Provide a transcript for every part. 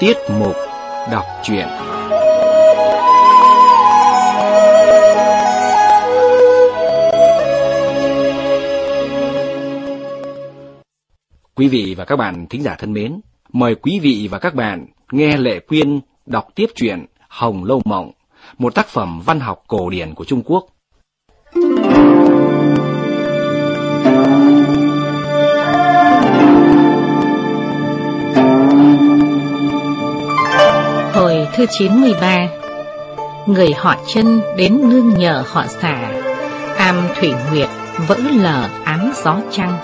Tiết mục đọc truyện. Quý vị và các bạn thính giả thân mến, mời quý vị và các bạn nghe Lệ Quyên đọc tiếp truyện Hồng Lâu Mộng, một tác phẩm văn học cổ điển của Trung Quốc. Hồi thứ 93, người họ Chân đến nương nhờ họ Xà, am Thủy Nguyệt vỡ lở áng gió trăng.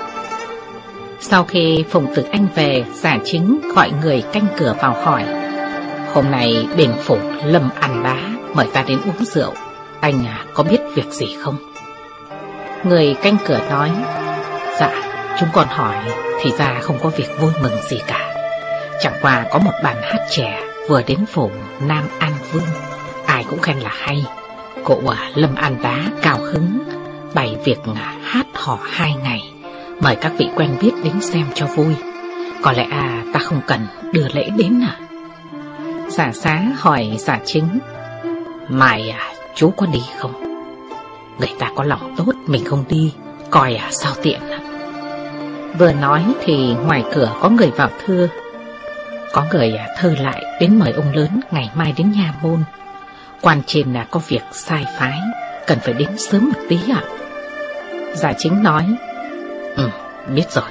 Sau khi Phùng Tử Anh về, Giả Chính gọi người canh cửa vào hỏi: hôm nay đền phủ Lâm An Bá mời ta đến uống rượu, anh có biết việc gì không? Người canh cửa nói: dạ, chúng con hỏi thì ra không có việc vui mừng gì cả. Chẳng qua có một bản hát trẻ vừa đến phủ Nam An Vương, ai cũng khen là hay. Cụ Lâm An Bá cao hứng bày việc hát hò 2 ngày, mời các vị quen biết đến xem cho vui. Có lẽ ta không cần đưa lễ đến à? Giả Xá hỏi Giả Chính: mai chú có đi không? Người ta có lòng tốt, mình không đi coi sao tiện. Vừa nói thì ngoài cửa có người vào thưa: có người thơ lại đến mời ông lớn ngày mai đến nha môn. Quan trên có việc sai phái, cần phải đến sớm một tí ạ. Giả Chính nói: biết rồi.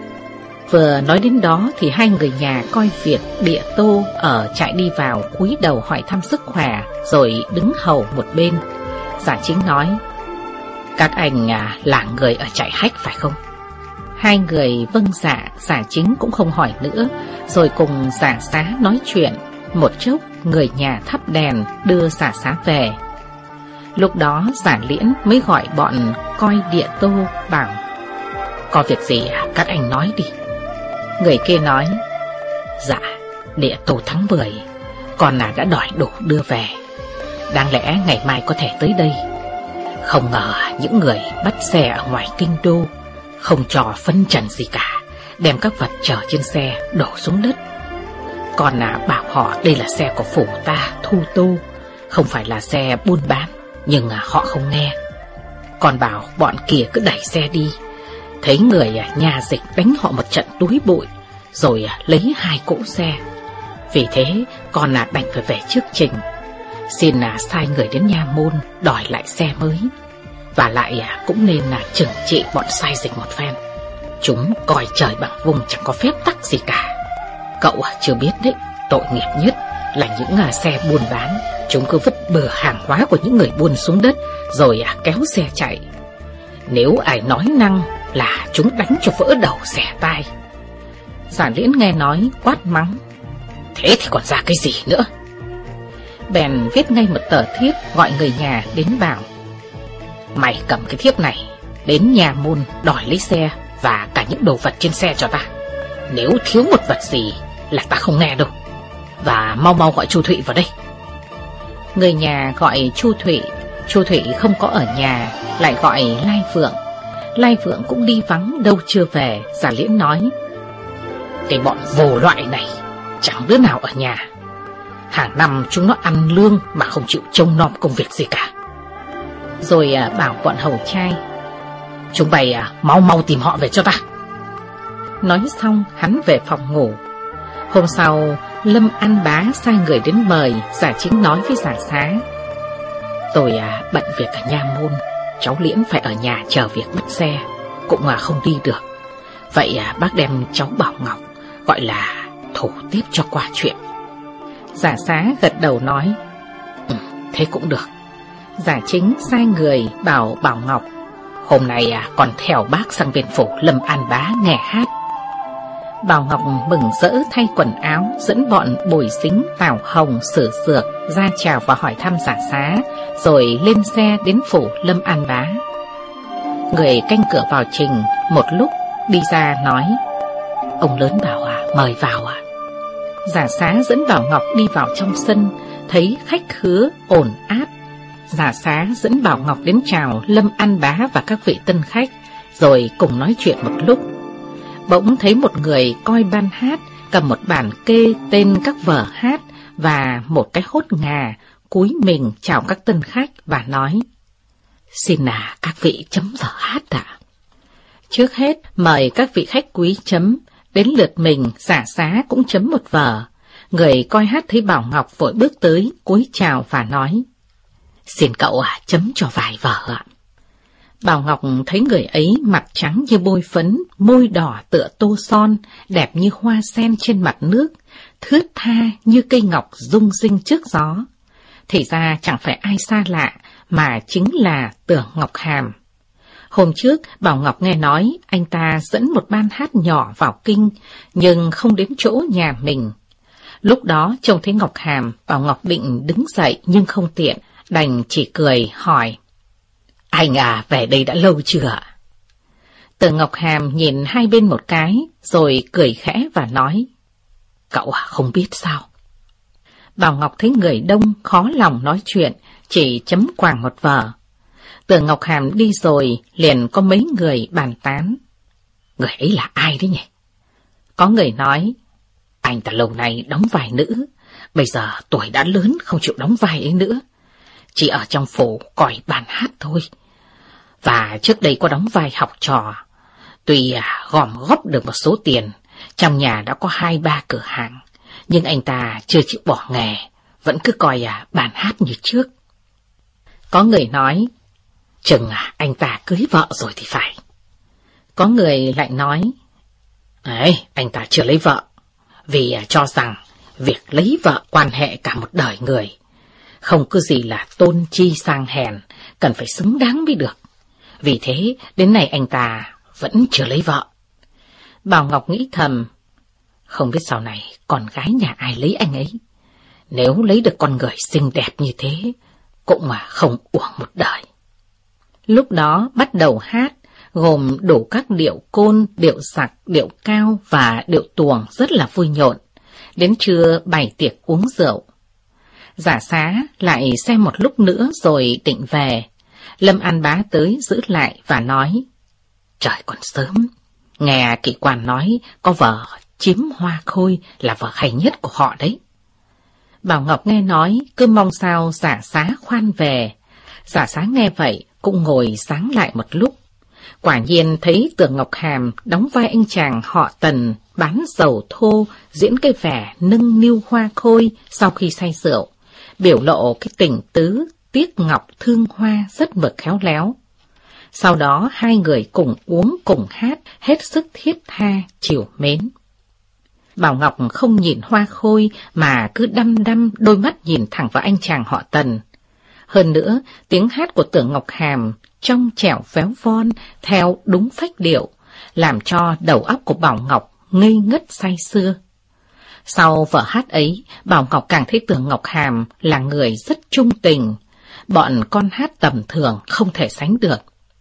Vừa nói đến đó thì hai người nhà coi việc địa tô ở trại đi vào, cúi đầu hỏi thăm sức khỏe rồi đứng hầu một bên. Giả Chính nói: các anh là người ở trại Hách phải không? Hai người vâng dạ. Giả Chính cũng không hỏi nữa, rồi cùng Giả Xá nói chuyện. Một chốc người nhà thắp đèn đưa Giả Xá về. Lúc đó Giả Liễn mới gọi bọn coi địa tô bảo: có việc gì các anh nói đi. Người kia nói: dạ, địa tô tháng 10 con đã đòi đủ đưa về, đáng lẽ ngày mai có thể tới đây. Không ngờ những người bắt xe ở ngoài kinh đô không cho phân trần gì cả, đem các vật chở trên xe đổ xuống đất. Con bảo họ đây là xe của phủ ta thu tô, không phải là xe buôn bán, nhưng họ không nghe. Còn bảo bọn kia cứ đẩy xe đi. Thấy người nhà dịch đánh họ một trận túi bụi, rồi lấy 2 cỗ xe. Vì thế con đành phải về trước trình, xin sai người đến nha môn đòi lại xe mới. Và lại cũng nên trừng trị bọn sai dịch một phen. Chúng coi trời bằng vùng, chẳng có phép tắc gì cả. Cậu chưa biết đấy, tội nghiệp nhất là những xe buôn bán. Chúng cứ vứt bừa hàng hóa của những người buôn xuống đất, rồi kéo xe chạy. Nếu ai nói năng là chúng đánh cho vỡ đầu xẻ tai. Giả Liễn nghe nói quát mắng: thế thì còn ra cái gì nữa? Bèn viết ngay một tờ thiếp gọi người nhà đến bảo: mày cầm cái thiếp này đến nhà môn đòi lấy xe và cả những đồ vật trên xe cho ta. Nếu thiếu một vật gì là ta không nghe đâu. Và mau mau gọi Chu Thụy vào đây. Người nhà gọi Chu Thụy. Chu Thụy không có ở nhà, lại gọi Lai Vượng. Lai Vượng cũng đi vắng, đâu chưa về. Giả Liễn nói: cái bọn vô loại này chẳng đứa nào ở nhà. Hàng năm chúng nó ăn lương mà không chịu trông nom công việc gì cả. Rồi bảo bọn hầu trai: chúng bày mau mau tìm họ về cho ta. Nói xong hắn về phòng ngủ. Hôm sau Lâm An Bá sai người đến mời. Giả Chính nói với Giả Xá: tôi bận việc ở nha môn, cháu Liễn phải ở nhà chờ việc bắt xe, cũng không đi được. Vậy bác đem cháu Bảo Ngọc gọi là thủ tiếp cho qua chuyện. Giả Xá gật đầu nói: thế cũng được. Giả Chính sai người bảo Bảo Ngọc: hôm nay còn theo bác sang bên phủ Lâm An Bá nghe hát. Bảo Ngọc mừng rỡ thay quần áo, dẫn bọn Bồi Xính, Tào Hồng, Sử Dược ra chào và hỏi thăm Giả Xá, rồi lên xe đến phủ Lâm An Bá. Người canh cửa vào trình một lúc đi ra nói: ông lớn bảo mời vào ạ. Giả Xá dẫn Bảo Ngọc đi vào trong sân, thấy khách khứa ồn át. Giả Xá dẫn Bảo Ngọc đến chào Lâm An Bá và các vị tân khách, rồi cùng nói chuyện một lúc. Bỗng thấy một người coi ban hát cầm một bản kê tên các vở hát và một cái hốt ngà, cúi mình chào các tân khách và nói: "Xin các vị chấm vở hát ạ." Trước hết mời các vị khách quý chấm, đến lượt mình Giả Xá cũng chấm một vở. Người coi hát thấy Bảo Ngọc vội bước tới, cúi chào và nói: "Xin cậu chấm cho vài vở ạ." Bảo Ngọc thấy người ấy mặt trắng như bôi phấn, môi đỏ tựa tô son, đẹp như hoa sen trên mặt nước, thướt tha như cây ngọc rung rinh trước gió. Thì ra chẳng phải ai xa lạ, mà chính là Tưởng Ngọc Hàm. Hôm trước, Bảo Ngọc nghe nói anh ta dẫn một ban hát nhỏ vào kinh, nhưng không đến chỗ nhà mình. Lúc đó trông thấy Ngọc Hàm, Bảo Ngọc định đứng dậy nhưng không tiện, đành chỉ cười hỏi: "Anh về đây đã lâu chưa?" Tưởng Ngọc Hàm nhìn hai bên một cái, rồi cười khẽ và nói: "Cậu không biết sao?" Bảo Ngọc thấy người đông khó lòng nói chuyện, chỉ chấm quàng một vở. Tưởng Ngọc Hàm đi rồi, liền có mấy người bàn tán: "Người ấy là ai đấy nhỉ?" Có người nói: "Anh ta lâu nay đóng vai nữ, bây giờ tuổi đã lớn không chịu đóng vai ấy nữa, chỉ ở trong phủ coi bàn hát thôi. Và trước đây có đóng vai học trò, tuy gom góp được một số tiền, trong nhà đã có 2-3 cửa hàng, nhưng anh ta chưa chịu bỏ nghề, vẫn cứ coi bàn hát như trước." Có người nói: "Chừng anh ta cưới vợ rồi thì phải." Có người lại nói: "Ấy, anh ta chưa lấy vợ, vì cho rằng việc lấy vợ quan hệ cả một đời người, không cứ gì là tôn chi sang hèn, cần phải xứng đáng mới được. Vì thế đến nay anh ta vẫn chưa lấy vợ." Bảo Ngọc nghĩ thầm: không biết sau này con gái nhà ai lấy anh ấy. Nếu lấy được con người xinh đẹp như thế, cũng mà không uổng một đời. Lúc đó bắt đầu hát, gồm đủ các điệu côn, điệu sặc, điệu cao và điệu tuồng rất là vui nhộn. Đến trưa bày tiệc uống rượu. Giả Xá lại xem một lúc nữa rồi định về. Lâm An Bá tới giữ lại và nói: "Trời còn sớm, nghe kỵ quan nói có vở Chiếm Hoa Khôi là vở hay nhất của họ đấy." Bảo Ngọc nghe nói, cứ mong sao Giả Xá khoan về. Giả Xá nghe vậy cũng ngồi sáng lại một lúc. Quả nhiên thấy Tưởng Ngọc Hàm đóng vai anh chàng họ Tần bán dầu thô, diễn cái vẻ nâng niu hoa khôi sau khi say rượu, biểu lộ cái tình tứ tiếc ngọc thương hoa rất mực khéo léo. Sau đó hai người cùng uống cùng hát, hết sức thiết tha trìu mến. Bảo Ngọc không nhìn Hoa Khôi mà cứ đăm đăm đôi mắt nhìn thẳng vào anh chàng họ Tần. Hơn nữa, tiếng hát của Tưởng Ngọc Hàm trong trẻo véo von theo đúng phách điệu, làm cho đầu óc của Bảo Ngọc ngây ngất say sưa. Sau vở hát ấy, Bảo Ngọc càng thấy Tưởng Ngọc Hàm là người rất trung tình, bọn con hát tầm thường không thể sánh được.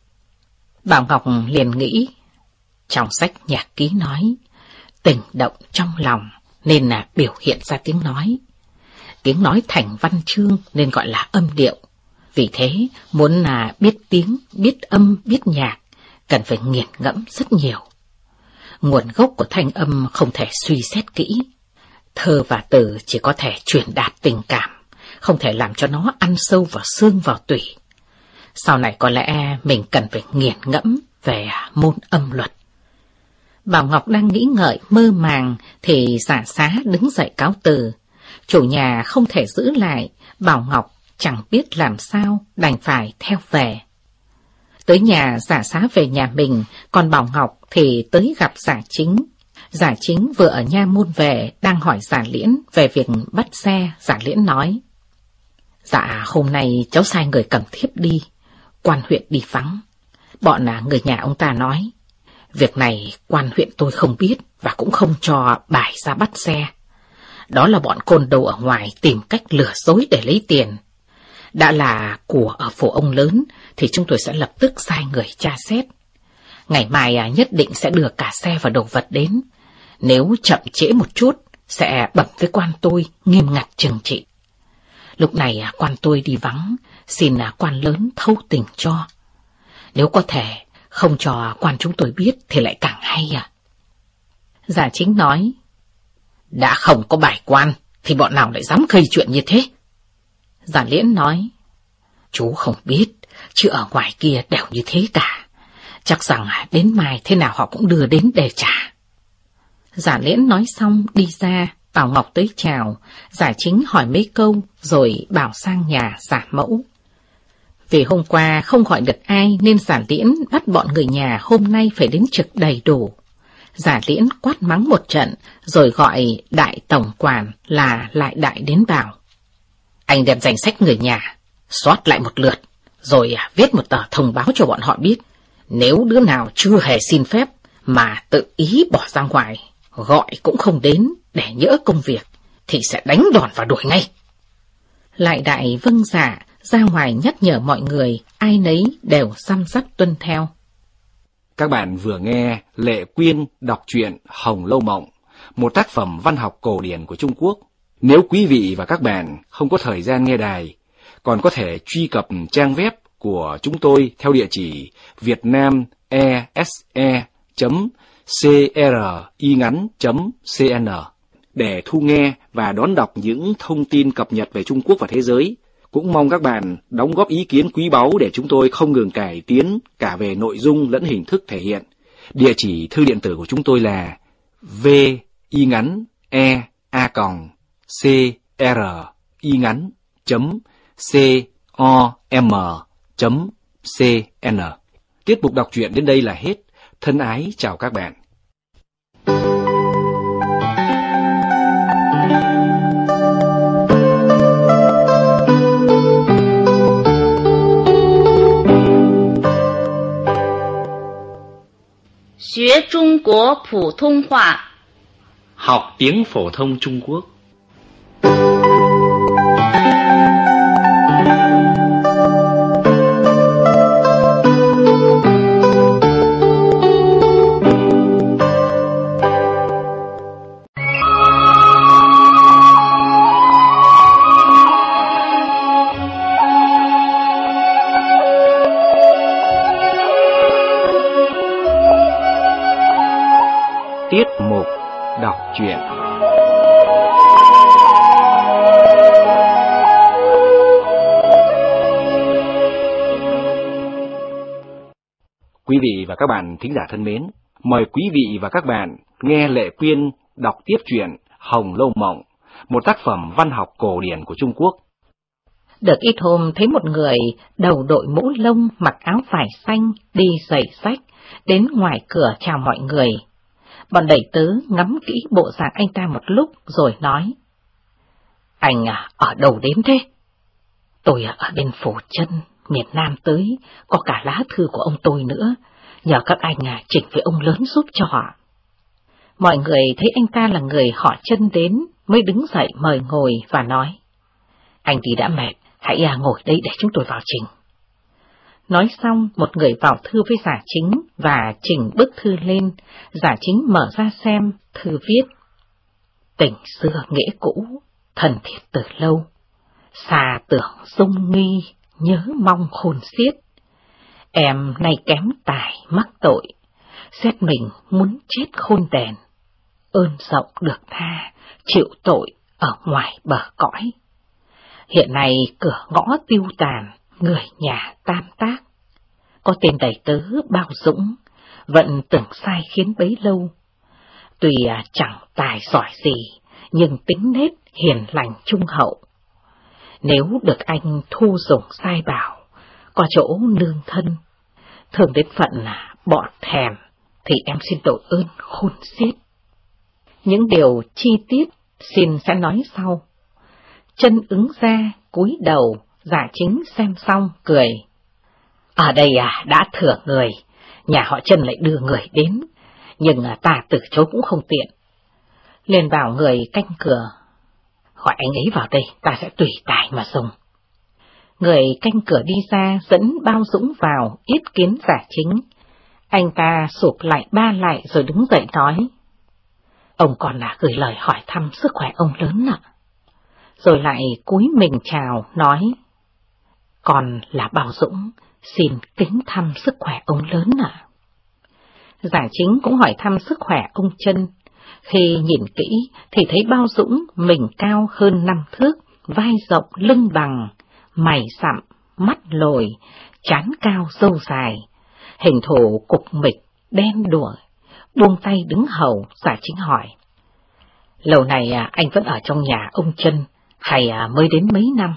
Bảo Ngọc liền nghĩ, trong sách nhạc ký nói, tình động trong lòng nên là biểu hiện ra tiếng nói. Tiếng nói thành văn chương nên gọi là âm điệu. Vì thế, muốn là biết tiếng, biết âm, biết nhạc, cần phải nghiền ngẫm rất nhiều. Nguồn gốc của thanh âm không thể suy xét kỹ. Thơ và từ chỉ có thể truyền đạt tình cảm, không thể làm cho nó ăn sâu vào xương vào tủy. Sau này có lẽ mình cần phải nghiền ngẫm về môn âm luật. Bảo Ngọc đang nghĩ ngợi mơ màng thì Giả Xá đứng dậy cáo từ. Chủ nhà không thể giữ lại, Bảo Ngọc chẳng biết làm sao, đành phải theo về. Tới nhà Giả Xá về nhà mình, còn Bảo Ngọc thì tới gặp Giả Chính. Giả Chính vừa ở nha môn về, đang hỏi Giả Liễn về việc bắt xe. Giả Liễn nói, dạ hôm nay cháu sai người cầm thiếp đi, quan huyện đi vắng. Bọn người nhà ông ta nói, việc này quan huyện tôi không biết và cũng không cho bài ra bắt xe. Đó là bọn côn đồ ở ngoài tìm cách lừa dối để lấy tiền. Đã là của ở phủ ông lớn thì chúng tôi sẽ lập tức sai người tra xét. Ngày mai nhất định sẽ đưa cả xe và đồ vật đến. Nếu chậm trễ một chút sẽ bẩm với quan tôi nghiêm ngặt trừng trị. Lúc này quan tôi đi vắng, xin quan lớn thấu tình cho. Nếu có thể không cho quan chúng tôi biết thì lại càng hay. Giả Chính nói, Đã không có bài quan, thì bọn nào lại dám gây chuyện như thế? Giả Liễn nói, chú không biết, chứ ở ngoài kia đều như thế cả. Chắc rằng đến mai thế nào họ cũng đưa đến để trả. Giả Liễn nói xong đi ra, Bảo Ngọc tới chào, Giả Chính hỏi mấy câu rồi bảo sang nhà giả mẫu. Vì hôm qua không gọi được ai nên Giả Liễn bắt bọn người nhà hôm nay phải đến trực đầy đủ. Giả Liễn quát mắng một trận rồi gọi đại tổng quản là Lại Đại đến bảo. Anh đem danh sách người nhà, soát lại một lượt, rồi viết một tờ thông báo cho bọn họ biết. Nếu đứa nào chưa hề xin phép mà tự ý bỏ ra ngoài, gọi cũng không đến để nhỡ công việc, thì sẽ đánh đòn và đuổi ngay. Lại Đại vâng dạ, ra ngoài nhắc nhở mọi người, ai nấy đều răm rắp tuân theo. Các bạn vừa nghe Lệ Quyên đọc truyện Hồng Lâu Mộng, một tác phẩm văn học cổ điển của Trung Quốc. Nếu quý vị và các bạn không có thời gian nghe đài, còn có thể truy cập trang web của chúng tôi theo địa chỉ vietnamese.cringắn.cn để thu nghe và đón đọc những thông tin cập nhật về Trung Quốc và thế giới. Cũng mong các bạn đóng góp ý kiến quý báu để chúng tôi không ngừng cải tiến cả về nội dung lẫn hình thức thể hiện. Địa chỉ thư điện tử của chúng tôi là viingắn.com.cn. Tiết mục đọc truyện đến đây là hết. Thân ái chào các bạn. Học Trung Quốc phổ thông hóa. Học tiếng phổ thông Trung Quốc. Tiết mục đọc truyện. Quý vị và các bạn thính giả thân mến, mời quý vị và các bạn nghe Lệ Quyên đọc tiếp truyện Hồng Lâu Mộng, một tác phẩm văn học cổ điển của Trung Quốc. Được ít hôm thấy một người đầu đội mũ lông, mặc áo vải xanh, đi giày xách, đến ngoài cửa chào mọi người. Bọn đầy tớ ngắm kỹ bộ dạng anh ta một lúc rồi nói, anh ở đâu đến thế? Tôi ở bên Phổ Chân, miền Nam tới, có cả lá thư của ông tôi nữa, nhờ các anh chỉnh với ông lớn giúp cho họ. Mọi người thấy anh ta là người họ Chân đến, mới đứng dậy mời ngồi và nói, anh thì đã mệt, hãy ngồi đây để chúng tôi vào trình. Nói xong, một người vào thư với Giả Chính và chỉnh bức thư lên. Giả Chính mở ra xem, thư viết: Tình xưa nghĩa cũ, thân thiết từ lâu, xa tưởng dung nghi, nhớ mong khôn xiết. Em nay kém tài mắc tội, xét mình muốn chết khôn đèn. Ơn rộng được tha, chịu tội ở ngoài bờ cõi. Hiện nay cửa ngõ tiêu tàn, người nhà tan tác. Có tên đầy tớ bao dũng, vận tưởng sai khiến bấy lâu. Tuy chẳng tài giỏi gì, nhưng tính nết hiền lành trung hậu. Nếu được anh thu dùng sai bảo, có chỗ nương thân, thường đến phận bọn thèm, thì em xin tội ơn khôn xiết. Những điều chi tiết xin sẽ nói sau. Chân ứng ra, cúi đầu, Giả Chính xem xong cười. Ở đây đã thừa người, nhà họ Chân lại đưa người đến, nhưng ta từ chối cũng không tiện. Liền bảo người canh cửa, gọi anh ấy vào đây, ta sẽ tùy tài mà dùng. Người canh cửa đi ra dẫn Bao Dũng vào yết kiến Giả Chính. Anh ta sụp lại ba lại rồi đứng dậy nói, ông còn gửi lời hỏi thăm sức khỏe ông lớn ạ. Rồi lại cúi mình chào, nói, còn là Bao Dũng, xin kính thăm sức khỏe ông lớn ạ. Giả Chính cũng hỏi thăm sức khỏe ông Chân, Khi nhìn kỹ thì thấy Bao Dũng mình cao hơn 5 thước, vai rộng lưng bằng, mày sặm, mắt lồi, trán cao râu dài, hình thù cục mịch, đen đuổi, buông tay đứng hầu. Giả Chính hỏi: lâu này anh vẫn ở trong nhà ông Trân hay mới đến mấy năm?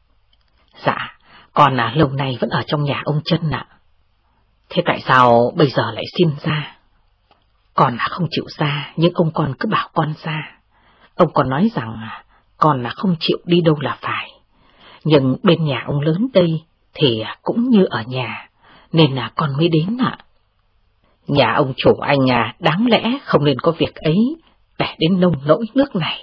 Dạ, con lâu nay vẫn ở trong nhà ông Trân ạ. Thế tại sao bây giờ lại xin ra? Con không chịu ra, nhưng ông con cứ bảo con ra. Ông còn nói rằng con không chịu đi đâu là phải. Nhưng bên nhà ông lớn đây thì cũng như ở nhà, nên con mới đến ạ. Nhà ông chủ anh đáng lẽ không nên có việc ấy để đến nông nỗi nước này.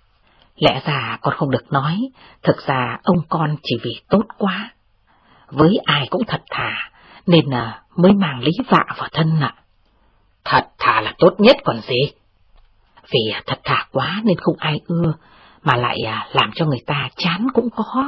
Lẽ ra con không được nói, thực ra ông con chỉ vì tốt quá. Với ai cũng thật thà, nên mới mang lý vạ vào thân ạ. Thật thà là tốt nhất còn gì. Vì thật thà quá nên không ai ưa, mà lại làm cho người ta chán cũng có.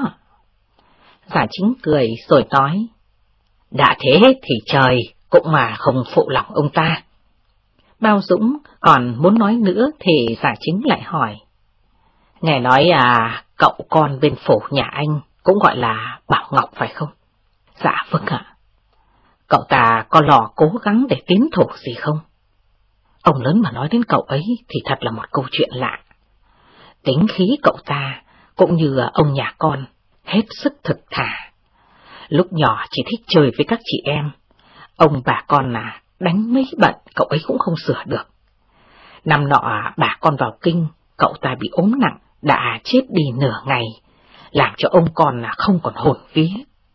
Giả Chính cười rồi nói: đã thế thì trời cũng mà không phụ lòng ông ta. Bao Dũng còn muốn nói nữa thì Giả Chính lại hỏi: nghe nói cậu con bên phủ nhà anh cũng gọi là Bảo Ngọc phải không? Dạ vâng ạ. Cậu ta có lò cố gắng để tiến thủ gì không? Ông lớn mà nói đến cậu ấy thì thật là một câu chuyện lạ. Tính khí cậu ta cũng như ông nhà con, hết sức thực thà. Lúc nhỏ chỉ thích chơi với các chị em. Ông bà con đánh mấy bận cậu ấy cũng không sửa được. Năm nọ bà con vào kinh, cậu ta bị ốm nặng, đã chết đi nửa ngày, làm cho ông con không còn hồn vía.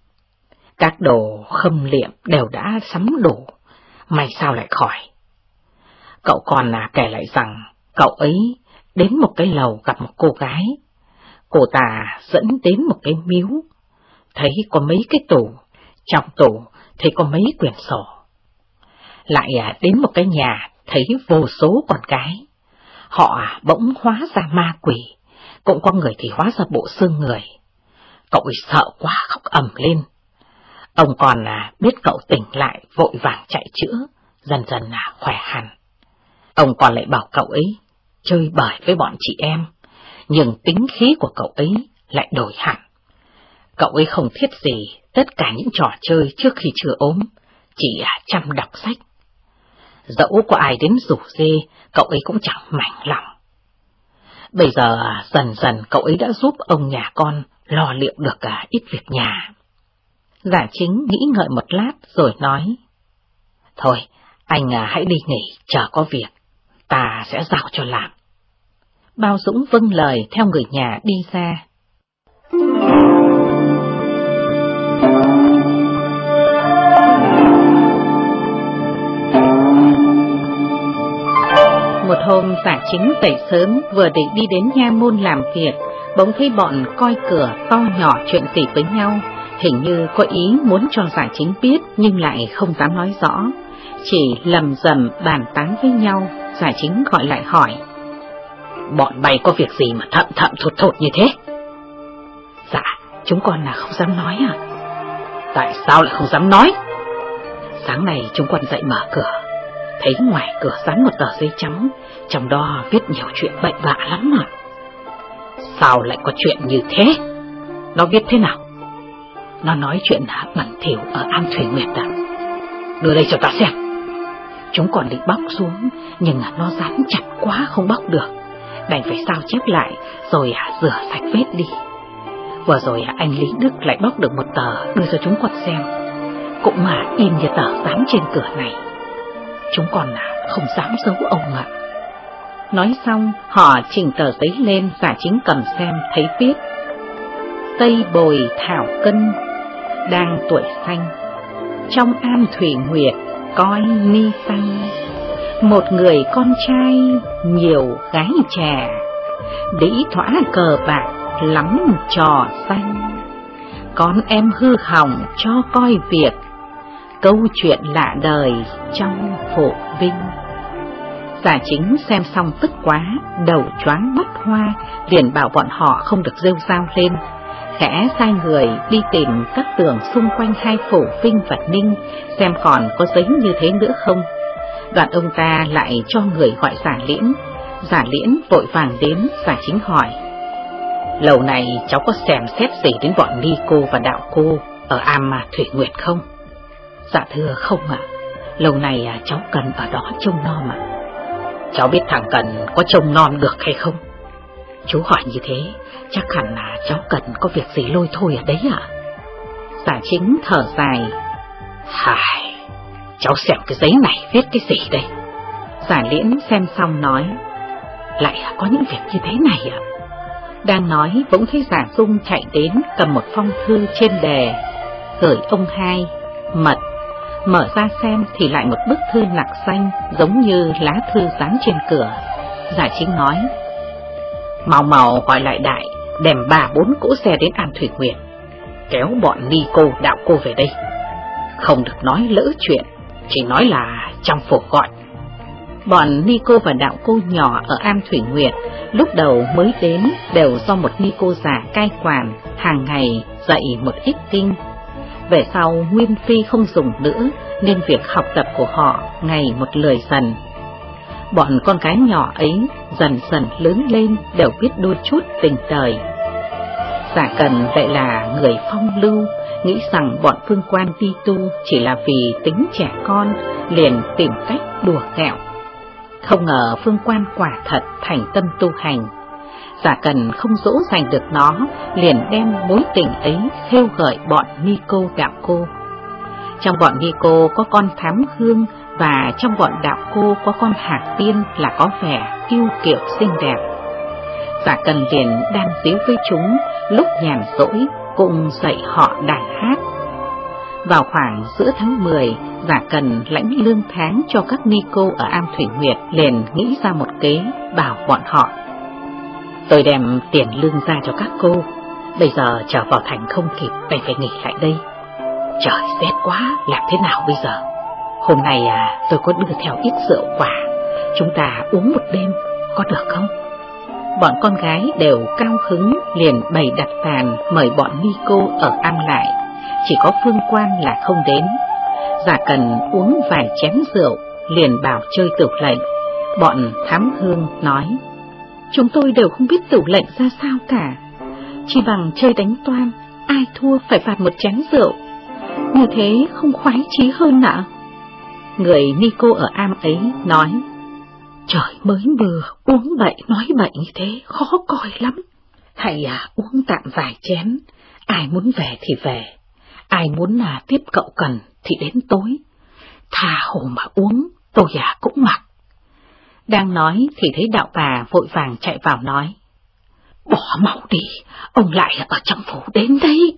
Các đồ khâm liệm đều đã sắm đủ, may sao lại khỏi. Cậu con kể lại rằng cậu ấy đến một cái lầu gặp một cô gái. Cô ta dẫn đến một cái miếu, thấy có mấy cái tủ, trong tủ thì có mấy quyển sổ. Lại đến một cái nhà thấy vô số con gái. Họ bỗng hóa ra ma quỷ, cũng có người thì hóa ra bộ xương người. Cậu ấy sợ quá khóc ầm lên. Ông còn biết cậu tỉnh lại vội vàng chạy chữa, dần dần khỏe hẳn. Ông còn lại bảo cậu ấy chơi bời với bọn chị em, nhưng tính khí của cậu ấy lại đổi hẳn. Cậu ấy không thiết gì tất cả những trò chơi trước khi chưa ốm, chỉ chăm đọc sách. Dẫu có ai đến rủ rê, cậu ấy cũng chẳng mảnh lòng. Bây giờ dần dần cậu ấy đã giúp ông nhà con lo liệu được ít việc nhà. Giả Chính nghĩ ngợi một lát rồi nói: thôi, anh hãy đi nghỉ, chờ có việc, ta sẽ giao cho làm. Bao Dũng vâng lời theo người nhà đi ra. Một hôm Giả Chính dậy sớm, vừa định đi đến nha môn làm việc, bỗng thấy bọn coi cửa to nhỏ chuyện gì với nhau, hình như có ý muốn cho Giả Chính biết nhưng lại không dám nói rõ, chỉ lầm rầm bàn tán với nhau. Giả Chính gọi lại hỏi: bọn bay có việc gì mà thậm thậm thụt thụt như thế? Dạ, chúng con không dám nói ạ. Tại sao lại không dám nói? Sáng nay chúng con dậy mở cửa, thấy ngoài cửa dán một tờ giấy trắng, trong đó viết nhiều chuyện bậy bạ lắm ạ. Sao lại có chuyện như thế? Nó viết thế nào? Nó nói chuyện bẩn thỉu ở An Thủy Nguyệt ạ. Đưa đây cho ta xem. Chúng còn định bóc xuống, nhưng nó dán chặt quá không bóc được, đành phải sao chép lại rồi rửa sạch vết đi. Vừa rồi anh Lý Đức lại bóc được một tờ đưa cho chúng con xem, cũng in như tờ dán trên cửa này. Chúng con không dám giấu ông ạ. Nói xong họ chỉnh tờ giấy lên. Giả Chính cầm xem thấy viết: Tây Bồi Thảo Cân đang tuổi xanh, trong An Thủy Nguyệt coi ni xanh. Một người con trai nhiều gái trẻ, đĩ thỏa cờ bạc lắm trò xanh. Con em hư hỏng cho coi việc, câu chuyện lạ đời trong phổ binh. Giả Chính xem xong tức quá, đầu choáng mắt hoa, liền bảo bọn họ không được rêu rao lên, khẽ sai người đi tìm các tường xung quanh hai phủ Vinh và Ninh xem còn có giấy như thế nữa không. Đoạn ông ta lại cho người gọi Giả Liễn. Giả Liễn vội vàng đến. Giả Chính hỏi: Lâu này cháu có xem xét gì đến bọn ni cô và đạo cô ở am Thủy Nguyệt không? Dạ thưa không ạ. Lâu này cháu Cần ở đó trông nom ạ. Cháu biết thằng Cần có trông nom được hay không? Chú hỏi như thế chắc hẳn là cháu Cần có việc gì lôi thôi ở đấy ạ. Giả Chính thở dài: Hài, cháu xem cái giấy này viết cái gì đây? Giả Liễn xem xong nói: Lại có những việc như thế này ạ. Đang nói bỗng thấy Giả Dung chạy đến cầm một phong thư trên đề: Gửi ông hai, mật. Mở ra xem thì lại một bức thư nặc xanh giống như lá thư dán trên cửa. Giả Chính nói: Mau mau gọi lại Đại, đem 3-4 cỗ xe đến am Thủy Nguyệt, kéo bọn ni cô đạo cô về đây. Không được nói lỡ chuyện, chỉ nói là trong phủ gọi. Bọn ni cô và đạo cô nhỏ ở am Thủy Nguyệt lúc đầu mới đến đều do một ni cô già cai quản, hàng ngày dạy một ít kinh. Về sau Nguyên Phi không dùng nữa nên việc học tập của họ ngày một lười dần. Bọn con gái nhỏ ấy dần dần lớn lên đều biết đôi chút tình đời. Giả Cần lại là người phong lưu, nghĩ rằng bọn Phương Quan đi tu chỉ là vì tính trẻ con, liền tìm cách đùa ghẹo. Không ngờ Phương Quan quả thật thành tâm tu hành. Giả Cần không dỗ dành được nó, liền đem mối tình ấy khêu gợi bọn ni cô đạo cô. Trong bọn ni cô có con Thám Hương, và trong bọn đạo cô có con Hạc Tiên là có vẻ yêu kiều xinh đẹp. Giả Cần liền đan díu với chúng, lúc nhàn rỗi cùng dạy họ đàn hát. Vào khoảng giữa tháng 10, Giả Cần lãnh lương tháng cho các ni cô ở am Thủy Nguyệt, liền nghĩ ra một kế, bảo bọn họ: Tôi đem tiền lương ra cho các cô, bây giờ trở vào thành không kịp, đành phải nghỉ lại đây. Trời rét quá, làm thế nào bây giờ? Hôm nay tôi có đưa theo ít rượu quả, chúng ta uống một đêm, có được không? Bọn con gái đều cao hứng, liền bày đặt bàn mời bọn ni cô ở am lại. Chỉ có Phương Quan là không đến. Giả Cần uống vài chén rượu, liền bảo chơi tửu lệnh. Bọn Thám Hương nói: Chúng tôi đều không biết tửu lệnh ra sao cả, chỉ bằng chơi đánh toan, ai thua phải phạt một chén rượu. Như thế không khoái chí hơn ạ? Người ni cô ở am ấy nói: Trời mới mưa, uống bậy nói bậy như thế khó coi lắm. Hãy uống tạm vài chén, ai muốn về thì về, ai muốn tiếp cậu Cần thì đến tối. Tha hồ mà uống, tôi cũng mặc. Đang nói thì thấy đạo bà vội vàng chạy vào nói: Bỏ mau đi, ông lại ở trong phủ đến đấy.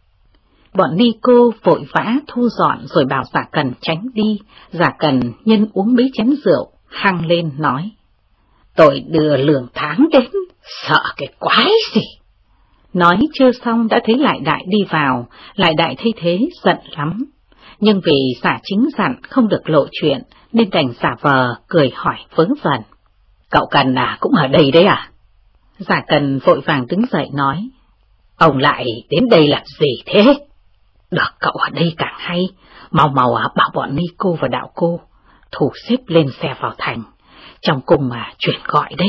Bọn ni cô vội vã thu dọn rồi bảo Giả Cần tránh đi. Giả Cần nhân uống mấy chén rượu, hăng lên nói: Tôi đưa lương tháng đến, sợ cái quái gì. Nói chưa xong đã thấy Lại Đại đi vào. Lại Đại thấy thế giận lắm, nhưng vì Giả Chính dặn không được lộ chuyện nên đành giả vờ cười hỏi vớ vẩn: Cậu Cần cũng ở đây đấy à? Giả Cần vội vàng đứng dậy nói: Ông lại đến đây làm gì thế? Được cậu ở đây càng hay, mau mau bảo bọn ni cô và đạo cô thủ xếp lên xe vào thành, trong cùng chuyển gọi đấy.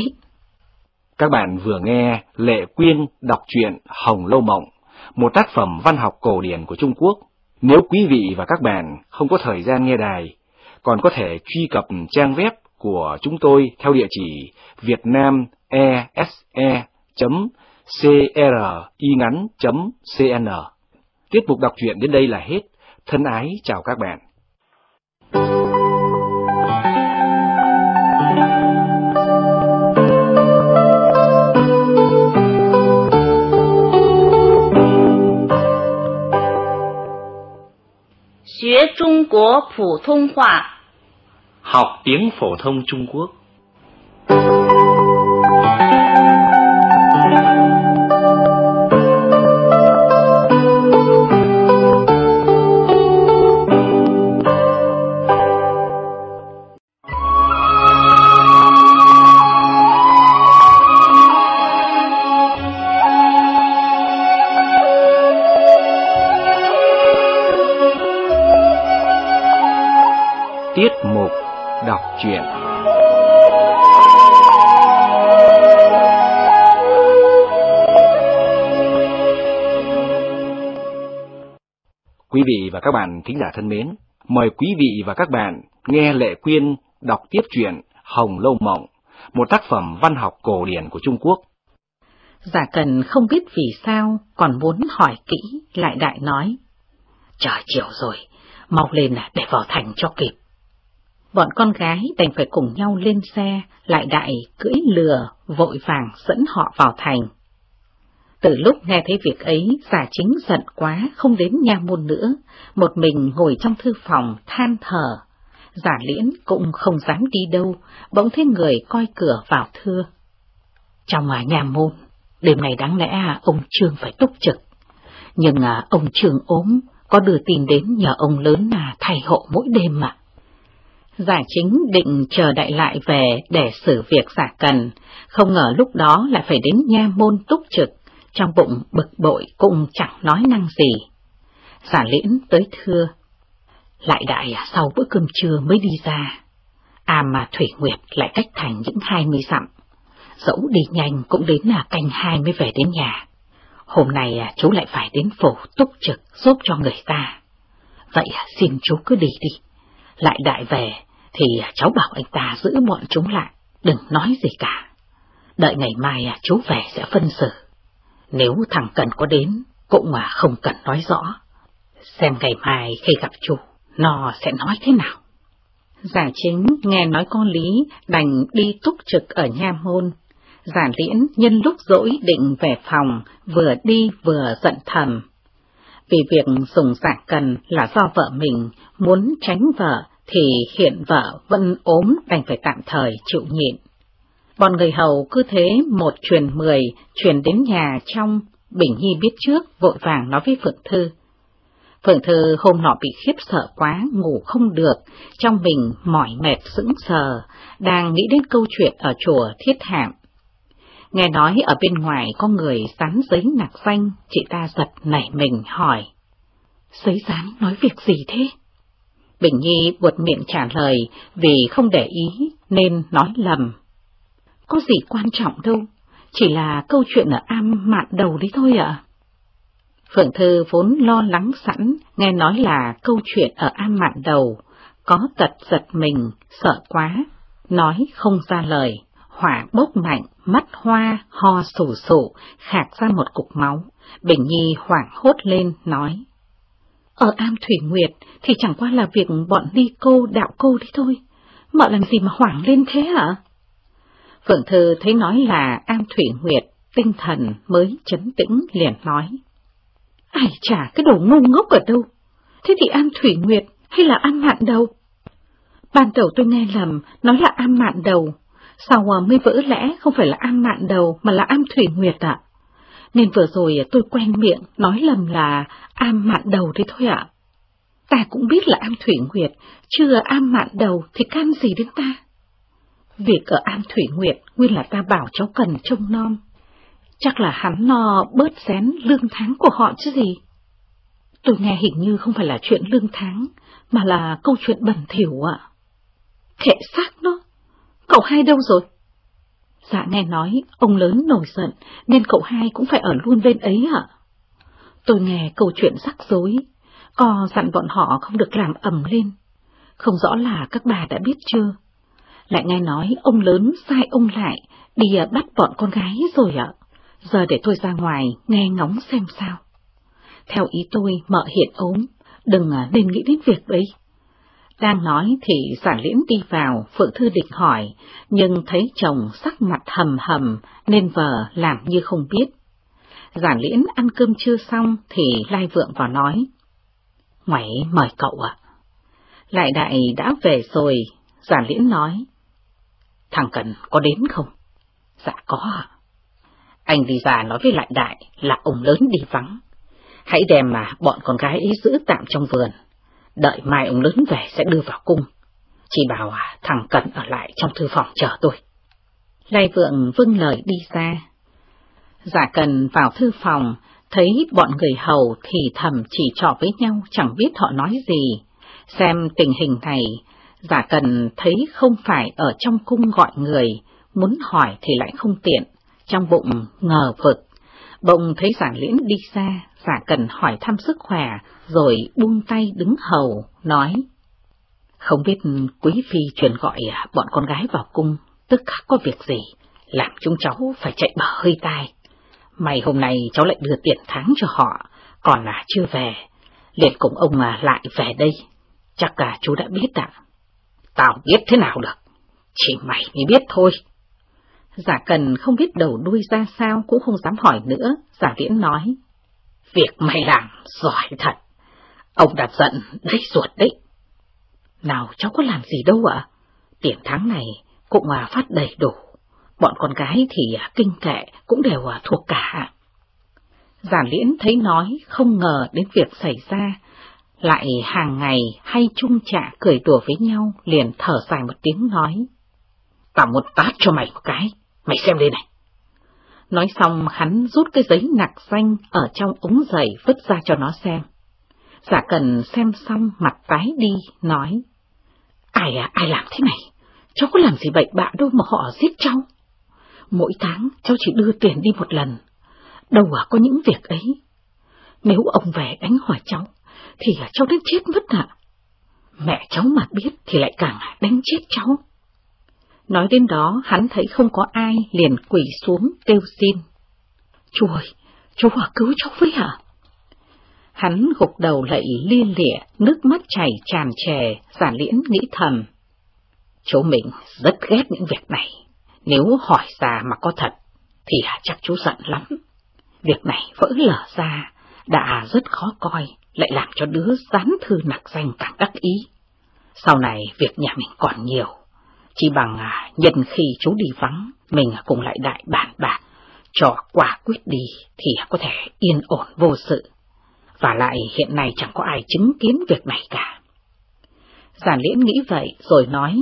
Các bạn vừa nghe Lệ Quyên đọc truyện Hồng Lâu Mộng, một tác phẩm văn học cổ điển của Trung Quốc. Nếu quý vị và các bạn không có thời gian nghe đài, còn có thể truy cập trang web của chúng tôi theo địa chỉ vietnamese.cringắn.cn. Tiết mục đọc truyện đến đây là hết. Thân ái chào các bạn. 学中国普通话， học tiếng phổ thông Trung Quốc. Tiết mục đọc đọc truyện. Quý vị và các bạn thính giả thân mến, mời quý vị và các bạn nghe Lệ Quyên đọc tiếp truyện Hồng Lâu Mộng, một tác phẩm văn học cổ điển của Trung Quốc. Giả Cần không biết vì sao còn muốn hỏi kỹ, Lại Đại nói: Trời chiều rồi, mau lên để vào thành cho kịp. Bọn con gái đành phải cùng nhau lên xe, Lại Đại cưỡi lừa vội vàng dẫn họ vào thành. Từ lúc nghe thấy việc ấy, Giả Chính giận quá không đến nha môn nữa, một mình ngồi trong thư phòng than thở. Giả Liễn cũng không dám đi đâu, bỗng thấy người coi cửa vào thưa: Trong nhà môn, đêm này đáng lẽ ông Trương phải túc trực, nhưng ông Trương ốm, có đưa tin đến nhờ ông lớn thay hộ mỗi đêm mà. Giả Chính định chờ Đại Lại về để xử việc Giả Cần, không ngờ lúc đó lại phải đến nha môn túc trực, trong bụng bực bội cũng chẳng nói năng gì. Giả Liễn tới thưa: Lại Đại sau bữa cơm trưa mới đi ra, mà Thủy Nguyệt lại cách thành những 20 dặm, dẫu đi nhanh cũng đến canh 2 mới về đến nhà. Hôm nay chú lại phải đến phủ túc trực giúp cho người ta. Vậy xin chú cứ đi đi. Lại Đại về thì cháu bảo anh ta giữ bọn chúng lại, đừng nói gì cả. Đợi ngày mai chú về sẽ phân xử. Nếu thằng Cần có đến, cũng không cần nói rõ. Xem ngày mai khi gặp chú, nó sẽ nói thế nào. Giả Chính nghe nói có lý, đành đi túc trực ở nha môn. Giả Liễn nhân lúc rỗi định về phòng, vừa đi vừa giận thầm. Vì việc dùng Giả Cần là do vợ mình, muốn tránh vợ thì hiện vợ vẫn ốm, đành phải tạm thời chịu nhịn. Bọn người hầu cứ thế một truyền 10, truyền đến nhà trong. Bình Nhi biết trước, vội vàng nói với Phượng Thư. Phượng Thư hôm nọ bị khiếp sợ quá, ngủ không được, trong mình mỏi mệt sững sờ, đang nghĩ đến câu chuyện ở chùa Thiết Hạm. Nghe nói ở bên ngoài có người dán giấy nặc danh, chị ta giật nảy mình hỏi: Giấy dán nói việc gì thế? Bình Nhi buột miệng trả lời, vì không để ý nên nói lầm: Có gì quan trọng đâu, chỉ là câu chuyện ở am Mạn Đầu đấy thôi ạ. Phượng Thư vốn lo lắng sẵn, nghe nói là câu chuyện ở am Mạn Đầu, có tật giật mình, sợ quá, nói không ra lời, hỏa bốc mạnh, mắt hoa, ho sù sụ, khạc ra một cục máu. Bình Nhi hoảng hốt lên, nói: Ở am Thủy Nguyệt thì chẳng qua là việc bọn đi cô đạo cô đấy thôi, mợ làm gì mà hoảng lên thế hả? Phượng Thư thấy nói là am Thủy Nguyệt, tinh thần mới trấn tĩnh, liền nói: Ai chả, cái đồ ngu ngốc ở đâu? Thế thì am Thủy Nguyệt hay là am Mạn Đầu? Ban đầu tôi nghe lầm, nói là am Mạn Đầu, sau mới vỡ lẽ không phải là am Mạn Đầu mà là am Thủy Nguyệt ạ. Nên vừa rồi tôi quen miệng nói lầm là am Mạn Đầu đấy thôi ạ. Ta cũng biết là am Thủy Nguyệt, chứ am Mạn Đầu thì can gì đến ta? Việc ở am Thủy Nguyệt nguyên là ta bảo cháu Cần trông nom. Chắc là hắn nó bớt xén lương tháng của họ chứ gì. Tôi nghe hình như không phải là chuyện lương tháng, mà là câu chuyện bẩn thỉu ạ. Kệ xác nó, cậu hai đâu rồi? Dạ nghe nói ông lớn nổi giận nên cậu hai cũng phải ở luôn bên ấy ạ. Tôi nghe câu chuyện rắc rối, có dặn bọn họ không được làm ầm lên. Không rõ là các bà đã biết chưa? Lại nghe nói ông lớn sai ông lại đi bắt bọn con gái rồi ạ. Giờ để tôi ra ngoài nghe ngóng xem sao. Theo ý tôi, mợ hiện ốm, đừng nên nghĩ đến việc ấy. Đang nói thì Giả Liễn đi vào, Phượng Thư định hỏi, nhưng thấy chồng sắc mặt hầm hầm nên vợ làm như không biết. Giả Liễn ăn cơm trưa xong thì Lai Vượng vào nói: Ngoảy mời cậu ạ. Lại Đại đã về rồi. Giả Liễn nói: Thằng Cần có đến không? Dạ có ạ. Anh đi ra nói với Lại Đại là ông lớn đi vắng. Hãy đem bọn con gái ấy giữ tạm trong vườn. Đợi mai ông lớn về sẽ đưa vào cung. Chỉ bảo thằng Cần ở lại trong thư phòng chờ tôi. Lai Vượng vâng lời đi ra. Giả Cần vào thư phòng, thấy bọn người hầu thì thầm chỉ trò với nhau chẳng biết họ nói gì. Xem tình hình này, Giả Cần thấy không phải ở trong cung gọi người, muốn hỏi thì lại không tiện, trong bụng ngờ vực. Bỗng thấy Giả Liễn đi xa, Giả Cần hỏi thăm sức khỏe, rồi buông tay đứng hầu, nói: Không biết quý phi truyền gọi bọn con gái vào cung, tức khắc có việc gì, làm chúng cháu phải chạy bở hơi tai. May hôm nay cháu lại đưa tiền tháng cho họ, còn là chưa về, liền cùng ông lại về đây. Chắc cả chú đã biết ạ. Tao biết thế nào được, chỉ mày mới biết thôi. Giả Cần không biết đầu đuôi ra sao, cũng không dám hỏi nữa. Giả Liễn nói: Việc mày làm giỏi thật, ông đã giận đấy ruột đấy. Nào cháu có làm gì đâu ạ, tiền tháng này cũng phát đầy đủ, bọn con gái thì kinh kệ cũng đều thuộc cả. Giả Liễn thấy nói không ngờ đến việc xảy ra, lại hàng ngày hay chung chạ cười đùa với nhau, liền thở dài một tiếng nói: Tao muốn tát cho mày một cái, mày xem đây này. Nói xong hắn rút cái giấy nặc danh ở trong ống giày vứt ra cho nó xem. Giả Cần xem xong mặt tái đi, nói: Ai làm thế này? Cháu có làm gì bậy bạ đâu mà họ giết cháu. Mỗi tháng cháu chỉ đưa tiền đi một lần, đâu có những việc ấy. Nếu ông về đánh hỏi cháu, thì cháu đến chết mất ạ. Mẹ cháu mà biết thì lại càng đánh chết cháu. Nói đến đó, hắn thấy không có ai, liền quỳ xuống kêu xin: Chú ơi, chú cứu cháu với hả? Hắn gục đầu lạy lia lịa, nước mắt chảy tràn trề. Giả Liễn nghĩ thầm: Chú mình rất ghét những việc này, nếu hỏi ra mà có thật, thì chắc chú giận lắm. Việc này vỡ lở ra, đã rất khó coi, lại làm cho đứa dán thư nặc danh càng đắc ý. Sau này việc nhà mình còn nhiều, chỉ bằng nhân khi chú đi vắng, mình cùng lại đại bàn bạc, cho quả quyết đi thì có thể yên ổn vô sự. Và lại hiện nay chẳng có ai chứng kiến việc này cả. Giả Liễn nghĩ vậy rồi nói: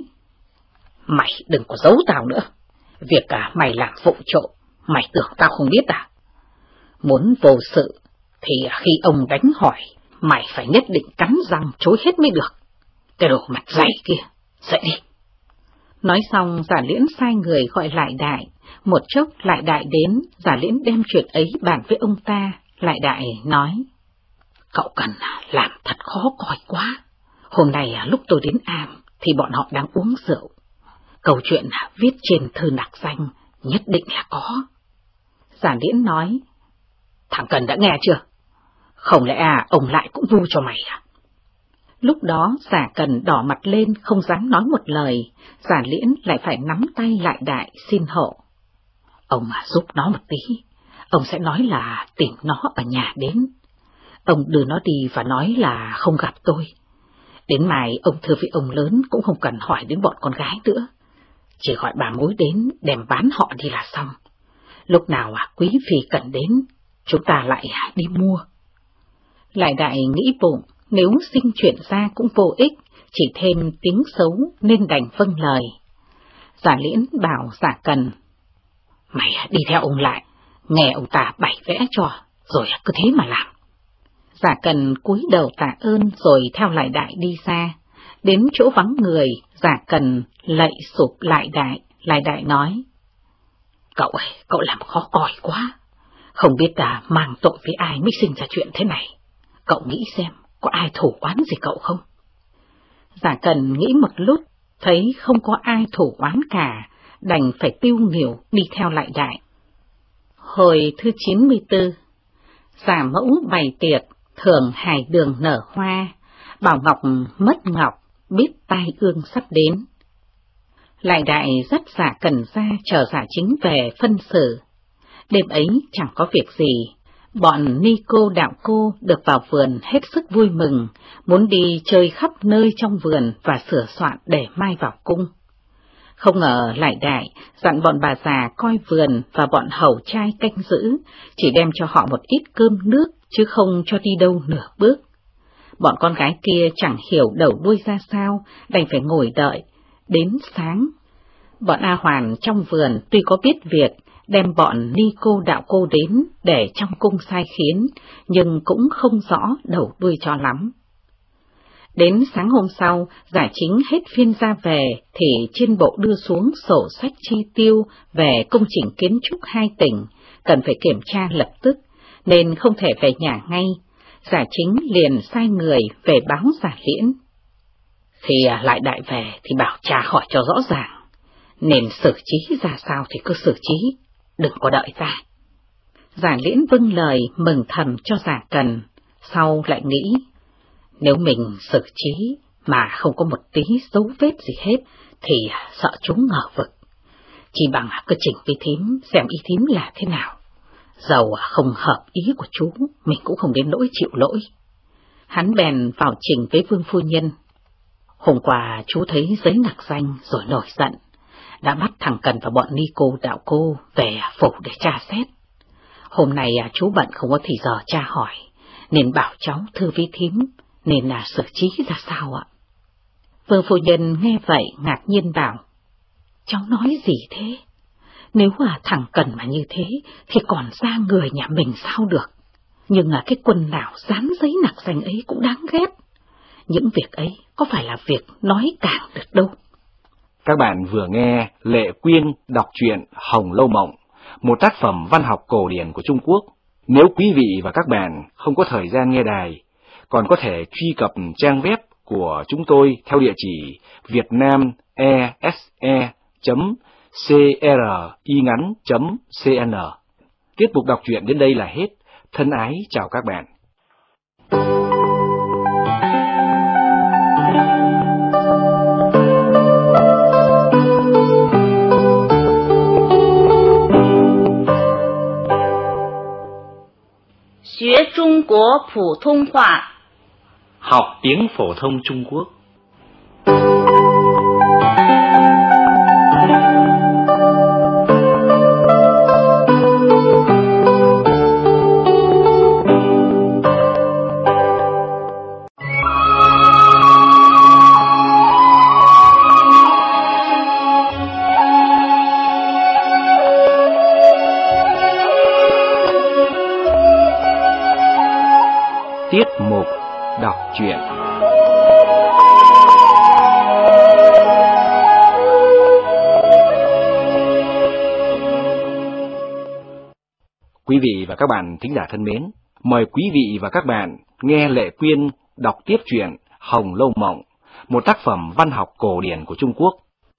Mày đừng có giấu tao nữa, việc mày làm vụ trộm, mày tưởng tao không biết à? Muốn vô sự thì khi ông đánh hỏi, mày phải nhất định cắn răng chối hết mới được. Cái đồ mặt dày kia, dậy đi. Nói xong Giả Liễn sai người gọi Lại Đại. Một chốc Lại Đại đến, Giả Liễn đem chuyện ấy bàn với ông ta. Lại Đại nói: Cậu cần làm thật khó coi quá. Hôm nay lúc tôi đến am thì bọn họ đang uống rượu. Câu chuyện viết trên thư nặc danh nhất định là có. Giả Liễn nói: Thằng Cần đã nghe chưa? Không lẽ ông lại cũng vu cho mày à? Lúc đó Giả Cần đỏ mặt lên, không dám nói một lời. Giả Liễn lại phải nắm tay Lại Đại xin hộ: Ông giúp nó một tí, ông sẽ nói là tìm nó ở nhà đến. Ông đưa nó đi và nói là không gặp tôi. Đến mai ông thưa với ông lớn cũng không cần hỏi đến bọn con gái nữa. Chỉ gọi bà mối đến đem bán họ đi là xong. Lúc nào quý phi cần đến, chúng ta lại đi mua. Lại Đại nghĩ bụng, nếu sinh chuyện ra cũng vô ích, chỉ thêm tiếng xấu nên đành vâng lời. Giả Liễn bảo Giả Cần: Mày đi theo ông Lại, nghe ông ta bày vẽ cho, rồi cứ thế mà làm. Giả Cần cúi đầu tạ ơn rồi theo Lại Đại đi xa. Đến chỗ vắng người, Giả Cần lạy sụp Lại Đại. Lại Đại nói: Cậu ơi, cậu làm khó coi quá. Không biết mang tội với ai mới sinh ra chuyện thế này. Cậu nghĩ xem, có ai thù oán gì cậu không? Giả Cần nghĩ một lúc, thấy không có ai thù oán cả, đành phải tiêu nghỉu đi theo Lại Đại. Hồi thứ 94, Giả Mẫu bày tiệc, thường hài đường nở hoa, Bảo Ngọc mất ngọc, biết tai ương sắp đến. Lại Đại dắt Giả Cần ra chờ Giả Chính về phân xử. Đêm ấy chẳng có việc gì, bọn ni cô đạo cô được vào vườn hết sức vui mừng, muốn đi chơi khắp nơi trong vườn và sửa soạn để mai vào cung. Không ngờ Lại Đại dặn bọn bà già coi vườn và bọn hầu trai canh giữ, chỉ đem cho họ một ít cơm nước chứ không cho đi đâu nửa bước. Bọn con gái kia chẳng hiểu đầu đuôi ra sao, đành phải ngồi đợi. Đến sáng, bọn A Hoàn trong vườn tuy có biết việc, đem bọn ni cô đạo cô đến để trong cung sai khiến, nhưng cũng không rõ đầu đuôi cho lắm. Đến sáng hôm sau, Giải Chính hết phiên ra về, thì trên bộ đưa xuống sổ sách chi tiêu về công trình kiến trúc 2 tỉnh, cần phải kiểm tra lập tức, nên không thể về nhà ngay. Giải Chính liền sai người về báo Giả Liễn. Khi lại đại về thì bảo tra hỏi cho rõ ràng, nên xử trí ra sao thì cứ xử trí, đừng có đợi ta. Giả Liễn vâng lời mừng thầm cho Giả Cần, sau lại nghĩ, nếu mình xử trí mà không có một tí dấu vết gì hết thì sợ chúng ngờ vực. Chỉ bằng cứ chỉnh với thím xem ý thím là thế nào. Dầu không hợp ý của chú, mình cũng không đến nỗi chịu lỗi. Hắn bèn vào trình với Vương phu nhân. Hôm qua chú thấy giấy nặc danh rồi nổi giận, đã bắt thằng Cần và bọn ni cô đạo cô về phủ để tra xét. Hôm nay chú bận không có thì giờ tra hỏi, nên bảo cháu thư với thím, nên là xử trí ra sao ạ? Vương phu nhân nghe vậy ngạc nhiên bảo, cháu nói gì thế? Nếu thằng Cần mà như thế thì còn ra người nhà mình sao được? Nhưng cái quân nào dán giấy nặc danh ấy cũng đáng ghét. Những việc ấy có phải là việc nói càng được đâu. Các bạn vừa nghe Lệ Quyên đọc truyện Hồng Lâu Mộng, một tác phẩm văn học cổ điển của Trung Quốc. Nếu quý vị và các bạn không có thời gian nghe đài, còn có thể truy cập trang web của chúng tôi theo địa chỉ vietnamese.cringắn.cn. Tiết mục đọc truyện đến đây là hết. Thân ái chào các bạn. Học Trung Quốc phổ thông hóa. Học tiếng phổ thông Trung Quốc. Tiết mục đọc truyện. Quý vị và các bạn thính giả thân mến, mời quý vị và các bạn nghe Lệ Quyên đọc tiếp truyện Hồng Lâu Mộng, một tác phẩm văn học cổ điển của Trung Quốc.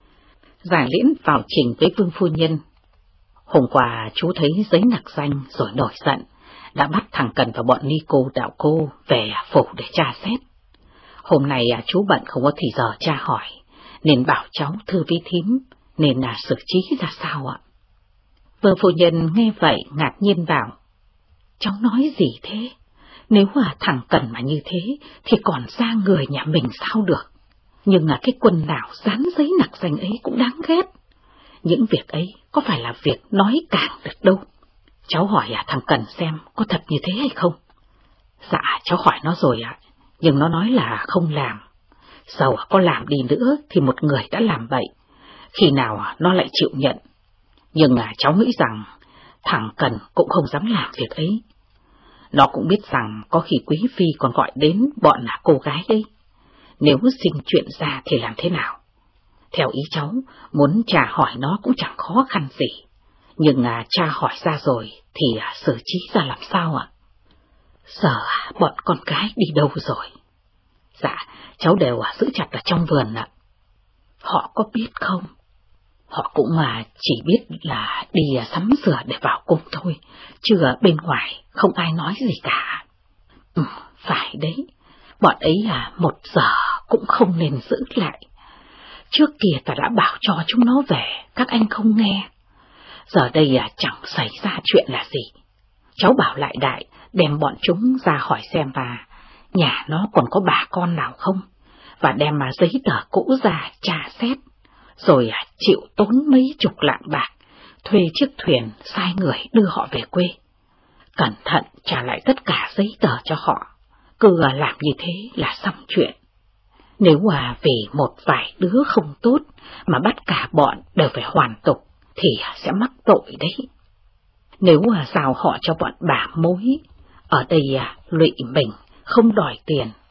Giả Liễn vào trình với Vương phu nhân. Hôm qua chú thấy giấy nặc danh rồi nổi giận, đã bắt thằng Cần và bọn ni cô đạo cô về phủ để tra xét. Hôm nay chú bận không có thì giờ tra hỏi, nên bảo cháu thư với thím, nên là xử trí ra sao ạ? Vương phu nhân nghe vậy ngạc nhiên bảo, cháu nói gì thế? Nếu thằng Cần mà như thế thì còn ra người nhà mình sao được? Nhưng cái quân nào dán giấy nặc danh ấy cũng đáng ghét. Những việc ấy có phải là việc nói càng được đâu. Cháu hỏi thằng Cần xem có thật như thế hay không? Dạ, cháu hỏi nó rồi ạ, nhưng nó nói là không làm. Dầu có làm đi nữa thì một người đã làm bậy, khi nào nó lại chịu nhận. Nhưng cháu nghĩ rằng thằng Cần cũng không dám làm việc ấy. Nó cũng biết rằng có khi quý phi còn gọi đến bọn cô gái đấy. Nếu sinh chuyện ra thì làm thế nào? Theo ý cháu, muốn tra hỏi nó cũng chẳng khó khăn gì. Nhưng tra hỏi ra rồi thì xử trí ra làm sao ạ? Giờ bọn con gái đi đâu rồi? Dạ, cháu đều giữ chặt ở trong vườn ạ. Họ có biết không? Họ cũng chỉ biết là đi sắm sửa để vào cung thôi, chứ bên ngoài không ai nói gì cả. Phải đấy, bọn ấy 1 giờ cũng không nên giữ lại. Trước kia ta đã bảo cho chúng nó về, các anh không nghe. Giờ đây chẳng xảy ra chuyện là gì. Cháu bảo lại đại, đem bọn chúng ra hỏi xem nhà nó còn có bà con nào không, và đem giấy tờ cũ ra tra xét, rồi chịu tốn mấy chục lạng bạc, thuê chiếc thuyền sai người đưa họ về quê. Cẩn thận trả lại tất cả giấy tờ cho họ, cứ làm như thế là xong chuyện. Nếu vì một vài đứa không tốt mà bắt cả bọn đều phải hoàn tục thì sẽ mắc tội đấy. Nếu giao họ cho bọn bà mối, ở đây lụy mình, không đòi tiền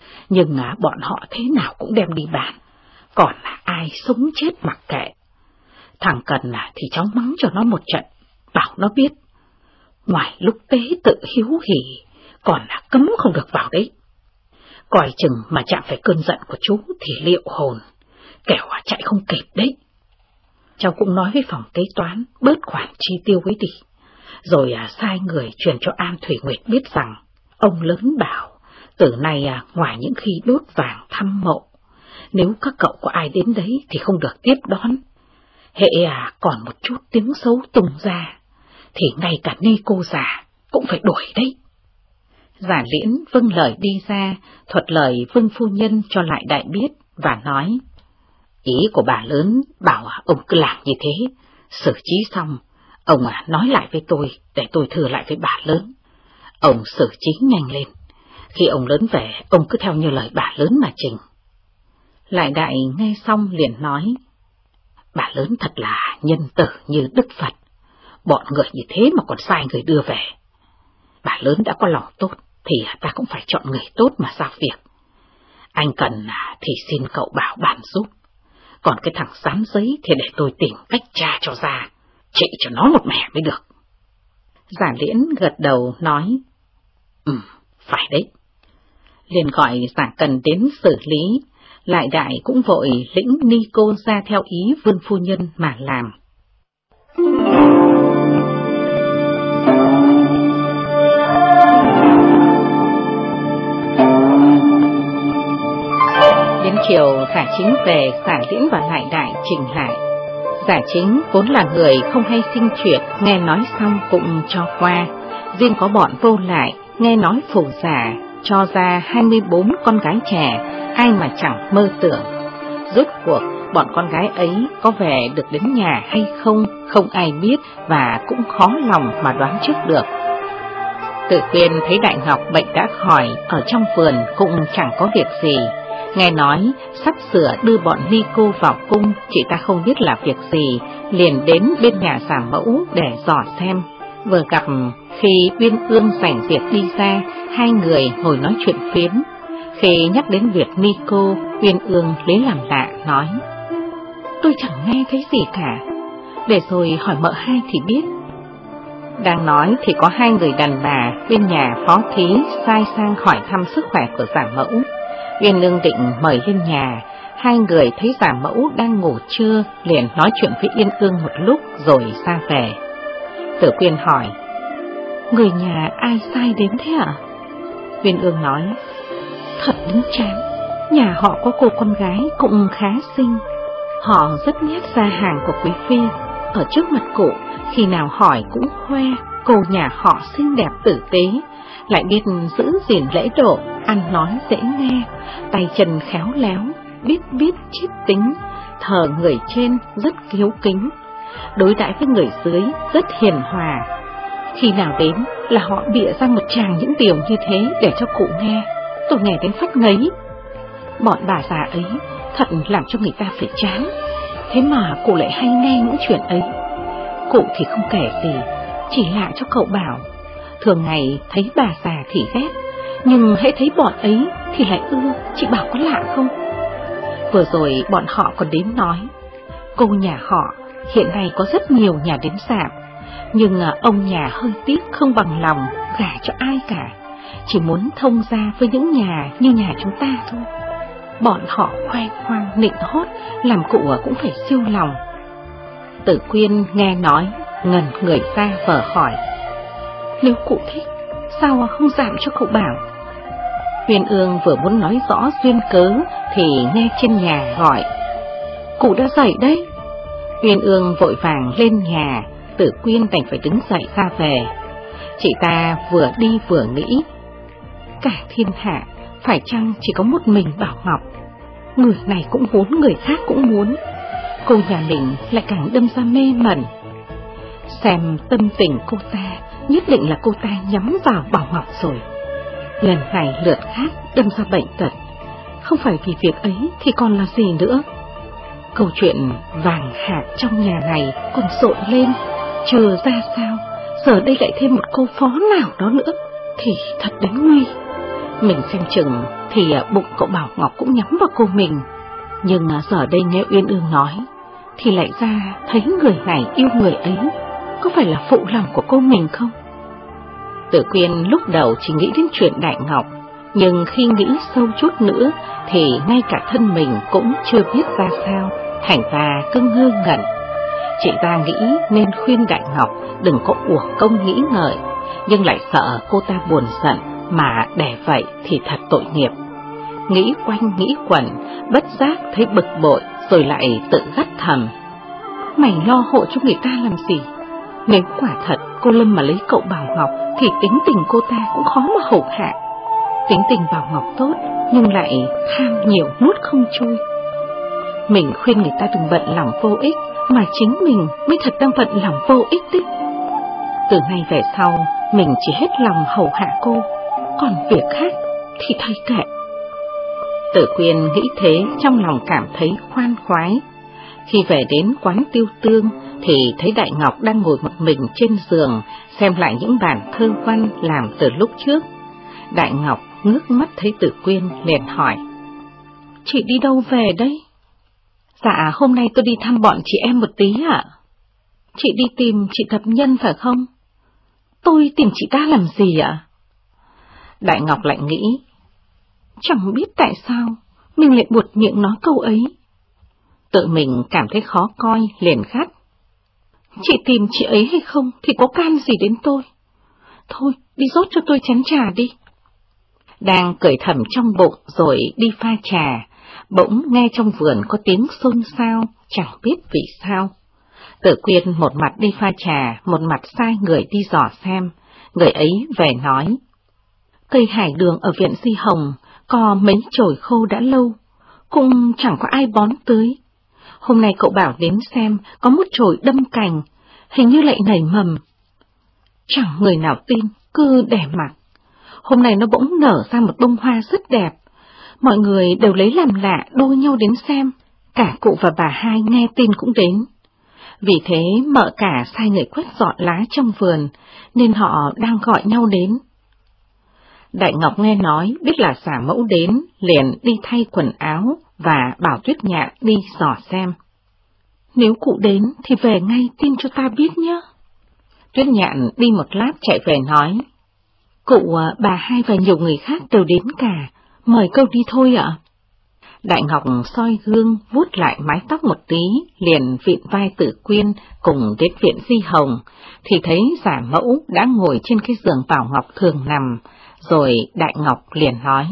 Nhưng bọn họ thế nào cũng đem đi bán, còn ai sống chết mặc kệ. Thằng Cần thì cháu mắng cho nó một trận, bảo nó biết, ngoài lúc tế tự hiếu hỉ, còn cấm không được vào đấy. Coi chừng mà chạm phải cơn giận của chú thì liệu hồn, kẻo chạy không kịp đấy. Cháu cũng nói với phòng kế toán bớt khoản chi tiêu ấy đi, rồi sai người truyền cho An Thủy Nguyệt biết rằng ông lớn bảo từ nay ngoài những khi đốt vàng thăm mộ, nếu các cậu có ai đến đấy thì không được tiếp đón. Hễ còn một chút tiếng xấu tung ra thì ngay cả ni cô già cũng phải đuổi đấy. Giả Liễn vâng lời đi ra, thuật lời Vương phu nhân cho lại đại biết và nói: ý của bà lớn bảo ông cứ làm như thế, xử trí xong, ông nói lại với tôi để tôi thừa lại với bà lớn. Ông xử trí nhanh lên, khi ông lớn về, ông cứ theo như lời bà lớn mà trình. Lại đại nghe xong liền nói: bà lớn thật là nhân tử như Đức Phật, bọn người như thế mà còn sai người đưa về. Bà lớn đã có lòng tốt thì ta cũng phải chọn người tốt mà giao việc. Anh cần thì xin cậu bảo bàn giúp, còn cái thằng dán giấy thì để tôi tìm cách tra cho ra, trị cho nó một mẻ mới được. Giả Liễn gật đầu nói: phải đấy. Liền gọi Giả Cần đến xử lý. Lại đại cũng vội lĩnh ni cô ra theo ý Vương phu nhân mà làm. Đến chiều Giả Chính về, Giả Liễn và Lại đại trình lại. Giả Chính vốn là người không hay sinh chuyện, nghe nói xong cũng cho qua. Riêng có bọn Vô Lại nghe nói phủ giả cho ra 24 con gái trẻ, ai mà chẳng mơ tưởng. Rốt cuộc bọn con gái ấy có về được đến nhà hay không, không ai biết và cũng khó lòng mà đoán trước được. Tử Quyên thấy Đại Ngọc bệnh đã khỏi, ở trong vườn cũng chẳng có việc gì. Nghe nói sắp sửa đưa bọn ni cô vào cung, chị ta không biết là việc gì, liền đến bên nhà giả mẫu để dò xem. Vừa gặp khi Uyên Ương rảnh việc đi ra, hai người ngồi nói chuyện phiếm. Khi nhắc đến việc ni cô, Uyên Ương lấy làm lạ nói: tôi chẳng nghe thấy gì cả, để rồi hỏi mợ hai thì biết. Đang nói thì có hai người đàn bà bên nhà phó thí sai sang hỏi thăm sức khỏe của giả mẫu. Uyên Ương định mời lên nhà, hai người thấy giả mẫu đang ngủ trưa, liền nói chuyện với Yên Ương một lúc rồi ra về. Tử Quyên hỏi: người nhà ai sai đến thế ạ? Uyên Ương nói: thật đứng chán, nhà họ có cô con gái cũng khá xinh, họ rất nhét ra hàng của quý phi, ở trước mặt cụ khi nào hỏi cũng khoe cô nhà họ xinh đẹp tử tế, lại biết giữ gìn lễ độ, ăn nói dễ nghe, tay chân khéo léo, biết chiết tính, thờ người trên rất hiếu kính, đối đãi với người dưới rất hiền hòa. Khi nào đến là họ bịa ra một tràng những điều như thế để cho cụ nghe, tôi nghe đến phát ngấy. Bọn bà già ấy thật làm cho người ta phải chán, thế mà cụ lại hay nghe những chuyện ấy. Cụ thì không kể gì, chỉ lạ cho cậu bảo, thường ngày thấy bà già thì ghét, nhưng hễ thấy bọn ấy thì lại ưa, chị bảo có lạ không? Vừa rồi bọn họ còn đến nói, cô nhà họ hiện nay có rất nhiều nhà đến sạp, nhưng ông nhà hơi tiếc không bằng lòng gả cho ai cả, chỉ muốn thông gia với những nhà như nhà chúng ta thôi. Bọn họ khoe khoang nịnh hót, làm cụ cũng phải siêu lòng. Tử Quyên nghe nói, ngần người ra vờ hỏi: nếu cụ thích, sao không giảm cho cậu bảo? Uyên Ương vừa muốn nói rõ duyên cớ thì nghe trên nhà gọi: cụ đã dậy đấy. Uyên Ương vội vàng lên nhà, Tử Quyên đành phải đứng dậy ra về. Chị ta vừa đi vừa nghĩ, cả thiên hạ phải chăng chỉ có một mình Bảo Ngọc? Người này cũng muốn, người khác cũng muốn, cô nhà mình lại càng đâm ra mê mẩn. Xem tâm tình cô ta, nhất định là cô ta nhắm vào Bảo Ngọc rồi. Lần này lượt khác đâm ra bệnh tật, không phải vì việc ấy thì còn là gì nữa. Câu chuyện vàng hạt trong nhà này còn rộn lên, chờ ra sao, giờ đây lại thêm một cô phó nào đó nữa thì thật đến nguy. Mình xem chừng thì bụng cậu Bảo Ngọc cũng nhắm vào cô mình, nhưng giờ đây nghe Uyên Ương nói thì lại ra thấy người này yêu người ấy, có phải là phụ lòng của cô mình không? Tử Quyên lúc đầu chỉ nghĩ đến chuyện Đại Ngọc, nhưng khi nghĩ sâu chút nữa thì ngay cả thân mình cũng chưa biết ra sao, thành ra cứ ngơ ngẩn. Chị ta nghĩ nên khuyên Đại Ngọc đừng có uổng công nghĩ ngợi, nhưng lại sợ cô ta buồn giận mà để vậy thì thật tội nghiệp. Nghĩ quanh nghĩ quẩn, bất giác thấy bực bội rồi lại tự gắt thầm: mày lo hộ cho người ta làm gì? Nếu quả thật cô Lâm mà lấy cậu Bảo Ngọc thì tính tình cô ta cũng khó mà hầu hạ. Tính tình Bảo Ngọc tốt nhưng lại tham nhiều nuốt không trôi. Mình khuyên người ta đừng bận lòng vô ích, mà chính mình mới thật đang bận lòng vô ích đấy. Từ nay về sau mình chỉ hết lòng hầu hạ cô, còn việc khác thì thầy kệ. Tử Quyên nghĩ thế trong lòng cảm thấy khoan khoái. Khi về đến quán Tiêu Tương thì thấy Đại Ngọc đang ngồi một mình trên giường xem lại những bản thơ văn làm từ lúc trước. Đại Ngọc ngước mắt thấy Tử Quyên liền hỏi: chị đi đâu về đấy? Dạ hôm nay tôi đi thăm bọn chị em một tí ạ. Chị đi tìm chị Thập Nhân phải không? Tôi tìm chị ta làm gì ạ? Đại Ngọc lại nghĩ, chẳng biết tại sao mình lại buột miệng nói câu ấy. Tự mình cảm thấy khó coi liền gắt: chị tìm chị ấy hay không thì có can gì đến tôi? Thôi đi rót cho tôi chén trà đi. Đang cười thầm trong bụng rồi đi pha trà, bỗng nghe trong vườn có tiếng xôn xao, chẳng biết vì sao. Tử Quyên một mặt đi pha trà, một mặt sai người đi dò xem. Người ấy về nói: cây hải đường ở viện Di Hồng có mấy chồi khô đã lâu, cũng chẳng có ai bón tưới. Hôm nay cậu bảo đến xem có một chồi đâm cành, hình như lại nảy mầm. Chẳng người nào tin, cứ để mặc. Hôm nay nó bỗng nở ra một bông hoa rất đẹp. Mọi người đều lấy làm lạ đua nhau đến xem, cả cụ và bà hai nghe tin cũng đến. Vì thế mợ cả sai người quét dọn lá trong vườn, nên họ đang gọi nhau đến. Đại Ngọc nghe nói biết là giả mẫu đến, liền đi thay quần áo và bảo Tuyết Nhạn đi dò xem. Nếu cụ đến thì về ngay tin cho ta biết nhé. Tuyết Nhạn đi một lát chạy về nói: cụ, bà hai và nhiều người khác đều đến cả, mời câu đi thôi ạ. Đại Ngọc soi gương vuốt lại mái tóc một tí, liền vịn vai Tử Quyên cùng đến viện Di Hồng, thì thấy giả mẫu đã ngồi trên cái giường Bảo Ngọc thường nằm, rồi Đại Ngọc liền nói: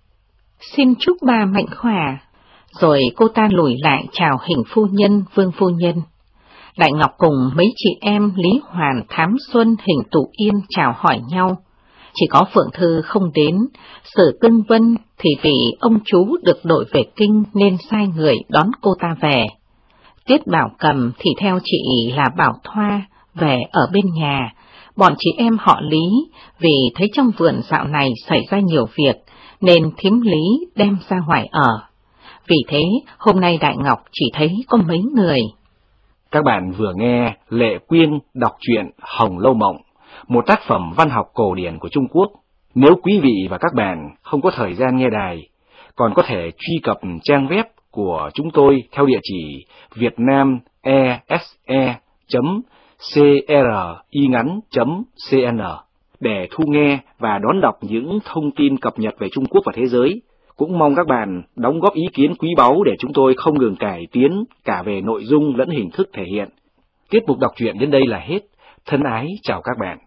xin chúc bà mạnh khỏe. Rồi cô ta lùi lại chào Hình phu nhân, Vương phu nhân. Đại Ngọc cùng mấy chị em Lý Hoàn, Thám Xuân, Hình Tụ Yên chào hỏi nhau. Chỉ có Phượng Thư không đến, Sử Cưng Vân thì vì ông chú được đổi về kinh nên sai người đón cô ta về. Tiết Bảo Cầm thì theo chị là Bảo Thoa về ở bên nhà. Bọn chị em họ Lý vì thấy trong vườn dạo này xảy ra nhiều việc nên thím Lý đem ra ngoài ở. Vì thế hôm nay Đại Ngọc chỉ thấy có mấy người. Các bạn vừa nghe Lệ Quyên đọc truyện Hồng Lâu Mộng, một tác phẩm văn học cổ điển của Trung Quốc. Nếu quý vị và các bạn không có thời gian nghe đài, còn có thể truy cập trang web của chúng tôi theo địa chỉ vietnamese.cringắn.cn để thu nghe và đón đọc những thông tin cập nhật về Trung Quốc và thế giới. Cũng mong các bạn đóng góp ý kiến quý báu để chúng tôi không ngừng cải tiến cả về nội dung lẫn hình thức thể hiện. Tiết mục đọc truyện đến đây là hết. Thân ái chào các bạn.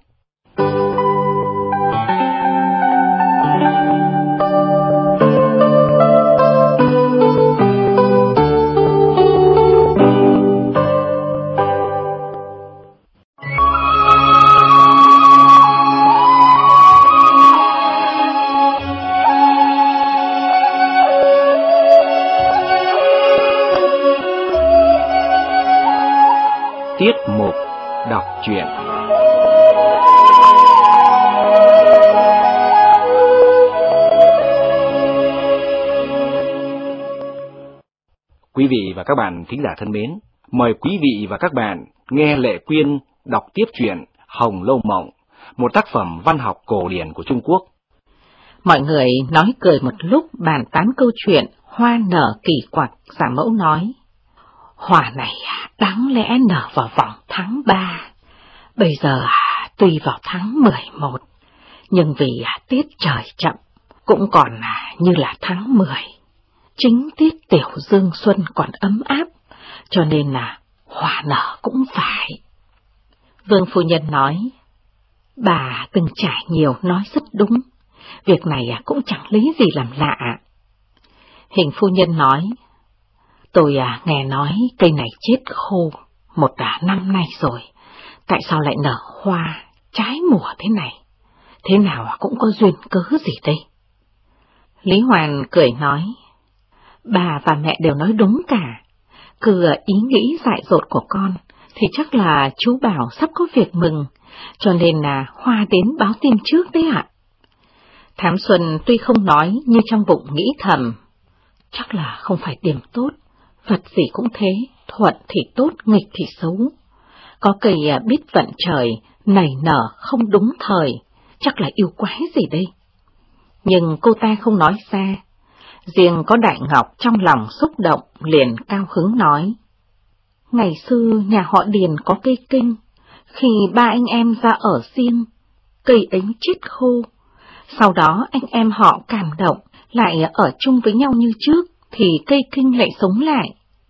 Tiết mục đọc truyện. Quý vị và các bạn thính giả thân mến, mời quý vị và các bạn nghe Lệ Quyên đọc tiếp truyện Hồng Lâu Mộng, một tác phẩm văn học cổ điển của Trung Quốc. Mọi người nói cười một lúc, bàn tán câu chuyện hoa nở kỳ quặc. Giả Mẫu nói, hoa này đáng lẽ nở vào vòng tháng 3, bây giờ tuy vào tháng 11, nhưng vì tiết trời chậm, cũng còn như là tháng 10. Chính tiết tiểu dương xuân còn ấm áp, cho nên hoa nở cũng phải. Vương phu nhân nói, bà từng trải nhiều nói rất đúng, việc này cũng chẳng lấy gì làm lạ. Hình phu nhân nói, tôi nghe nói cây này chết khô một năm nay rồi, tại sao lại nở hoa trái mùa thế này? Thế nào cũng có duyên cớ gì đây? Lý Hoàn cười nói, bà và mẹ đều nói đúng cả, cứ ý nghĩ dại dột của con thì chắc là chú bảo sắp có việc mừng, cho nên hoa đến báo tin trước đấy ạ. Thám Xuân tuy không nói nhưng trong bụng nghĩ thầm, chắc là không phải điểm tốt, vật gì cũng thế, thuận thì tốt, nghịch thì xấu. Có cây biết vận trời, nảy nở không đúng thời, chắc là yêu quái gì đây. Nhưng cô ta không nói ra, riêng có Đại Ngọc trong lòng xúc động liền cao hứng nói, ngày xưa nhà họ Điền có cây kinh, khi ba anh em ra ở riêng, cây ấy chết khô. Sau đó anh em họ cảm động, lại ở chung với nhau như trước, thì cây kinh lại sống lại.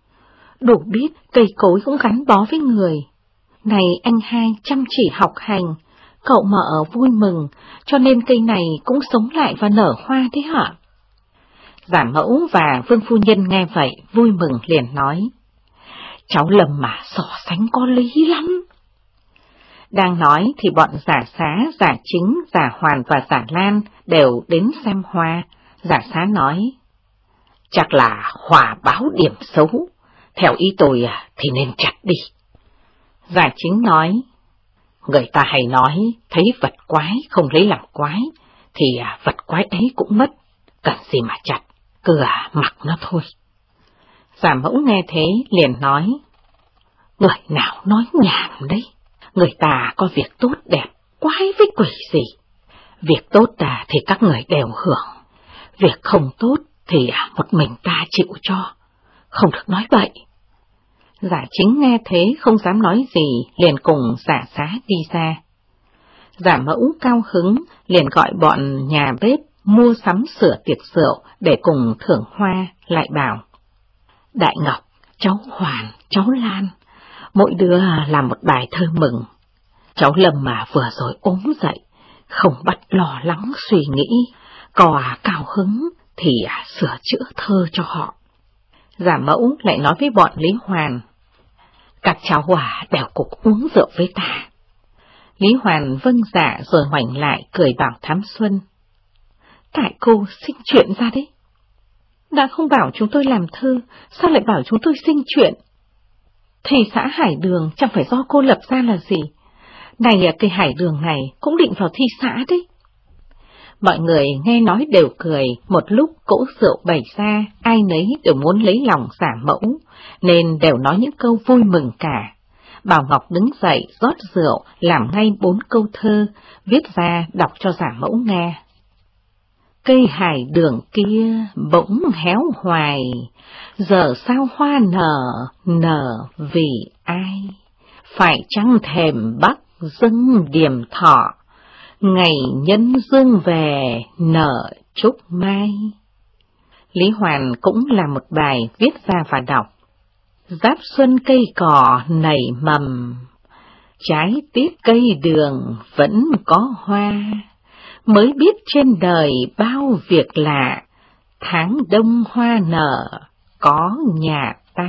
Đủ biết cây cối cũng gắn bó với người. Này anh hai chăm chỉ học hành, cậu mợ vui mừng, cho nên cây này cũng sống lại và nở hoa thế hả? Giả Mẫu và Vương phu nhân nghe vậy vui mừng liền nói, cháu Lâm mà so sánh có lý lắm. Đang nói thì bọn Giả Xá, Giả Chính, Giả Hoàn và Giả Lan đều đến xem hoa. Giả Xá nói, chắc là hoa báo điểm xấu, theo ý tôi thì nên chặt đi. Giả Chính nói, người ta hay nói thấy vật quái không lấy làm quái, thì vật quái ấy cũng mất, cần gì mà chặt, cứ mặc nó thôi. Giả Mẫu nghe thế liền nói, người nào nói nhảm đấy, người ta có việc tốt đẹp, quái với quỷ gì. Việc tốt thì các người đều hưởng, việc không tốt thì một mình ta chịu cho, không được nói bậy. Giả Chính nghe thế không dám nói gì, liền cùng Giả Xá đi ra. Giả Mẫu cao hứng liền gọi bọn nhà bếp mua sắm sửa tiệc rượu để cùng thưởng hoa, lại bảo, Đại Ngọc, cháu Hoàn, cháu Lan, mỗi đứa làm một bài thơ mừng. Cháu Lâm mà vừa rồi ốm dậy, không bắt lo lắng suy nghĩ, có cao hứng thì sửa chữa thơ cho họ. Giả Mẫu lại nói với bọn Lý Hoàn, các cháu đều cục uống rượu với ta. Lý Hoàn vâng dạ rồi ngoảnh lại cười bảo Thám Xuân, tại cô sinh chuyện ra đấy. Đã không bảo chúng tôi làm thơ, sao lại bảo chúng tôi sinh chuyện? Thì xã Hải Đường chẳng phải do cô lập ra là gì? Này cây Hải Đường này cũng định vào thi xã đấy. Mọi người nghe nói đều cười, một lúc cỗ rượu bày ra, ai nấy đều muốn lấy lòng Giả Mẫu, nên đều nói những câu vui mừng cả. Bảo Ngọc đứng dậy rót rượu, làm ngay 4 câu thơ, viết ra đọc cho Giả Mẫu nghe. Cây Hải Đường kia bỗng héo hoài, giờ sao hoa nở, nở vì ai? Phải chăng thèm Bắc dâng điềm thọ, ngày nhân dương về nở trúc mai? Lý Hoàn cũng là một bài viết ra và đọc. Giáp xuân cây cỏ nảy mầm, trái tiết cây đường vẫn có hoa, mới biết trên đời bao việc lạ, tháng đông hoa nở có nhà ta.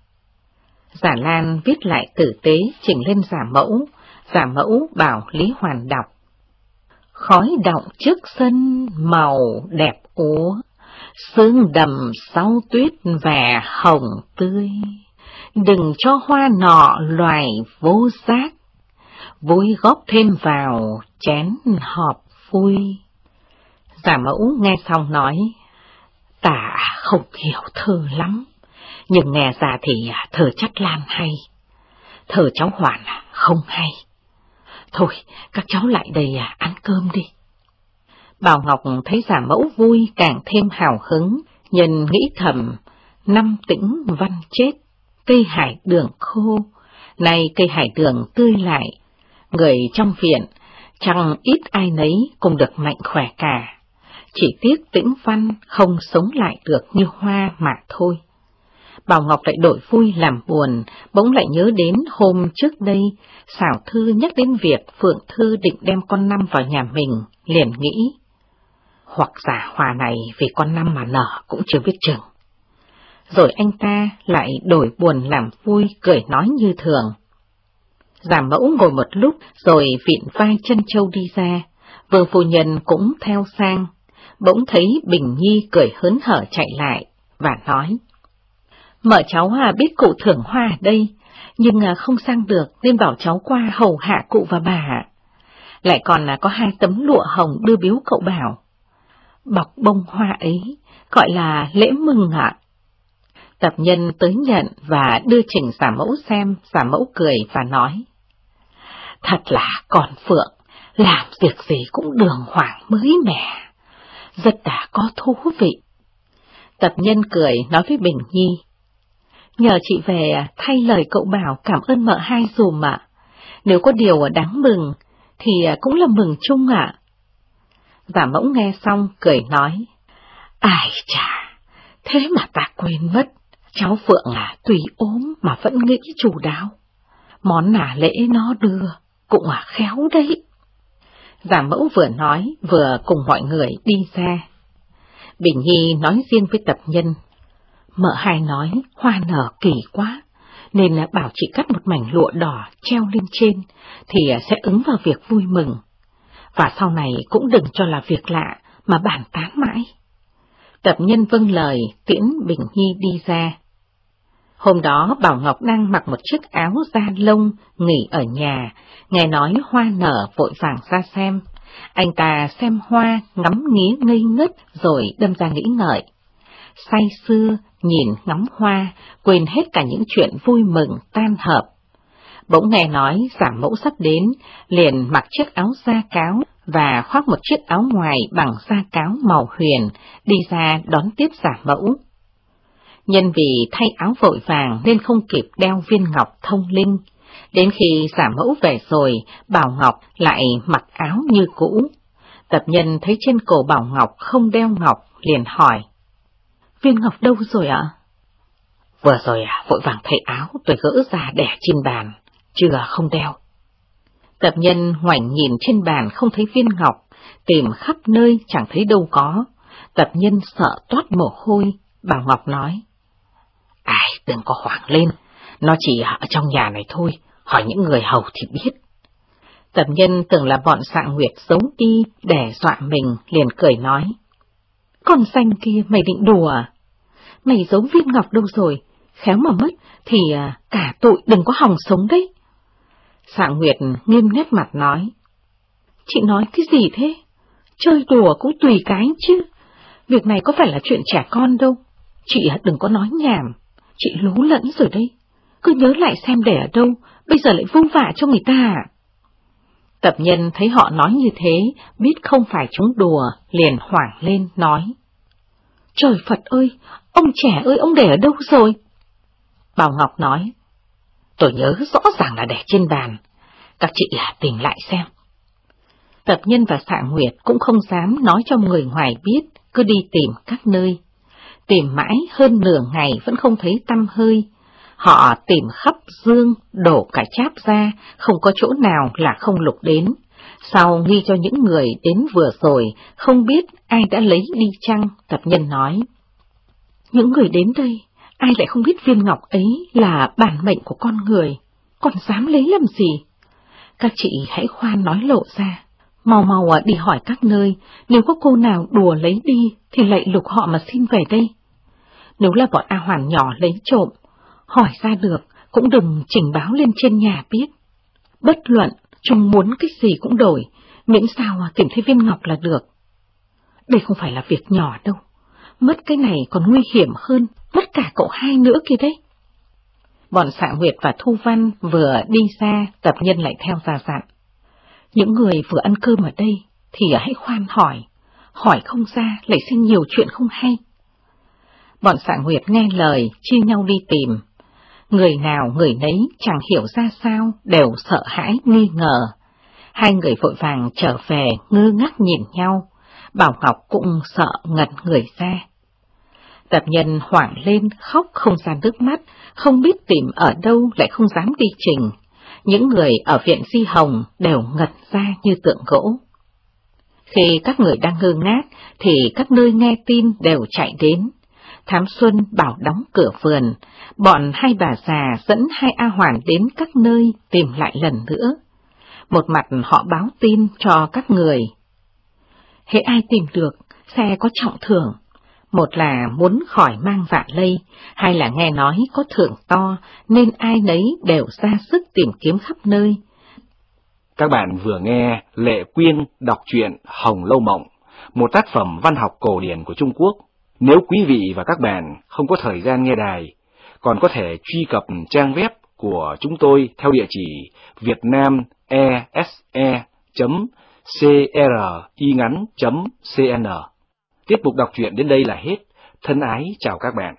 Giả Lan viết lại tử tế chỉnh lên Giả Mẫu, Giả Mẫu bảo Lý Hoàn đọc. Khói động trước sân màu đẹp úa, sương đầm sau tuyết vẻ hồng tươi, đừng cho hoa nọ loài vô giác, vui góp thêm vào chén họp vui. Giả Mẫu nghe xong nói, ta không hiểu thơ lắm, nhưng nghe ra thì thơ chắc Lan hay, thơ cháu Hoàn không hay. Thôi, các cháu lại đây ăn cơm đi. Bảo Ngọc thấy giả mẫu vui càng thêm hào hứng, nhân nghĩ thầm, năm Tĩnh Văn chết, cây hải đường khô, nay cây hải đường tươi lại, người trong viện chẳng ít ai nấy cùng được mạnh khỏe cả, chỉ tiếc Tĩnh Văn không sống lại được như Hoa mà thôi. Bảo Ngọc lại đổi vui làm buồn, bỗng lại nhớ đến hôm trước đây, Xảo Thư nhắc đến việc Phượng Thư định đem con Năm vào nhà mình, liền nghĩ, hoặc giả Hoa này vì con Năm mà nở cũng chưa biết chừng. Rồi anh ta lại đổi buồn làm vui, cười nói như thường. Giả mẫu ngồi một lúc rồi vịn vai chân châu đi ra, Vương phu nhân cũng theo sang, bỗng thấy Bình Nhi cười hớn hở chạy lại, và nói, mợ cháu biết cụ thưởng hoa ở đây, nhưng không sang được nên bảo cháu qua hầu hạ cụ và bà. Lại còn có 2 tấm lụa hồng đưa biếu cậu Bảo. Bọc bông hoa ấy gọi là lễ mừng ạ. Tập nhân tới nhận và đưa trình giả mẫu xem, giả mẫu cười và nói, thật là con Phượng, làm việc gì cũng đường hoàng mới mẻ, rất là có thú vị. Tập nhân cười nói với Bình Nhi, nhờ chị về thay lời cậu Bảo cảm ơn mợ hai dùm ạ. Nếu có điều đáng mừng thì cũng là mừng chung ạ. Giả mẫu nghe xong cười nói, ai chà, thế mà ta quên mất, cháu Phượng tùy ốm mà vẫn nghĩ chu đáo. Món nà lễ nó đưa cũng khéo đấy. Giả mẫu vừa nói vừa cùng mọi người đi ra. Bình Nhi nói riêng với tập nhân, mợ hai nói hoa nở kỳ quá, nên bảo chị cắt một mảnh lụa đỏ treo lên trên, thì sẽ ứng vào việc vui mừng. Và sau này cũng đừng cho là việc lạ mà bàn tán mãi. Tập nhân vâng lời tiễn Bình Nhi đi ra. Hôm đó Bảo Ngọc đang mặc một chiếc áo da lông nghỉ ở nhà, nghe nói hoa nở vội vàng ra xem. Anh ta xem hoa ngắm nghía ngây ngất rồi đâm ra nghĩ ngợi. Say sưa nhìn ngắm hoa, quên hết cả những chuyện vui mừng tan hợp. Bỗng nghe nói giả mẫu sắp đến, liền mặc chiếc áo da cáo và khoác một chiếc áo ngoài bằng da cáo màu huyền, đi ra đón tiếp giả mẫu. Nhân vì thay áo vội vàng nên không kịp đeo viên ngọc thông linh. Đến khi giả mẫu về rồi, Bảo Ngọc lại mặc áo như cũ. Tập nhân thấy trên cổ Bảo Ngọc không đeo ngọc, liền hỏi, viên ngọc đâu rồi ạ? Vừa rồi vội vàng thay áo tôi gỡ ra để trên bàn, chưa không đeo. Tập nhân ngoảnh nhìn trên bàn không thấy viên ngọc, tìm khắp nơi chẳng thấy đâu có. Tập nhân sợ toát mồ hôi. Bảo Ngọc nói, ai đừng có hoảng lên, nó chỉ ở trong nhà này thôi, hỏi những người hầu thì biết. Tập nhân tưởng là bọn Xạ Nguyệt giấu đi để dọa mình, liền cười nói, con xanh kia mày định đùa à? Mày giấu viên ngọc đâu rồi, khéo mà mất thì cả tụi đừng có hòng sống đấy. Xạ Nguyệt nghiêm nét mặt nói, chị nói cái gì thế? Chơi đùa cũng tùy cái chứ, việc này có phải là chuyện trẻ con đâu, chị đừng có nói nhảm, chị lú lẫn rồi đây, cứ nhớ lại xem để ở đâu, bây giờ lại vung vạ cho người ta à? Tập nhân thấy họ nói như thế, biết không phải chúng đùa, liền hoảng lên nói, trời Phật ơi, ông trẻ ơi, ông để ở đâu rồi? Bảo Ngọc nói, tôi nhớ rõ ràng là để trên bàn, các chị tìm lại xem. Tập nhân và Xạ Nguyệt cũng không dám nói cho người ngoài biết, cứ đi tìm các nơi. Tìm mãi hơn nửa ngày vẫn không thấy tăm hơi. Họ tìm khắp dương, đổ cả cháp ra, không có chỗ nào là không lục đến. Sau nghi cho những người đến vừa rồi, không biết ai đã lấy đi chăng, tập nhân nói, những người đến đây, ai lại không biết viên ngọc ấy là bản mệnh của con người, còn dám lấy làm gì? Các chị hãy khoan nói lộ ra, mau mau đi hỏi các nơi, nếu có cô nào đùa lấy đi thì lạy lục họ mà xin về đây. Nếu là bọn A Hoàn nhỏ lấy trộm, hỏi ra được cũng đừng trình báo lên trên nhà biết. Bất luận chúng muốn cái gì cũng đổi, miễn sao tìm thấy viên ngọc là được. Đây không phải là việc nhỏ đâu, mất cái này còn nguy hiểm hơn, mất cả cậu hai nữa kia đấy. Bọn Xạ Nguyệt và Thu Văn vừa đi ra, tập nhân lại theo ra dặn, những người vừa ăn cơm ở đây thì hãy khoan hỏi, hỏi không ra lại sinh nhiều chuyện không hay. Bọn Xạ Nguyệt nghe lời chia nhau đi tìm. Người nào người nấy chẳng hiểu ra sao, đều sợ hãi nghi ngờ. Hai người vội vàng trở về ngơ ngác nhìn nhau, Bảo Ngọc cũng sợ ngẩn người ra. Tập Nhân hoảng lên khóc không ra nước mắt, không biết tìm ở đâu lại không dám đi trình. Những người ở viện Di Hồng đều ngẩn ra như tượng gỗ. Khi các người đang ngơ ngác thì các nơi nghe tin đều chạy đến. Thám Xuân bảo đóng cửa vườn, bọn hai bà già dẫn hai A Hoàn đến các nơi tìm lại lần nữa. Một mặt họ báo tin cho các người. Hễ ai tìm được, sẽ có trọng thưởng. Một là muốn khỏi mang vạ lây, hai là nghe nói có thưởng to, nên ai nấy đều ra sức tìm kiếm khắp nơi. Các bạn vừa nghe Lệ Quyên đọc truyện Hồng Lâu Mộng, một tác phẩm văn học cổ điển của Trung Quốc. Nếu quý vị và các bạn không có thời gian nghe đài, còn có thể truy cập trang web của chúng tôi theo địa chỉ vietnamese.cringắn.cn. Tiết mục đọc truyện đến đây là hết. Thân ái chào các bạn.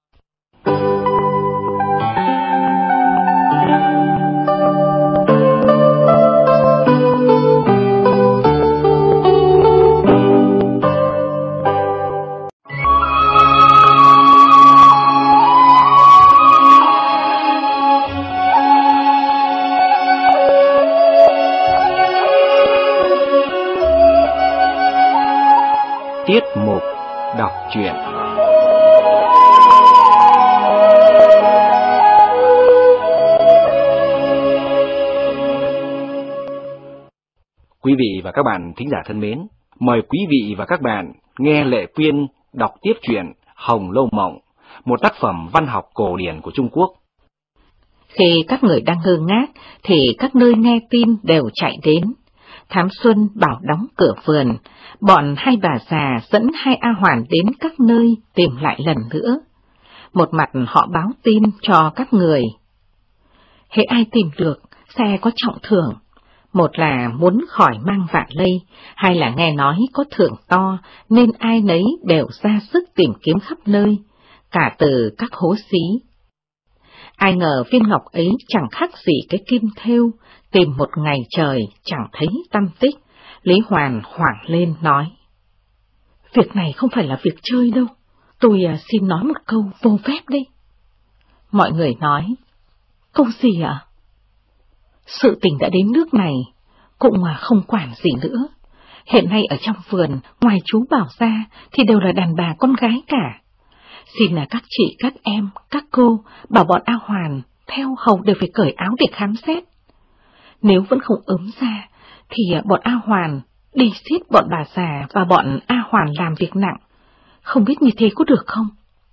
Tiết mục đọc truyện. Quý vị và các bạn thính giả thân mến, mời quý vị và các bạn nghe Lệ Quyên đọc tiếp truyện Hồng Lâu Mộng, một tác phẩm văn học cổ điển của Trung Quốc. Khi các người đang ngơ ngác thì các nơi nghe tin đều chạy đến. Thám Xuân bảo đóng cửa vườn, bọn hai bà già dẫn hai A Hoàn đến các nơi tìm lại lần nữa. Một mặt họ báo tin cho các người. Hễ ai tìm được, sẽ có trọng thưởng. Một là muốn khỏi mang vạ lây, hai là nghe nói có thưởng to, nên ai nấy đều ra sức tìm kiếm khắp nơi, cả từ các hố xí. Ai ngờ viên ngọc ấy chẳng khác gì cái kim thêu, tìm một ngày trời chẳng thấy tăm tích. Lý Hoàn hoảng lên nói: Việc này không phải là việc chơi đâu, tôi xin nói một câu vô phép đây. Mọi người nói: Câu gì ạ? Sự tình đã đến nước này, cũng không quản gì nữa. Hiện nay ở trong vườn, ngoài chú Bảo ra thì đều là đàn bà con gái cả. Xin là các chị, các em, các cô bảo bọn A Hoàn theo hầu đều phải cởi áo để khám xét. Nếu vẫn không ấm ra thì bọn A Hoàn đi xiết bọn bà già và bọn A Hoàn làm việc nặng. Không biết như thế có được không?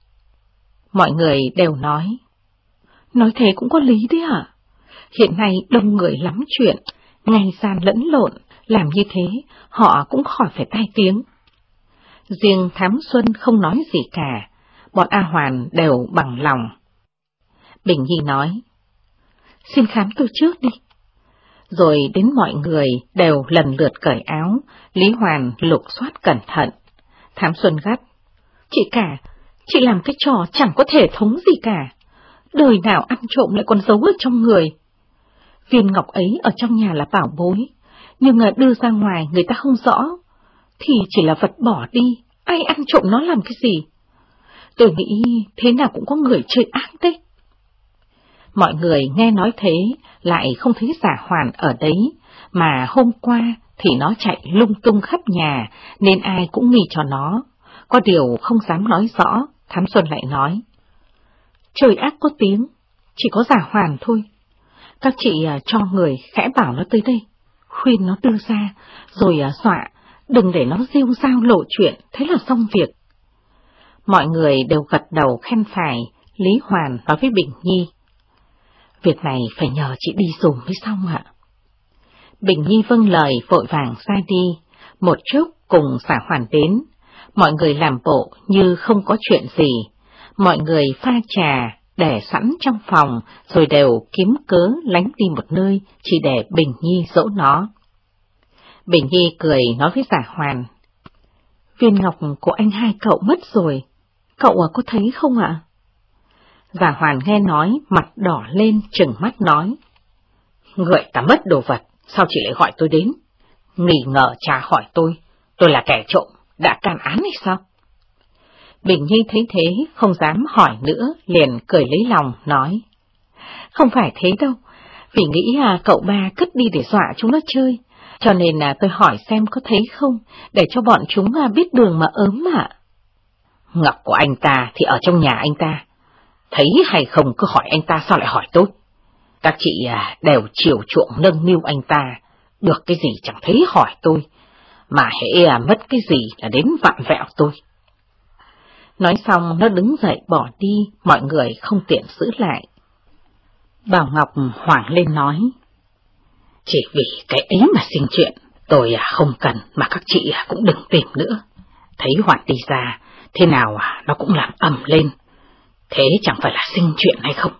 Mọi người đều nói thế cũng có lý đấy ạ. Hiện nay đông người lắm chuyện, ngày gian lẫn lộn, làm như thế họ cũng khỏi phải tai tiếng. Riêng Thám Xuân không nói gì cả, bọn A Hoàn đều bằng lòng. Bình Nhi nói: Xin khám tôi trước đi. Rồi đến mọi người đều lần lượt cởi áo, Lý Hoàn lục soát cẩn thận. Thám Xuân gắt: Chị cả, chị làm cái trò chẳng có thể thống gì cả. Đời nào ăn trộm lại còn giấu ở trong người. Viên ngọc ấy ở trong nhà là bảo bối, nhưng đưa ra ngoài người ta không rõ, thì chỉ là vật bỏ đi, ai ăn trộm nó làm cái gì? Tôi nghĩ thế nào cũng có người chơi ác đấy. Mọi người nghe nói thế, lại không thấy Giả Hoàn ở đấy, mà hôm qua thì nó chạy lung tung khắp nhà, nên ai cũng nghi cho nó. Có điều không dám nói rõ, Thám Xuân lại nói: Trời ác có tiếng, chỉ có Giả Hoàn thôi. Các chị cho người khẽ bảo nó tới đây, khuyên nó đưa ra, rồi dọa, đừng để nó rêu rao lộ chuyện, thế là xong việc. Mọi người đều gật đầu khen phải. Lý Hoàn nói với Bình Nhi: Việc này phải nhờ chị đi dùm mới xong ạ. Bình Nhi vâng lời vội vàng ra đi. Một chút cùng Giả Hoàn đến, mọi người làm bộ như không có chuyện gì. Mọi người pha trà để sẵn trong phòng, rồi đều kiếm cớ lánh đi một nơi, chỉ để Bình Nhi dỗ nó. Bình Nhi cười nói với Giả Hoàn: viên ngọc của anh hai cậu mất rồi, cậu có thấy không ạ? Giả Hoàn nghe nói, mặt đỏ lên, trừng mắt nói. Người ta mất đồ vật, sao chị lại gọi tôi đến? Nghi ngờ cha hỏi tôi là kẻ trộm, đã can án hay sao? Bình Nhi thấy thế, không dám hỏi nữa, liền cười lấy lòng, nói. Không phải thế đâu, vì nghĩ cậu ba cất đi để dọa chúng nó chơi, cho nên tôi hỏi xem có thấy không, để cho bọn chúng biết đường mà ớm ạ. Ngọc của anh ta thì ở trong nhà anh ta, thấy hay không cứ hỏi anh ta, sao lại hỏi tôi? Các chị đều chiều chuộng nâng niu anh ta, được cái gì chẳng thấy hỏi tôi, mà hễ mất cái gì là đến vặn vẹo tôi. Nói xong nó đứng dậy bỏ đi, mọi người không tiện giữ lại. Bảo Ngọc hoảng lên nói. Chỉ vì cái ấy mà sinh chuyện, tôi không cần mà các chị cũng đừng tìm nữa. Thấy Hoàn đi ra, thế nào nó cũng làm ầm lên, thế chẳng phải là sinh chuyện hay không?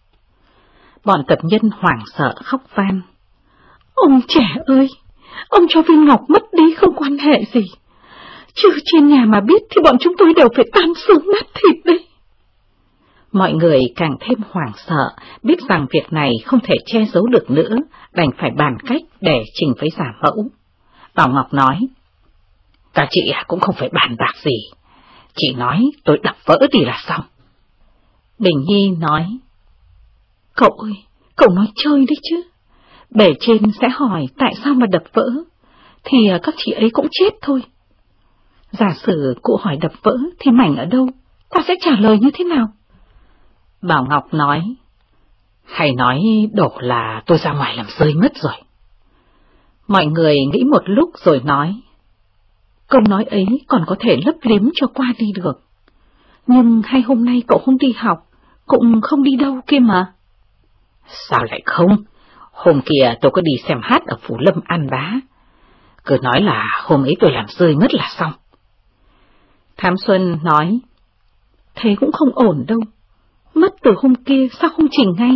Bọn tập nhân hoảng sợ khóc van. Ông trẻ ơi, ông cho viên ngọc mất đi không quan hệ gì, chứ trên nhà mà biết thì bọn chúng tôi đều phải tan xương nát thịt đấy. Mọi người càng thêm hoảng sợ, biết rằng việc này không thể che giấu được nữa, đành phải bàn cách để trình với giả mẫu. Bảo Ngọc nói. Các chị cũng không phải bàn bạc gì, chỉ nói tôi đập vỡ đi là xong. Bình Nhi nói. Cậu ơi, cậu nói chơi đấy chứ. Bề trên sẽ hỏi tại sao mà đập vỡ, thì các chị ấy cũng chết thôi. Giả sử cụ hỏi đập vỡ thì mảnh ở đâu, ta sẽ trả lời như thế nào? Bảo Ngọc nói. Hay nói đổ là tôi ra ngoài làm rơi mất rồi. Mọi người nghĩ một lúc rồi nói. Câu nói ấy còn có thể lấp liếm cho qua đi được. Nhưng hay hôm nay cậu không đi học, cũng không đi đâu kia mà. Sao lại không? Hôm kia tôi có đi xem hát ở Phủ Lâm An Bá. Cứ nói là hôm ấy tôi làm rơi mất là xong. Thám Xuân nói. Thế cũng không ổn đâu. Mất từ hôm kia sao không trình ngay?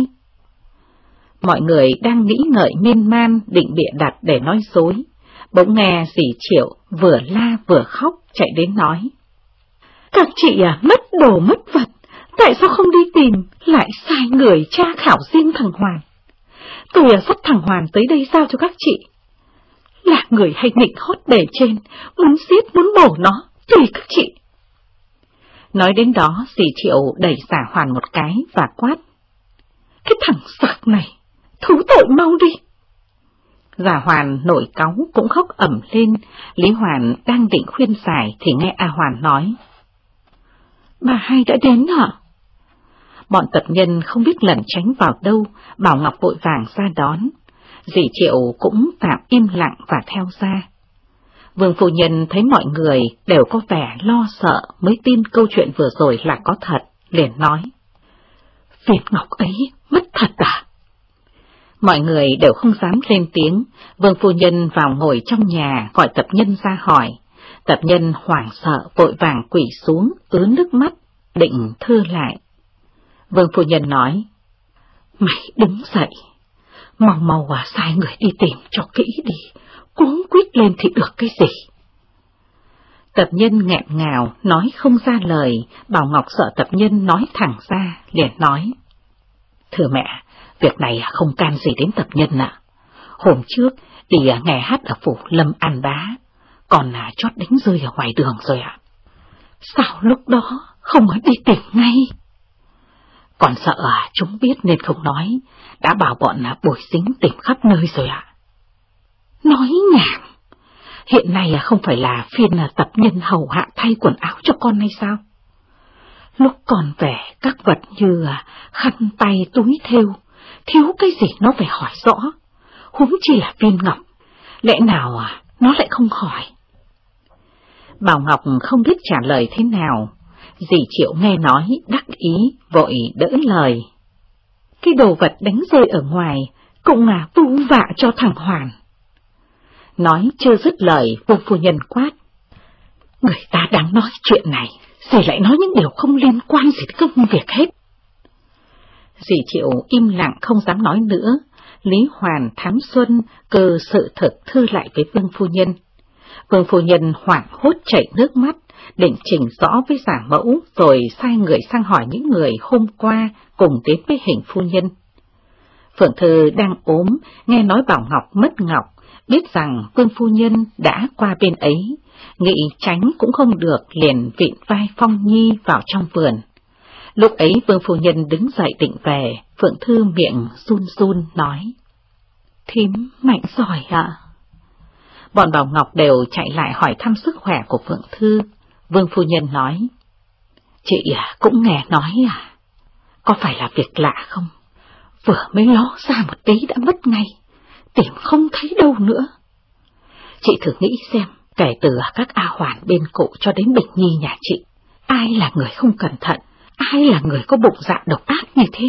Mọi người đang nghĩ ngợi miên man định bịa đặt để nói dối. Bỗng nghe dì Triệu vừa la vừa khóc chạy đến nói. Các chị mất đồ mất vật, tại sao không đi tìm, lại sai người tra khảo riêng thằng Hoàn? Tôi dắt thằng Hoàn tới đây giao cho các chị. Là người hay nịnh hót bề trên, muốn giết muốn bổ nó, tùy các chị. Nói đến đó, dì Triệu đẩy Giả Hoàn một cái và quát. Cái thằng sặc này, thú tội mau đi. Giả Hoàn nổi cáu cũng khóc ẩm lên. Lý Hoàn đang định khuyên giải thì nghe A Hoàn nói. Bà hai đã đến hả? Bọn tập nhân không biết lẩn tránh vào đâu, Bảo Ngọc vội vàng ra đón. Dì Triệu cũng tạm im lặng và theo ra. Vương phu nhân thấy mọi người đều có vẻ lo sợ mới tin câu chuyện vừa rồi là có thật, liền nói. Viên ngọc ấy mất thật à? Mọi người đều không dám lên tiếng. Vương phu nhân vào ngồi trong nhà gọi tập nhân ra hỏi. Tập nhân hoảng sợ vội vàng quỳ xuống, ứa nước mắt, định thưa lại. Vương phu nhân nói. Mày đứng dậy, mau sai người đi tìm cho kỹ đi, cuống quýt lên thì được cái gì? Tập nhân nghẹn ngào, nói không ra lời. Bảo Ngọc sợ tập nhân nói thẳng ra, liền nói. Thưa mẹ, việc này không can gì đến tập nhân ạ. Hôm trước đi nghe hát ở Phủ Lâm An Bá, còn chót đánh rơi ở ngoài đường rồi ạ. Sao lúc đó không đi tìm ngay? Còn sợ chúng biết nên không nói, đã bảo bọn Bồi Dính tìm khắp nơi rồi ạ. Nói nhảm, hiện nay không phải là phiên tập nhân hầu hạ thay quần áo cho con hay sao? Lúc còn về các vật như khăn tay túi thêu, thiếu cái gì nó phải hỏi rõ, huống chi là viên ngọc, lẽ nào nó lại không hỏi? Bảo Ngọc không biết trả lời thế nào. Dì Triệu nghe nói đắc ý, vội đỡ lời. Cái đồ vật đánh rơi ở ngoài cũng vu vạ cho thằng Hoàn. Nói chưa dứt lời, Vương phu nhân quát. Người ta đang nói chuyện này, rồi lại nói những điều không liên quan gì đến công việc hết. Dì Triệu im lặng không dám nói nữa. Lý Hoàn, Thám Xuân cơ sự thực thưa lại với Vương phu nhân. Vương phu nhân hoảng hốt chảy nước mắt, định chỉnh rõ với giả mẫu rồi sai người sang hỏi những người hôm qua cùng đến với Hình phu nhân. Phượng Thư đang ốm, nghe nói Bảo Ngọc mất ngọc, biết rằng Vương phu nhân đã qua bên ấy, nghĩ tránh cũng không được, liền vịn vai Phong Nhi vào trong vườn. Lúc ấy Vương phu nhân đứng dậy định về, Phượng Thư miệng run run nói: "Thím mạnh giỏi ạ." Bọn Bảo Ngọc đều chạy lại hỏi thăm sức khỏe của Phượng Thư. Vương phu nhân nói: "Chị cũng nghe nói à? Có phải là việc lạ không? Vừa mới ló ra một tí đã mất ngay, tìm không thấy đâu nữa. Chị thử nghĩ xem, kể từ các A Hoàn bên cụ cho đến Bình Nhi nhà chị, ai là người không cẩn thận, ai là người có bụng dạ độc ác như thế?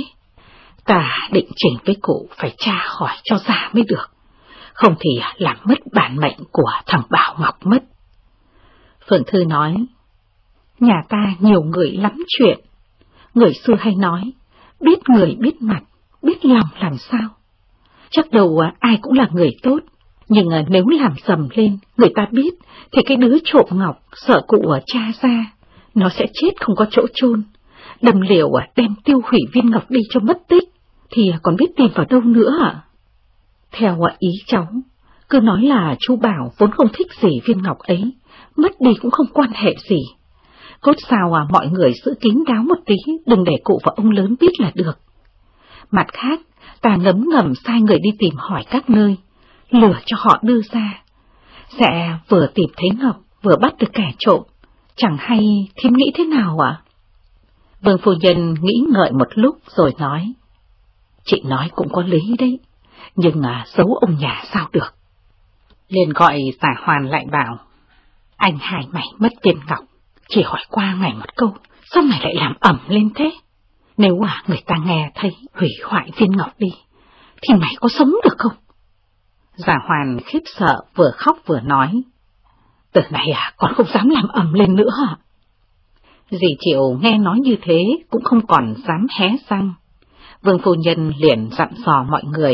Ta định chỉnh với cụ phải tra hỏi cho ra mới được, không thì làm mất bản mệnh của thằng Bảo Ngọc mất." Phượng Thư nói: "Nhà ta nhiều người lắm chuyện, người xưa hay nói, biết người biết mặt, biết lòng làm sao. Chắc đâu ai cũng là người tốt, nhưng nếu làm sầm lên, người ta biết, thì cái đứa trộm ngọc sợ cụ cha ra, nó sẽ chết không có chỗ chôn, đâm liều đem tiêu hủy viên ngọc đi cho mất tích, thì còn biết tìm vào đâu nữa ạ?" Theo ý cháu, cứ nói là chú Bảo vốn không thích gì viên ngọc ấy, mất đi cũng không quan hệ gì. Cốt sao mọi người giữ kín đáo một tí, đừng để cụ và ông lớn biết là được. Mặt khác, ta ngấm ngầm sai người đi tìm hỏi các nơi, lừa cho họ đưa ra. Sẽ vừa tìm thấy ngọc, vừa bắt được kẻ trộm, chẳng hay thím nghĩ thế nào ạ? Vương phu nhân nghĩ ngợi một lúc rồi nói: "Chị nói cũng có lý đấy, nhưng giấu ông nhà sao được." Liền gọi Giả Hoàn lại bảo: "Anh hai mày mất viên ngọc, chỉ hỏi qua mày một câu, sao mày lại làm ẩm lên thế? Nếu người ta nghe thấy hủy hoại viên ngọc đi, thì mày có sống được không?" Giả Hoàn khiếp sợ, vừa khóc vừa nói: "Từ này còn không dám làm ầm lên nữa à?" Dì Triệu nghe nói như thế cũng không còn dám hé răng. Vương phu nhân liền dặn dò mọi người: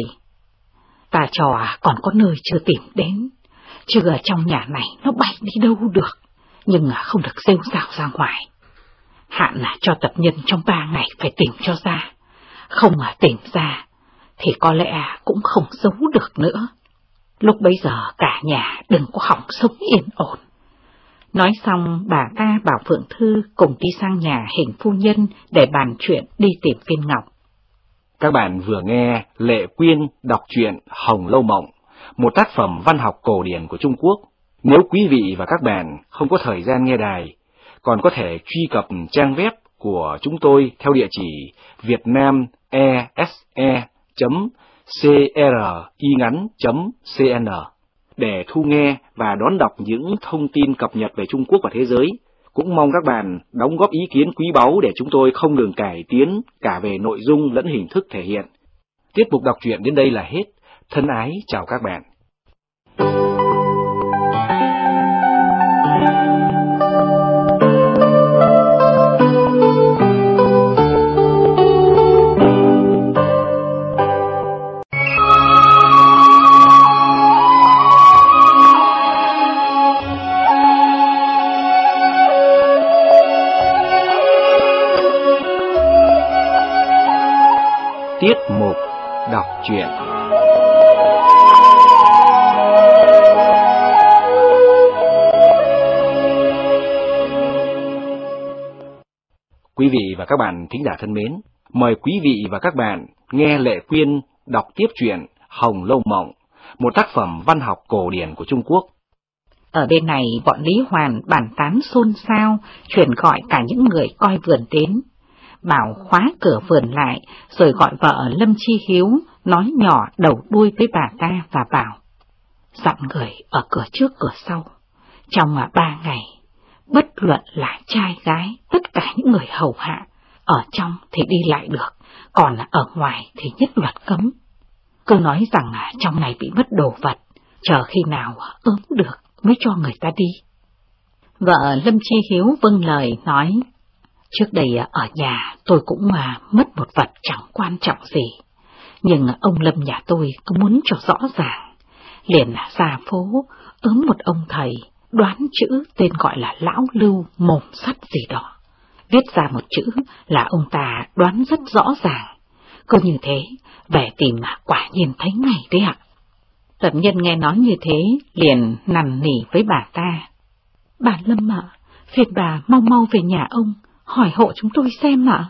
"Ta trò còn có nơi chưa tìm đến, chứ ở trong nhà này nó bay đi đâu được, nhưng không được rêu rao ra ngoài. Hạn cho tập nhân trong 3 ngày phải tìm cho ra, không tìm ra thì có lẽ cũng không giấu được nữa. Lúc bấy giờ cả nhà đừng có hỏng sống yên ổn." Nói xong bà ta bảo Phượng Thư cùng đi sang nhà Hình phu nhân để bàn chuyện đi tìm viên ngọc. Các bạn vừa nghe Lệ Quyên đọc truyện Hồng Lâu Mộng, một tác phẩm văn học cổ điển của Trung Quốc. Nếu quý vị và các bạn không có thời gian nghe đài, còn có thể truy cập trang web của chúng tôi theo địa chỉ vietnamese.cringắn.cn để thu nghe và đón đọc những thông tin cập nhật về Trung Quốc và thế giới. Cũng mong các bạn đóng góp ý kiến quý báu để chúng tôi không ngừng cải tiến cả về nội dung lẫn hình thức thể hiện. Tiết mục đọc truyện đến đây là hết. Thân ái chào các bạn. Tiết mục đọc truyện. Quý vị và các bạn thính giả thân mến, mời quý vị và các bạn nghe Lệ Quyên đọc tiếp truyện Hồng Lâu Mộng, một tác phẩm văn học cổ điển của Trung Quốc. Ở bên này bọn Lý Hoàn bàn tán xôn xao, chuyển gọi cả những người coi vườn đến. Bảo khóa cửa vườn lại, rồi gọi vợ Lâm Chi Hiếu, nói nhỏ đầu đuôi với bà ta và bảo: "Dặn người ở cửa trước cửa sau, trong 3 ngày, bất luận là trai gái, tất cả những người hầu hạ, ở trong thì đi lại được, còn ở ngoài thì nhất luật cấm. Cứ nói rằng trong này bị mất đồ vật, chờ khi nào ốm được mới cho người ta đi." Vợ Lâm Chi Hiếu vâng lời nói: "Trước đây ở nhà tôi cũng mất một vật chẳng quan trọng gì, nhưng ông Lâm nhà tôi cứ muốn cho rõ ràng, liền ra phố ớm một ông thầy đoán chữ tên gọi là Lão Lưu Mồm Sắt gì đó. Viết ra một chữ là ông ta đoán rất rõ ràng. Cứ như thế, về tìm mà quả nhiên thấy ngay đấy ạ. Tập nhân nghe nói như thế, liền nằn nỉ với bà ta. Bà Lâm ạ, phiền bà mau mau về nhà ông, hỏi hộ chúng tôi xem ạ.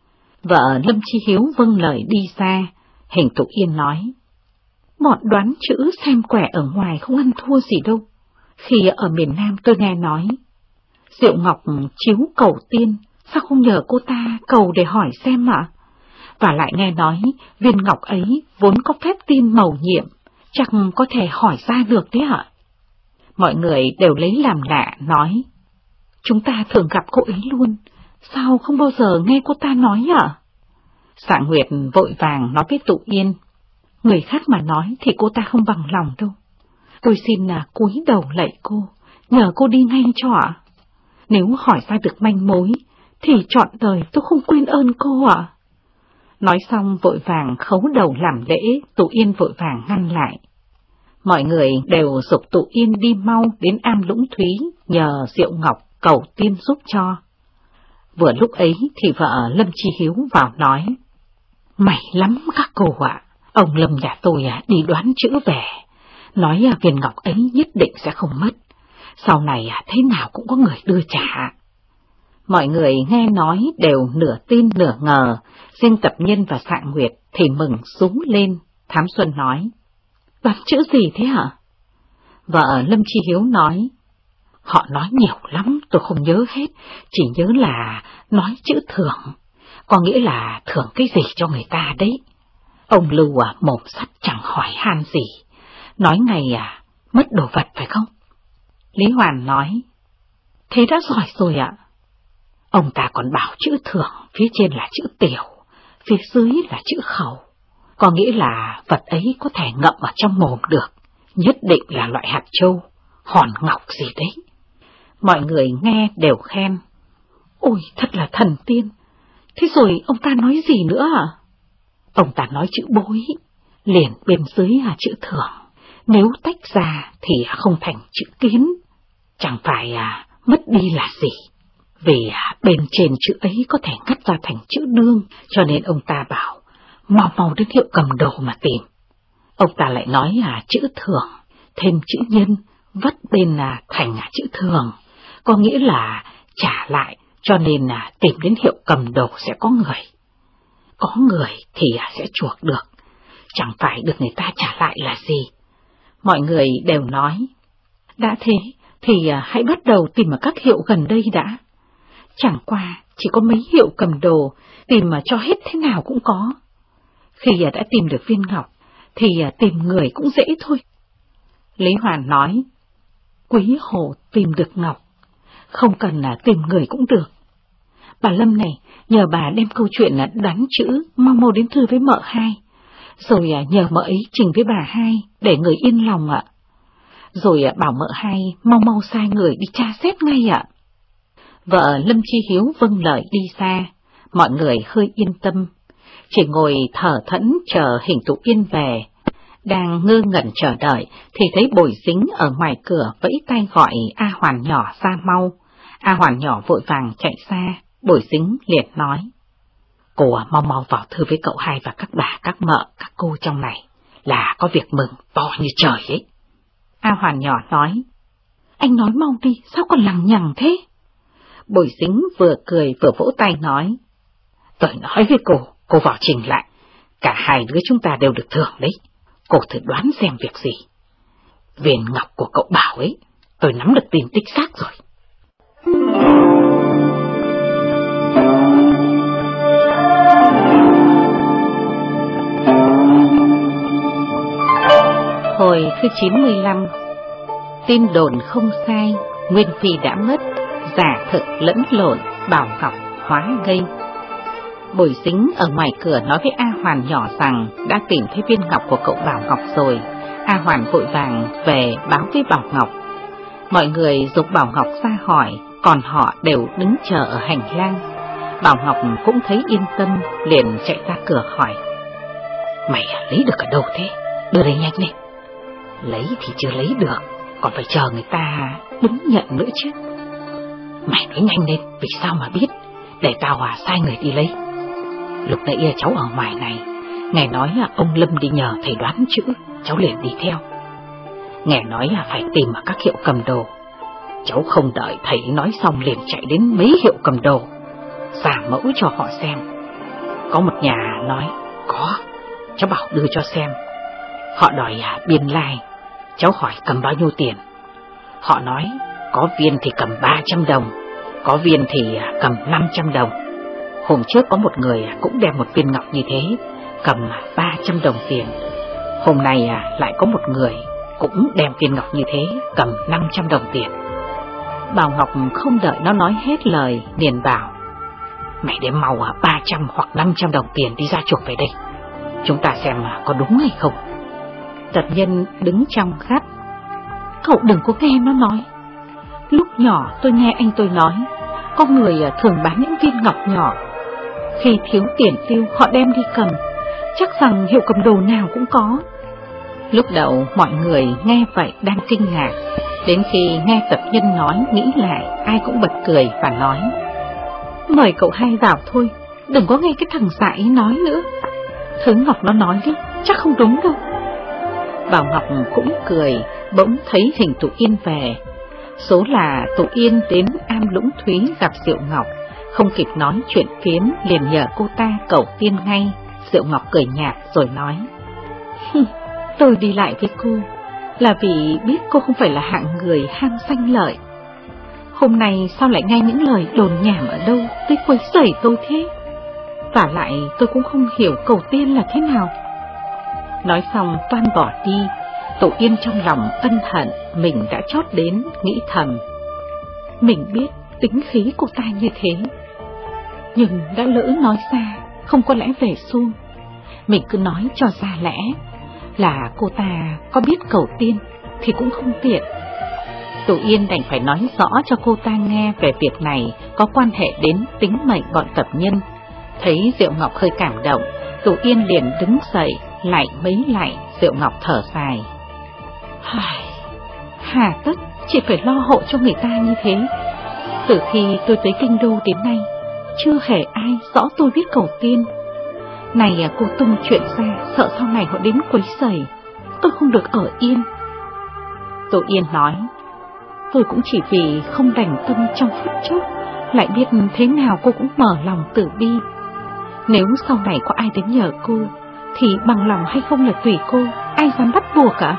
Vợ Lâm Chi Hiếu vâng lời đi xa. Hình Tụ Yên nói, bọn đoán chữ xem quẻ ở ngoài không ăn thua gì đâu. Khi ở miền Nam tôi nghe nói, Diệu Ngọc chiếu cầu tiên, sao không nhờ cô ta cầu để hỏi xem ạ? Và lại nghe nói viên ngọc ấy vốn có phép tin mầu nhiệm, chắc có thể hỏi ra được đấy ạ. Mọi người đều lấy làm lạ nói, chúng ta thường gặp cô ấy luôn, sao không bao giờ nghe cô ta nói ạ? Sạng Nguyệt vội vàng nói với Tụ Yên, người khác mà nói thì cô ta không bằng lòng đâu. Tôi xin cúi đầu lạy cô, nhờ cô đi ngay cho ạ. Nếu hỏi ra được manh mối, thì trọn đời tôi không quên ơn cô ạ. Nói xong vội vàng khấu đầu làm lễ, Tụ Yên vội vàng ngăn lại. Mọi người đều giục Tụ Yên đi mau đến Am Lũng Thúy, nhờ Diệu Ngọc cầu tiên giúp cho. Vừa lúc ấy thì vợ Lâm Chi Hiếu vào nói, may lắm các cô ạ, ông Lâm nhà tôi đi đoán chữ về, nói viên ngọc ấy nhất định sẽ không mất, sau này thế nào cũng có người đưa trả. Mọi người nghe nói đều nửa tin nửa ngờ, riêng Tập Nhân và Sạng Nguyệt thì mừng súng lên. Thám Xuân nói, đoán chữ gì thế hả? Vợ Lâm Chi Hiếu nói, họ nói nhiều lắm, tôi không nhớ hết, chỉ nhớ là nói chữ thưởng, có nghĩa là thưởng cái gì cho người ta đấy. Ông Lưu mồm sắt chẳng hỏi han gì, nói ngày mất đồ vật phải không? Lý Hoàn nói, thế đã giỏi rồi ạ. Ông ta còn bảo chữ thưởng phía trên là chữ tiểu, phía dưới là chữ khẩu, có nghĩa là vật ấy có thể ngậm ở trong mồm được, nhất định là loại hạt châu, hòn ngọc gì đấy. Mọi người nghe đều khen, ôi thật là thần tiên. Thế rồi ông ta nói gì nữa à? Ông ta nói chữ bối, liền bên dưới là chữ thưởng, nếu tách ra thì không thành chữ kiến, chẳng phải mất đi là gì. Vì bên trên chữ ấy có thể ngắt ra thành chữ đương, cho nên ông ta bảo, mau mau đến hiệu cầm đồ mà tìm. Ông ta lại nói chữ thưởng, thêm chữ nhân, vắt bên thành chữ thường, có nghĩa là trả lại, cho nên tìm đến hiệu cầm đồ sẽ có người. Có người thì sẽ chuộc được, chẳng phải được người ta trả lại là gì. Mọi người đều nói, đã thế thì hãy bắt đầu tìm ở các hiệu gần đây đã. Chẳng qua chỉ có mấy hiệu cầm đồ, tìm mà cho hết thế nào cũng có. Khi đã tìm được viên ngọc, thì tìm người cũng dễ thôi. Lý Hoàn nói, Quý Hồ tìm được ngọc, không cần tìm người cũng được. Bà Lâm này, nhờ bà đem câu chuyện đoán chữ mau mau đến thư với mợ hai, rồi nhờ mợ ấy trình với bà hai để người yên lòng ạ. Rồi bảo mợ hai mau mau sai người đi tra xét ngay ạ. Vợ Lâm Chi Hiếu vâng lời đi xa, mọi người hơi yên tâm, chỉ ngồi thở thẫn chờ Hình Tụ Yên về. Đang ngơ ngẩn chờ đợi thì thấy Bồi Dính ở ngoài cửa vẫy tay gọi A Hoàn nhỏ ra mau. A Hoàn nhỏ vội vàng chạy xa, Bồi Dính liền nói, cô mau mau vào thư với cậu hai và các bà, các mợ, các cô trong này, là có việc mừng to như trời ấy. A Hoàn nhỏ nói, anh nói mau đi, sao còn lằng nhằng thế? Bồi Dính vừa cười vừa vỗ tay nói, tôi nói với cô vào trình lại, cả hai đứa chúng ta đều được thưởng đấy, cô thử đoán xem việc gì. Viên ngọc của cậu bảo ấy, tôi nắm được tin tích xác rồi. Hồi thứ 95, tin đồn không sai, Nguyên Phi đã mất, giả thực lẫn lộn, Bảo Ngọc hóa gây. Bồi Dính ở ngoài cửa nói với A Hoàn nhỏ rằng đã tìm thấy viên ngọc của cậu Bảo Ngọc rồi. A Hoàn vội vàng về báo với Bảo Ngọc. Mọi người giục Bảo Ngọc ra hỏi, còn họ đều đứng chờ ở hành lang. Bảo Ngọc cũng thấy yên tâm, liền chạy ra cửa hỏi, mày lấy được ở đâu thế? Đưa đây nhanh lên. Lấy thì chưa lấy được, còn phải chờ người ta đứng nhận nữa chứ. Mày nói nhanh lên, vì sao mà biết, để tao sai người đi lấy. Lúc nãy cháu ở ngoài này, nghe nói ông Lâm đi nhờ thầy đoán chữ, cháu liền đi theo. Nghe nói phải tìm ở các hiệu cầm đồ. Cháu không đợi thầy nói xong liền chạy đến mấy hiệu cầm đồ, giả mẫu cho họ xem. Có một nhà nói có, cháu bảo đưa cho xem. Họ đòi biên lai, cháu hỏi cầm bao nhiêu tiền. Họ nói có viên thì cầm 300 đồng, có viên thì cầm 500 đồng. Hôm trước có một người cũng đem một viên ngọc như thế, cầm 300 đồng tiền. Hôm nay lại có một người cũng đem viên ngọc như thế, cầm 500 đồng tiền. Bảo Ngọc không đợi nó nói hết lời, liền bảo: mày đem mau 300 hoặc 500 đồng tiền đi ra chuộc về đây, chúng ta xem có đúng hay không. Tập nhân đứng trong gắt: cậu đừng có nghe nó nói. Lúc nhỏ tôi nghe anh tôi nói, có người thường bán những viên ngọc nhỏ, khi thiếu tiền tiêu họ đem đi cầm, chắc rằng hiệu cầm đồ nào cũng có. Lúc đầu mọi người nghe vậy đang kinh ngạc, đến khi nghe tập nhân nói nghĩ lại, ai cũng bật cười và nói: mời cậu hai vào thôi, đừng có nghe cái thằng dại ấy nói nữa. Thứ Ngọc nó nói đấy, chắc không đúng đâu. Bảo Ngọc cũng cười, bỗng thấy hình Tụ Yên về. Số là Tụ Yên đến Am Lũng Thúy gặp Diệu Ngọc, không kịp nói chuyện phiếm liền nhờ cô ta cầu tiên ngay. Diệu Ngọc cười nhạt rồi nói: tôi đi lại với cô là vì biết cô không phải là hạng người ham danh lợi. Hôm nay sao lại nghe những lời đồn nhảm ở đâu tới quấy rầy tôi thế? Và lại tôi cũng không hiểu cầu tiên là thế nào. Nói xong toan bỏ đi. Tụ Yên trong lòng ân hận mình đã chót đến, nghĩ thầm: mình biết tính khí cô ta như thế, nhưng đã lỡ nói ra, không có lẽ về xuông. Mình cứ nói cho ra lẽ là cô ta có biết cầu tiên thì cũng không tiện. Tụ Yên đành phải nói rõ cho cô ta nghe về việc này có quan hệ đến tính mệnh bọn tập nhân. Thấy Diệu Ngọc hơi cảm động, Tụ Yên liền đứng dậy, lại mấy lạy. Diệu Ngọc thở dài: hà tất chỉ phải lo hộ cho người ta như thế. Từ khi tôi tới kinh đô đến nay, chưa hề ai rõ tôi biết cầu tiên. Này cô tung chuyện ra, sợ sau này họ đến quấy rầy, tôi không được ở yên. Tụ Yên nói: tôi cũng chỉ vì không đành tâm trong phút chốc, lại biết thế nào cô cũng mở lòng từ bi. Nếu sau này có ai đến nhờ cô, thì bằng lòng hay không là tùy cô, ai dám bắt buộc cả.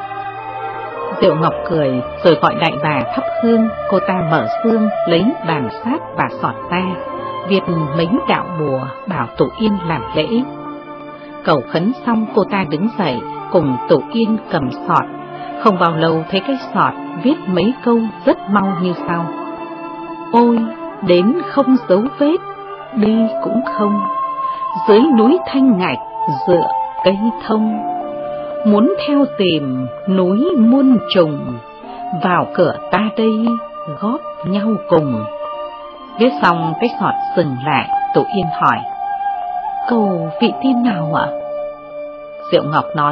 Diệu Ngọc cười rồi gọi đại bà thắp hương. Cô ta mở xương lấy bàn sát và sọt ta, viết mấy đạo bùa bảo Tụ Yên làm lễ. Cầu khấn xong, cô ta đứng dậy cùng Tụ Yên cầm sọt. Không bao lâu thấy cái sọt viết mấy câu rất mau như sau: ôi đến không dấu vết, đi cũng không, dưới núi Thanh Ngạch dựa cây thông, muốn theo tìm núi muôn trùng, vào cửa ta đây góp nhau cùng. Viết xong cái sọt dừng lại. Tụ Yên hỏi: cầu vị tiên nào ạ? Diệu Ngọc nói: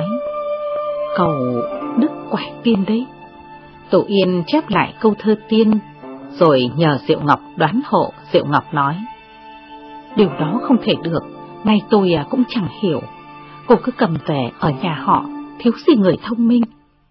cầu Đức Quải Tiên đấy. Tụ Yên chép lại câu thơ tiên rồi nhờ Diệu Ngọc đoán hộ. Diệu Ngọc nói: điều đó không thể được, nay tôi cũng chẳng hiểu. Cô cứ cầm về ở nhà họ, thiếu gì người thông minh.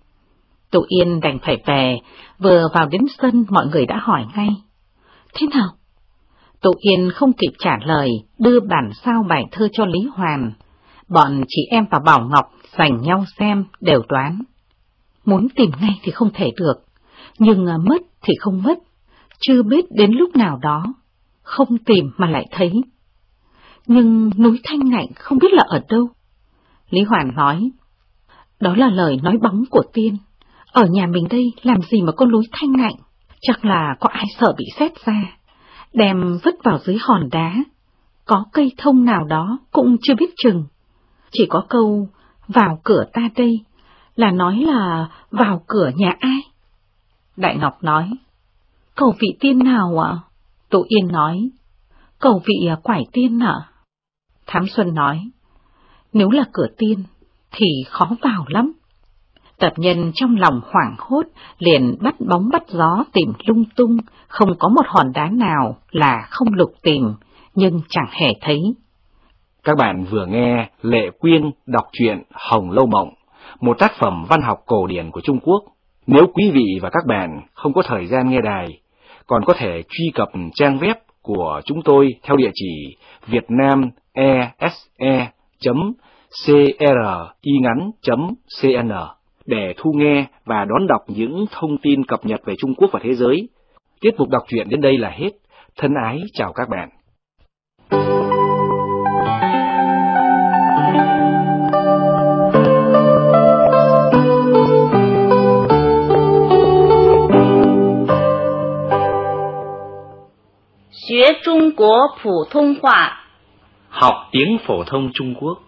Tụ Yên đành phải về. Vừa vào đến sân, mọi người đã hỏi ngay: thế nào? Tụ Yên không kịp trả lời, đưa bản sao bài thơ cho Lý Hoàn. Bọn chị em và Bảo Ngọc giành nhau xem, đều đoán. Muốn tìm ngay thì không thể được, nhưng mất thì không mất, chưa biết đến lúc nào đó, không tìm mà lại thấy. Nhưng núi Thanh Ngạnh không biết là ở đâu. Lý Hoàn nói: đó là lời nói bóng của tiên, ở nhà mình đây làm gì mà có núi Thanh Ngạnh, chắc là có ai sợ bị sét ra, đem vứt vào dưới hòn đá, có cây thông nào đó cũng chưa biết chừng. Chỉ có câu vào cửa ta đây là nói là vào cửa nhà ai? Đại Ngọc nói: cầu vị tiên nào ạ? Tụ Yên nói: cầu vị Quải Tiên ạ. Thám Xuân nói: nếu là cửa tiên thì khó vào lắm. Tập nhân trong lòng hoảng hốt, liền bắt bóng bắt gió tìm lung tung, không có một hòn đá nào là không lục tìm, nhưng chẳng hề thấy. Các bạn vừa nghe Lệ Quyên đọc truyện Hồng Lâu Mộng, một tác phẩm văn học cổ điển của Trung Quốc. Nếu quý vị và các bạn không có thời gian nghe đài, còn có thể truy cập trang web của chúng tôi theo địa chỉ vietnamese.cringắn.cn để thu nghe và đón đọc những thông tin cập nhật về Trung Quốc và thế giới. Tiết mục đọc truyện đến đây là hết. Thân ái chào các bạn. Học Trung Quốc phổ thông hóa. Học tiếng phổ thông Trung Quốc.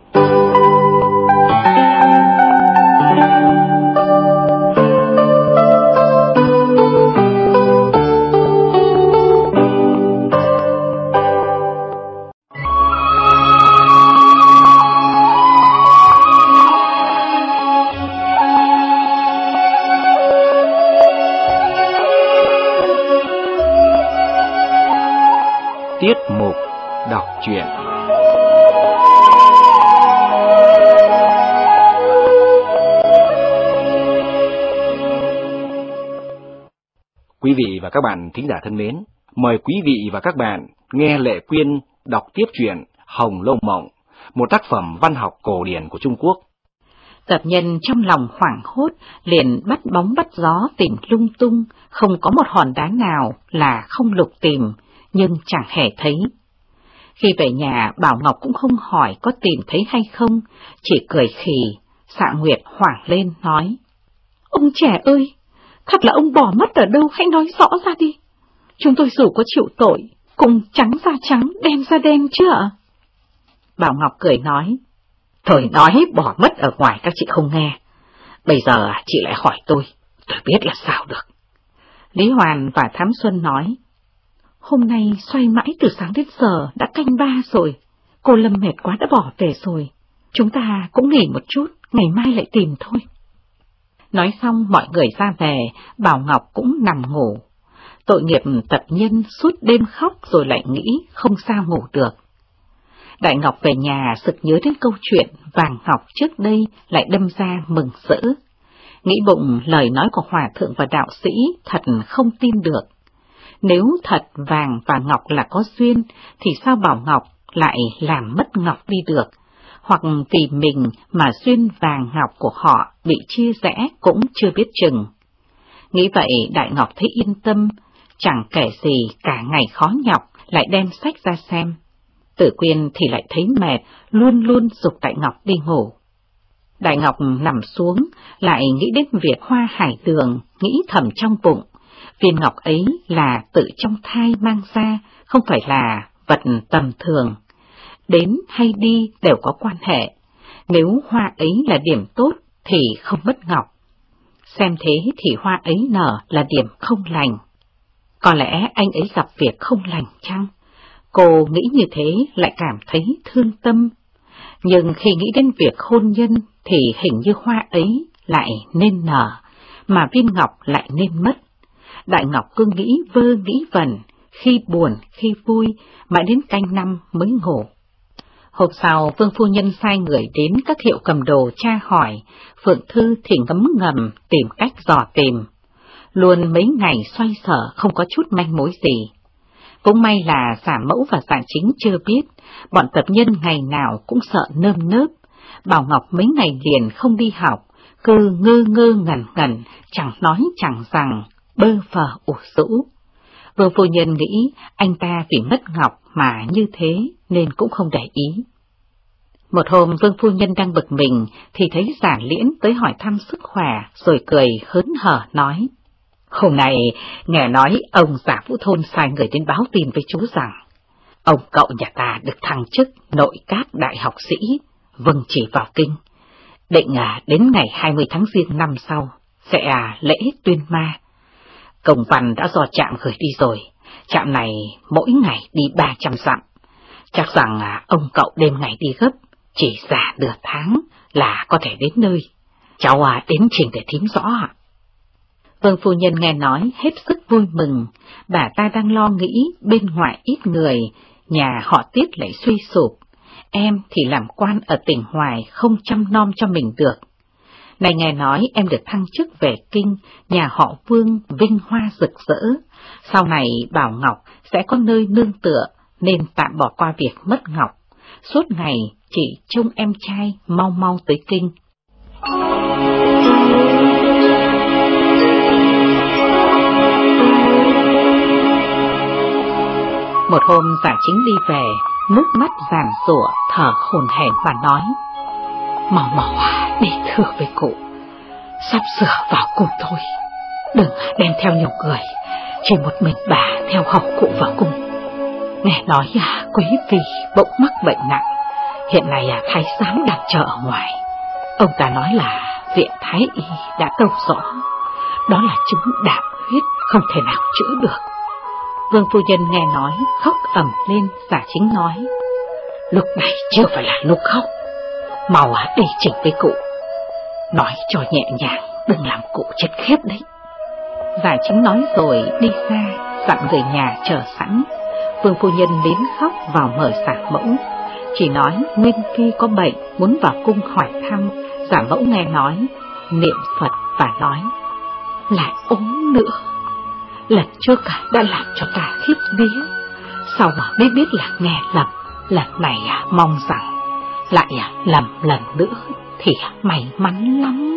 Tiết mục đọc truyện. Quý vị và các bạn thính giả thân mến, mời quý vị và các bạn nghe Lệ Quyên đọc tiếp truyện Hồng Lâu Mộng, một tác phẩm văn học cổ điển của Trung Quốc. Tập nhân trong lòng hoảng hốt, liền bắt bóng bắt gió tìm lung tung, không có một hòn đá nào là không lục tìm, nhưng chẳng hề thấy. Khi về nhà, Bảo Ngọc cũng không hỏi có tìm thấy hay không, chỉ cười khì. Xạ Nguyệt hoảng lên nói: "Ông trẻ ơi, thật là ông bỏ mất ở đâu, hãy nói rõ ra đi. Chúng tôi dù có chịu tội, cũng trắng ra trắng, đen ra đen chứ ạ?" Bảo Ngọc cười nói: "Thôi nói bỏ mất ở ngoài các chị không nghe. Bây giờ chị lại hỏi tôi biết là sao được." Lý Hoàn và Thám Xuân nói: "Hôm nay xoay mãi từ sáng đến giờ đã canh 3 rồi, cô Lâm mệt quá đã bỏ về rồi. Chúng ta cũng nghỉ một chút, ngày mai lại tìm thôi." Nói xong mọi người ra về, Bảo Ngọc cũng nằm ngủ. Tội nghiệp Tập nhân suốt đêm khóc rồi lại nghĩ không sao ngủ được. Đại Ngọc về nhà sực nhớ đến câu chuyện vàng ngọc trước đây, lại đâm ra mừng rỡ. Nghĩ bụng lời nói của hòa thượng và đạo sĩ thật không tin được. Nếu thật vàng và ngọc là có duyên, thì sao Bảo Ngọc lại làm mất ngọc đi được, hoặc vì mình mà duyên vàng ngọc của họ bị chia rẽ cũng chưa biết chừng. Nghĩ vậy Đại Ngọc thấy yên tâm, chẳng kể gì cả ngày khó nhọc, lại đem sách ra xem. Tử Quyên thì lại thấy mệt, luôn luôn giục Đại Ngọc đi ngủ. Đại Ngọc nằm xuống, lại nghĩ đến việc hoa hải đường, nghĩ thầm trong bụng. Viên ngọc ấy là tự trong thai mang ra, không phải là vật tầm thường. Đến hay đi đều có quan hệ. Nếu hoa ấy là điểm tốt thì không mất ngọc. Xem thế thì hoa ấy nở là điểm không lành. Có lẽ anh ấy gặp việc không lành chăng? Cô nghĩ như thế lại cảm thấy thương tâm. Nhưng khi nghĩ đến việc hôn nhân thì hình như hoa ấy lại nên nở, mà viên ngọc lại nên mất. Đại Ngọc cứ nghĩ vơ nghĩ vẩn, khi buồn khi vui, mãi đến canh 5 mới ngủ. Hôm sau Vương phu nhân sai người đến các hiệu cầm đồ tra hỏi, Phượng Thư thì ngấm ngầm tìm cách dò tìm. Luôn mấy ngày xoay sở không có chút manh mối gì. Cũng may là Giả Mẫu và Giả Chính chưa biết, bọn tập nhân ngày nào cũng sợ nơm nớp. Bảo Ngọc mấy ngày liền không đi học, cứ ngơ ngơ ngẩn ngẩn, chẳng nói chẳng rằng, bơ phờ ủ rũ. Vương phu nhân nghĩ anh ta vì mất ngọc mà như thế nên cũng không để ý. Một hôm Vương phu nhân đang bực mình thì thấy Giả Liễn tới hỏi thăm sức khỏe, rồi cười hớn hở nói: "Hôm nay nghe nói ông Giả Vũ Thôn sai người đến báo tin với chú rằng ông cậu nhà ta được thăng chức nội các đại học sĩ, vâng chỉ vào kinh. Định đến ngày 20 tháng Giêng năm sau sẽ lễ tuyên ma. Công văn đã do trạm gửi đi rồi, trạm này mỗi ngày đi 300 dặm. Chắc rằng ông cậu đêm ngày đi gấp, chỉ giả nửa tháng là có thể đến nơi. Cháu đến trình để thím rõ ạ. Vương phu nhân nghe nói hết sức vui mừng, bà ta đang lo nghĩ bên ngoài ít người, nhà họ Tiết lại suy sụp, em thì làm quan ở tỉnh ngoài không chăm nom cho mình được. Này nghe nói em được thăng chức về kinh, nhà họ Vương vinh hoa rực rỡ, sau này Bảo Ngọc sẽ có nơi nương tựa nên tạm bỏ qua việc mất Ngọc, suốt ngày chỉ trông em trai mau mau tới kinh. Một hôm Giả Chính đi về, nước mắt giàn giụa, thở hổn hển và nói: Mau đi thưa với cụ, sắp sửa vào cung thôi, đừng đem theo nhiều người, chỉ một mình bà theo hầu cụ vào cung. Nghe nói quý phi bỗng mắc bệnh nặng, hiện nay thái giám đang chờ ở ngoài. Ông ta nói là viện thái y đã tâu rõ, đó là chứng đạm huyết không thể nào chữa được. Vương phu nhân nghe nói khóc ầm lên. Giả Chính nói: Lúc này chưa phải là lúc khóc, mau đi trình với cụ, nói cho nhẹ nhàng, đừng làm cụ chết khiếp đấy. Giả Chính nói rồi đi xa, dặn người nhà chờ sẵn. Vương phu nhân đến khóc vào mời Giả Mẫu, chỉ nói Nguyên phi có bệnh muốn vào cung hỏi thăm. Giả Mẫu nghe nói niệm Phật và nói: Lại ốm nữa, lần trước đã làm cho ta khiếp vía, sau mà mới biết là nghe lầm, lần này mong rằng lại lầm lần nữa thì may mắn lắm.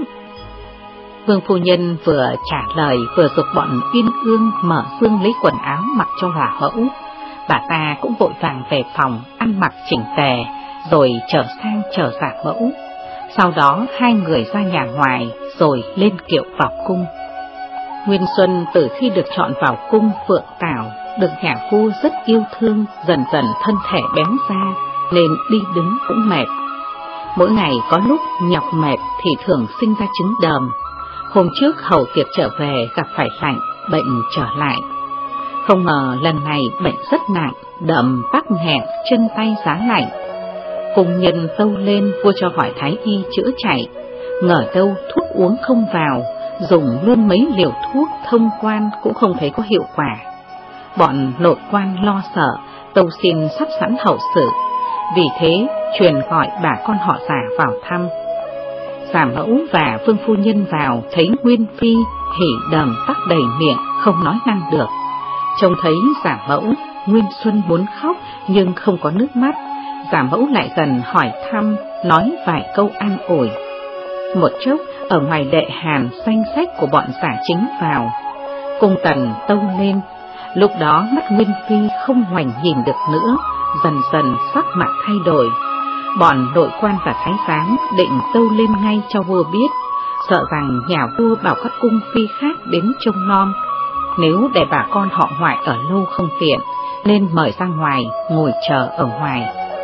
Vương phu nhân vừa trả lời vừa giục bọn Uyên Ương mở xương lấy quần áo mặc cho Giả Mẫu. Bà ta cũng vội vàng về phòng ăn mặc chỉnh tề rồi trở sang chờ Giả Mẫu. Sau đó hai người ra nhà ngoài rồi lên kiệu vào cung. Nguyên Xuân từ khi được chọn vào cung Phượng Tảo, được nhà vua rất yêu thương, dần dần thân thể béo ra nên đi đứng cũng mệt. Mỗi ngày có lúc nhọc mệt thì thường sinh ra chứng đờm. Hôm trước hầu tiệp trở về gặp phải lạnh, bệnh trở lại. Không ngờ lần này bệnh rất nặng, đờm tắc nghẹn, chân tay giá lạnh. Cung nhân tâu lên vua cho hỏi thái y chữa chạy, ngờ đâu thuốc uống không vào, dùng luôn mấy liều thuốc thông quan cũng không thấy có hiệu quả. Bọn nội quan lo sợ, tâu xin sắp sẵn hậu sự, vì thế truyền gọi bà con họ Giả vào thăm. Giả Mẫu và Vương phu nhân vào thấy Nguyên phi hỉ đờm tắc đầy miệng, không nói năng được. Trông thấy Giả Mẫu, Nguyên Xuân muốn khóc nhưng không có nước mắt. Giả Mẫu lại gần hỏi thăm, nói vài câu an ủi. Một chốc ở ngoài đệ hàn danh sách của bọn Giả Chính vào. Cung tần tâu lên, lúc đó mắt Nguyên phi không ngoảnh nhìn được nữa, dần dần sắc mặt thay đổi. Bọn nội quan và thái giám định tâu lên ngay cho vua biết, sợ rằng nhà vua bảo các cung phi khác đến trông nom. Nếu để bà con họ ngoại ở lâu không tiện, nên mời ra ngoài ngồi chờ ở ngoài.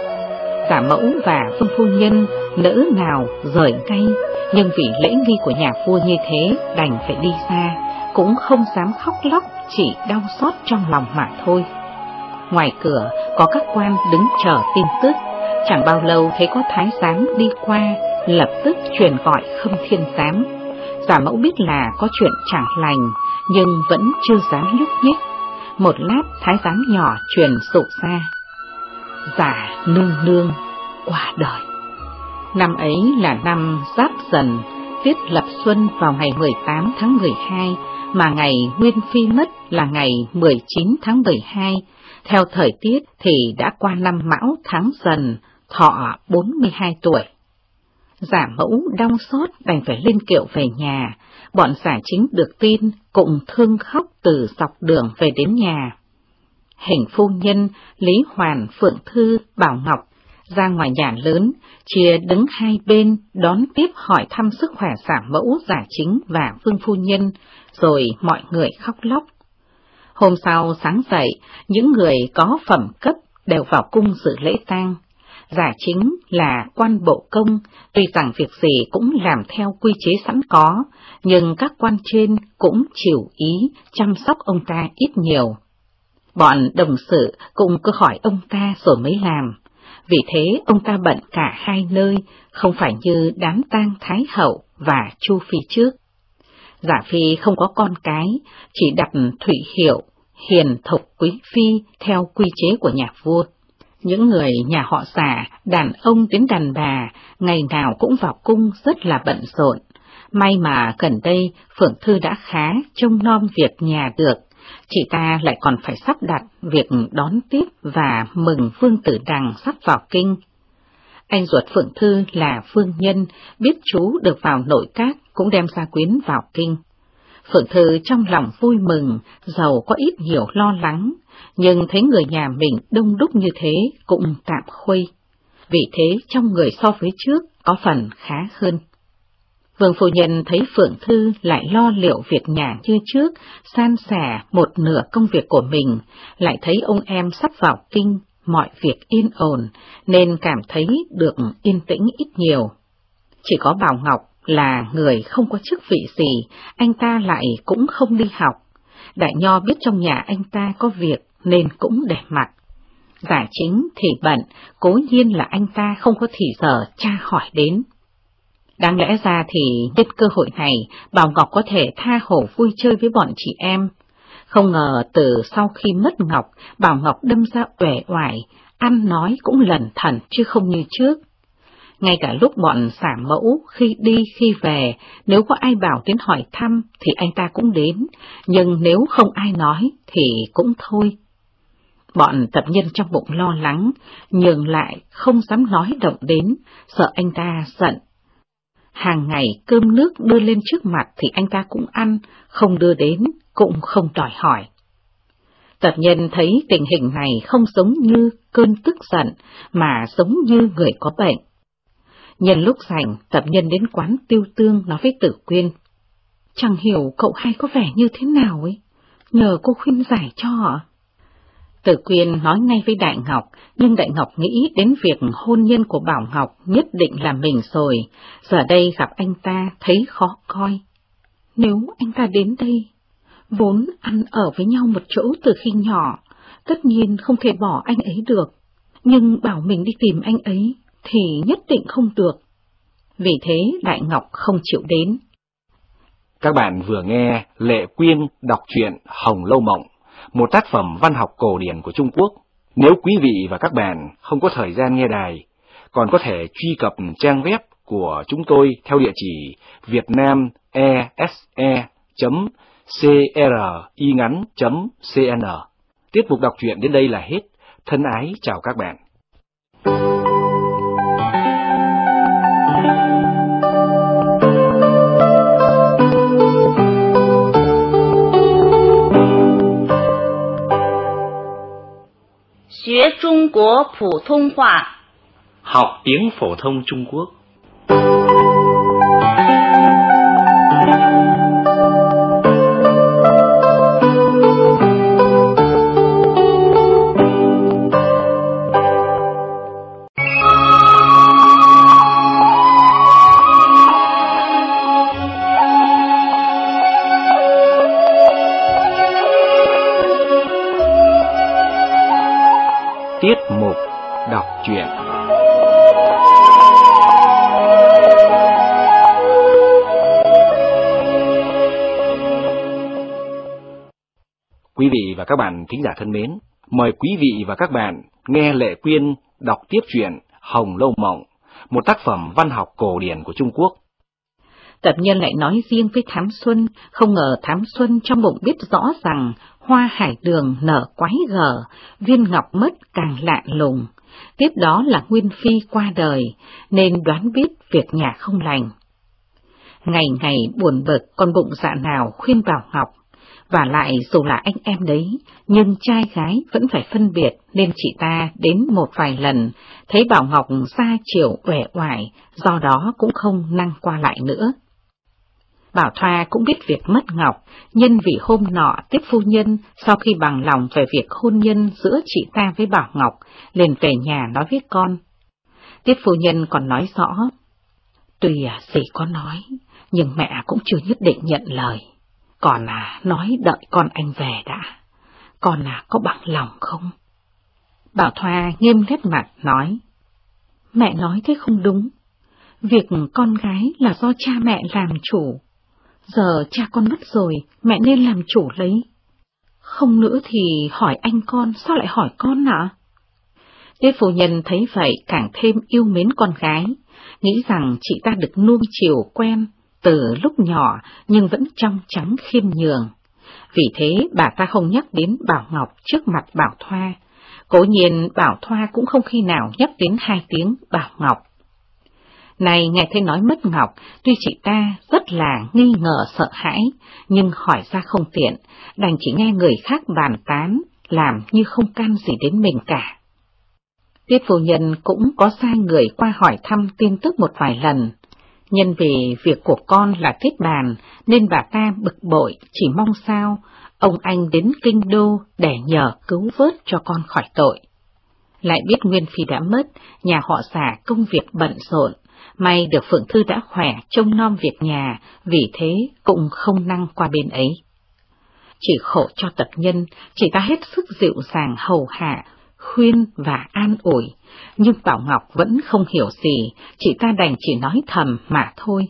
Giả Mẫu và Vương phu nhân nỡ nào rời ngay, nhưng vì lễ nghi của nhà vua như thế đành phải đi xa, cũng không dám khóc lóc, chỉ đau xót trong lòng mà thôi. Ngoài cửa có các quan đứng chờ tin tức, chẳng bao lâu thấy có thái giám đi qua, lập tức truyền gọi Khâm Thiên giám. Giả Mẫu biết là có chuyện chẳng lành, nhưng vẫn chưa dám nhúc nhích. Một lát thái giám nhỏ truyền sụ ra: Giả nương nương qua đời. Năm ấy là năm Giáp Dần, tiết lập xuân vào ngày 18 tháng 12, mà ngày Nguyên phi mất là ngày 19 tháng 12. Theo thời tiết thì đã qua năm Mão tháng Dần, thọ 42 tuổi. Giả Mẫu đau xót đành phải lên kiệu về nhà. Bọn Giả Chính được tin cùng thương khóc từ dọc đường về đến nhà. Hình phu nhân, Lý Hoàn, Phượng Thư, Bảo Ngọc ra ngoài nhà lớn, chia đứng hai bên đón tiếp hỏi thăm sức khỏe Giả Mẫu, Giả Chính và Vương phu nhân, rồi mọi người khóc lóc. Hôm sau sáng dậy, những người có phẩm cấp đều vào cung dự lễ tang. Giả Chính là quan bộ công, tuy rằng việc gì cũng làm theo quy chế sẵn có, nhưng các quan trên cũng chịu ý chăm sóc ông ta ít nhiều. Bọn đồng sự cũng cứ hỏi ông ta rồi mới làm, vì thế ông ta bận cả hai nơi, không phải như đám tang Thái hậu và Chu Phi trước. Giả Phi không có con cái, chỉ đặt Thụy hiệu hiền thục quý phi theo quy chế của nhà vua. Những người nhà họ Giả, đàn ông đến đàn bà, ngày nào cũng vào cung rất là bận rộn. May mà gần đây Phượng Thư đã khá trông nom việc nhà được, chị ta lại còn phải sắp đặt việc đón tiếp và mừng Vương Tử Đằng sắp vào kinh. Anh ruột Phượng Thư là Vương Nhân, biết chú được vào nội các cũng đem gia quyến vào kinh. Phượng Thư trong lòng vui mừng, dầu có ít nhiều lo lắng, nhưng thấy người nhà mình đông đúc như thế cũng tạm khuây. Vì thế trong người so với trước có phần khá hơn. Vương phu nhân thấy Phượng Thư lại lo liệu việc nhà như trước, san sẻ một nửa công việc của mình, lại thấy ông em sắp vào kinh, mọi việc yên ổn, nên cảm thấy được yên tĩnh ít nhiều. Chỉ có Bảo Ngọc là người không có chức vị gì, anh ta lại cũng không đi học. Đại Nho biết trong nhà anh ta có việc nên cũng để mặc. Giả Chính thì bận, cố nhiên là anh ta không có thì giờ tra hỏi đến. Đáng lẽ ra thì nhân cơ hội này, Bảo Ngọc có thể tha hồ vui chơi với bọn chị em. Không ngờ từ sau khi mất Ngọc, Bảo Ngọc đâm ra uể oải, ăn nói cũng lẩn thẩn chứ không như trước. Ngay cả lúc bọn xả mẫu khi đi khi về, nếu có ai bảo đến hỏi thăm thì anh ta cũng đến, nhưng nếu không ai nói thì cũng thôi. Bọn tập nhân trong bụng lo lắng, nhường lại không dám nói động đến, sợ anh ta giận. Hàng ngày cơm nước đưa lên trước mặt thì anh ta cũng ăn, không đưa đến cũng không đòi hỏi. Tập nhân thấy tình hình này không giống như cơn tức giận, mà giống như người có bệnh. Nhân lúc rảnh, tập nhân đến quán Tiêu Tương nói với Tử Quyên. Chẳng hiểu cậu hai có vẻ như thế nào ấy, nhờ cô khuyên giải cho ạ. Tử Quyên nói ngay với Đại Ngọc, nhưng Đại Ngọc nghĩ đến việc hôn nhân của Bảo Ngọc nhất định là mình rồi, giờ đây gặp anh ta thấy khó coi. Nếu anh ta đến đây, vốn ăn ở với nhau một chỗ từ khi nhỏ, tất nhiên không thể bỏ anh ấy được, nhưng bảo mình đi tìm anh ấy thì nhất định không được. Vì thế Đại Ngọc không chịu đến. Các bạn vừa nghe Lệ Quyên đọc truyện Hồng Lâu Mộng, một tác phẩm văn học cổ điển của Trung Quốc. Nếu quý vị và các bạn không có thời gian nghe đài, còn có thể truy cập trang web của chúng tôi theo địa chỉ vietnamese.cringắn.cn. Tiết mục đọc truyện đến đây là hết. Thân ái chào các bạn. Học Trung Quốc phổ thông hóa. Học tiếng phổ thông Trung Quốc. Tiết mục đọc truyện. Quý vị và các bạn thính giả thân mến, mời quý vị và các bạn nghe Lệ Quyên đọc tiếp truyện Hồng Lâu Mộng, một tác phẩm văn học cổ điển của Trung Quốc. Tập nhân lại nói riêng với Thám Xuân, không ngờ Thám Xuân trong bụng biết rõ rằng hoa hải đường nở quái gở, viên ngọc mất càng lạ lùng. Tiếp đó là Nguyên Phi qua đời, nên đoán biết việc nhà không lành. Ngày ngày buồn bực, con bụng dạ nào khuyên Bảo Ngọc. Và lại dù là anh em đấy, nhưng trai gái vẫn phải phân biệt, nên chị ta đến một vài lần, thấy Bảo Ngọc ra chiều uể oải, do đó cũng không năng qua lại nữa. Bảo Thoa cũng biết việc mất Ngọc, nhân vì hôm nọ Tiết phu nhân sau khi bằng lòng về việc hôn nhân giữa chị ta với Bảo Ngọc, liền về nhà nói với con. Tiết phu nhân còn nói rõ, tuy dì có nói, nhưng mẹ cũng chưa nhất định nhận lời, còn nói đợi con anh về đã, con có bằng lòng không? Bảo Thoa nghiêm nét mặt nói, mẹ nói thế không đúng, Việc con gái là do cha mẹ làm chủ. Giờ cha con mất rồi, mẹ nên làm chủ lấy. Không nữa thì hỏi anh con, sao lại hỏi con ạ? Tiết phu nhân thấy vậy càng thêm yêu mến con gái, nghĩ rằng chị ta được nuông chiều quen từ lúc nhỏ nhưng vẫn trong trắng khiêm nhường. Vì thế bà ta không nhắc đến Bảo Ngọc trước mặt Bảo Thoa. Cố nhiên Bảo Thoa cũng không khi nào nhắc đến 2 tiếng Bảo Ngọc. Này nghe thấy nói mất Ngọc, tuy chị ta rất là nghi ngờ sợ hãi, nhưng hỏi ra không tiện, đành chỉ nghe người khác bàn tán, làm như không can gì đến mình cả. Tiết phu nhân cũng có sai người qua hỏi thăm tin tức một vài lần. Nhân vì việc của con là Tiết Bàn, nên bà ta bực bội, chỉ mong sao ông anh đến kinh đô để nhờ cứu vớt cho con khỏi tội. Lại biết Nguyên Phi đã mất, nhà họ Giả công việc bận rộn, may được Phượng Thư đã khỏe trông nom việc nhà, vì thế cũng không năng qua bên ấy. Chỉ khổ cho Tập Nhân, chị ta hết sức dịu dàng hầu hạ, khuyên và an ủi, nhưng Bảo Ngọc vẫn không hiểu gì, chị ta đành chỉ nói thầm mà thôi.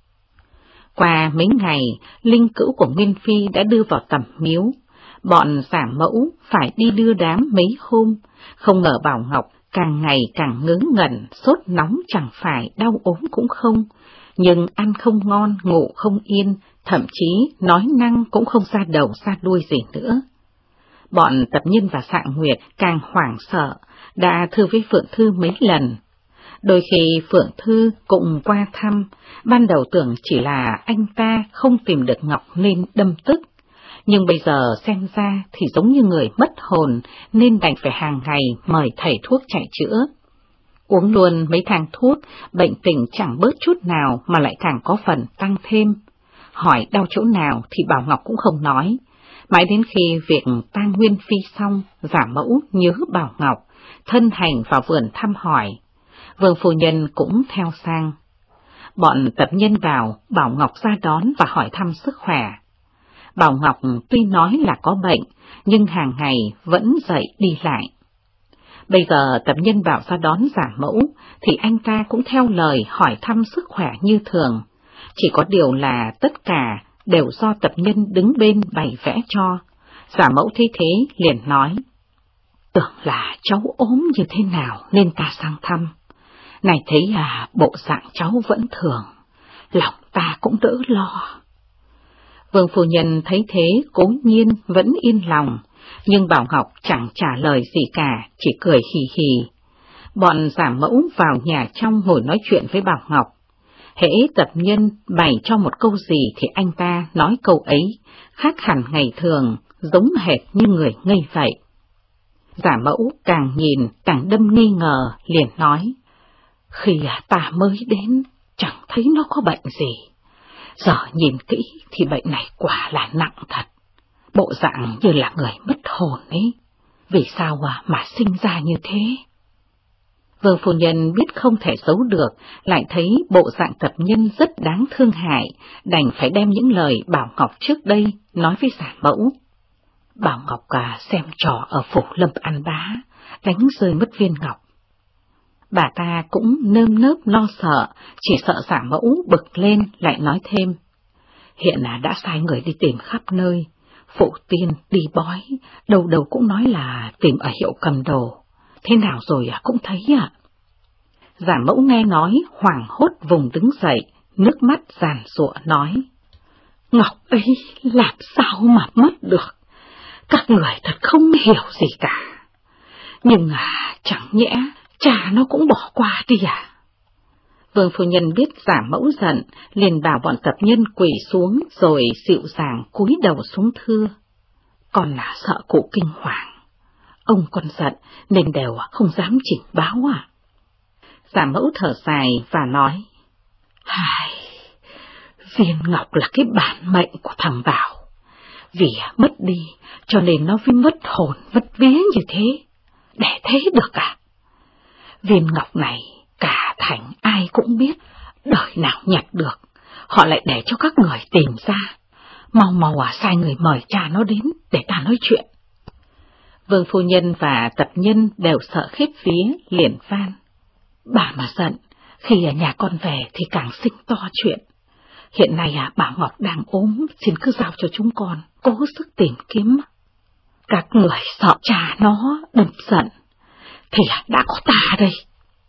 Qua mấy ngày, linh cữu của Nguyên Phi đã đưa vào tẩm miếu, bọn giả mẫu phải đi đưa đám mấy hôm, không ngờ Bảo Ngọc càng ngày càng ngớ ngẩn, sốt nóng chẳng phải, đau ốm cũng không, nhưng ăn không ngon, ngủ không yên, thậm chí nói năng cũng không ra đầu ra đuôi gì nữa. Bọn Tập Nhân và Sạng Nguyệt càng hoảng sợ, đã thư với Phượng Thư mấy lần. Đôi khi Phượng Thư cũng qua thăm, ban đầu tưởng chỉ là anh ta không tìm được Ngọc nên đâm tức, nhưng bây giờ xem ra thì giống như người mất hồn nên đành phải hàng ngày mời thầy thuốc chạy chữa. Uống luôn mấy thang thuốc, bệnh tình chẳng bớt chút nào mà lại càng có phần tăng thêm. Hỏi đau chỗ nào thì Bảo Ngọc cũng không nói. Mãi đến khi việc tang Nguyên Phi xong, giả mẫu nhớ Bảo Ngọc, thân hành vào vườn thăm hỏi. Vương phu nhân cũng theo sang. Bọn Tập Nhân vào, Bảo Ngọc ra đón và hỏi thăm sức khỏe. Bảo Ngọc tuy nói là có bệnh, nhưng hàng ngày vẫn dậy đi lại. Bây giờ Tập Nhân bảo ra đón giả mẫu, thì anh ta cũng theo lời hỏi thăm sức khỏe như thường. Chỉ có điều là tất cả đều do Tập Nhân đứng bên bày vẽ cho. Giả mẫu thấy thế liền nói, tưởng là cháu ốm như thế nào nên ta sang thăm. Này thấy bộ dạng cháu vẫn thường, lòng ta cũng đỡ lo. Vương phu nhân thấy thế cố nhiên vẫn yên lòng, nhưng Bảo Ngọc chẳng trả lời gì cả, chỉ cười hì hì. Bọn giả mẫu vào nhà trong ngồi nói chuyện với Bảo Ngọc. Hễ Tập Nhân bày cho một câu gì thì anh ta nói câu ấy, khác hẳn ngày thường, giống hệt như người ngây vậy. Giả mẫu càng nhìn càng đâm nghi ngờ, liền nói, khi ta mới đến, chẳng thấy nó có bệnh gì. Giờ nhìn kỹ thì bệnh này quả là nặng thật, bộ dạng như là người mất hồn ấy. Vì sao mà sinh ra như thế? Vương phu nhân biết không thể giấu được, lại thấy bộ dạng Tập Nhân rất đáng thương hại, đành phải đem những lời Bảo Ngọc trước đây nói với giả mẫu. Bảo Ngọc xem trò ở phủ Lâm An Bá, đánh rơi mất viên ngọc. Bà ta cũng nơm nớp lo sợ, chỉ sợ giả mẫu bực lên lại nói thêm. Hiện đã sai người đi tìm khắp nơi, phụ tiên đi bói, đầu đầu cũng nói là tìm ở hiệu cầm đồ. Thế nào rồi cũng thấy ạ. Giả mẫu nghe nói hoảng hốt vùng đứng dậy, nước mắt giàn giụa nói. Ngọc ấy làm sao mà mất được, các người thật không hiểu gì cả. Nhưng chẳng nhẽ cha nó cũng bỏ qua đi à? Vương phu nhân biết giả mẫu giận, liền bảo bọn Tập Nhân quỳ xuống rồi dịu dàng cúi đầu xuống thưa. Con là sợ cụ kinh hoàng, ông con giận nên đều không dám chỉnh báo à? Giả mẫu thở dài và nói, viên ngọc là cái bản mệnh của thằng Bảo, vì mất đi cho nên nó mới mất hồn mất vía như thế, để thế được à? Viên ngọc này cả thành ai cũng biết, đời nào nhặt được, họ lại để cho các người tìm ra. Mau sai người mời cha nó đến để ta nói chuyện. Vương phu nhân và Tập Nhân đều sợ khiếp vía, liền van. Bà mà giận, Khi ở nhà con về thì càng sinh to chuyện. Hiện nay Bảo Ngọc đang ốm, xin cứ giao cho chúng con cố sức tìm kiếm. Các người sợ cha nó đâm giận thì đã có ta đây.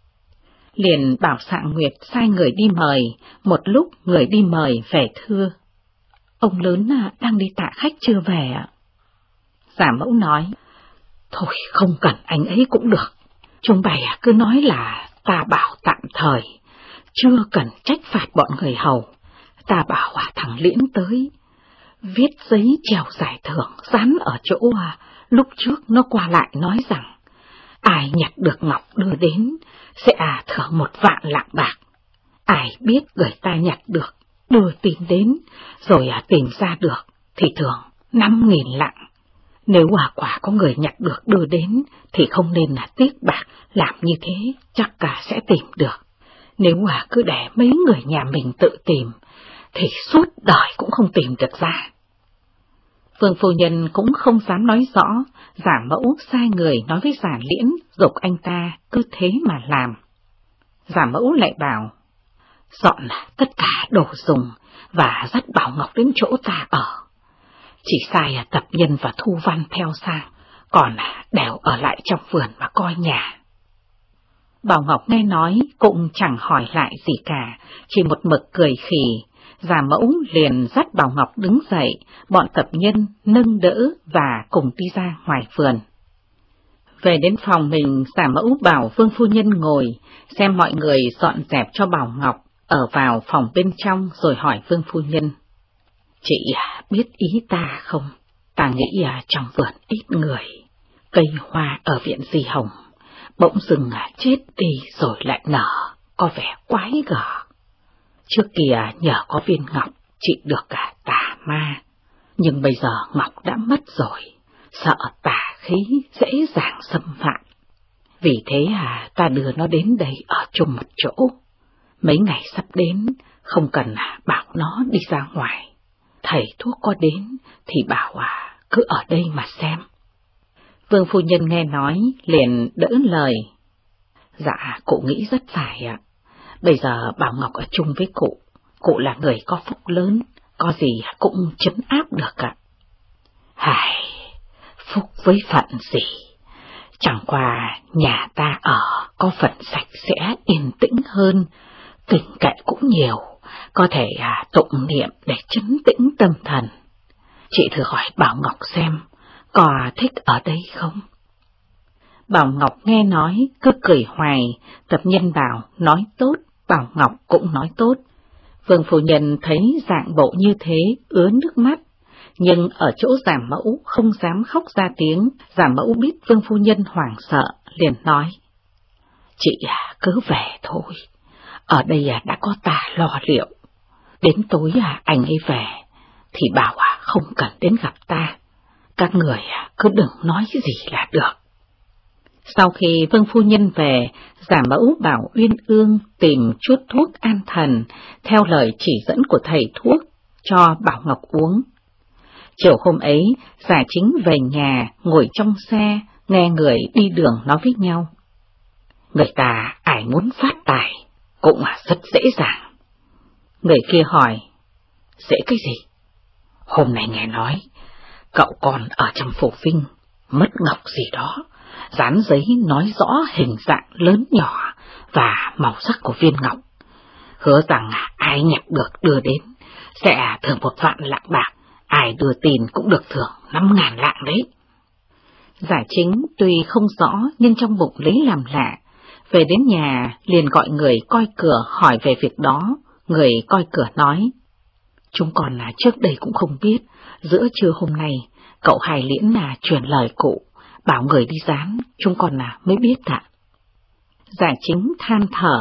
Liền bảo Sạng Nguyệt sai người đi mời. Một lúc người đi mời về thưa: ông lớn đang đi tạ khách chưa về ạ? Giả Mẫu nói: thôi không cần anh ấy cũng được. Chúng bày cứ nói là ta bảo tạm thời, chưa cần trách phạt bọn người hầu. Ta bảo thằng Liễn tới, viết giấy treo giải thưởng dán ở chỗ lúc trước nó qua lại nói rằng ai nhặt được ngọc đưa đến sẽ thưởng 1 vạn lạng bạc. Ai biết người ta nhặt được đưa tin đến rồi tìm ra được thì thưởng 5.000 lạng. Nếu quả có người nhặt được đưa đến thì không nên tiếc bạc, làm như thế chắc cả sẽ tìm được. Nếu cứ để mấy người nhà mình tự tìm thì suốt đời cũng không tìm được ra. Vương phu nhân cũng không dám nói rõ, Giả Mẫu sai người nói với Giả Liễn giục anh ta cứ thế mà làm. Giả Mẫu lại bảo: dọn tất cả đồ dùng và dắt Bảo Ngọc đến chỗ ta ở. Chỉ sai tập nhân và thu văn theo sang, còn đều ở lại trong vườn mà coi nhà. Bảo Ngọc nghe nói cũng chẳng hỏi lại gì cả, chỉ một mực cười khì. Giả Mẫu liền dắt Bảo Ngọc đứng dậy, bọn tập nhân nâng đỡ và cùng đi ra ngoài vườn. Về đến phòng mình, Giả Mẫu bảo Vương phu nhân ngồi, xem mọi người dọn dẹp cho Bảo Ngọc, ở vào phòng bên trong rồi hỏi Vương phu nhân: chị biết ý ta không? Ta nghĩ trong vườn ít người, cây hoa ở viện Di Hồng bỗng dưng chết đi rồi lại nở, có vẻ quái gở. Trước kia nhờ có viên ngọc trị được cả tà ma, nhưng bây giờ ngọc đã mất rồi, sợ tà khí dễ dàng xâm phạm. Vì thế ta đưa nó đến đây ở chung một chỗ. Mấy ngày sắp đến, không cần bảo nó đi ra ngoài. Thầy thuốc có đến thì bảo cứ ở đây mà xem. Vương phu nhân nghe nói liền đỡ lời: dạ cụ nghĩ rất phải ạ. Bây giờ Bảo Ngọc ở chung với cụ là người có phúc lớn, có gì cũng trấn áp được ạ. Hài, phúc với phận gì? Chẳng qua nhà ta ở có phận sạch sẽ yên tĩnh hơn, tình cậy cũng nhiều, có thể tụng niệm để trấn tĩnh tâm thần. Chị thử hỏi Bảo Ngọc xem, có thích ở đây không? Bảo Ngọc nghe nói cứ cười hoài, tập nhân bảo nói tốt, Bảo Ngọc cũng nói tốt. Vương phu nhân thấy dạng bộ như thế ứa nước mắt, nhưng ở chỗ Giả Mẫu không dám khóc ra tiếng. Giả Mẫu biết Vương phu nhân hoảng sợ, liền nói: chị cứ về thôi, ở đây đã có ta lo liệu. Đến tối anh ấy về thì bảo không cần đến gặp ta, các người cứ đừng nói gì là được. Sau khi Vương phu nhân về, Giả Mẫu bảo Uyên Ương tìm chút thuốc an thần theo lời chỉ dẫn của thầy thuốc cho Bảo Ngọc uống. Chiều hôm ấy, Giả Chính về nhà ngồi trong xe nghe người đi đường nói với nhau: người ta ai muốn phát tài cũng rất dễ dàng. Người kia hỏi: dễ cái gì? Hôm nay nghe nói cậu con ở trong phủ Vinh mất ngọc gì đó, dán giấy nói rõ hình dạng lớn nhỏ và màu sắc của viên ngọc, hứa rằng ai nhặt được đưa đến sẽ thưởng 1 vạn lạng bạc, ai đưa tin cũng được thưởng 5.000 lạng đấy. Giả Chính tuy không rõ nhưng trong bụng lấy làm lạ, về đến nhà liền gọi người coi cửa hỏi về việc đó. Người coi cửa nói: chúng còn trước đây cũng không biết, giữa trưa hôm nay cậu Hải Liễn truyền lời cụ bảo người đi dán, chúng còn mới biết ạ. Giả Chính than thở: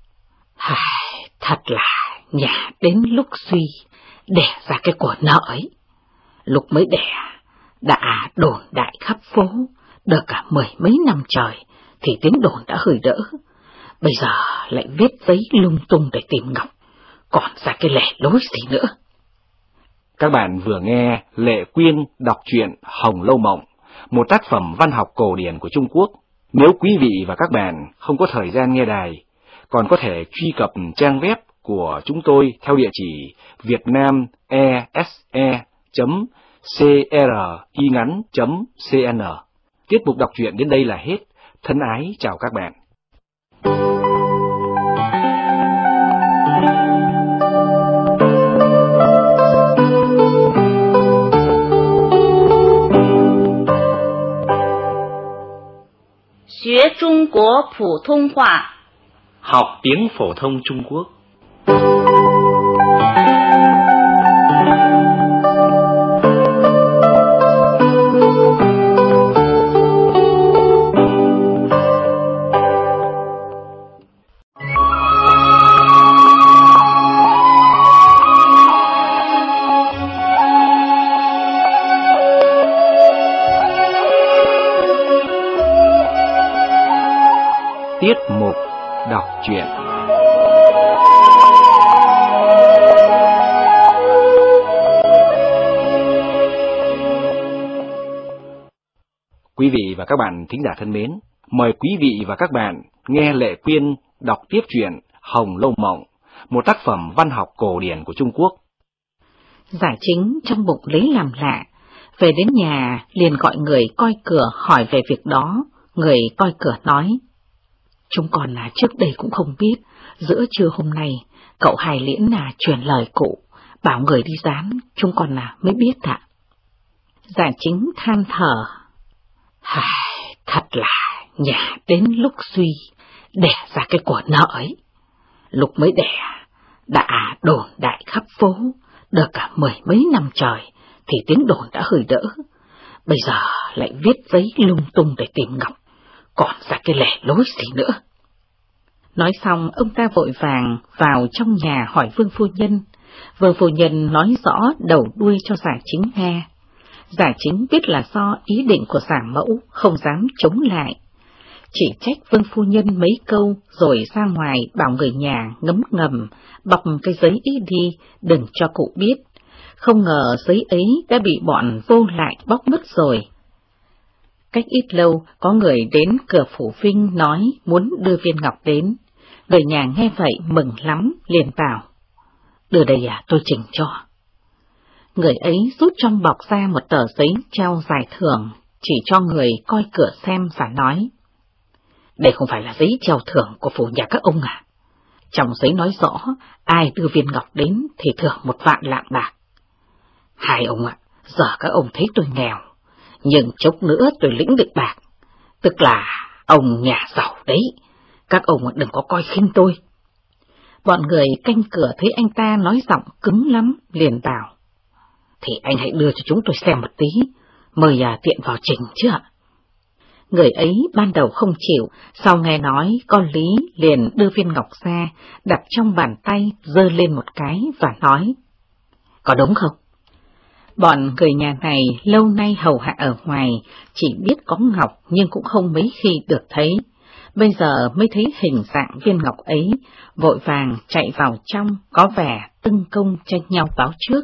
thật là nhà đến lúc suy đẻ ra cái của nợ ấy. Lúc mới đẻ đã đồn đại khắp phố, được cả 10 mấy năm trời thì tiếng đồn đã hơi đỡ. Bây giờ lại viết giấy lung tung để tìm ngọc, còn ra cái lẻ lối gì nữa. Các bạn vừa nghe Lệ Quyên đọc truyện Hồng Lâu Mộng, một tác phẩm văn học cổ điển của Trung Quốc. Nếu quý vị và các bạn không có thời gian nghe đài, còn có thể truy cập trang web của chúng tôi theo địa chỉ vietnamese.cringắn.cn. Tiết mục đọc truyện đến đây là hết. Thân ái chào các bạn. Học Trung Quốc phổ thông hóa. Học tiếng phổ thông Trung Quốc. Tiết mục đọc truyện. Quý vị và các bạn thính giả thân mến, mời quý vị và các bạn nghe Lệ Quyên đọc tiếp truyện Hồng Lâu Mộng, một tác phẩm văn học cổ điển của Trung Quốc. Giả Chính trong bụng lấy làm lạ, về đến nhà liền gọi người coi cửa hỏi về việc đó. Người coi cửa nói: chúng còn là trước đây cũng không biết, giữa trưa hôm nay cậu Hải Liễn là truyền lời cụ, bảo người đi gián, chúng còn là mới biết ạ. Giả Chính than thở: thật là nhà đến lúc suy, đẻ ra cái của nợ ấy. Lúc mới đẻ đã đồn đại khắp phố, được cả 10 mấy năm trời thì tiếng đồn đã hơi đỡ. Bây giờ lại viết giấy lung tung để tìm Ngọc, còn ra cái lẻ lối gì nữa. Nói xong, ông ta vội vàng vào trong nhà hỏi Vương phu nhân. Vương phu nhân nói rõ đầu đuôi cho Giả Chính nghe. Giả Chính biết là do ý định của Giả Mẫu, không dám chống lại. Chỉ trách Vương phu nhân mấy câu rồi ra ngoài bảo người nhà ngấm ngầm, bọc cái giấy ý đi, đừng cho cụ biết. Không ngờ giấy ấy đã bị bọn vô lại bóc mất rồi. Cách ít lâu, có người đến cửa phủ Vinh nói muốn đưa viên ngọc đến. Người nhà nghe vậy mừng lắm, liền bảo: đưa đây tôi chỉnh cho. Người ấy rút trong bọc ra một tờ giấy treo giải thưởng, chỉ cho người coi cửa xem và nói: đây không phải là giấy treo thưởng của phủ nhà các ông à? Trong giấy nói rõ ai đưa viên ngọc đến thì thưởng 1 vạn lạng bạc. Hai ông ạ, giờ các ông thấy tôi nghèo, nhưng chốc nữa tôi lĩnh được bạc, tức là ông nhà giàu đấy, các ông đừng có coi khinh tôi. Bọn người canh cửa thấy anh ta nói giọng cứng lắm, liền bảo: thì anh hãy đưa cho chúng tôi xem một tí, mời tiện vào trình chứ ạ. Người ấy ban đầu không chịu, sau nghe nói có lý liền đưa viên ngọc ra, đặt trong bàn tay, giơ lên một cái và nói: có đúng không? Bọn người nhà này lâu nay hầu hạ ở ngoài, chỉ biết có ngọc nhưng cũng không mấy khi được thấy. Bây giờ mới thấy hình dạng viên ngọc ấy, vội vàng chạy vào trong, có vẻ tưng công tranh nhau báo trước.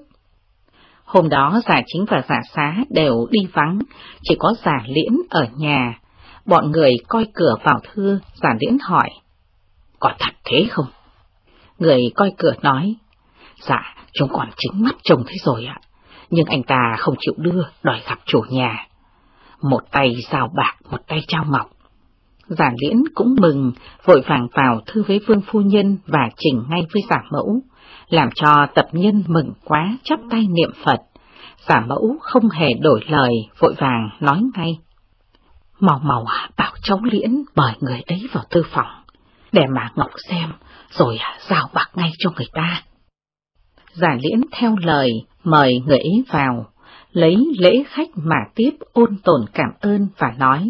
Hôm đó Giả Chính và Giả Xá đều đi vắng, chỉ có Giả Liễn ở nhà. Bọn người coi cửa vào thưa, Giả Liễn hỏi: có thật thế không? Người coi cửa nói: dạ, chúng còn chính mắt trông thấy rồi ạ. Nhưng anh ta không chịu đưa, đòi gặp chủ nhà. Một tay giao bạc, một tay trao ngọc. Giả Liễn cũng mừng, vội vàng vào thư với Vương phu nhân và trình ngay với Giả Mẫu, làm cho tập nhân mừng quá, chắp tay niệm Phật. Giả Mẫu không hề đổi lời, vội vàng nói ngay: mau bảo cháu Liễn mời người ấy vào tư phòng, để mà Ngọc xem, rồi giao bạc ngay cho người ta. Giả Liễn theo lời, mời người ấy vào, lấy lễ khách mà tiếp ôn tồn cảm ơn và nói: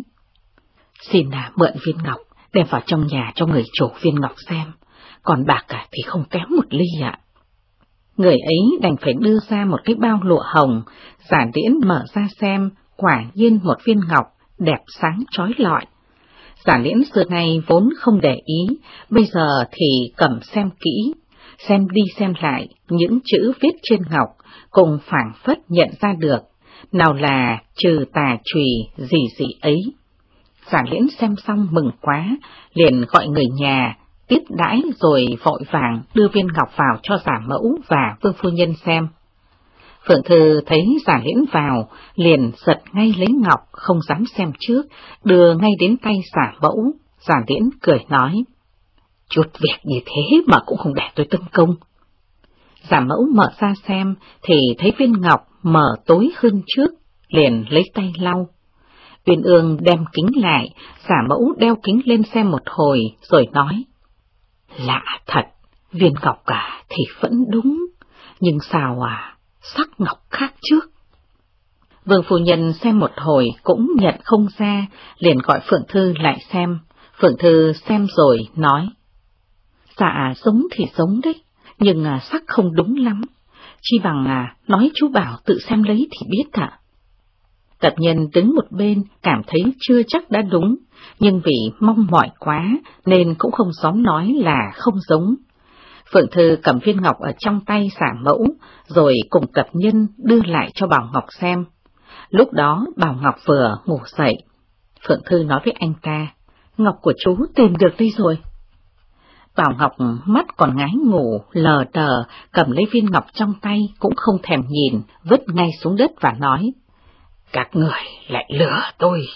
xin mượn viên ngọc, đem vào trong nhà cho người chủ viên ngọc xem, còn bạc thì không kém một ly ạ. Người ấy đành phải đưa ra một cái bao lụa hồng. Giả Liễn mở ra xem, quả nhiên một viên ngọc đẹp sáng chói lọi. Giả Liễn xưa nay vốn không để ý, bây giờ thì cầm xem kỹ, xem đi xem lại những chữ viết trên ngọc, cùng phảng phất nhận ra được, nào là trừ tà trùy gì ấy. Giả Liễn xem xong mừng quá, liền gọi người nhà tiếp đãi rồi vội vàng đưa viên ngọc vào cho giả mẫu và vương phu nhân xem. Phượng Thư thấy giả Liễn vào, liền giật ngay lấy ngọc, không dám xem trước, đưa ngay đến tay giả mẫu. Giả Liễn cười nói, chút việc như thế mà cũng không để tôi tấn công. Giả mẫu mở ra xem, thì thấy viên ngọc mở tối hơn trước, liền lấy tay lau. Uyên Ương đem kính lại, giả mẫu đeo kính lên xem một hồi, rồi nói, lạ thật, viên ngọc cả thì vẫn đúng, nhưng sao sắc ngọc khác trước. Vương phu nhân xem một hồi cũng nhận không ra, liền gọi Phượng Thư lại xem. Phượng Thư xem rồi nói, dạ giống thì giống đấy, nhưng sắc không đúng lắm, chi bằng nói chú bảo tự xem lấy thì biết ạ. Tập nhân đứng một bên cảm thấy chưa chắc đã đúng, nhưng vì mong mỏi quá nên cũng không dám nói là không giống. Phượng Thư cầm viên ngọc ở trong tay giả mẫu, rồi cùng tập nhân đưa lại cho Bảo Ngọc xem. Lúc đó Bảo Ngọc vừa ngủ dậy. Phượng Thư nói với anh ta, ngọc của chú tìm được đây rồi. Bảo Ngọc mắt còn ngái ngủ, lờ đờ, cầm lấy viên ngọc trong tay cũng không thèm nhìn, vứt ngay xuống đất và nói, các người lại lừa tôi.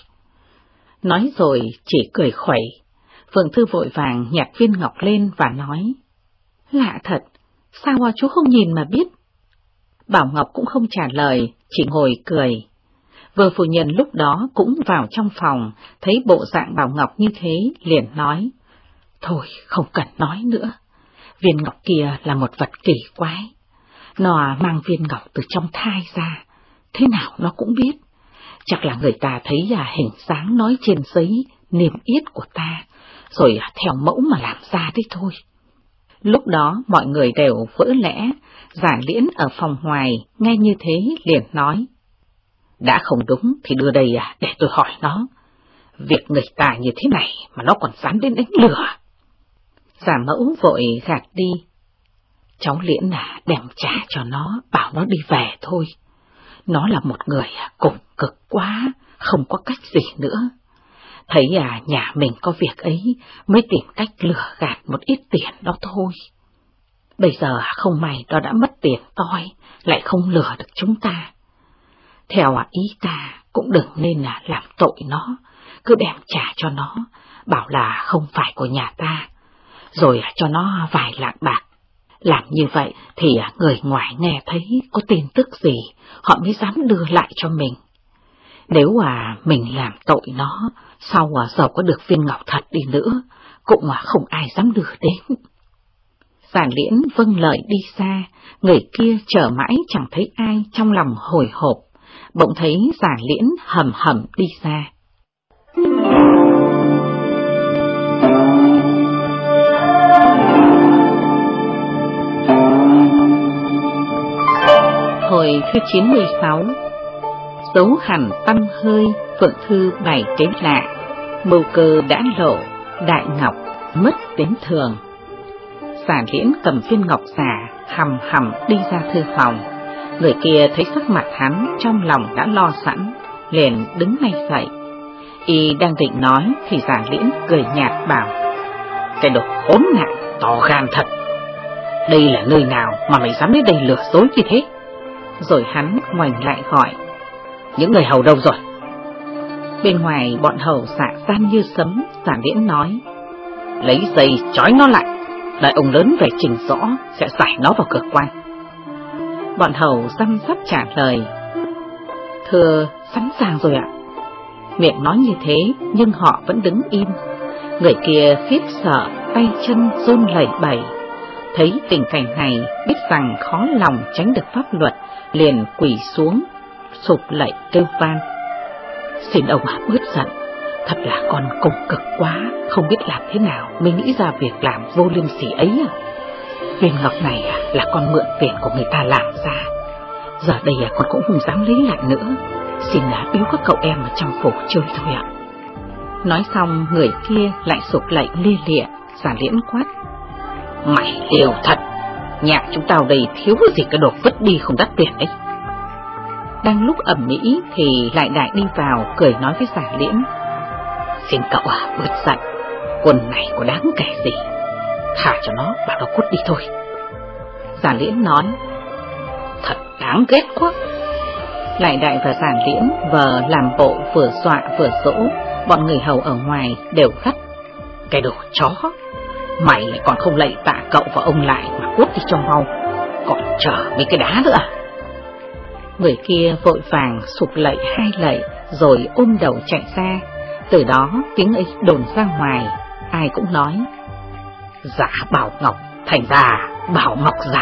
Nói rồi chỉ cười khuẩy. Phượng Thư vội vàng nhặt viên ngọc lên và nói, lạ thật, sao chú không nhìn mà biết? Bảo Ngọc cũng không trả lời, chỉ ngồi cười. Vương phu nhân lúc đó cũng vào trong phòng, thấy bộ dạng Bảo Ngọc như thế, liền nói, thôi không cần nói nữa, viên ngọc kia là một vật kỳ quái, nó mang viên ngọc từ trong thai ra, thế nào nó cũng biết, chắc là người ta thấy hình dáng nói trên giấy, niêm yết của ta, rồi theo mẫu mà làm ra đấy thôi. Lúc đó mọi người đều vỡ lẽ, Giả Liễn ở phòng ngoài nghe như thế liền nói, đã không đúng thì đưa đây để tôi hỏi nó, việc người ta như thế này mà nó còn dám đến đánh lừa. Giả mẫu vội gạt đi, cháu Liễn đem trả cho nó, bảo nó đi về thôi, nó là một người cùng cực quá, không có cách gì nữa. Thấy nhà mình có việc ấy mới tìm cách lừa gạt một ít tiền đó thôi. Bây giờ không may nó đã mất tiền toi, lại không lừa được chúng ta. Theo ý ta cũng đừng nên làm tội nó, cứ đem trả cho nó, bảo là không phải của nhà ta, rồi cho nó vài lạng bạc. Làm như vậy thì người ngoài nghe thấy có tin tức gì, họ mới dám đưa lại cho mình. Nếu mình làm tội nó, sau giàu có được viên ngọc thật đi nữa, cũng không ai dám đưa đến. Giả Liễn vâng lời đi xa, người kia chờ mãi chẳng thấy ai, trong lòng hồi hộp, bỗng thấy Giả Liễn hầm hầm đi xa. Hồi thứ 96, giấu hẳn tâm hơi, Phượng Thư bày kế lạ, mưu cơ đã lộ, đại ngọc mất đến thường. Giả Liễn cầm viên ngọc giả, hầm hầm đi ra thư phòng. Người kia thấy sắc mặt hắn, trong lòng đã lo sẵn, liền đứng ngay dậy. Y đang định nói thì Giả Liễn cười nhạt bảo, cái đồ khốn nạn, to gan thật, đây là nơi nào mà mày dám đến đây lừa dối như thế? Rồi hắn ngoảnh lại gọi, những người hầu đâu rồi? Bên ngoài bọn hầu xạ gian như sấm. Giả Liễn nói, lấy dây trói nó lại, đợi ông lớn về trình rõ sẽ giải nó vào cơ quan. Bọn hầu răm rắp trả lời, thưa sẵn sàng rồi ạ. Miệng nói như thế nhưng họ vẫn đứng im. Người kia khiếp sợ, tay chân run lẩy bẩy. Thấy tình cảnh này, biết rằng khó lòng tránh được pháp luật, liền quỳ xuống, sụp lạy kêu van, xin ông bớt giận, thật là con cùng cực quá, không biết làm thế nào mới nghĩ ra việc làm vô liêm sỉ ấy à. Viên ngọc này là con mượn tiền của người ta làm ra, giờ đây con cũng không dám lấy lại nữa, xin biếu các cậu em ở trong phủ chơi thôi ạ. Nói xong người kia lại sụp lạy lia lịa. Giả Liễn quát, mày liều thật, nhà chúng tao đây thiếu gì cái đồ vứt đi không đắt tiền ấy. Đang lúc ầm ĩ thì lại đại đi vào, cười nói với Giả Liễn, xin cậu bớt giận, quân này có đáng kể gì, thả cho nó bảo nó cút đi thôi. Giản Liễn nói, thật đáng ghét quá. Lại Đại và Giản Liễn vờ làm bộ vừa dọa vừa dỗ. Bọn người hầu ở ngoài đều gắt, cái đồ chó, mày lại còn không lạy tạ cậu và ông lại mà cút đi cho mau, còn chờ mấy cái đá nữa à? Người kia vội vàng sụp lạy 2 lạy rồi ôm đầu chạy ra. Từ đó tiếng ấy đồn ra ngoài, ai cũng nói, giả Bảo Ngọc thành ra Bảo Ngọc giả.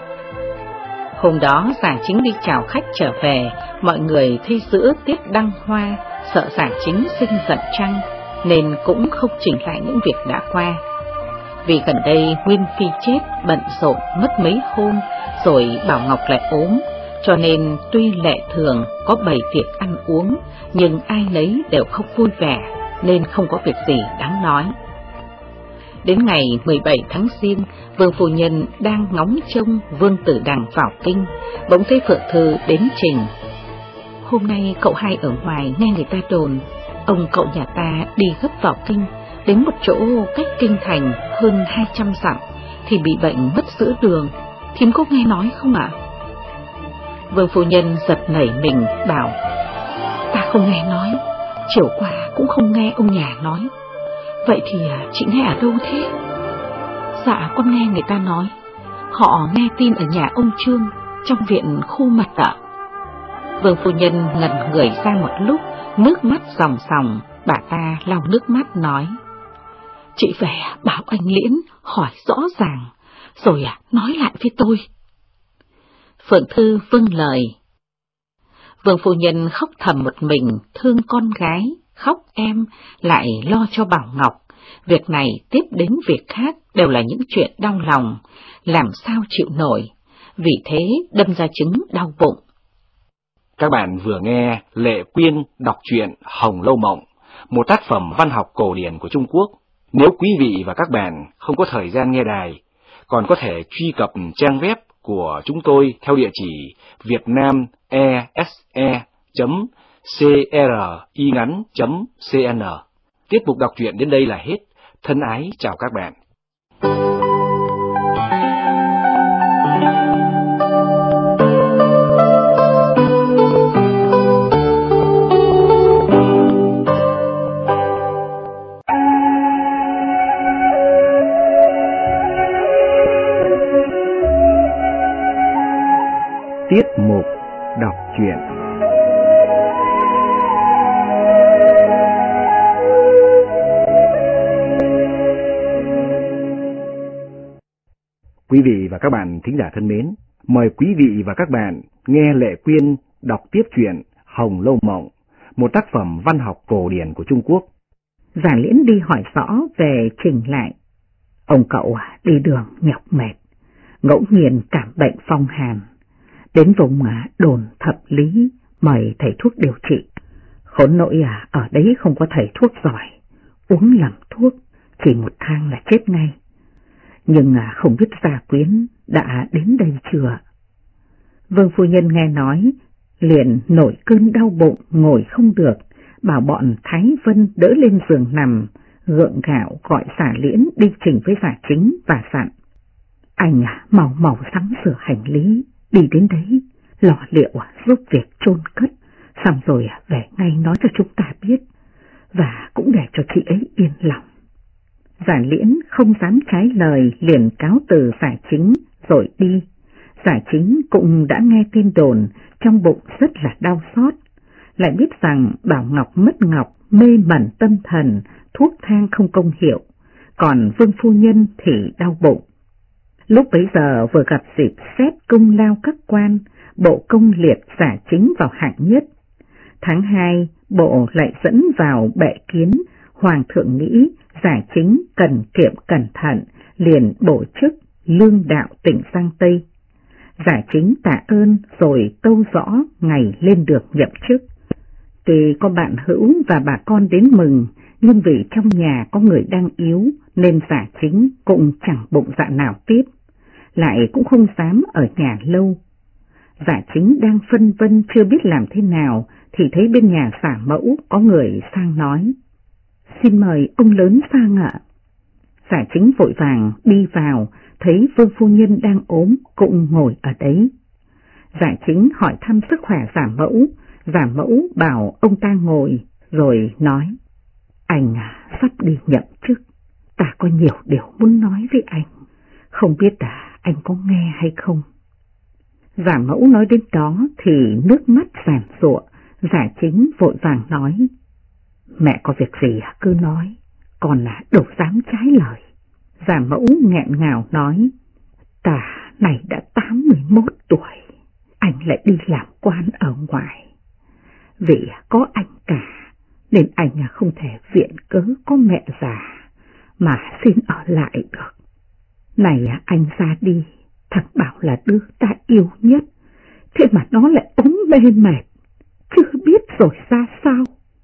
Hôm đó Giản Chính đi chào khách trở về, mọi người thấy giữa tiết đăng hoa, sợ Giản Chính sinh giận chăng, nên cũng không chỉnh lại những việc đã qua. Vì gần đây Nguyên Phi chết bận rộn mất mấy hôm, rồi Bảo Ngọc lại ốm, cho nên tuy lệ thường có bày tiệc ăn uống, nhưng ai nấy đều không vui vẻ, nên không có việc gì đáng nói. Đến ngày 17 tháng Giêng, Vương phu nhân đang ngóng trông Vương Tử Đằng vào kinh, bỗng thấy Phượng Thư đến trình. Hôm nay cậu hai ở ngoài nghe người ta đồn, ông cậu nhà ta đi gấp vào kinh, đến một chỗ cách kinh thành hơn 200 dặm thì bị bệnh mất giữa đường, thím có nghe nói không ạ? Vương phu nhân giật nảy mình bảo, ta không nghe nói, chiều qua cũng không nghe ông nhà nói. Vậy thì chị nghe ở đâu thế? Dạ con nghe người ta nói, họ nghe tin ở nhà ông Trương, trong viện khu mật ạ. Vương phu nhân ngẩn người ra một lúc, nước mắt ròng ròng, bà ta lau nước mắt nói, chị về bảo anh Liễn hỏi rõ ràng, rồi nói lại với tôi. Phượng Thư vâng lời. Vương phu nhân khóc thầm một mình, thương con gái, khóc em lại lo cho Bảo Ngọc. Việc này tiếp đến việc khác đều là những chuyện đau lòng, làm sao chịu nổi, vì thế đâm ra chứng đau bụng. Các bạn vừa nghe Lệ Quyên đọc truyện Hồng Lâu Mộng, một tác phẩm văn học cổ điển của Trung Quốc. Nếu quý vị và các bạn không có thời gian nghe đài, còn có thể truy cập trang web của chúng tôi theo địa chỉ vietnamese.cringắn.cn. Tiết mục đọc truyện đến đây là hết. Thân ái chào các bạn. Tiết mục đọc truyện. Quý vị và các bạn thính giả thân mến, mời quý vị và các bạn nghe Lệ Quyên đọc tiếp truyện Hồng Lâu Mộng, một tác phẩm văn học cổ điển của Trung Quốc. Giản Liễn đi hỏi rõ về trình lại. Ông cậu đi đường nhọc mệt, ngẫu nhiên cảm bệnh phong hàn. Đến vùng đồn Thập Lý mời thầy thuốc điều trị. Khốn nỗi ở đấy không có thầy thuốc giỏi, uống lầm thuốc chỉ một thang là chết ngay. Nhưng không biết Gia Quyến đã đến đây chưa? Vương phu nhân nghe nói, liền nổi cơn đau bụng ngồi không được, bảo bọn Thái Vân đỡ lên giường nằm, gượng gạo gọi Giả Liễn đi trình với Giả Chính và dặn. Anh mau sắm sửa hành lý, đi đến đấy, lò liệu giúp việc chôn cất, xong rồi về ngay nói cho chúng ta biết, và cũng để cho chị ấy yên lòng. Giản Liễn không dám trái lời, liền cáo từ Giả Chính rồi đi. Giả Chính cũng đã nghe tin đồn, trong bụng rất là đau xót, lại biết rằng Bảo Ngọc mất ngọc, mê mẩn tâm thần, thuốc thang không công hiệu, còn Vương phu nhân thì đau bụng. Lúc bấy giờ vừa gặp dịp xét công lao các quan, bộ công liệt Giả Chính vào hạng nhất. Tháng 2, bộ lại dẫn vào bệ kiến, Hoàng thượng nghĩ Giả Chính cần kiệm cẩn thận, liền bổ chức lương đạo tỉnh Giang Tây. Giả Chính tạ ơn rồi tâu rõ ngày lên được nhậm chức. Tuy có bạn hữu và bà con đến mừng, nhưng vì trong nhà có người đang yếu nên Giả Chính cũng chẳng bụng dạ nào tiếp, lại cũng không dám ở nhà lâu. Giả Chính đang phân vân chưa biết làm thế nào thì thấy bên nhà Giả Mẫu có người sang nói: Xin mời ông lớn sang ạ. Giả Chính vội vàng đi vào, thấy Vương phu nhân đang ốm cũng ngồi ở đấy. Giả Chính hỏi thăm sức khỏe Giả Mẫu, Giả Mẫu bảo ông ta ngồi rồi nói: Anh sắp đi nhậm chức, ta có nhiều điều muốn nói với anh, không biết anh có nghe hay không. Giả Mẫu nói đến đó thì nước mắt giàn giụa. Giả Chính vội vàng nói: Mẹ có việc gì cứ nói, còn đâu dám trái lời. Giả Mẫu nghẹn ngào nói: Ta này đã 81 tuổi, anh lại đi làm quan ở ngoài. Vì có anh cả nên anh không thể viện cớ có mẹ già mà xin ở lại được. Này anh ra đi, thằng Bảo là đứa ta yêu nhất, thế mà nó lại ốm mê mệt, chưa biết rồi ra sao.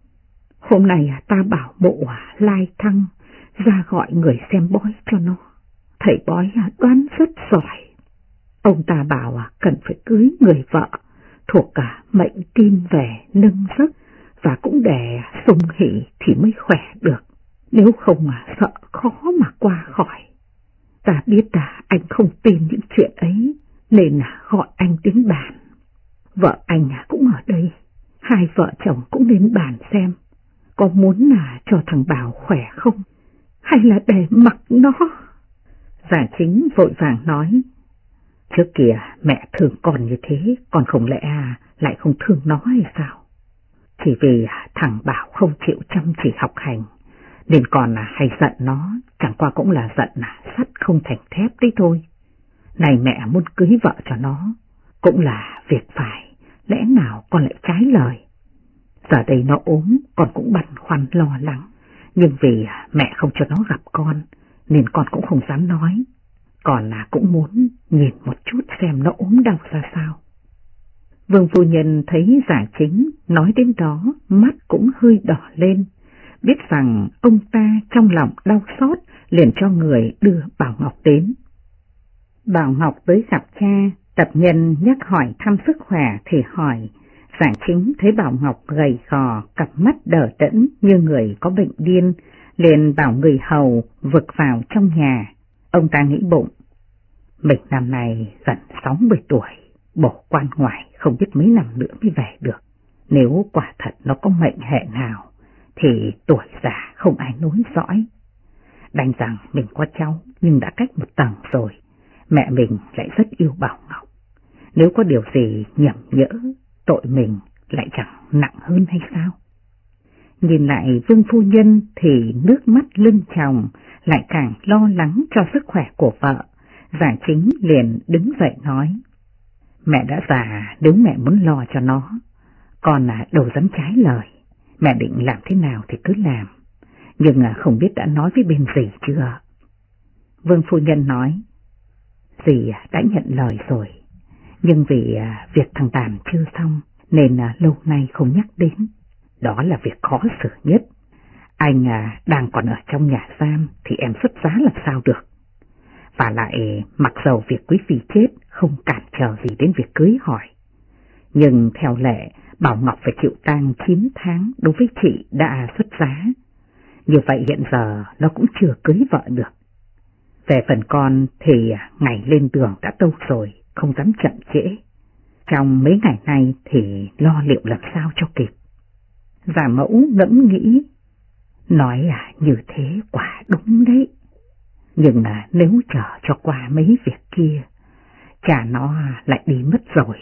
Hôm nay ta bảo bộ Lai Thăng ra gọi người xem bói cho nó. Thầy bói đoán rất giỏi. Ông ta bảo cần phải cưới người vợ thuộc cả mệnh kim về nâng giấc và cũng để sung hỷ thì mới khỏe được, nếu không sợ khó mà qua khỏi. Ta biết anh không tin những chuyện ấy nên gọi anh đến bàn. Vợ anh cũng ở đây, hai vợ chồng cũng đến bàn xem có muốn cho thằng Bảo khỏe không, hay là để mặc nó. Giả Chính vội vàng nói: Trước kia mẹ thương con như thế, còn không lẽ lại không thương nó hay sao? Chỉ vì thằng Bảo không chịu chăm chỉ học hành nên còn hay giận nó, chẳng qua cũng là giận sắt không thành thép đấy thôi. Này mẹ muốn cưới vợ cho nó cũng là việc phải, lẽ nào con lại trái lời? Giờ đây nó ốm, con cũng băn khoăn lo lắng, nhưng vì mẹ không cho nó gặp con nên con cũng không dám nói. Còn cũng muốn nhìn một chút xem nó ốm đau ra sao. Vương phu nhân thấy Giả Chính nói đến đó, mắt cũng hơi đỏ lên, biết rằng ông ta trong lòng đau xót, liền cho người đưa Bảo Ngọc đến. Bảo Ngọc tới gặp cha, tập nhân nhắc hỏi thăm sức khỏe thì hỏi. Giả Chính thấy Bảo Ngọc gầy gò, cặp mắt đờ đẫn như người có bệnh điên, liền bảo người hầu vực vào trong nhà. Ông ta nghĩ bụng: Mình năm nay gần 60 tuổi, bỏ quan ngoài không biết mấy năm nữa mới về được. Nếu quả thật nó có mệnh hệ nào thì tuổi già không ai nối dõi. Đành rằng mình có cháu nhưng đã cách một tầng rồi, mẹ mình lại rất yêu Bảo Ngọc. Nếu có điều gì nhầm nhỡ, tội mình lại chẳng nặng hơn hay sao? Nhìn lại Vương phu nhân thì nước mắt lưng tròng, lại càng lo lắng cho sức khỏe của vợ. Giả Chính liền đứng dậy nói: Mẹ đã già, nếu mẹ muốn lo cho nó, con đâu dám trái lời. Mẹ định làm thế nào thì cứ làm, nhưng không biết đã nói với bên dì chưa? Vương phu nhân nói: Dì đã nhận lời rồi, nhưng vì việc thằng Tàn chưa xong nên lâu nay không nhắc đến. Đó là việc khó xử nhất. Anh đang còn ở trong nhà giam thì em xuất giá làm sao được. Và lại mặc dầu việc quý phi chết không cản trở gì đến việc cưới hỏi, nhưng theo lệ Bảo Ngọc phải chịu tang 9 tháng đối với chị đã xuất giá. Như vậy hiện giờ nó cũng chưa cưới vợ được. Về phần con thì ngày lên đường đã tâu rồi, không dám chậm trễ. Trong mấy ngày nay thì lo liệu làm sao cho kịp. Giả Mẫu ngẫm nghĩ, nói như thế quả đúng đấy. Nhưng nếu chờ cho qua mấy việc kia, cha nó lại đi mất rồi.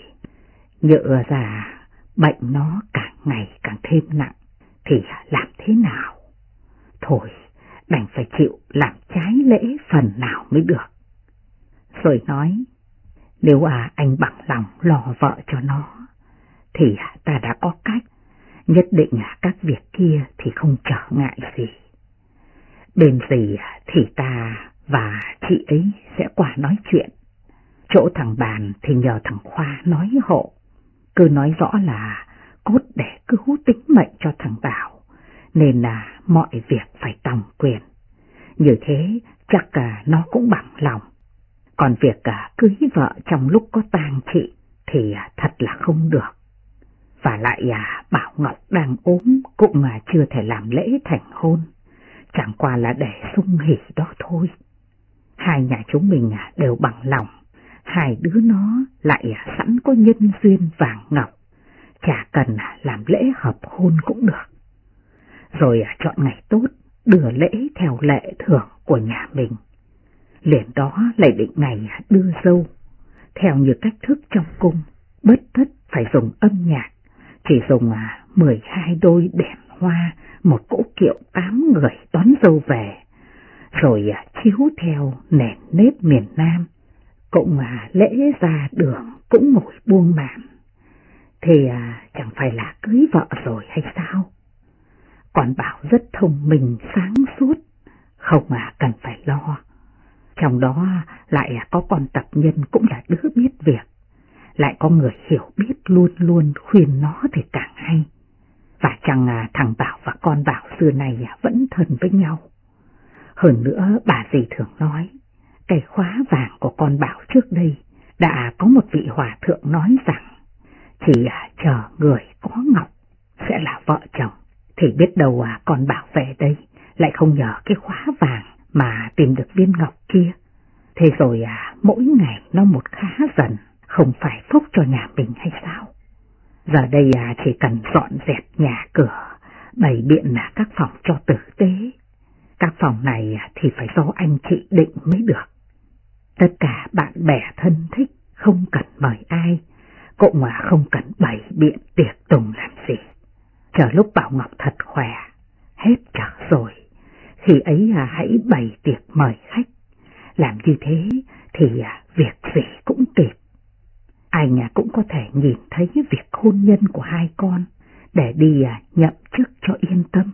Nhỡ ra bệnh nó càng ngày càng thêm nặng thì làm thế nào? Thôi, đành phải chịu làm trái lễ phần nào mới được. Rồi nói: Nếu anh bằng lòng lo vợ cho nó thì ta đã có cách, nhất định các việc kia thì không trở ngại gì. Bên gì thì ta và chị ấy sẽ qua nói chuyện. Chỗ thằng Bàn thì nhờ thằng Khoa nói hộ, cứ nói rõ là cốt để cứu tính mệnh cho thằng Bảo, nên là mọi việc phải tòng quyền. Như thế chắc nó cũng bằng lòng. Còn việc cưới vợ trong lúc có tang chị thì thật là không được. Và lại Bảo Ngọc đang ốm cũng chưa thể làm lễ thành hôn. chẳng qua là để sung hỉ đó thôi. Hai nhà chúng mình đều bằng lòng, hai đứa nó lại sẵn có nhân duyên vàng ngọc, chả cần làm lễ hợp hôn cũng được. Rồi chọn ngày tốt, đưa lễ theo lệ thường của nhà mình. Liền đó lại định ngày đưa dâu, theo như cách thức trong cung, bất tất phải dùng âm nhạc, chỉ dùng 12 đôi đèn hoa, một cỗ kiệu 8 người đón dâu về, rồi chiếu theo nền nếp miền Nam, cũng lễ ra đường cũng ngồi buông màn, thì chẳng phải là cưới vợ rồi hay sao? Còn Bảo rất thông minh sáng suốt, không cần phải lo. Trong đó lại có con Tập Nhân cũng là đứa biết việc, lại có người hiểu biết luôn luôn khuyên nó thì càng hay. Và chẳng thằng Bảo và con Bảo xưa này vẫn thân với nhau. Hơn nữa bà dì thường nói, cái khóa vàng của con Bảo trước đây đã có một vị hòa thượng nói rằng, chỉ chờ người có ngọc sẽ là vợ chồng. Thì biết đâu con Bảo về đây lại không nhờ cái khóa vàng mà tìm được viên ngọc kia. Thế rồi mỗi ngày nó một khá dần, không phải phúc cho nhà mình hay sao? Giờ đây chỉ cần dọn dẹp nhà cửa, bày biện các phòng cho tử tế. Các phòng này thì phải do anh chị định mới được. Tất cả bạn bè thân thích, không cần mời ai, cũng không cần bày biện tiệc tùng làm gì. Chờ lúc Bảo Ngọc thật khỏe, hết chợ rồi, khi ấy hãy bày tiệc mời khách. Làm như thế thì việc gì cũng kịp. Anh cũng có thể nhìn thấy việc hôn nhân của hai con để đi nhậm chức cho yên tâm.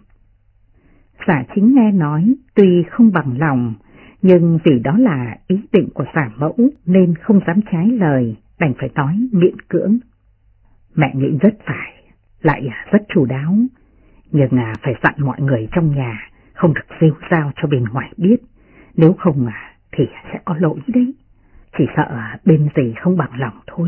Giả Chính nghe nói tuy không bằng lòng, nhưng vì đó là ý định của Giả Mẫu nên không dám trái lời, đành phải nói miễn cưỡng. Mẹ nghĩ rất phải, lại rất chu đáo, nhưng phải dặn mọi người trong nhà không được rêu rao cho bên ngoài biết, nếu không thì sẽ có lỗi đấy. Chỉ sợ bên dì không bằng lòng thôi.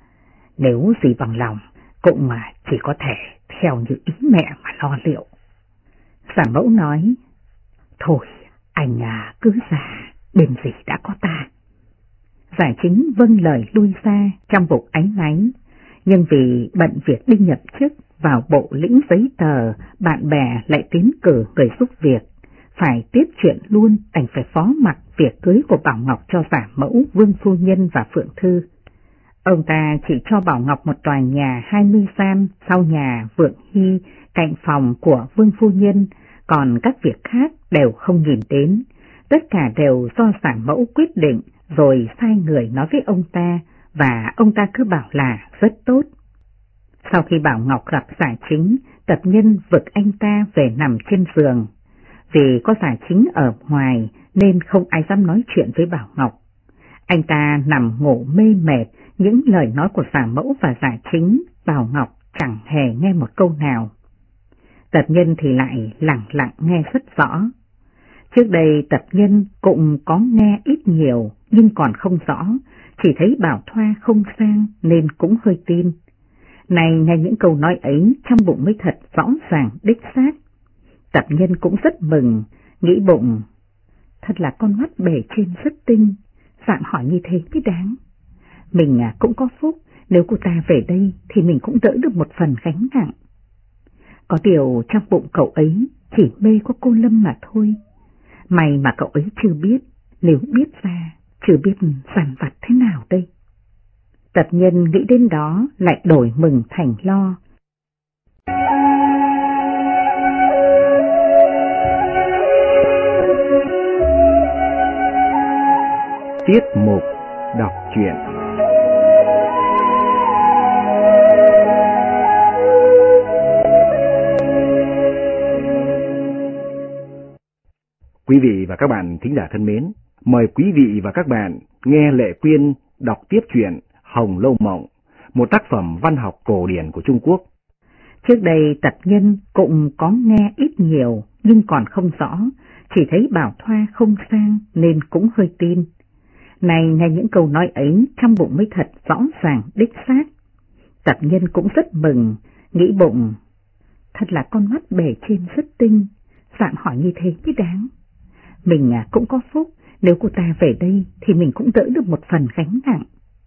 Nếu dì bằng lòng cũng chỉ có thể theo như ý mẹ mà lo liệu. Giả Mẫu nói, thôi anh cứ ra, bên dì đã có ta. Giả Chính vâng lời lui ra trong bụng áy náy, nhưng vì bận việc đi nhập chức vào bộ lĩnh giấy tờ, bạn bè lại tiến cử người giúp việc, phải tiếp chuyện luôn, đành phải phó mặc việc cưới của Bảo Ngọc cho Giả Mẫu, Vương Phu Nhân và Phượng Thư. Ông ta chỉ cho Bảo Ngọc một tòa nhà 20 gian sau nhà Vượng Hy, cạnh phòng của Vương Phu Nhân, còn các việc khác đều không nhìn đến. Tất cả đều do Giả Mẫu quyết định, rồi sai người nói với ông ta, và ông ta cứ bảo là rất tốt. Sau khi Bảo Ngọc gặp Giả Chính, Tập Nhân vực anh ta về nằm trên giường. Vì có Giả Chính ở ngoài nên không ai dám nói chuyện với Bảo Ngọc. Anh ta nằm ngủ mê mệt, những lời nói của Giả Mẫu và Giả Chính, Bảo Ngọc chẳng hề nghe một câu nào. Tập Nhân thì lại lặng lặng nghe rất rõ. Trước đây Tập Nhân cũng có nghe ít nhiều nhưng còn không rõ, chỉ thấy Bảo Thoa không sang nên cũng hơi tin. Này nghe những câu nói ấy trong bụng mới thật rõ ràng đích xác. Tập Nhân cũng rất mừng, nghĩ bụng, thật là con mắt bề trên rất tinh, dạng hỏi như thế mới đáng. Mình cũng có phúc, nếu cô ta về đây thì mình cũng đỡ được một phần gánh nặng. Có điều trong bụng cậu ấy chỉ mê có cô Lâm mà thôi. May mà cậu ấy chưa biết, nếu biết ra, chưa biết dằn vặt thế nào đây. Tập Nhân nghĩ đến đó lại đổi mừng thành lo. Tiết mục đọc truyện. Quý vị và các bạn thính giả thân mến, mời quý vị và các bạn nghe Lệ Quyên đọc tiếp truyện Hồng Lâu Mộng, một tác phẩm văn học cổ điển của Trung Quốc. Trước đây Tập Nhân cũng có nghe ít nhiều nhưng còn không rõ, chỉ thấy Bảo Thoa không sang nên cũng hơi tin. Này nghe những câu nói ấy trong bụng mới thật rõ ràng đích xác. Tập Nhân cũng rất mừng, nghĩ bụng, thật là con mắt bề trên rất tinh, Dạm hỏi như thế mới đáng. Mình cũng có phúc, nếu cô ta về đây thì mình cũng đỡ được một phần gánh nặng.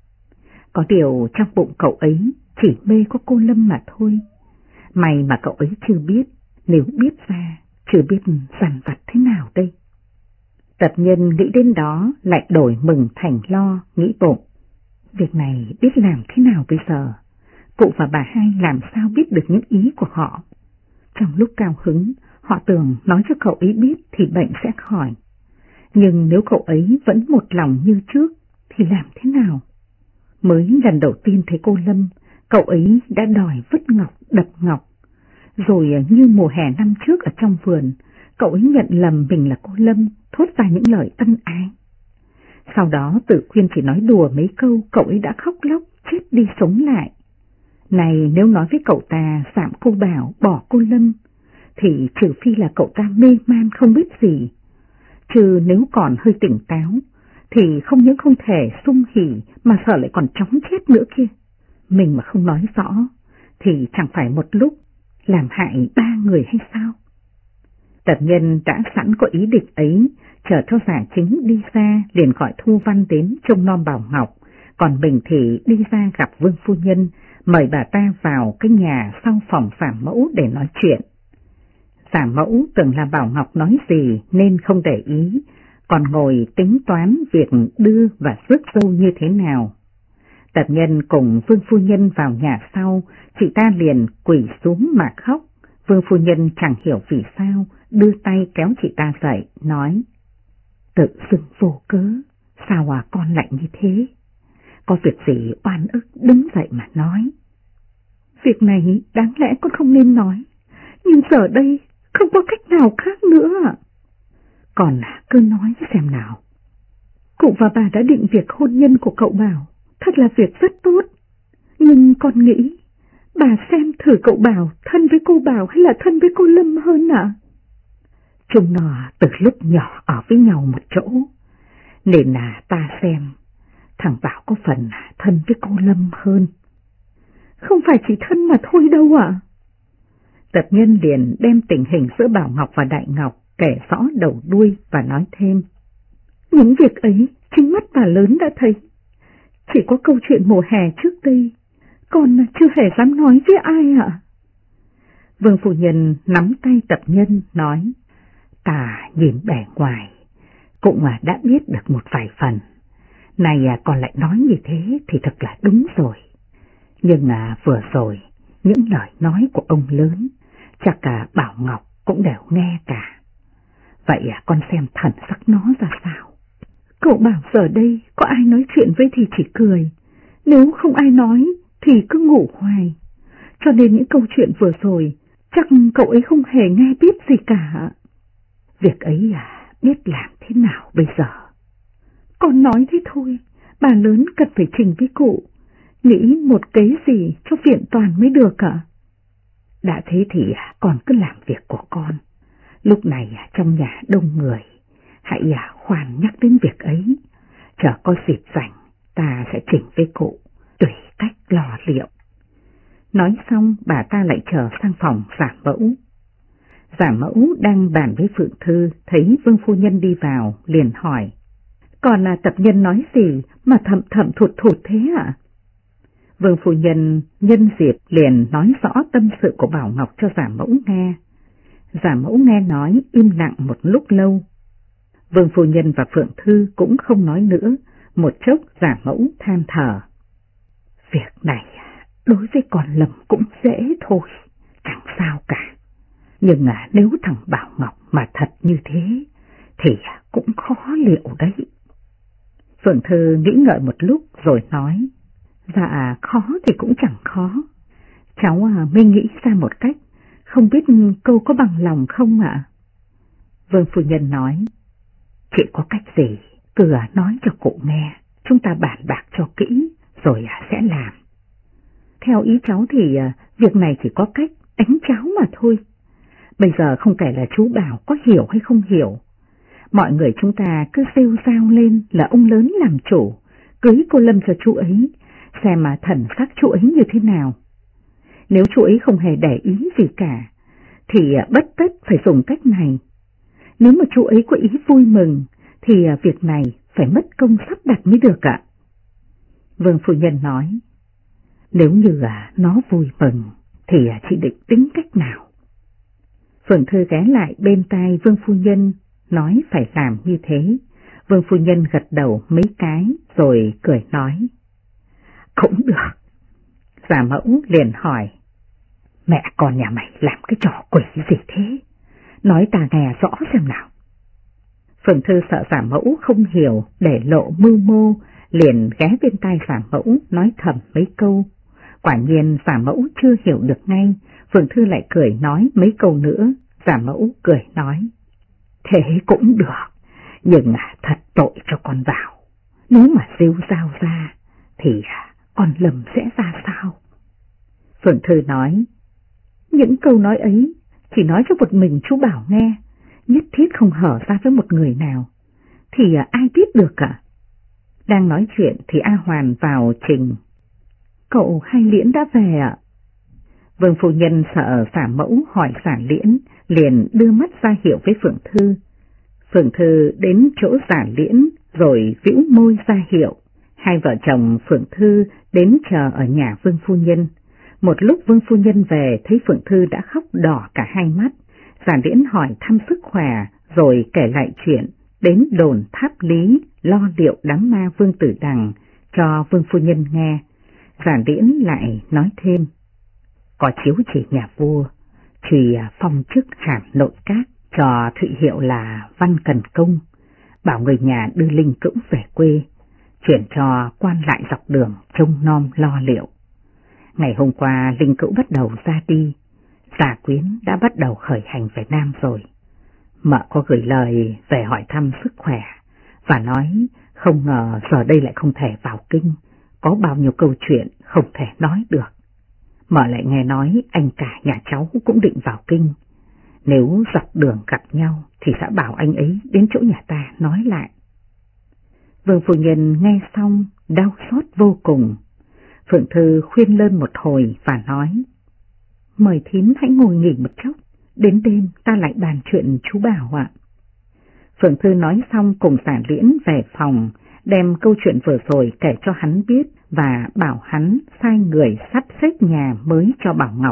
Có điều trong bụng cậu ấy chỉ mê có cô Lâm mà thôi. May mà cậu ấy chưa biết, nếu biết ra, chưa biết dằn vặt thế nào đây. Tập Nhân nghĩ đến đó lại đổi mừng thành lo, nghĩ bụng. Việc này biết làm thế nào bây giờ? Cụ và bà hai làm sao biết được những ý của họ? Trong lúc cao hứng, họ tưởng nói cho cậu ấy biết thì bệnh sẽ khỏi. Nhưng nếu cậu ấy vẫn một lòng như trước thì làm thế nào? Mới lần đầu tiên thấy cô Lâm, cậu ấy đã đòi vứt ngọc đập ngọc. Rồi như mùa hè năm trước ở trong vườn, cậu ấy nhận lầm mình là cô Lâm, thốt ra những lời ân ái. Sau đó Tử Quyên chỉ nói đùa mấy câu, cậu ấy đã khóc lóc, chết đi sống lại. Này nếu nói với cậu ta Dạm cô Bảo bỏ cô Lâm, thì trừ phi là cậu ta mê man không biết gì. Chứ nếu còn hơi tỉnh táo, thì không những không thể sung hỉ mà sợ lại còn chóng chết nữa kia. Mình mà không nói rõ, thì chẳng phải một lúc làm hại 3 người hay sao? Tập Nhân đã sẵn có ý định ấy, chờ cho giả chính đi ra liền gọi Thu Văn đến trông nom Bảo Ngọc, còn mình thì đi ra gặp Vương phu nhân, mời bà ta vào cái nhà sau phòng Giả Mẫu để nói chuyện. Giả Mẫu tưởng là Bảo Ngọc nói gì nên không để ý, còn ngồi tính toán việc đưa và rước dâu như thế nào. Tập Nhân cùng Vương phu nhân vào nhà sau, chị ta liền quỳ xuống mà khóc. Vương phu nhân chẳng hiểu vì sao, đưa tay kéo chị ta dậy, nói: Tự dưng vô cớ, sao con lại như thế? Có việc gì oan ức đứng dậy mà nói. Việc này đáng lẽ con không nên nói, nhưng giờ đây không có cách nào khác nữa. Còn cứ nói xem nào. Cụ và bà đã định việc hôn nhân của cậu Bảo, thật là việc rất tốt. Nhưng con nghĩ, bà xem thử cậu Bảo thân với cô Bảo hay là thân với cô Lâm hơn ạ? Chúng nó từ lúc nhỏ ở với nhau một chỗ, nên là ta xem thằng Bảo có phần thân với cô Lâm hơn. Không phải chỉ thân mà thôi đâu ạ. Tập Nhân liền đem tình hình giữa Bảo Ngọc và Đại Ngọc kể rõ đầu đuôi và nói thêm: Những việc ấy chính mắt bà lớn đã thấy. Chỉ có câu chuyện mùa hè trước đây, con chưa hề dám nói với ai ạ. Vương phu nhân nắm tay Tập Nhân nói: Ta nhìn bề ngoài cũng đã biết được một vài phần. Này còn lại nói như thế thì thật là đúng rồi. Nhưng vừa rồi những lời nói của ông lớn chắc cả Bảo Ngọc cũng đều nghe cả. Vậy con xem thần sắc nó ra sao? Cậu Bảo giờ đây có ai nói chuyện với thì chỉ cười, nếu không ai nói thì cứ ngủ hoài. Cho nên những câu chuyện vừa rồi chắc cậu ấy không hề nghe biết gì cả. Việc ấy biết làm thế nào bây giờ? Con nói thế thôi, bà lớn cần phải trình với cụ, nghĩ một kế gì cho viện toàn mới được ạ. Đã thế thì con cứ làm việc của con. Lúc này trong nhà đông người, hãy khoan nhắc đến việc ấy. Chờ có dịp rảnh, ta sẽ chỉnh với cụ, tùy cách lo liệu. Nói xong bà ta lại trở sang phòng Giả Mẫu. Giả Mẫu đang bàn với Phượng Thư, thấy Vương phu nhân đi vào, liền hỏi: Còn Tập Nhân nói gì mà thầm thầm thụt thụt thế ạ? Vương phu nhân nhân dịp liền nói rõ tâm sự của Bảo Ngọc cho Giả Mẫu nghe. Giả Mẫu nghe nói im lặng một lúc lâu. Vương phu nhân và Phượng Thư cũng không nói nữa, một chốc Giả Mẫu than thở: Việc này đối với con Lâm cũng dễ thôi, chẳng sao cả. Nhưng nếu thằng Bảo Ngọc mà thật như thế thì cũng khó liệu đấy. Phượng Thư nghĩ ngợi một lúc rồi nói: Dạ khó thì cũng chẳng khó. Cháu mới nghĩ ra một cách, không biết cô có bằng lòng không ạ? Vương phu nhân nói: Chị có cách gì cứ nói cho cụ nghe, chúng ta bàn bạc cho kỹ rồi sẽ làm. Theo ý cháu thì việc này chỉ có cách đánh cháu mà thôi. Bây giờ không kể là chú Bảo có hiểu hay không hiểu, mọi người chúng ta cứ rêu rao lên là ông lớn làm chủ, cưới cô Lâm cho chú ấy, xem mà thần sắc chú ấy như thế nào. Nếu chú ấy không hề để ý gì cả, thì bất tất phải dùng cách này. Nếu mà chú ấy có ý vui mừng thì việc này phải mất công sắp đặt mới được ạ. Vương phu nhân nói, nếu như nó vui mừng thì chị định tính cách nào? Phượng Thư ghé lại bên tai Vương phu nhân nói phải làm như thế. Vương phu nhân gật đầu mấy cái rồi cười nói, cũng được. Giả mẫu liền hỏi, mẹ con nhà mày làm cái trò quỷ gì thế? Nói ta nghe rõ xem nào. Phượng Thư sợ giả mẫu không hiểu để lộ mưu mô, liền ghé bên tai giả mẫu nói thầm mấy câu. Quả nhiên giả mẫu chưa hiểu được ngay, Phượng Thư lại cười nói mấy câu nữa. Giả mẫu cười nói, thế cũng được, nhưng thật tội cho con vào. Nếu mà rêu rao ra thì con lầm sẽ ra sao? Phượng Thư nói, những câu nói ấy chỉ nói cho một mình chú Bảo nghe, nhất thiết không hở ra với một người nào, thì ai biết được ạ? Đang nói chuyện thì A Hoàn vào trình. Cậu Hai Liễn đã về ạ? Vương phu nhân sợ giả mẫu hỏi giả Liễn, liền đưa mắt ra hiệu với Phượng Thư. Phượng Thư đến chỗ giả Liễn rồi vĩu môi ra hiệu. Hai vợ chồng Phượng Thư đến chờ ở nhà Vương phu nhân. Một lúc Vương phu nhân về thấy Phượng Thư đã khóc đỏ cả hai mắt. Giả Liễn hỏi thăm sức khỏe rồi kể lại chuyện đến đồn Tháp Lý lo liệu đám ma Vương Tử Đằng cho Vương phu nhân nghe. Giả Liễn lại nói thêm, có chiếu chỉ nhà vua, thì phong chức hàm nội các cho Thụy hiệu là Văn Cần Công, bảo người nhà đưa Linh Cữu về quê, chuyển cho quan lại dọc đường trông nom lo liệu. Ngày hôm qua Linh Cữu bắt đầu ra đi, Giả Quyến đã bắt đầu khởi hành về Nam rồi. Mợ có gửi lời về hỏi thăm sức khỏe và nói không ngờ giờ đây lại không thể vào kinh, có bao nhiêu câu chuyện không thể nói được. Mợ lại nghe nói anh cả nhà cháu cũng định vào kinh, nếu dọc đường gặp nhau thì sẽ bảo anh ấy đến chỗ nhà ta nói lại. Vương phu nhân nghe xong đau xót vô cùng. Phượng Thư khuyên lơn một hồi và nói, mời thím hãy ngồi nghỉ một chốc, đến đêm ta lại bàn chuyện chú Bảo ạ. Phượng Thư nói xong cùng Giả Liễn về phòng, đem câu chuyện vừa rồi kể cho hắn biết và bảo hắn sai người sắp xếp nhà mới cho Bảo Ngọc.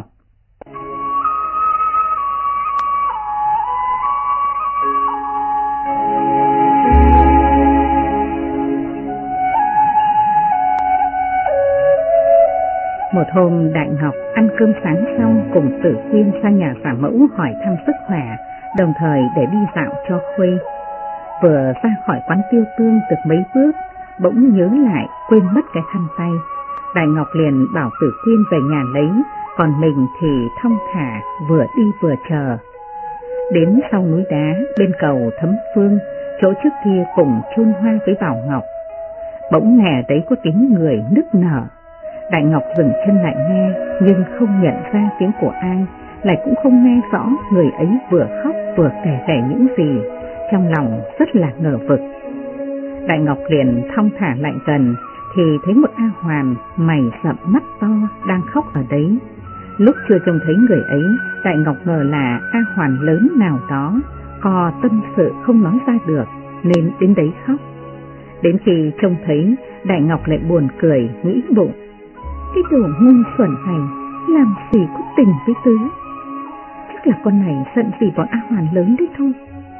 Một hôm Đại Ngọc ăn cơm sáng xong cùng Tử Quyên sang nhà giả mẫu hỏi thăm sức khỏe, đồng thời để đi dạo cho khuây. Vừa ra khỏi quán tiêu tương được mấy bước, bỗng nhớ lại quên mất cái khăn tay. Đại Ngọc liền bảo Tử Quyên về nhà lấy, còn mình thì thong thả vừa đi vừa chờ. Đến sau núi đá bên cầu Thấm Phương, chỗ trước kia cùng chôn hoa với Bảo Ngọc, bỗng nghe đấy có tiếng người nức nở. Đại Ngọc dừng chân lại nghe, nhưng không nhận ra tiếng của ai, lại cũng không nghe rõ người ấy vừa khóc vừa kể những gì, trong lòng rất là ngờ vực. Đại Ngọc liền thong thả lại gần, thì thấy một A Hoàn mày sậm mắt to đang khóc ở đấy. Lúc chưa trông thấy người ấy, Đại Ngọc ngờ là A Hoàn lớn nào đó, có tâm sự không nói ra được, nên đến đấy khóc. Đến khi trông thấy, Đại Ngọc lại buồn cười, nghĩ bụng, cái đồ ngu xuẩn này làm gì có tình với tứ, chắc là con này giận vì bọn A Hoàn lớn đấy thôi.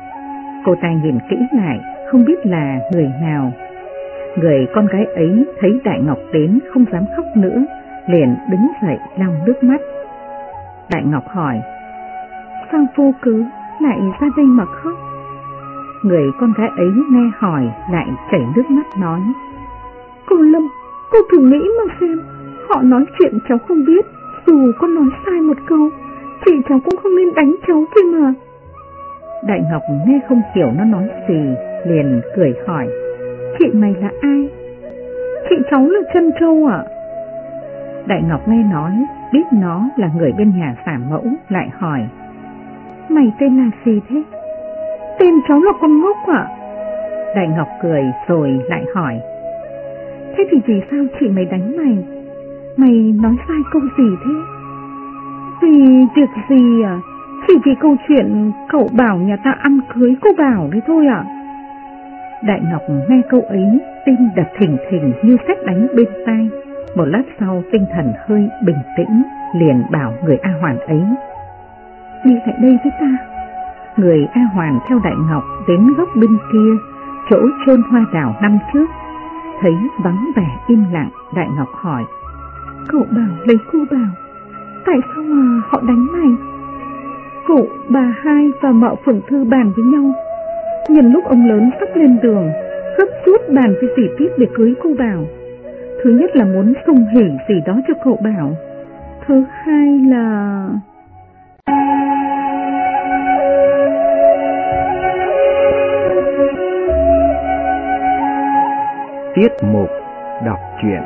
Cô ta nhìn kỹ lại, không biết là người nào. Người con gái ấy thấy Đại Ngọc đến không dám khóc nữa, liền đứng dậy lau nước mắt. Đại Ngọc hỏi, sao vô cớ lại ra đây mà khóc? Người con gái ấy nghe hỏi lại chảy nước mắt nói, cô Lâm, cô thử nghĩ mà xem, họ nói chuyện cháu không biết, dù con nói sai một câu, chị cháu cũng không nên đánh cháu thôi mà. Đại Ngọc nghe không hiểu nó nói gì, liền cười hỏi, chị mày là ai? Chị cháu là Trân Châu ạ. Đại Ngọc nghe nói, biết nó là người bên nhà giả mẫu, lại hỏi, mày tên là gì thế? Tên cháu là con ngốc ạ. Đại Ngọc cười rồi lại hỏi, thế thì vì sao chị mày đánh mày? Mày nói sai câu gì thế? Vì việc gì à? Chỉ vì câu chuyện cậu bảo nhà ta ăn cưới cô Bảo đấy thôi ạ. Đại Ngọc nghe câu ấy, tim đập thình thình như sét đánh bên tai. Một lát sau tinh thần hơi bình tĩnh, liền bảo người A Hoàn ấy: đi lại đây với ta. Người A Hoàn theo Đại Ngọc đến góc bên kia, chỗ chôn hoa đào năm trước. Thấy vắng vẻ im lặng, Đại Ngọc hỏi: cậu bảo lấy cô Bảo, tại sao mà họ đánh mày? Cụ, bà Hai và mợ Phượng Thư bàn với nhau, nhân lúc ông lớn sắp lên đường, gấp rút bàn với dì Tiếp để cưới cô Bảo. Thứ nhất là muốn sung hỉ gì đó cho cậu Bảo, thứ hai là... Tiết mục đọc truyện.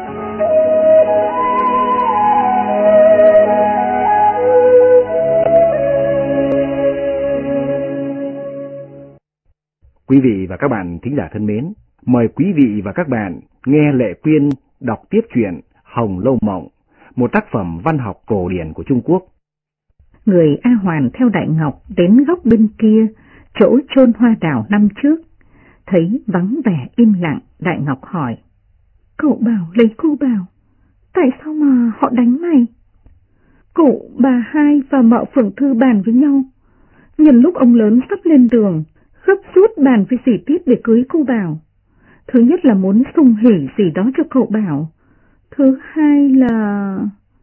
Quý vị và các bạn thính giả thân mến, mời quý vị và các bạn nghe Lệ Quyên đọc tiếp truyện Hồng Lâu Mộng, một tác phẩm văn học cổ điển của Trung Quốc. Người A Hoàn theo Đại Ngọc đến góc bên kia, chỗ chôn hoa đào năm trước. Thấy vắng vẻ im lặng, Đại Ngọc hỏi: cậu bảo lấy cô Bảo, tại sao mà họ đánh mày? Cụ, bà Hai và mợ Phượng Thư bàn với nhau, nhân lúc ông lớn sắp lên đường, gấp rút bàn với dì Tiếp để cưới cô Bảo. Thứ nhất là muốn sung hỉ gì đó cho cậu Bảo, thứ hai là...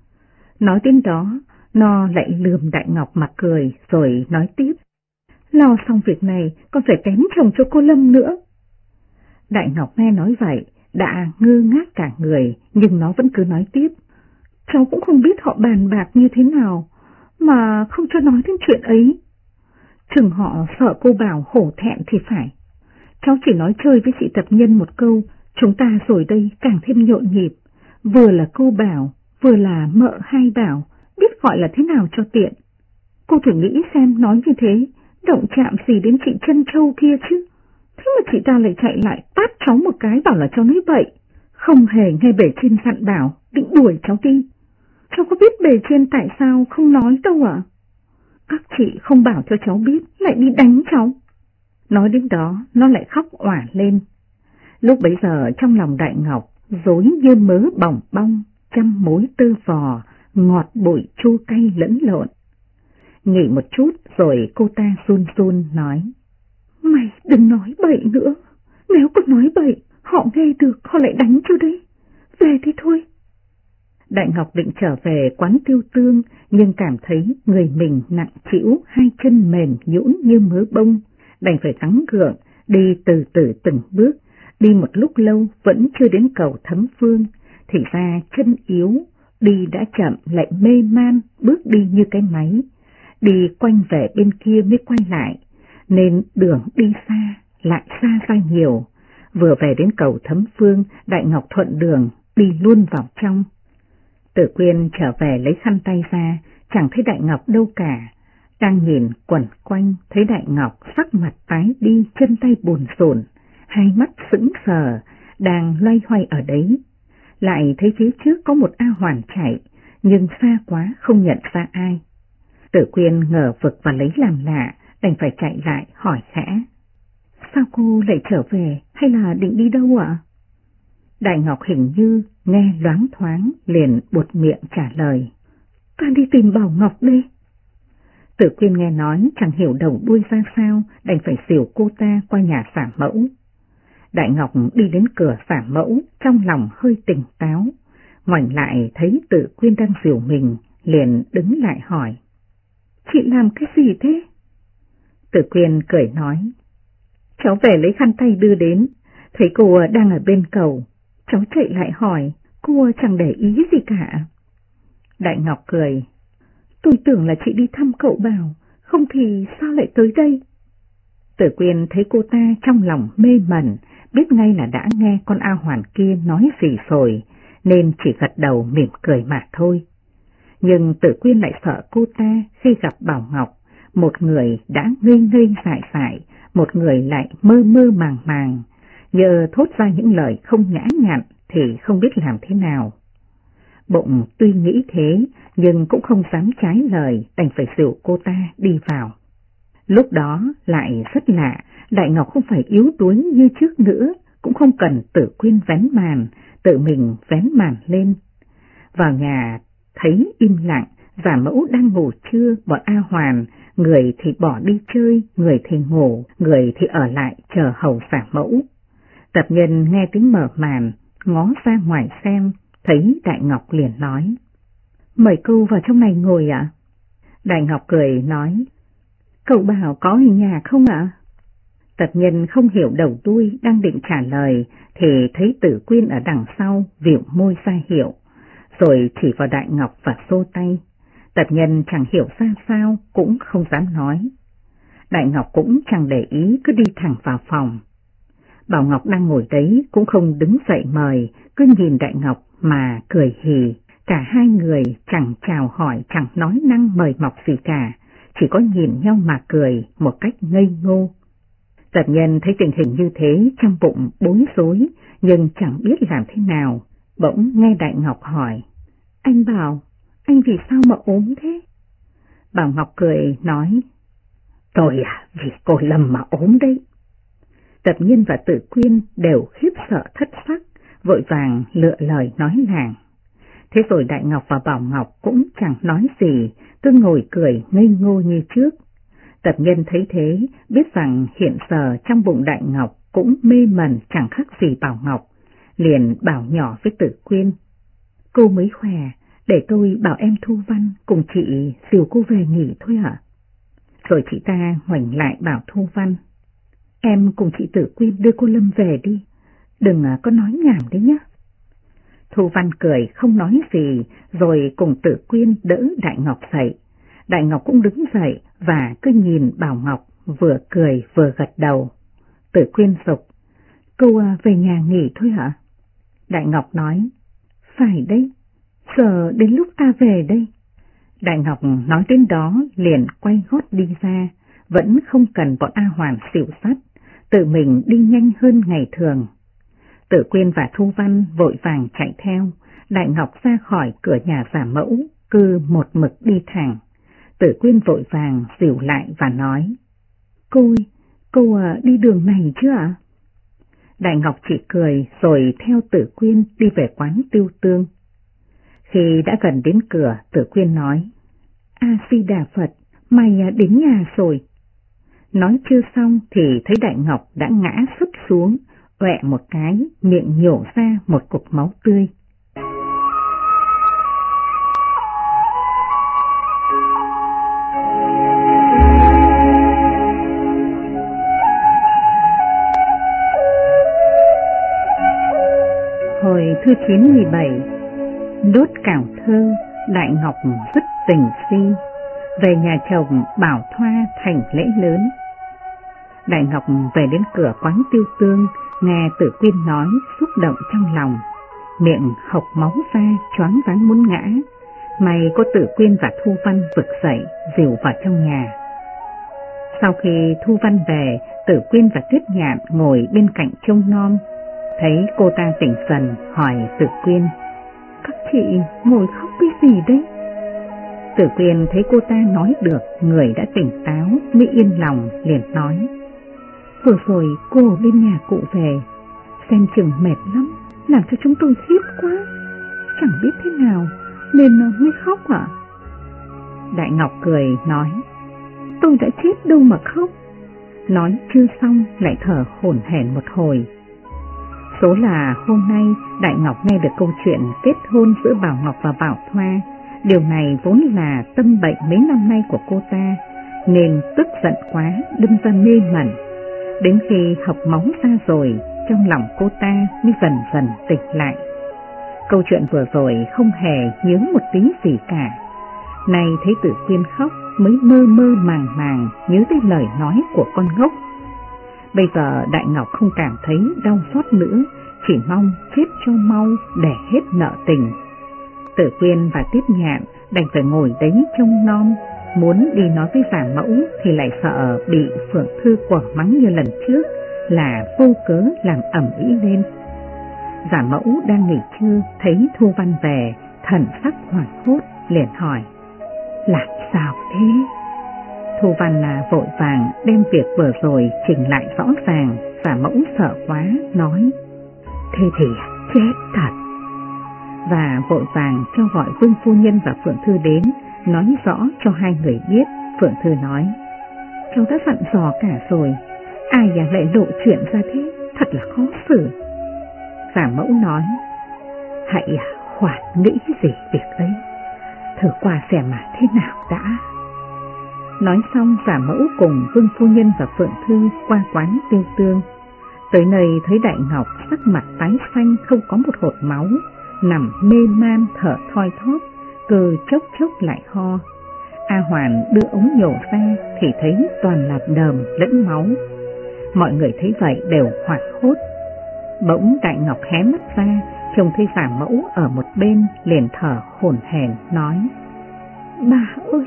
Nói đến đó, nó lại lườm Đại Ngọc mà cười rồi nói tiếp: lo xong việc này còn phải kén chồng cho cô Lâm nữa. Đại Ngọc nghe nói vậy đã ngơ ngác cả người, nhưng nó vẫn cứ nói tiếp: cháu cũng không biết họ bàn bạc như thế nào mà không cho nói đến chuyện ấy. Chừng họ sợ cô Bảo hổ thẹn thì phải. Cháu chỉ nói chơi với chị tập nhân một câu, chúng ta rồi đây càng thêm nhộn nhịp, vừa là cô Bảo, vừa là mợ Hai Bảo, biết gọi là thế nào cho tiện. Cô thử nghĩ xem, nói như thế động chạm gì đến chị Trân Châu kia chứ. Thế mà chị ta lại chạy lại tát cháu một cái bảo là cháu nói bậy, không hề nghe bề trên dặn bảo định đuổi cháu đi. Cháu có biết bề trên tại sao không nói đâu ạ? Các chị không bảo cho cháu biết lại đi đánh cháu. Nói đến đó nó lại khóc òa lên. Lúc bấy giờ trong lòng Đại Ngọc rối như mớ bỏng bong, trăm mối tơ vò, ngọt bụi chua cay lẫn lộn. Nghỉ một chút rồi cô ta run run nói: mày đừng nói bậy nữa, nếu còn nói bậy họ nghe được họ lại đánh cho đấy, về đi thôi. Đại Ngọc định trở về quán Tiêu Tương, nhưng cảm thấy người mình nặng trĩu, hai chân mềm nhũn như mớ bông, đành phải gắng gượng đi từ từ từng bước. Đi một lúc lâu vẫn chưa đến cầu Thấm Phương, thì ra chân yếu, đi đã chậm lại mê man, bước đi như cái máy. Đi quanh về bên kia mới quay lại, nên đường đi xa, lại xa ra nhiều. Vừa về đến cầu Thấm Phương, Đại Ngọc thuận đường, đi luôn vào trong. Tử Quyên trở về lấy khăn tay ra, chẳng thấy Đại Ngọc đâu cả. Đang nhìn quẩn quanh, thấy Đại Ngọc sắc mặt tái đi, chân tay buồn rộn, hai mắt sững sờ, đang loay hoay ở đấy. Lại thấy phía trước có một A Hoàn chạy, nhưng xa quá không nhận ra ai. Tử Quyên ngờ vực và lấy làm lạ, đành phải chạy lại hỏi khẽ: sao cô lại trở về, hay là định đi đâu ạ? Đại Ngọc hình như nghe loáng thoáng, liền buột miệng trả lời: ta đi tìm Bảo Ngọc đây. Tử Quyên nghe nói chẳng hiểu đầu đuôi ra sao, đành phải dìu cô ta qua nhà xả mẫu. Đại Ngọc đi đến cửa xả mẫu, trong lòng hơi tỉnh táo, ngoảnh lại thấy Tử Quyên đang dìu mình, liền đứng lại hỏi: chị làm cái gì thế? Tử Quyên cười nói: cháu về lấy khăn tay đưa đến, thấy cô đang ở bên cầu, cháu chạy lại hỏi, cô chẳng để ý gì cả. Đại Ngọc cười: tôi tưởng là chị đi thăm cậu Bảo, không thì sao lại tới đây? Tử Quyên thấy cô ta trong lòng mê mẩn, biết ngay là đã nghe con A Hoàn kia nói gì rồi, nên chỉ gật đầu mỉm cười mà thôi. Nhưng Tử Quyên lại sợ cô ta khi gặp Bảo Ngọc, một người đã ngây ngây dại dại, một người lại mơ mơ màng màng, nhờ thốt ra những lời không nhã nhặn thì không biết làm thế nào. Bụng tuy nghĩ thế, nhưng cũng không dám trái lời, đành phải dìu cô ta đi vào. Lúc đó lại rất lạ, Đại Ngọc không phải yếu đuối như trước nữa, cũng không cần Tử Quyên vén màn, tự mình vén màn lên. Vào nhà thấy im lặng, giả mẫu đang ngủ trưa, bọn A Hoàn, người thì bỏ đi chơi, người thì ngủ, người thì ở lại chờ hầu giả mẫu. Tập Nhân nghe tiếng mở màn, ngó ra ngoài xem, thấy Đại Ngọc liền nói: "Mời cô vào trong này ngồi ạ." Đại Ngọc cười nói: "Cậu bảo có ở nhà không ạ?" Tập Nhân không hiểu đầu đuôi, đang định trả lời thì thấy Tử Quyên ở đằng sau vịu môi ra hiệu, rồi chỉ vào Đại Ngọc và xô tay. Tập Nhân chẳng hiểu ra sao, cũng không dám nói. Đại Ngọc cũng chẳng để ý, cứ đi thẳng vào phòng. Bảo Ngọc đang ngồi đấy cũng không đứng dậy mời, cứ nhìn Đại Ngọc mà cười hì. Cả hai người chẳng chào hỏi, chẳng nói năng mời mọc gì cả, chỉ có nhìn nhau mà cười một cách ngây ngô. Tập Nhân thấy tình hình như thế, trong bụng bối rối, nhưng chẳng biết làm thế nào. Bỗng nghe Đại Ngọc hỏi: "Anh Bảo, anh vì sao mà ốm thế?" Bảo Ngọc cười nói: "Tôi vì cô Lâm mà ốm đấy." Tập Nhân và Tử Quyên đều khiếp sợ thất sắc, vội vàng lựa lời nói làng. Thế rồi Đại Ngọc và Bảo Ngọc cũng chẳng nói gì, cứ ngồi cười ngây ngô như trước. Tập Nhân thấy thế, biết rằng hiện giờ trong bụng Đại Ngọc cũng mê mẩn chẳng khác gì Bảo Ngọc, liền bảo nhỏ với Tử Quyên: "Cô mới khỏe, để tôi bảo em Thu Văn cùng chị dìu cô về nghỉ thôi ạ." Rồi chị ta ngoảnh lại bảo Thu Văn: "Em cùng chị Tử Quyên đưa cô Lâm về đi, đừng có nói nhảm đấy nhá." Thu Văn cười không nói gì, rồi cùng Tử Quyên đỡ Đại Ngọc dậy. Đại Ngọc cũng đứng dậy và cứ nhìn Bảo Ngọc, vừa cười vừa gật đầu. Tử Quyên dục: "Cô về nhà nghỉ thôi hả?" Đại Ngọc nói: "Phải đấy, giờ đến lúc ta về đây." Đại Ngọc nói đến đó liền quay gót đi ra, vẫn không cần bọn A Hoàn xỉu sắt, tự mình đi nhanh hơn ngày thường. Tử Quyên và Thu Văn vội vàng chạy theo, Đại Ngọc ra khỏi cửa nhà giả mẫu, cứ một mực đi thẳng. Tử Quyên vội vàng dìu lại và nói: Cô đi đường này chứ ạ?" Đại Ngọc chỉ cười rồi theo Tử Quyên đi về quán Tiêu Tương. Khi đã gần đến cửa, Tử Quyên nói: "A Di Đà Phật, mày đến nhà rồi." Nói chưa xong thì thấy Đại Ngọc đã ngã sấp xuống, ọe một cái, miệng nhổ ra một cục máu tươi. Hồi thứ 97, đốt cảo thơ, Đại Ngọc rất tình si, về nhà chồng Bảo Thoa thành lễ lớn. Đại Ngọc về đến cửa quán Tiêu Tương, nghe Tử Quyên nói xúc động trong lòng, miệng hộc máu ra, choáng váng muốn ngã. May có Tử Quyên và Thu Văn vực dậy dìu vào trong nhà. Sau khi Thu Văn về, Tử Quyên và Tuyết Nhạn ngồi bên cạnh trông nom. Thấy cô ta tỉnh dần, hỏi Tử Quyên: "Các chị ngồi khóc cái gì đấy?" Tử Quyên thấy cô ta nói được, người đã tỉnh táo, mới yên lòng, liền nói: "Vừa rồi cô ở bên nhà cụ về, xem chừng mệt lắm, làm cho chúng tôi khiếp quá, chẳng biết thế nào nên mới khóc ạ." Đại Ngọc cười nói: "Tôi đã chết đâu mà khóc." Nói chưa xong lại thở hổn hển một hồi. Số là hôm nay Đại Ngọc nghe được câu chuyện kết hôn giữa Bảo Ngọc và Bảo Thoa. Điều này vốn là tâm bệnh mấy năm nay của cô ta, nên tức giận quá đâm ra mê mẩn. Đến khi học máu ra rồi, trong lòng cô ta mới dần dần tỉnh lại. Câu chuyện vừa rồi không hề nhớ một tí gì cả. Nay thấy Tử Quyên khóc mới mơ mơ màng màng nhớ tới lời nói của con ngốc. Bây giờ Đại Ngọc không cảm thấy đau xót nữa, chỉ mong chết cho mau để hết nợ tình. Tử Quyên và Tuyết Nhạn đành phải ngồi đấy trông nom, muốn đi nói với giả mẫu thì lại sợ bị Phượng Thư quở mắng như lần trước là vô cớ làm ầm ĩ lên. Giả mẫu đang nghỉ trưa thấy Thu Văn về, thần sắc hoảng hốt, liền hỏi, làm sao thế? Thu Văn vội vàng đem việc vừa rồi chỉnh lại rõ ràng, và mẫu sợ quá, nói, thế thì chết thật. Và vội vàng cho gọi Vương phu nhân và Phượng Thư đến, nói rõ cho hai người biết. Phượng Thư nói, cháu đã dặn dò cả rồi, ai lại lộ chuyện ra thế, thật là khó xử. Giả mẫu nói, hãy khoan nghĩ gì việc ấy, thử qua xem mà thế nào đã. Nói xong, Giả mẫu cùng Vương phu nhân và Phượng Thư qua quán Tiêu Tương. Tới nơi thấy Đại Ngọc sắc mặt tái xanh, không có một hột máu, nằm mê man thở thoi thóp, cơ chốc chốc lại ho. A Hoàn đưa ống nhổ ra thì thấy toàn là đờm lẫn máu. Mọi người thấy vậy đều hoảng hốt. Bỗng Đại Ngọc hé mắt ra, trông thấy Giả mẫu ở một bên, liền thở hổn hển nói, bà ơi,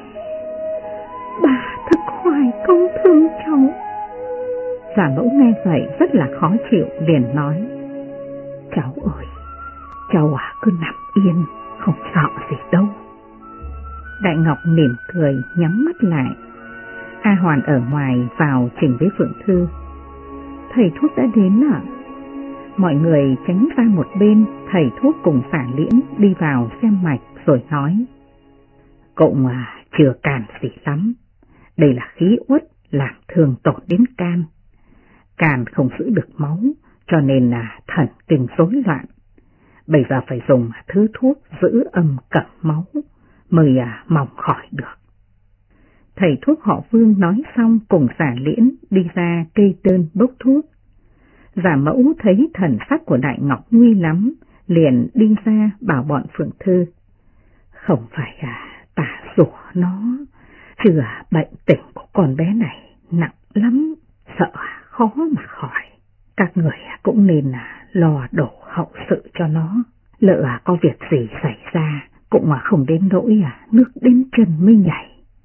bà thực hoài công thương cháu. Giả mẫu nghe vậy rất là khó chịu, liền nói, cháu ơi, cháu cứ nằm yên, không sợ gì đâu. Đại Ngọc mỉm cười nhắm mắt lại. A Hoàn ở ngoài vào trình với Phượng Thư, thầy thuốc đã đến ạ. Mọi người tránh ra một bên, thầy thuốc cùng Xả Liễn đi vào xem mạch rồi nói, cậu chưa càn gì lắm, đây là khí uất làm thương tổn đến can. Can không giữ được máu, cho nên là thần kinh rối loạn. Bây giờ phải dùng thứ thuốc giữ âm cẩm máu mới mong khỏi được. Thầy thuốc họ Vương nói xong cùng Xả Liễn đi ra kê đơn bốc thuốc. Giả mẫu thấy thần sắc của Đại Ngọc nguy lắm, liền đi ra bảo bọn Phượng Thư, không phải tả rủa nó, chứ bệnh tình của con bé này nặng lắm, sợ khó mà khỏi. Các người cũng nên lo đổ hậu sự cho nó, lỡ có việc gì xảy ra cũng không đến nỗi nước đến chân mới nhảy.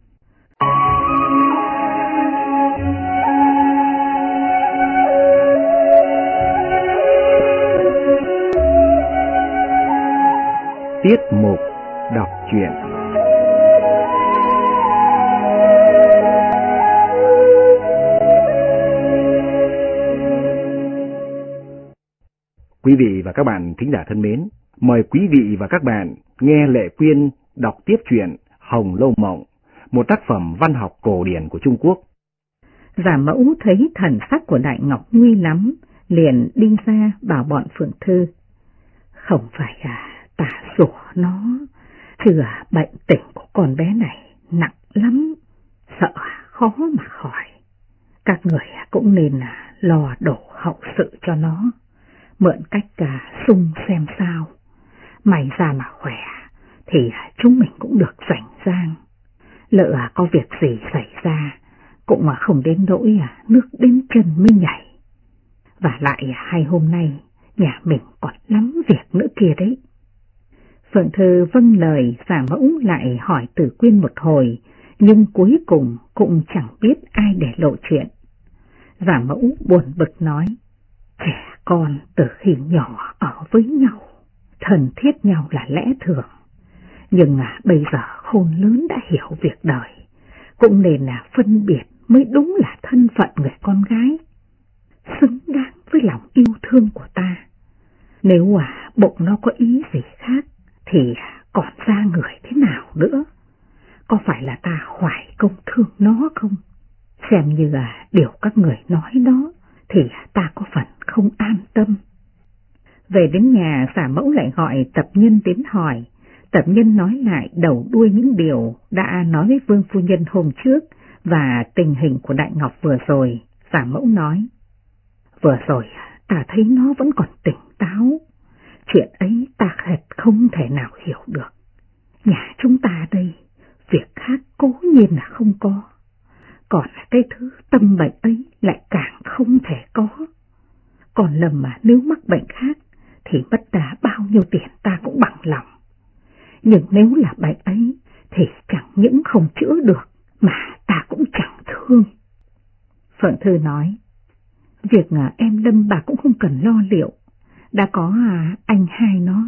Tiết mục đọc truyện. Quý vị và các bạn thính giả thân mến, mời quý vị và các bạn nghe Lệ Quyên đọc tiếp truyện Hồng Lâu Mộng, một tác phẩm văn học cổ điển của Trung Quốc. Giả mẫu thấy thần sắc của Đại Ngọc nguy lắm, liền đi ra bảo bọn Phượng Thư, không phải tả rủa nó, chứ bệnh tình của con bé này nặng lắm, sợ khó mà khỏi. Các người cũng nên lo đổ hậu sự cho nó, mượn cách sung xem sao. Mày ra mà khỏe thì chúng mình cũng được rảnh rang, lỡ có việc gì xảy ra cũng không đến nỗi nước đến chân mới nhảy. Và lại hay hôm nay nhà mình còn lắm việc nữa kia đấy. Phượng Thư vâng lời, Giả mẫu lại hỏi Tử Quyên một hồi, nhưng cuối cùng cũng chẳng biết ai để lộ chuyện. Giả mẫu buồn bực nói, trẻ con từ khi nhỏ ở với nhau, thân thiết nhau là lẽ thường, nhưng bây giờ khôn lớn đã hiểu việc đời, cũng nên phân biệt mới đúng là thân phận người con gái, xứng đáng với lòng yêu thương của ta. Nếu bụng nó có ý gì khác thì còn ra người thế nào nữa? Có phải là ta hoài công thương nó không? Xem như điều các người nói đó thì ta có phần không an tâm. Về đến nhà, Giả mẫu lại gọi Tập Nhân đến hỏi. Tập Nhân nói lại đầu đuôi những điều đã nói với Vương phu nhân hôm trước và tình hình của Đại Ngọc vừa rồi. Giả mẫu nói, vừa rồi ta thấy nó vẫn còn tỉnh táo, chuyện ấy ta thật không thể nào hiểu được. Nhà chúng ta đây, việc khác cố nhiên là không có, còn cái thứ tâm bệnh ấy lại càng không thể có. Còn lầm nếu mắc bệnh khác thì mất bao nhiêu tiền ta cũng bằng lòng, nhưng nếu là bệnh ấy thì chẳng những không chữa được mà ta cũng chẳng thương. Phượng Thư nói, việc em Lâm bà cũng không cần lo liệu, đã có anh hai nó,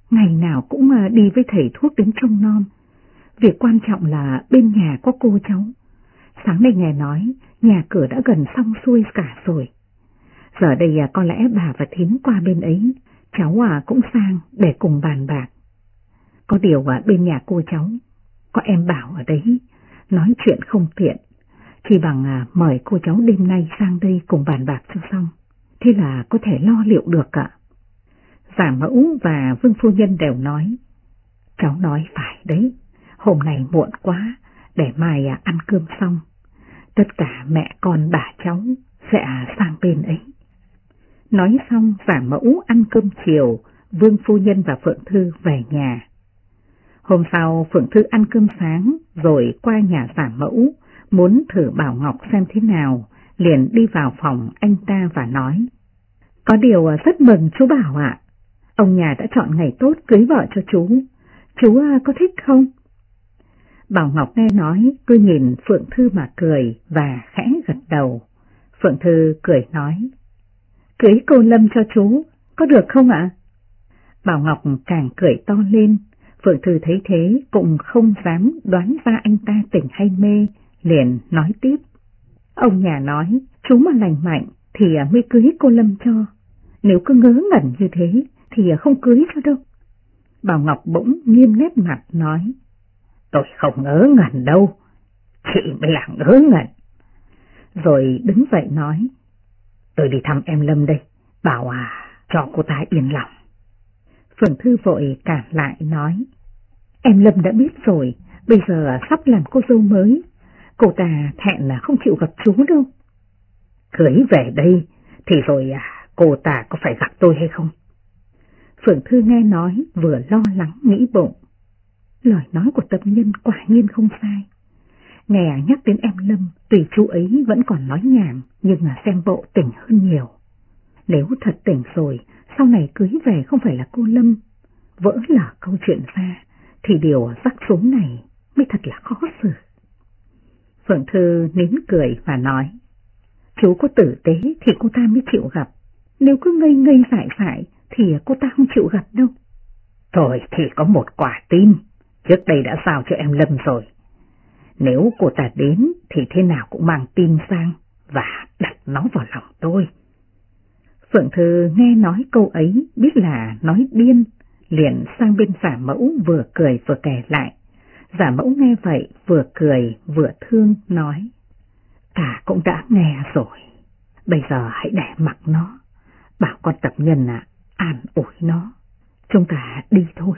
ngày nào cũng đi với thầy thuốc đến trông nom. Việc quan trọng là bên nhà có cô cháu. Sáng nay nghe nói nhà cửa đã gần xong xuôi cả rồi. Giờ đây có lẽ bà và Thím qua bên ấy, cháu cũng sang để cùng bàn bạc. Có điều bên nhà cô cháu, có em Bảo ở đấy, nói chuyện không tiện, chỉ bằng mời cô cháu đêm nay sang đây cùng bàn bạc cho xong, thế là có thể lo liệu được ạ. Giả Mẫu và Vương phu nhân đều nói, cháu nói phải đấy, hôm nay muộn quá, để mai ăn cơm xong, tất cả mẹ con bà cháu sẽ sang bên ấy. Nói xong Giả Mẫu ăn cơm chiều, Vương phu nhân và Phượng Thư về nhà. Hôm sau Phượng Thư ăn cơm sáng rồi qua nhà Giả Mẫu, muốn thử Bảo Ngọc xem thế nào, liền đi vào phòng anh ta và nói, có điều rất mừng chú Bảo ạ, ông nhà đã chọn ngày tốt cưới vợ cho chú có thích không? Bảo Ngọc nghe nói, cứ nhìn Phượng Thư mà cười và khẽ gật đầu. Phượng Thư cười nói, cưới cô Lâm cho chú, có được không ạ? Bảo Ngọc càng cười to lên, Phượng Thư thấy thế cũng không dám đoán ra anh ta tỉnh hay mê, liền nói tiếp. Ông nhà nói, chú mà lành mạnh thì mới cưới cô Lâm cho, nếu cứ ngớ ngẩn như thế thì không cưới cho đâu. Bảo Ngọc bỗng nghiêm nét mặt nói, tôi không ngớ ngẩn đâu, chị mới là ngớ ngẩn. Rồi đứng dậy nói, tôi đi thăm em Lâm đây, bảo cho cô ta yên lòng. Phượng Thư vội cản lại nói, em Lâm đã biết rồi, bây giờ sắp làm cô dâu mới, cô ta thẹn là không chịu gặp chú đâu. Cưới về đây thì rồi cô ta có phải gặp tôi hay không? Phượng Thư nghe nói vừa lo lắng nghĩ bụng, lời nói của tâm nhân quả nhiên không sai. Nghe nhắc đến em Lâm, tùy chú ấy vẫn còn nói nhảm, nhưng xem bộ tỉnh hơn nhiều. Nếu thật tỉnh rồi, sau này cưới về không phải là cô Lâm, vỡ lở câu chuyện ra, thì điều rắc rối này mới thật là khó xử. Phượng Thư nín cười và nói, chú có tử tế thì cô ta mới chịu gặp, nếu cứ ngây ngây dại dại thì cô ta không chịu gặp đâu. Thôi thì có một quả tim, trước đây đã giao cho em Lâm rồi. Nếu cô ta đến thì thế nào cũng mang tin sang và đặt nó vào lòng tôi. Phượng Thư nghe nói câu ấy biết là nói điên, liền sang bên Giả Mẫu vừa cười vừa kể lại. Giả Mẫu nghe vậy vừa cười vừa thương nói, ta cũng đã nghe rồi, bây giờ hãy để mặc nó, bảo con tập nhân an ủi nó, chúng ta đi thôi.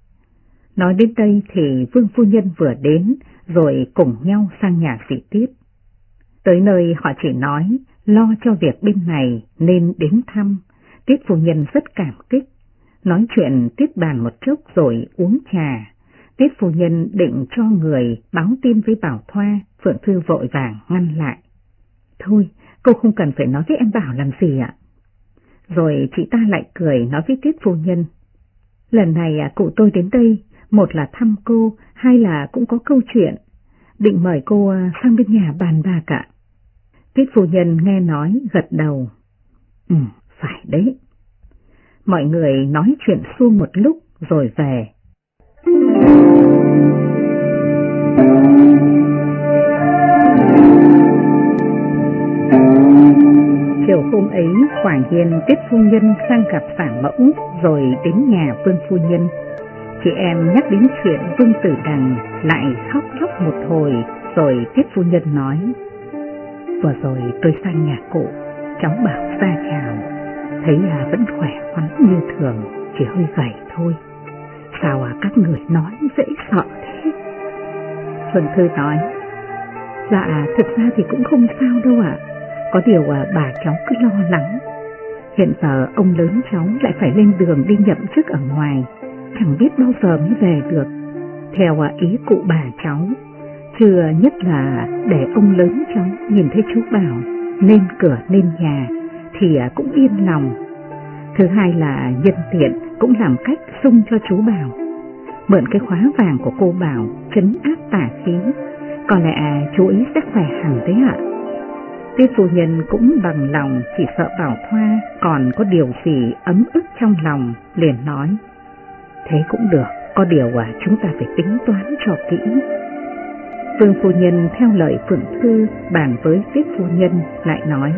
Nói đến đây thì Vương phu nhân vừa đến rồi cùng nhau sang nhà Sĩ Tiết. Tới nơi họ chỉ nói lo cho việc bên này nên đến thăm. Tiết phu nhân rất cảm kích, nói chuyện tiếp bàn một chút rồi uống trà. Tiết phu nhân định cho người báo tin với Bảo Thoa, Phượng Thư vội vàng ngăn lại. Thôi, cô không cần phải nói với em Bảo làm gì ạ. Rồi chị ta lại cười nói với Tiết phu nhân, lần này cụ tôi đến đây, một là thăm cô, hai là cũng có câu chuyện, định mời cô sang bên nhà bàn bạc ạ. Tiết phu nhân nghe nói gật đầu. Phải đấy. Mọi người nói chuyện suông một lúc rồi về. Chiều hôm ấy, Hoàng Hiên Tiết phu nhân sang gặp Giả Mẫu rồi đến nhà Vương phu nhân. Chị em nhắc đến chuyện Vương Tử Đằng lại khóc lóc một hồi, rồi Tiết phu nhân nói, vừa rồi tôi sang nhà cụ, cháu Bảo ra chào, thấy vẫn khỏe khoắn như thường, chỉ hơi gầy thôi. Sao các người nói dễ sợ thế? Phượng Thư nói, dạ thực ra thì cũng không sao đâu ạ, có điều bà cháu cứ lo lắng. Hiện giờ ông lớn cháu lại phải lên đường đi nhậm chức ở ngoài, chẳng biết bao giờ mới về được. Theo ý cụ bà cháu, chưa nhất là để ông lớn cháu nhìn thấy chú Bảo nên cửa nên nhà thì cũng yên lòng. Thứ hai là nhân tiện cũng làm cách xung cho chú Bảo, mượn cái khóa vàng của cô Bảo trấn áp tà khí, có lẽ chú ý sẽ khỏe hẳn đấy ạ. Tiết phu nhân cũng bằng lòng, chỉ sợ Bảo Thoa còn có điều gì ấm ức trong lòng, liền nói, Thế cũng được, có điều chúng ta phải tính toán cho kỹ. Vương phu nhân theo lời Phượng Thư bàn với Tiết phu nhân lại nói: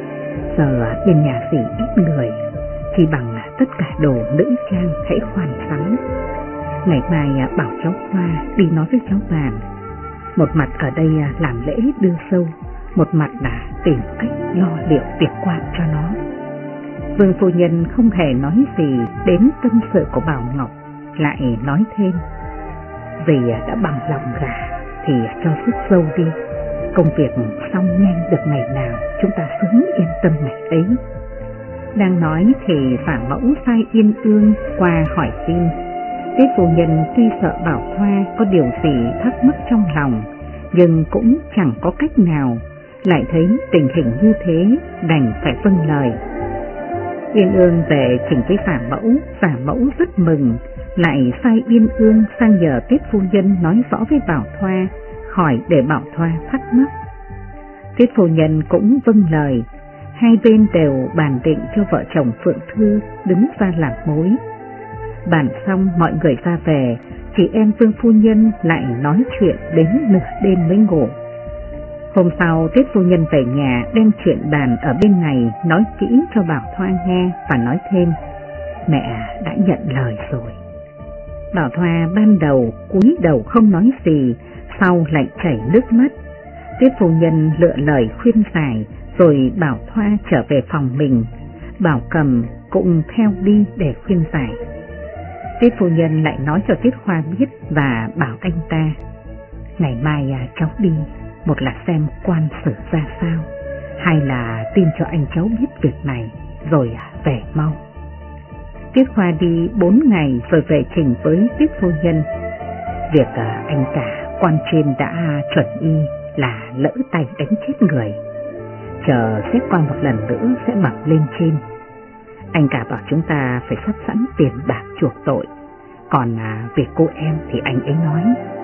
giờ bên nhà dì ít người, chỉ bằng tất cả đồ nữ trang hãy khoan sắm. Ngày mai bảo cháu Hoa đi nói với cháu Vàn, một mặt ở đây làm lễ đưa sâu, một mặt là tìm cách lo liệu tiệc quan cho nó. Vương phu nhân không hề nói gì đến tâm sự của Bảo Ngọc, lại nói thêm: vì đã bằng lòng gả thì cho rước dâu đi, công việc xong nhanh được ngày nào chúng ta sớm yên tâm ngày ấy. Đang nói thì Phả Mẫu sai Yên Ương qua hỏi xin. Tiết phu nhân tuy sợ Bảo Thoa có điều gì thắc mắc trong lòng, nhưng cũng chẳng có cách nào, lại thấy tình hình như thế đành phải vâng lời. Yên Ương về trình với Phả Mẫu rất mừng, lại sai Yên Ương sang nhờ Tiết phu nhân nói rõ với Bảo Thoa, khỏi để Bảo Thoa thắc mắc. Tiết phu nhân cũng vâng lời, hai bên đều bàn định cho vợ chồng Phượng Thư đứng ra làm mối. Bàn xong mọi người ra về, chị em Vương phu nhân lại nói chuyện đến nửa đêm mới ngủ. Hôm sau Tiết phu nhân về nhà đem chuyện bàn ở bên này nói kỹ cho Bảo Thoa nghe và nói thêm: mẹ đã nhận lời rồi. Bảo Thoa ban đầu cúi đầu không nói gì, sau lại chảy nước mắt. Tiết phu nhân lựa lời khuyên giải, rồi bảo Thoa trở về phòng mình, Bảo Cầm cũng theo đi để khuyên giải. Tiết phu nhân lại nói cho Tiết Khoa biết và bảo anh ta: ngày mai cháu đi, một là xem quan xử ra sao, hai là tin cho anh cháu biết việc này, rồi về mau. Tiết Khoa đi 4 ngày rồi về trình với Tiết phu nhân. Việc anh cả quan trên đã chuẩn y là lỡ tay đánh chết người, chờ xét qua một lần nữa sẽ bẩm lên trên. Anh cả bảo chúng ta phải sắp sẵn tiền bạc chuộc tội, còn việc cô em thì anh ấy nói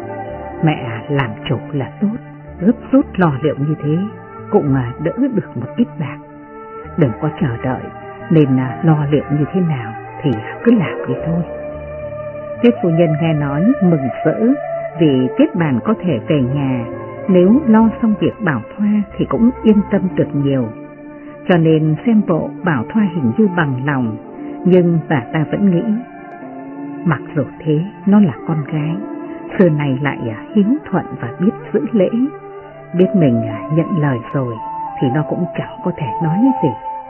mẹ làm chủ là tốt, gấp rút lo liệu như thế cũng đỡ được một ít bạc, đừng có chờ đợi, nên lo liệu như thế nào thì cứ làm đi thôi. Tiết phu nhân nghe nói mừng rỡ, vì Tiết Bàn có thể về nhà, nếu lo xong việc Bảo Thoa thì cũng yên tâm được nhiều. Cho nên xem bộ Bảo Thoa hình như bằng lòng, nhưng bà ta vẫn nghĩ mặc dù thế nó là con gái, xưa này lại hiếu thuận và biết giữ lễ, biết mình nhận lời rồi thì nó cũng chẳng có thể nói gì.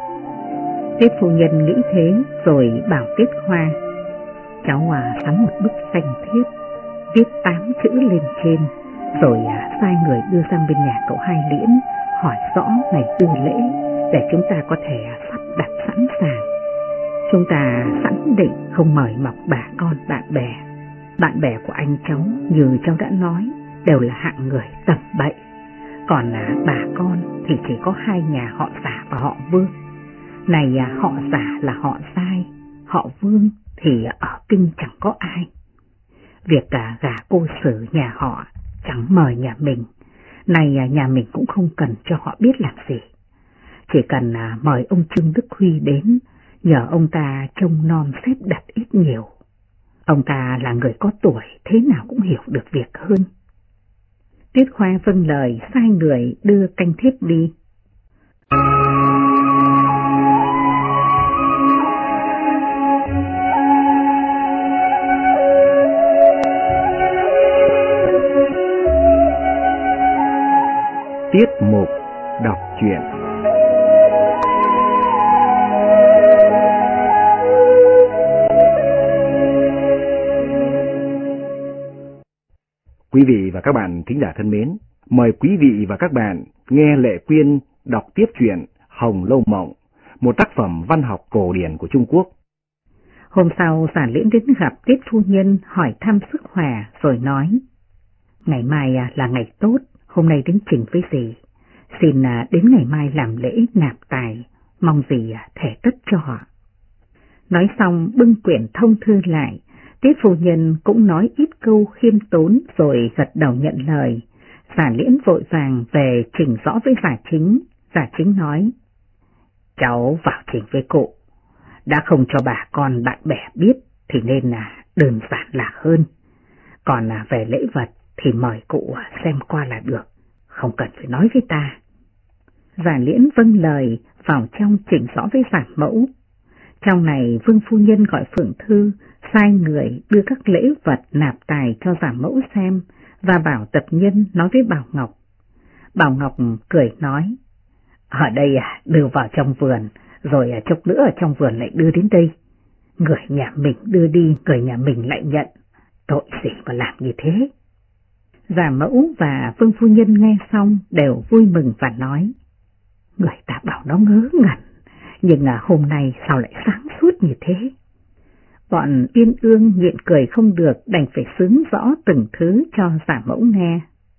Tiết phu nhân nghĩ thế rồi bảo Tiết Khoa: cháu sắm một bức danh thiếp, viết 8 chữ lên trên, rồi sai người đưa sang bên nhà cậu Hai Liễn hỏi rõ ngày tư lễ để chúng ta có thể sắp đặt sẵn sàng. Chúng ta sẵn định không mời mọc bà con bạn bè. Bạn bè của anh cháu như cháu đã nói đều là hạng người tầm bậy, còn bà con thì chỉ có hai nhà họ Giả và họ Vương. Này họ Giả là họ Giai, họ Vương thì ở kinh chẳng có ai. Việc gả cô xử nhà họ chẳng mời nhà mình, này nhà mình cũng không cần cho họ biết làm gì. Chỉ cần mời ông Trương Đức Huy đến, nhờ ông ta trông nom xếp đặt ít nhiều. Ông ta là người có tuổi, thế nào cũng hiểu được việc hơn. Tiết Khoa vâng lời sai người đưa canh thiếp đi. Tiết mục đọc truyện. Quý vị và các bạn thính giả thân mến, mời quý vị và các bạn nghe Lệ Quyên đọc tiếp truyện Hồng Lâu Mộng, một tác phẩm văn học cổ điển của Trung Quốc. Hôm sau Giả Liễn đến gặp Tiết phu nhân hỏi thăm sức khỏe rồi nói: ngày mai là ngày tốt, hôm nay đến trình với dì, xin đến ngày mai làm lễ nạp tài, mong dì thể tất cho họ. Nói xong bưng quyển thông thư lại, Tiết phu nhân cũng nói ít câu khiêm tốn rồi gật đầu nhận lời. Giả Liễn vội vàng về trình rõ với Giả Chính. Giả Chính nói: cháu vào trình với cụ, đã không cho bà con bạn bè biết thì nên đơn giản là hơn. Còn về lễ vật thì mời cụ xem qua là được, không cần phải nói với ta. Giả Liễn vâng lời vào trong chỉnh rõ với Giả Mẫu. Trong này Vương phu nhân gọi Phượng Thư sai người đưa các lễ vật nạp tài cho Giả Mẫu xem và bảo tập nhân nói với Bảo Ngọc. Bảo Ngọc cười nói, ở đây đưa vào trong vườn, rồi chốc nữa ở trong vườn lại đưa đến đây. Người nhà mình đưa đi, người nhà mình lại nhận, tội gì mà làm như thế. Giả Mẫu và Vương phu nhân nghe xong đều vui mừng và nói, người ta bảo nó ngớ ngẩn, nhưng hôm nay sao lại sáng suốt như thế. Bọn Uyên Ương nhịn cười không được, đành phải xướng rõ từng thứ cho Giả Mẫu nghe.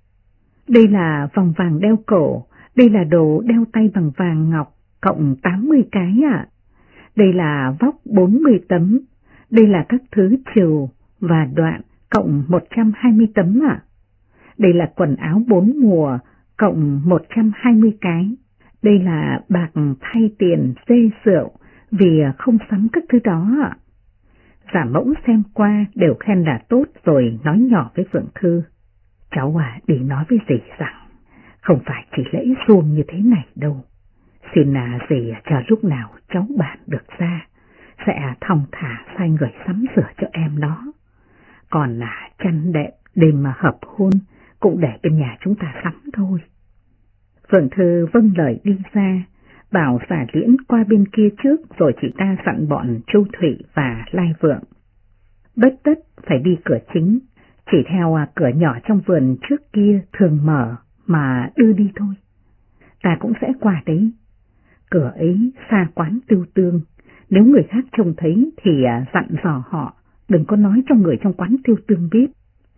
Đây là vòng vàng đeo cổ, đây là đồ đeo tay bằng vàng ngọc, cộng 80 cái ạ. Đây là vóc 40 tấm, đây là các thứ trừu và đoạn, cộng 120 tấm ạ. Đây là quần áo 4 mùa, cộng 120 cái. Đây là bạc thay tiền, dê rượu, vì không sắm các thứ đó ạ. Giả Mẫu xem qua đều khen là tốt rồi nói nhỏ với Phượng Thư. Cháu đi nói với dì rằng, không phải chỉ lễ xuông như thế này đâu. Xin dì chờ lúc nào cháu bàn được ra, sẽ thong thả sai người sắm sửa cho em đó. Còn chăn đệm đêm mà hợp hôn cũng để bên nhà chúng ta sắm thôi. Phượng Thư vâng lời đi ra, bảo Giả Liễn qua bên kia trước rồi chị ta dặn bọn Chu Thủy và Lai Vượng. Bất tất phải đi cửa chính, chỉ theo cửa nhỏ trong vườn trước kia thường mở mà đưa đi thôi. Ta cũng sẽ qua đấy. Cửa ấy xa quán Tiêu Tương, nếu người khác trông thấy thì dặn dò họ, đừng có nói cho người trong quán Tiêu Tương biết.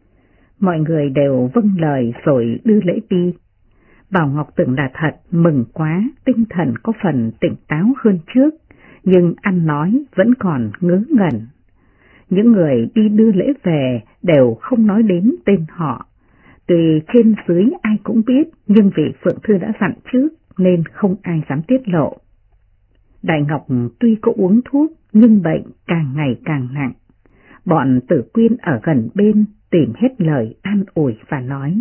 Mọi người đều vâng lời rồi đưa lễ đi. Bảo Ngọc tưởng là thật, mừng quá, tinh thần có phần tỉnh táo hơn trước, nhưng ăn nói vẫn còn ngớ ngẩn. Những người đi đưa lễ về đều không nói đến tên họ, tuy trên dưới ai cũng biết, nhưng vì Phượng Thư đã dặn trước nên không ai dám tiết lộ. Đại Ngọc tuy có uống thuốc nhưng bệnh càng ngày càng nặng. Bọn Tử Quyên ở gần bên tìm hết lời an ủi và nói,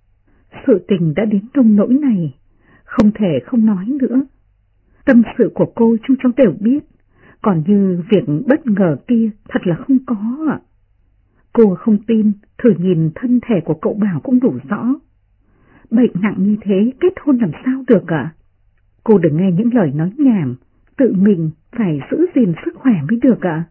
sự tình đã đến nông nỗi này, không thể không nói nữa. Tâm sự của cô chúng cháu đều biết, còn như việc bất ngờ kia thật là không có ạ. Cô không tin, thử nhìn thân thể của cậu Bảo cũng đủ rõ. Bệnh nặng như thế kết hôn làm sao được ạ? Cô đừng nghe những lời nói nhảm, tự mình phải giữ gìn sức khỏe mới được ạ.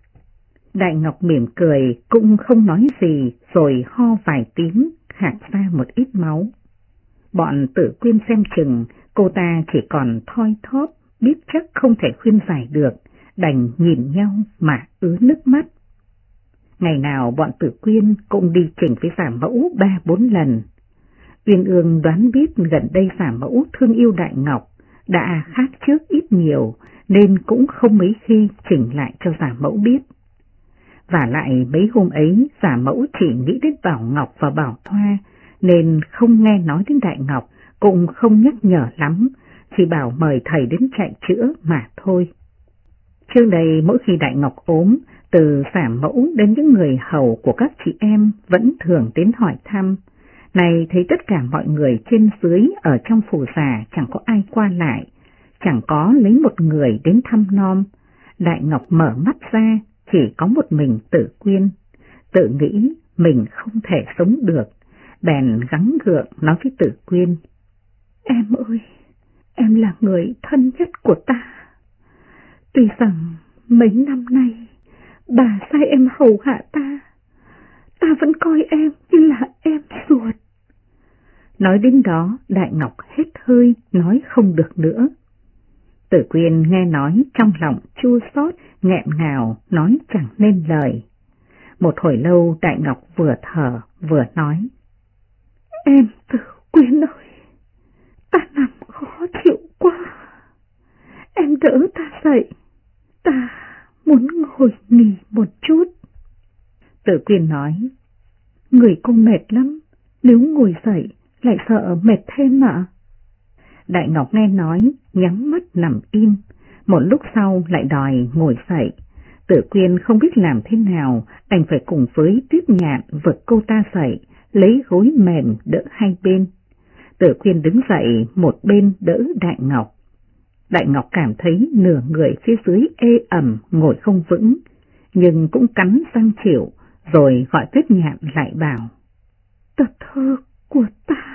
Đại Ngọc mỉm cười cũng không nói gì rồi ho vài tiếng, hạt ra một ít máu. Bọn Tử Quyên xem chừng cô ta chỉ còn thoi thóp, biết chắc không thể khuyên giải được, đành nhìn nhau mà ứa nước mắt. Ngày nào bọn Tử Quyên cũng đi chỉnh với Giả Mẫu 3-4 lần. Uyên Ương đoán biết gần đây Giả Mẫu thương yêu Đại Ngọc, đã khác trước ít nhiều nên cũng không mấy khi chỉnh lại cho Giả Mẫu biết. Và lại mấy hôm ấy Giả Mẫu chỉ nghĩ đến Bảo Ngọc và Bảo Thoa nên không nghe nói đến Đại Ngọc, cũng không nhắc nhở lắm, chỉ bảo mời thầy đến chạy chữa mà thôi. Trước đây mỗi khi Đại Ngọc ốm, từ Giả Mẫu đến những người hầu của các chị em vẫn thường đến hỏi thăm. Này thấy tất cả mọi người trên dưới ở trong phủ già chẳng có ai qua lại, chẳng có lấy một người đến thăm nom. Đại Ngọc mở mắt ra, chỉ có một mình Tử Quyên, tự nghĩ mình không thể sống được, bèn gắng gượng nói với Tử Quyên. Em ơi, em là người thân nhất của ta. Tuy rằng mấy năm nay bà sai em hầu hạ ta, ta vẫn coi em như là em ruột. Nói đến đó Đại Ngọc hết hơi, nói không được nữa. Tử Quyên nghe nói trong lòng chua xót, nghẹn ngào, nói chẳng nên lời. Một hồi lâu Đại Ngọc vừa thở vừa nói. Em Tử Quyên ơi, ta nằm khó chịu quá. Em đỡ ta dậy, ta muốn ngồi nghỉ một chút. Tử Quyên nói, người cô mệt lắm, nếu ngồi dậy lại sợ mệt thêm ạ. Đại Ngọc nghe nói, nhắm mắt nằm im, một lúc sau lại đòi ngồi dậy. Tử Quyên không biết làm thế nào, đành phải cùng với Tuyết Nhạn vực cô ta dậy, lấy gối mềm đỡ hai bên. Tử Quyên đứng dậy một bên đỡ Đại Ngọc. Đại Ngọc cảm thấy nửa người phía dưới ê ẩm ngồi không vững, nhưng cũng cắn răng chịu, rồi gọi Tuyết Nhạn lại bảo: "Tập thơ của ta."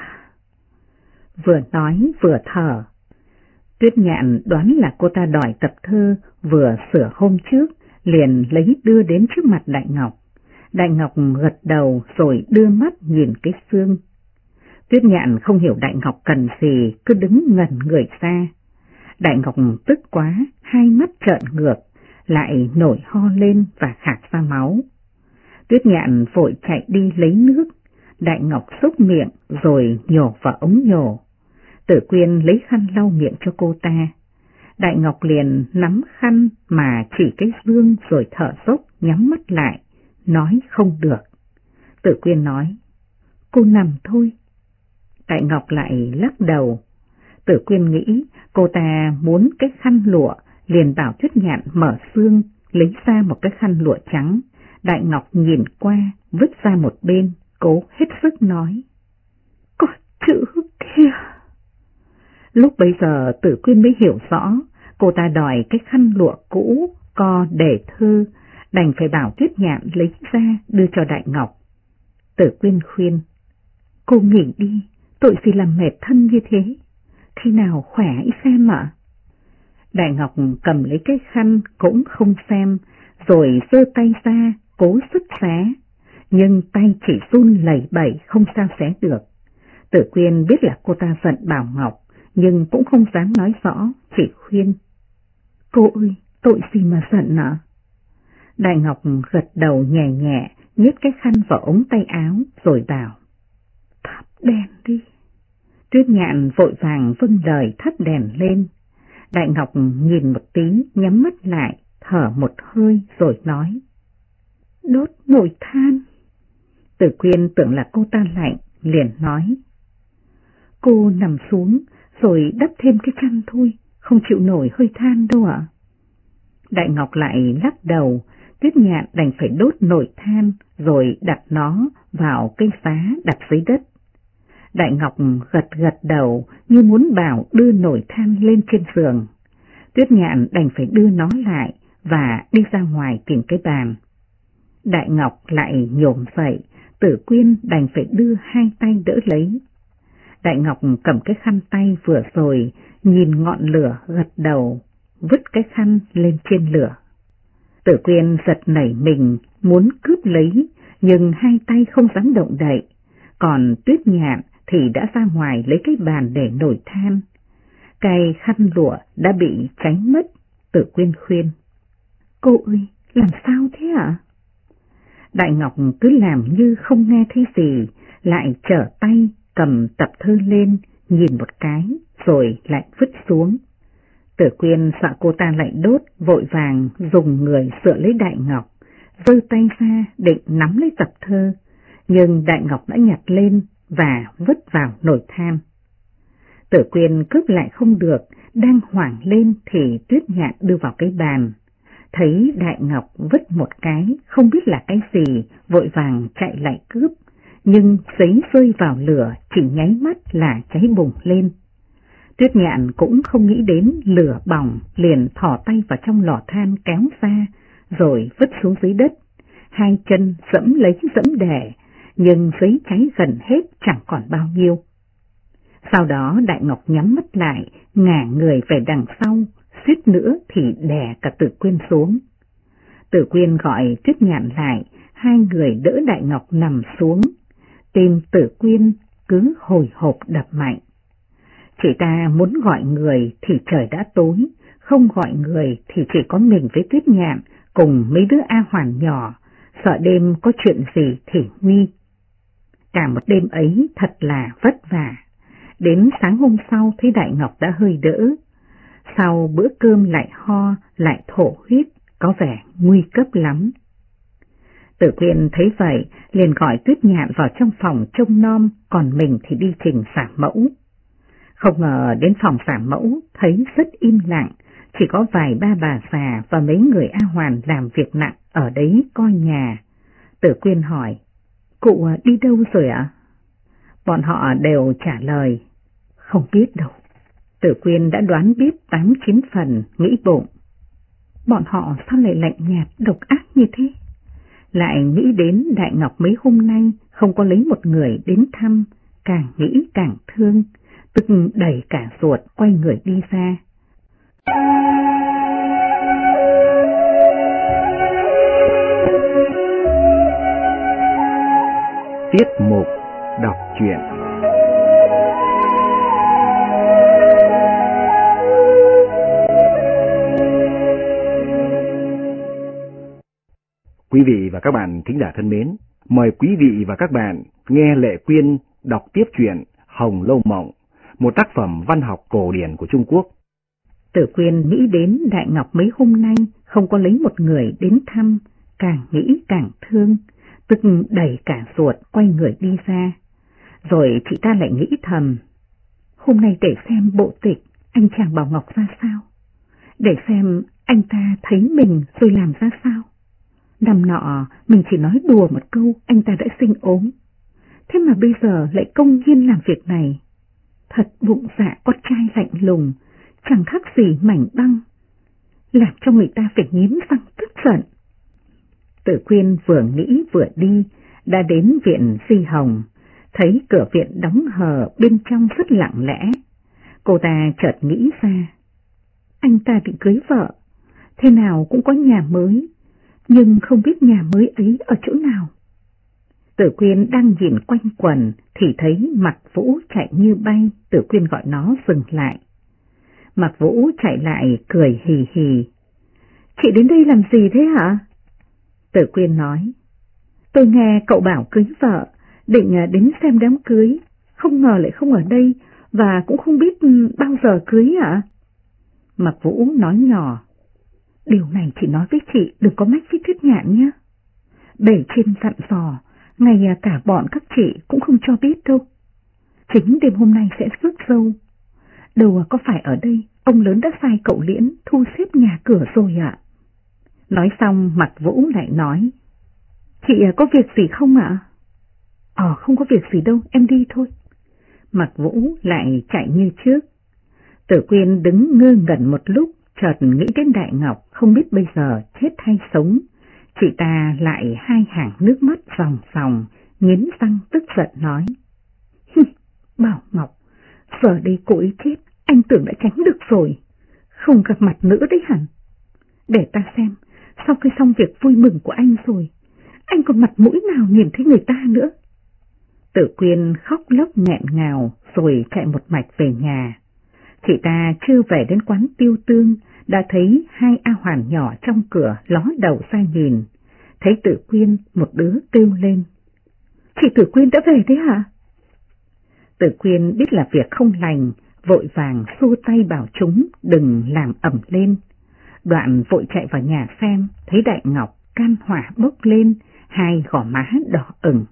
Vừa nói vừa thở. Tuyết Nhạn đoán là cô ta đòi tập thơ vừa sửa hôm trước, liền lấy đưa đến trước mặt Đại Ngọc. Đại Ngọc gật đầu rồi đưa mắt nhìn cái xương. Tuyết Nhạn không hiểu Đại Ngọc cần gì, cứ đứng ngẩn người ra. Đại Ngọc tức quá, hai mắt trợn ngược, lại nổi ho lên và khạc ra máu. Tuyết Nhạn vội chạy đi lấy nước. Đại Ngọc xúc miệng rồi nhổ vào ống nhổ. Tử Quyên lấy khăn lau miệng cho cô ta. Đại Ngọc liền nắm khăn mà chỉ cái xương rồi thở dốc, nhắm mắt lại, nói không được. Tử Quyên nói: "Cô nằm thôi." Đại Ngọc lại lắc đầu. Tử Quyên nghĩ cô ta muốn cái khăn lụa, liền bảo Tuyết Nhạn mở xương, lấy ra một cái khăn lụa trắng. Đại Ngọc nhìn qua, vứt ra một bên, cố hết sức nói: "Có chữ kia." Lúc bấy giờ Tử Quyên mới hiểu rõ, cô ta đòi cái khăn lụa cũ, co để thơ, đành phải bảo Tuyết Nhạn lấy ra đưa cho Đại Ngọc. Tử Quyên khuyên: "Cô nghỉ đi, tội gì làm mệt thân như thế, khi nào khỏe ý xem ạ." Đại Ngọc cầm lấy cái khăn cũng không xem, rồi giơ tay ra cố sức xé, nhưng tay chỉ run lẩy bẩy không sao xé được. Tử Quyên biết là cô ta giận Bảo Ngọc, nhưng cũng không dám nói rõ, chỉ khuyên: "Cô ơi, tội gì mà giận ạ?" Đại Ngọc gật đầu nhẹ nhẹ, nhét cái khăn vào ống tay áo rồi bảo: "Thắp đèn đi." Tuyết Nhạn vội vàng vâng lời thắp đèn lên. Đại Ngọc nhìn một tí, nhắm mắt lại, thở một hơi rồi nói: "Đốt nồi than." Tử Quyên tưởng là cô ta lạnh, liền nói: "Cô nằm xuống rồi đắp thêm cái chăn thôi, không chịu nổi hơi than đâu ạ." Đại Ngọc lại lắc đầu. Tuyết Nhạn đành phải đốt nồi than rồi đặt nó vào cây giá đặt dưới đất. Đại Ngọc gật đầu như muốn bảo đưa nồi than lên trên giường. Tuyết Nhạn đành phải đưa nó lại và đi ra ngoài tìm cái bàn. Đại Ngọc lại nhổm dậy, Tử Quyên đành phải đưa hai tay đỡ lấy. Đại Ngọc cầm cái khăn tay vừa rồi, nhìn ngọn lửa gật đầu, vứt cái khăn lên trên lửa. Tử Quyên giật nảy mình muốn cướp lấy, nhưng hai tay không dám động đậy, còn Tuyết Nhạn thì đã ra ngoài lấy cái bàn để nổi than. Cái khăn lụa đã bị cháy mất. Tử Quyên khuyên: "Cô ơi, làm sao thế ạ?" Đại Ngọc cứ làm như không nghe thấy gì, lại trở tay cầm tập thơ lên, nhìn một cái, rồi lại vứt xuống. Tử Quyên sợ cô ta lại đốt, vội vàng dùng người sửa lấy Đại Ngọc, giơ tay ra định nắm lấy tập thơ, nhưng Đại Ngọc đã nhặt lên và vứt vào nồi than. Tử Quyên cướp lại không được, đang hoảng lên thì Tuyết Nhạn đưa vào cái bàn. Thấy Đại Ngọc vứt một cái, không biết là cái gì, vội vàng chạy lại cướp, nhưng giấy rơi vào lửa chỉ nháy mắt là cháy bùng lên. Tuyết Nhạn cũng không nghĩ đến lửa bỏng, liền thò tay vào trong lò than kéo ra, rồi vứt xuống dưới đất. Hai chân dẫm lấy dẫm đè, nhưng giấy cháy gần hết chẳng còn bao nhiêu. Sau đó Đại Ngọc nhắm mắt lại, ngả người về đằng sau, suýt nữa thì đè cả Tử Quyên xuống. Tử Quyên gọi Tuyết Nhạn lại, hai người đỡ Đại Ngọc nằm xuống. Tim Tử Quyên cứ hồi hộp đập mạnh. Chị ta muốn gọi người thì trời đã tối, không gọi người thì chỉ có mình với Tuyết Nhạn cùng mấy đứa A Hoàn nhỏ, sợ đêm có chuyện gì thì nguy. Cả một đêm ấy thật là vất vả. Đến sáng hôm sau thấy Đại Ngọc đã hơi đỡ. Sau bữa cơm lại ho, lại thổ huyết, có vẻ nguy cấp lắm. Tử Quyên thấy vậy, liền gọi Tuyết Nhạn vào trong phòng trông nom, còn mình thì đi trình xả mẫu. Không ngờ đến phòng xả mẫu thấy rất im lặng, Chỉ có vài ba bà già và mấy người A Hoàn làm việc nặng ở đấy coi nhà. Tử Quyên hỏi, cụ đi đâu rồi ạ? Bọn họ đều trả lời, không biết đâu. Tử Quyên đã đoán biết 8-9 phần, nghĩ bụng. Bọn họ sao lại lạnh nhạt độc ác như thế? Lại nghĩ đến Đại Ngọc mấy hôm nay không có lấy một người đến thăm, càng nghĩ càng thương, tức đẩy cả ruột quay người đi ra. Tiết mục đọc truyện. Quý vị và các bạn thính giả thân mến, mời quý vị và các bạn nghe Lệ Quyên đọc tiếp truyện Hồng Lâu Mộng, một tác phẩm văn học cổ điển của Trung Quốc. Tử Quyên nghĩ đến Đại Ngọc mấy hôm nay không có lấy một người đến thăm, càng nghĩ càng thương, tức đẩy cả ruột quay người đi ra. Rồi chị ta lại nghĩ thầm, hôm nay để xem bộ tịch anh chàng Bảo Ngọc ra sao, để xem anh ta thấy mình rồi làm ra sao. Năm nọ mình chỉ nói đùa một câu anh ta đã sinh ốm, thế mà bây giờ lại công nhiên làm việc này. Thật bụng dạ con trai lạnh lùng, chẳng khác gì mảnh băng, làm cho người ta phải nghiến răng tức giận. Tử Quyên vừa nghĩ vừa đi, đã đến viện Di Hồng, thấy cửa viện đóng hờ, bên trong rất lặng lẽ. Cô ta chợt nghĩ ra, anh ta định cưới vợ, thế nào cũng có nhà mới, nhưng không biết nhà mới ấy ở chỗ nào. Tử Quyên đang nhìn quanh quần thì thấy Mạc Vũ chạy như bay. Tử Quyên gọi nó dừng lại. Mạc Vũ chạy lại cười hì hì. Chị đến đây làm gì thế hả? Tử Quyên nói, tôi nghe cậu bảo cưới vợ, định đến xem đám cưới, không ngờ lại không ở đây và cũng không biết bao giờ cưới ạ. Mạc Vũ nói nhỏ, điều này chị nói với chị đừng có mách với Tuyết Nhạn nhé. Bề trên dặn dò, ngay cả bọn các chị cũng không cho biết đâu. Chính đêm hôm nay sẽ rước dâu. Đâu có phải ở đây, ông lớn đã sai cậu Liễn thu xếp nhà cửa rồi ạ. Nói xong Mạc Vũ lại nói, chị có việc gì không ạ? Không có việc gì đâu, em đi thôi. Mạc Vũ lại chạy như trước. Tử Quyên đứng ngơ ngẩn một lúc, chợt nghĩ đến Đại Ngọc không biết bây giờ chết hay sống. Chị ta lại hai hàng nước mắt ròng ròng, nghiến răng tức giận nói, Bảo Ngọc, giờ đây cô ấy chết, anh tưởng đã tránh được rồi, không gặp mặt nữa đấy hẳn. Để ta xem, sau khi xong việc vui mừng của anh rồi, anh còn mặt mũi nào nhìn thấy người ta nữa. Tử Quyên khóc lóc nghẹn ngào rồi chạy một mạch về nhà. Chị ta chưa về đến quán Tiêu Tương, đã thấy hai A Hoàn nhỏ trong cửa ló đầu ra nhìn. Thấy Tử Quyên, một đứa kêu lên, chị Tử Quyên đã về thế hả? Tử Quyên biết là việc không lành, vội vàng xua tay bảo chúng đừng làm ầm lên. Đoạn vội chạy vào nhà xem, thấy Đại Ngọc can hỏa bốc lên, hai gò má đỏ ửng.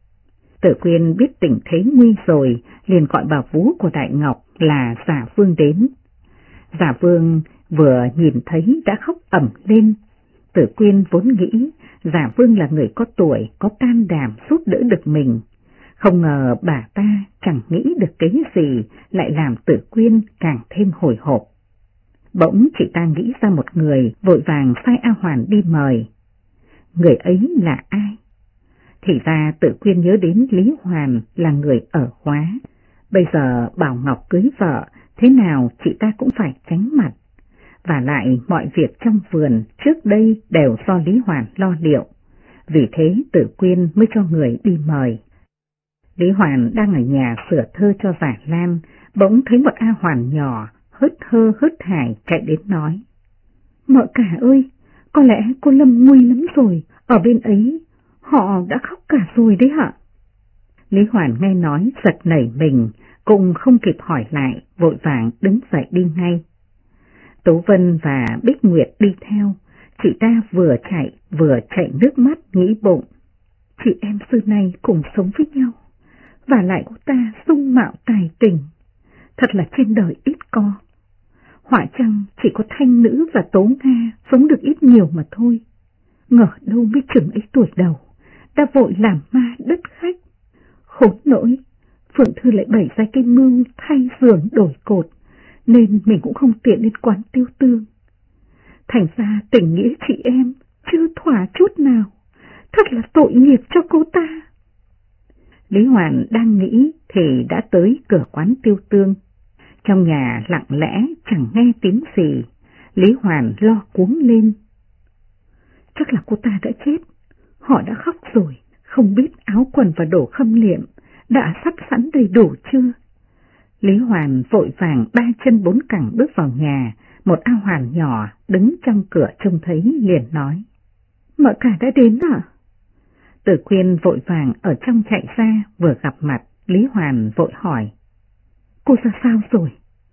Tử Quyên biết tình thế nguy rồi, liền gọi bà vú của Đại Ngọc là Giả Vương đến. Giả Vương vừa nhìn thấy đã khóc ầm lên. Tử Quyên vốn nghĩ Giả Vương là người có tuổi, có can đảm giúp đỡ được mình. Không ngờ bà ta chẳng nghĩ được cái gì lại làm Tử Quyên càng thêm hồi hộp. Bỗng chị ta nghĩ ra một người, vội vàng sai A Hoàn đi mời. Người ấy là ai? Thì ra Tử Quyên nhớ đến Lý Hoàn là người ở Hóa. Bây giờ Bảo Ngọc cưới vợ, thế nào chị ta cũng phải tránh mặt. Và lại mọi việc trong vườn trước đây đều do Lý Hoàn lo liệu. Vì thế Tử Quyên mới cho người đi mời. Lý Hoàn đang ở nhà sửa thơ cho Giả Lan, bỗng thấy một A Hoàn nhỏ hớt hơ hớt hải chạy đến nói, mợ cả ơi, có lẽ cô Lâm nguy lắm rồi, ở bên ấy họ đã khóc cả rồi đấy hả? Lý Hoàn nghe nói giật nảy mình, cũng không kịp hỏi lại, vội vàng đứng dậy đi ngay. Tố Vân và Bích Nguyệt đi theo, chị ta vừa chạy nước mắt nghĩ bụng, chị em xưa nay cùng sống với nhau, và lại cô ta dung mạo tài tình, thật là trên đời ít có. họa chăng chỉ có Thanh Nữ và Tố Nga sống được ít nhiều mà thôi. Ngờ đâu biết chừng ấy tuổi đầu, đã vội làm ma đất khách. Khốn nỗi, Phượng Thư lại bày ra cái mưu thay giường đổi cột, nên mình cũng không tiện đến quán Tiêu Tương. Thành ra tình nghĩa chị em chưa thỏa chút nào, thật là tội nghiệp cho cô ta. Lý Hoàn đang nghĩ thì đã tới cửa quán Tiêu Tương. Trong nhà lặng lẽ chẳng nghe tiếng gì, Lý Hoàn lo cuống lên. Chắc là cô ta đã chết, họ đã khóc rồi, không biết áo quần và đồ khâm liệm đã sắp sẵn đầy đủ chưa. Lý Hoàn vội vàng 3 chân 4 cẳng bước vào nhà, một A Hoàn nhỏ đứng trong cửa trông thấy liền nói: Mợ cả đã đến à? Tử Quyên vội vàng ở trong chạy ra, vừa gặp mặt, Lý Hoàn vội hỏi: Cô ra sao rồi?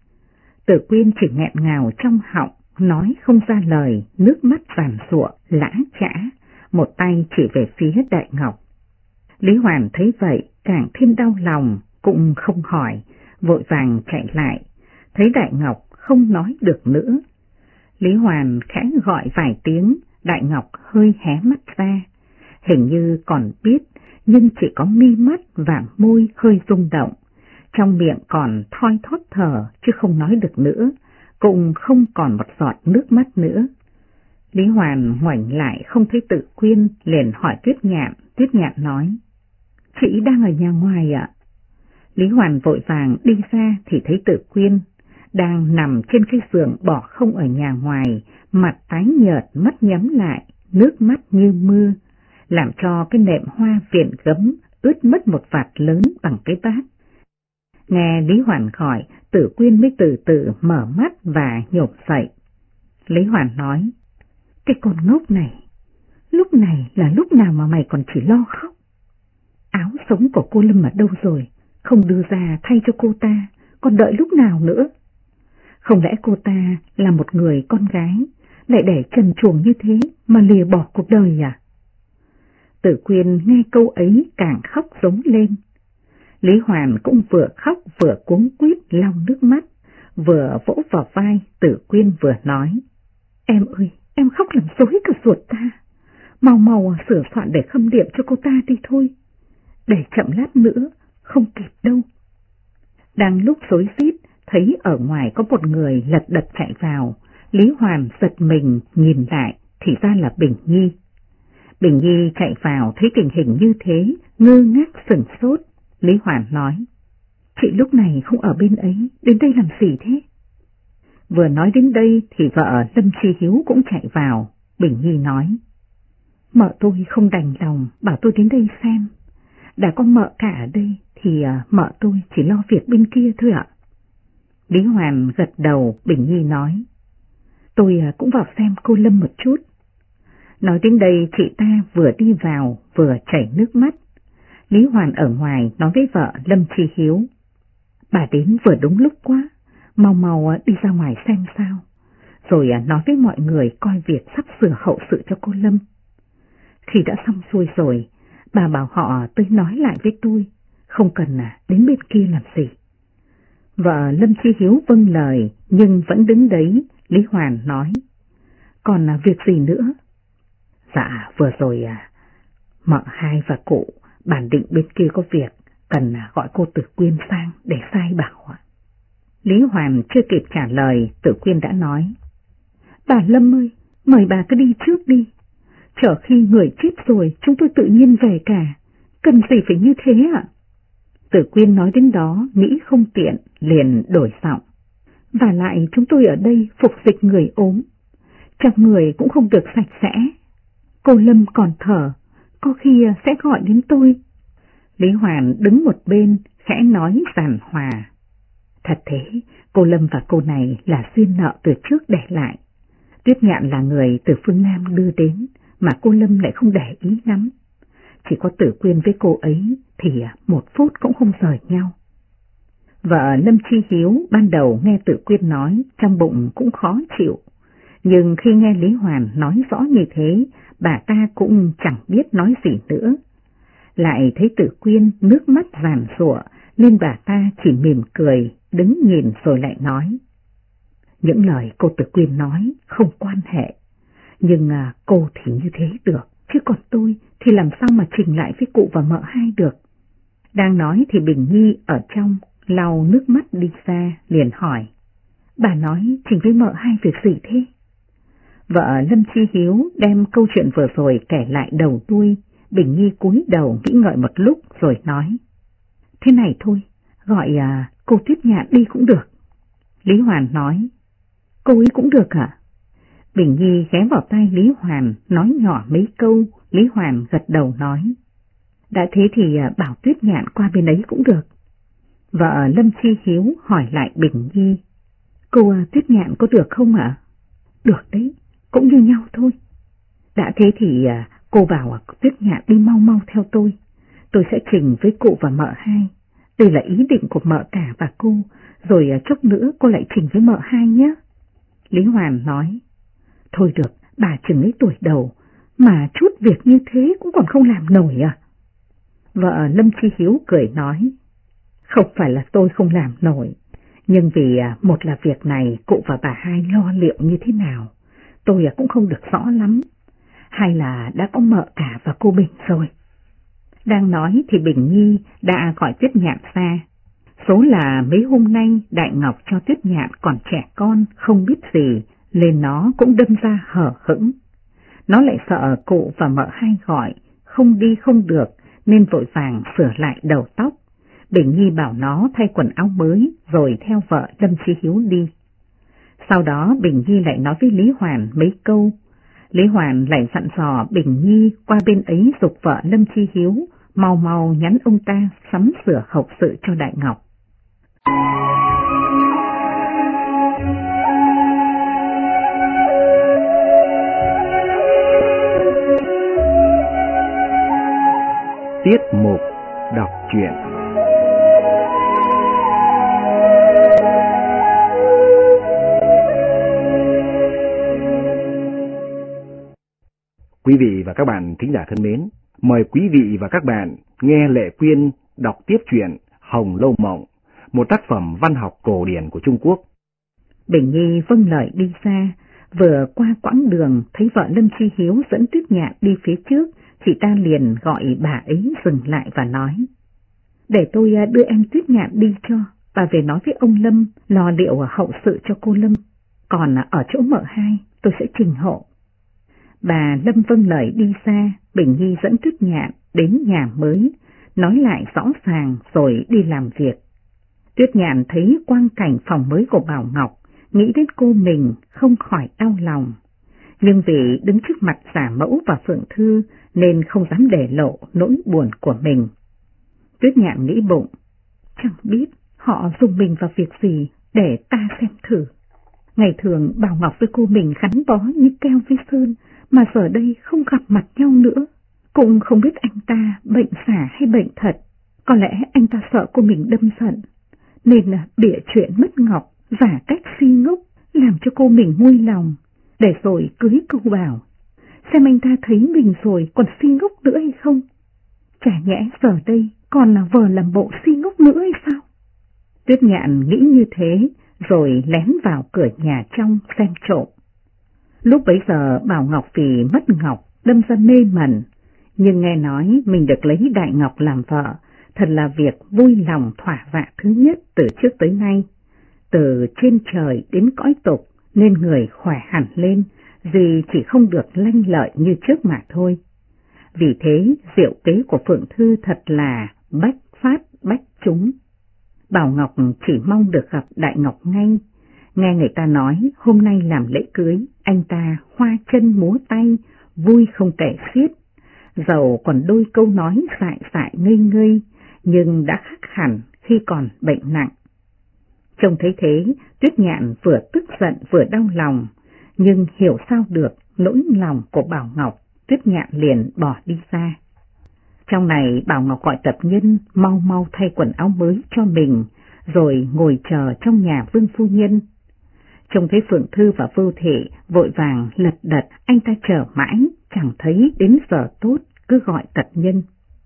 Tử Quyên chỉ nghẹn ngào trong họng, nói không ra lời, nước mắt giàn giụa, lã chã, một tay chỉ về phía Đại Ngọc. Lý Hoàn thấy vậy, càng thêm đau lòng, cũng không hỏi, vội vàng chạy lại, thấy Đại Ngọc không nói được nữa. Lý Hoàn khẽ gọi vài tiếng, Đại Ngọc hơi hé mắt ra, hình như còn biết, nhưng chỉ có mi mắt và môi hơi rung động, trong miệng còn thoi thóp thở chứ không nói được nữa, cũng không còn một giọt nước mắt nữa. Lý Hoàn ngoảnh lại không thấy Tử Quyên, liền hỏi Tuyết Nhạn nói: Chị đang ở nhà ngoài ạ? Lý Hoàn vội vàng đi ra thì thấy Tử Quyên đang nằm trên cái giường bỏ không ở nhà ngoài, mặt tái nhợt, mắt nhắm lại, nước mắt như mưa, làm cho cái nệm hoa viện gấm ướt mất một vạt lớn bằng cái bát. Nghe Lý Hoàn gọi, Tử Quyên mới từ từ mở mắt và nhổm dậy. Lý Hoàn nói: Cái con ngốc này, lúc này là lúc nào mà mày còn chỉ lo khóc? Áo sống của cô Lâm ở đâu rồi? Không đưa ra thay cho cô ta, còn đợi lúc nào nữa? Không lẽ cô ta là một người con gái, lại để trần truồng như thế mà lìa bỏ cuộc đời à? Tử Quyên nghe câu ấy càng khóc rống lên. Lý Hoàn cũng vừa khóc vừa cuống quýt lau nước mắt, vừa vỗ vào vai Tử Quyên vừa nói: Em ơi, em khóc làm rối cả ruột ta. Mau sửa soạn để khâm liệm cho cô ta đi thôi, để chậm lát nữa không kịp đâu. Đang lúc rối rít, thấy ở ngoài có một người lật đật chạy vào, Lý Hoàn giật mình nhìn lại, thì ra là Bình Nhi. Bình Nhi chạy vào thấy tình hình như thế, ngơ ngác sửng sốt. Lý Hoàn nói: Chị lúc này không ở bên ấy, đến đây làm gì thế? Vừa nói đến đây thì vợ Lâm Chi Hiếu cũng chạy vào. Bình Nhi nói: Mợ tôi không đành lòng, bảo tôi đến đây xem. Đã có mợ cả ở đây thì mợ tôi chỉ lo việc bên kia thôi ạ. Lý Hoàn gật đầu. Bình Nhi nói: Tôi cũng vào xem cô Lâm một chút. Nói đến đây chị ta vừa đi vào vừa chảy nước mắt. Lý Hoàn ở ngoài nói với vợ Lâm Chi Hiếu: Bà đến vừa đúng lúc quá, mau đi ra ngoài xem sao, rồi nói với mọi người coi việc sắp sửa hậu sự cho cô Lâm. Khi đã xong xuôi rồi, bà bảo họ tới nói lại với tôi, không cần đến bên kia làm gì. Vợ Lâm Chi Hiếu vâng lời nhưng vẫn đứng đấy. Lý Hoàn nói: Còn việc gì nữa? Dạ vừa rồi mợ hai và cụ bản định bên kia có việc, cần gọi cô Tử Quyên sang để sai bảo. Lý Hoàn chưa kịp trả lời, Tử Quyên đã nói: Bà Lâm ơi, mời bà cứ đi trước đi. Chờ khi người chết rồi chúng tôi tự nhiên về cả, cần gì phải như thế ạ? Tử Quyên nói đến đó nghĩ không tiện, liền đổi giọng: Và lại chúng tôi ở đây phục dịch người ốm, trong người cũng không được sạch sẽ. Cô Lâm còn thở, có khi sẽ gọi đến tôi. Lý Hoàn đứng một bên, khẽ nói giàn hòa: Thật thế, cô Lâm và cô này là duyên nợ từ trước để lại. Tuyết Nhạn là người từ phương Nam đưa đến, mà cô Lâm lại không để ý lắm. Chỉ có Tử Quyên với cô ấy thì một phút cũng không rời nhau. Vợ Lâm Chi Hiếu ban đầu nghe Tử Quyên nói, trong bụng cũng khó chịu. Nhưng khi nghe Lý Hoàn nói rõ như thế, bà ta cũng chẳng biết nói gì nữa. Lại thấy Tử Quyên nước mắt giàn giụa, nên bà ta chỉ mỉm cười, đứng nhìn rồi lại nói: Những lời cô Tử Quyên nói không quan hệ, nhưng cô thì như thế được, chứ còn tôi thì làm sao mà trình lại với cụ và mợ hai được. Đang nói thì Bình Nhi ở trong lau nước mắt đi ra, liền hỏi, bà nói trình với mợ hai việc gì thế? Vợ Lâm Chi Hiếu đem câu chuyện vừa rồi kể lại đầu đuôi. Bình Nhi cúi đầu nghĩ ngợi một lúc rồi nói, thế này thôi, gọi cô Tuyết Nhạn đi cũng được. Lý Hoàn nói, cô ấy cũng được hả? Bình Nhi ghé vào tai Lý Hoàn nói nhỏ mấy câu. Lý Hoàn gật đầu nói, đã thế thì bảo Tuyết Nhạn qua bên ấy cũng được. Vợ Lâm Chi Hiếu hỏi lại Bình Nhi, cô Tuyết Nhạn có được không ạ? Được đấy, cũng như nhau thôi. Đã thế thì cô bảo Tuyết Nhạn đi mau mau theo tôi sẽ trình với cụ và mợ hai. Đây là ý định của mợ cả và cô, rồi chốc nữa cô lại trình với mợ hai nhé. Lý Hoàn nói, thôi được, bà chừng ấy tuổi đầu, mà chút việc như thế cũng còn không làm nổi à? Vợ Lâm Chi Hiếu cười nói, không phải là tôi không làm nổi, nhưng vì một là việc này cụ và bà hai lo liệu như thế nào, tôi cũng không được rõ lắm. Hay là đã có mợ cả và cô Bình rồi. Đang nói thì Bình Nhi đã gọi Tuyết Nhạn ra. Số là mấy hôm nay Đại Ngọc cho Tuyết Nhạn còn trẻ con, không biết gì, nên nó cũng đâm ra hở hững. Nó lại sợ cụ và mợ hai gọi, không đi không được, nên vội vàng sửa lại đầu tóc. Bình Nhi bảo nó thay quần áo mới rồi theo vợ Lâm Chi Hiếu đi. Sau đó Bình Nhi lại nói với Lý Hoàn mấy câu. Lý Hoàn lại dặn dò Bình Nhi qua bên ấy giục vợ Lâm Chi Hiếu mau mau nhắn ông ta sắm sửa hậu sự cho Đại Ngọc. Tiết mục đọc truyện. Quý vị và các bạn thính giả thân mến, mời quý vị và các bạn nghe Lệ Quyên đọc tiếp truyện Hồng Lâu Mộng, một tác phẩm văn học cổ điển của Trung Quốc. Bình Nhi vâng lời đi ra, vừa qua quãng đường thấy vợ Lâm Chi Hiếu dẫn Tuyết Nhạn đi phía trước, chị ta liền gọi bà ấy dừng lại và nói, để tôi đưa em Tuyết Nhạn đi cho, bà về nói với ông Lâm lo liệu hậu sự cho cô Lâm, còn ở chỗ mợ hai tôi sẽ trình hộ. Bà Lâm vâng lời đi ra, Bình Nhi dẫn Tuyết Nhạn đến nhà mới, nói lại rõ ràng rồi đi làm việc. Tuyết Nhạn thấy quang cảnh phòng mới của Bảo Ngọc, nghĩ đến cô mình không khỏi đau lòng. Nhưng vì đứng trước mặt giả mẫu và Phượng Thư nên không dám để lộ nỗi buồn của mình. Tuyết Nhạn nghĩ bụng, chẳng biết họ dùng mình vào việc gì để ta xem thử. Ngày thường Bảo Ngọc với cô mình gắn bó như keo với sơn, mà giờ đây không gặp mặt nhau nữa. Cũng không biết anh ta bệnh xả hay bệnh thật, có lẽ anh ta sợ cô mình đâm giận, nên bịa chuyện mất Ngọc và cách si ngốc làm cho cô mình nguôi lòng, để rồi cưới câu Bảo. Xem anh ta thấy mình rồi còn si ngốc nữa hay không? Chả nhẽ giờ đây còn là vờ làm bộ si ngốc nữa hay sao? Tuyết Nhạn nghĩ như thế rồi lén vào cửa nhà trong xem trộm. Lúc bấy giờ Bảo Ngọc vì mất Ngọc đâm ra mê mẩn, nhưng nghe nói mình được lấy Đại Ngọc làm vợ, thật là việc vui lòng thỏa dạ thứ nhất từ trước tới nay. Từ trên trời đến cõi tục nên người khỏe hẳn lên, vì chỉ không được lanh lợi như trước mà thôi. Vì thế diệu kế của Phượng Thư thật là bách phát bách trúng. Bảo Ngọc chỉ mong được gặp Đại Ngọc ngay. Nghe người ta nói hôm nay làm lễ cưới, anh ta hoa chân múa tay, vui không kể xiết. Dầu còn đôi câu nói dại dại ngây ngây, nhưng đã khác hẳn khi còn bệnh nặng. Trông thấy thế, Tuyết Nhạn vừa tức giận vừa đau lòng, nhưng hiểu sao được nỗi lòng của Bảo Ngọc, Tuyết Nhạn liền bỏ đi ra. Trong này Bảo Ngọc gọi tập nhân mau mau thay quần áo mới cho mình, rồi ngồi chờ trong nhà Vương phu nhân. Trông thấy Phượng Thư và Vưu Thị vội vàng lật đật, anh ta chờ mãi, chẳng thấy đến giờ tốt, cứ gọi tập nhân.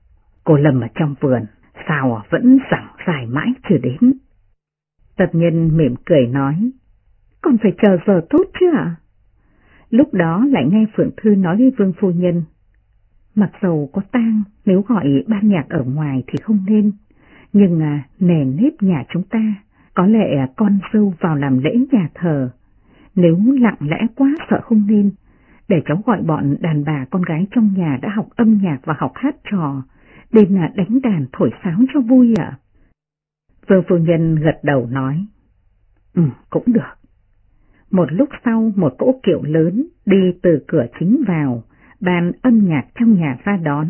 Cô Lâm ở trong vườn, sao vẫn giảng dài mãi chưa đến? Tập nhân mỉm cười nói, còn phải chờ giờ tốt chứ ạ? Lúc đó lại nghe Phượng Thư nói với Vương phu nhân, mặc dầu có tang, nếu gọi ban nhạc ở ngoài thì không nên, nhưng nề nếp nhà chúng ta, có lẽ con dâu vào làm lễ nhà thờ, nếu lặng lẽ quá sợ không nên, để cháu gọi bọn đàn bà con gái trong nhà đã học âm nhạc và học hát trò, đêm đánh đàn thổi sáo cho vui ạ. Vương phu nhân gật đầu nói, cũng được. Một lúc sau một cỗ kiệu lớn đi từ cửa chính vào, ban âm nhạc trong nhà ra đón,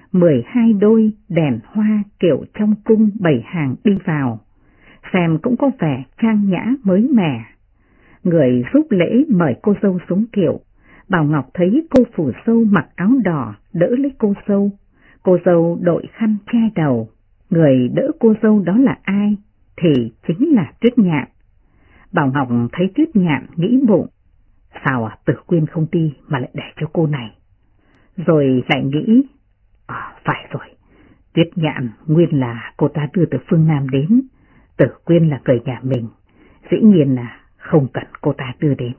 12 đôi đèn hoa kiệu trong cung bày hàng đi vào, xem cũng có vẻ trang nhã mới mẻ. Người giúp lễ mời cô dâu xuống kiệu, Bảo Ngọc thấy cô phù dâu mặc áo đỏ đỡ lấy cô dâu đội khăn che đầu, người đỡ cô dâu đó là ai? Thì chính là Tuyết Nhạn. Bảo Ngọc thấy Tuyết Nhạn nghĩ bụng, sao Tử Quyên không đi mà lại để cho cô này? Rồi lại nghĩ, phải rồi, Tuyết Nhạn nguyên là cô ta đưa từ phương Nam đến, Tử Quyên là người nhà mình, dĩ nhiên là không cần cô ta đưa đến.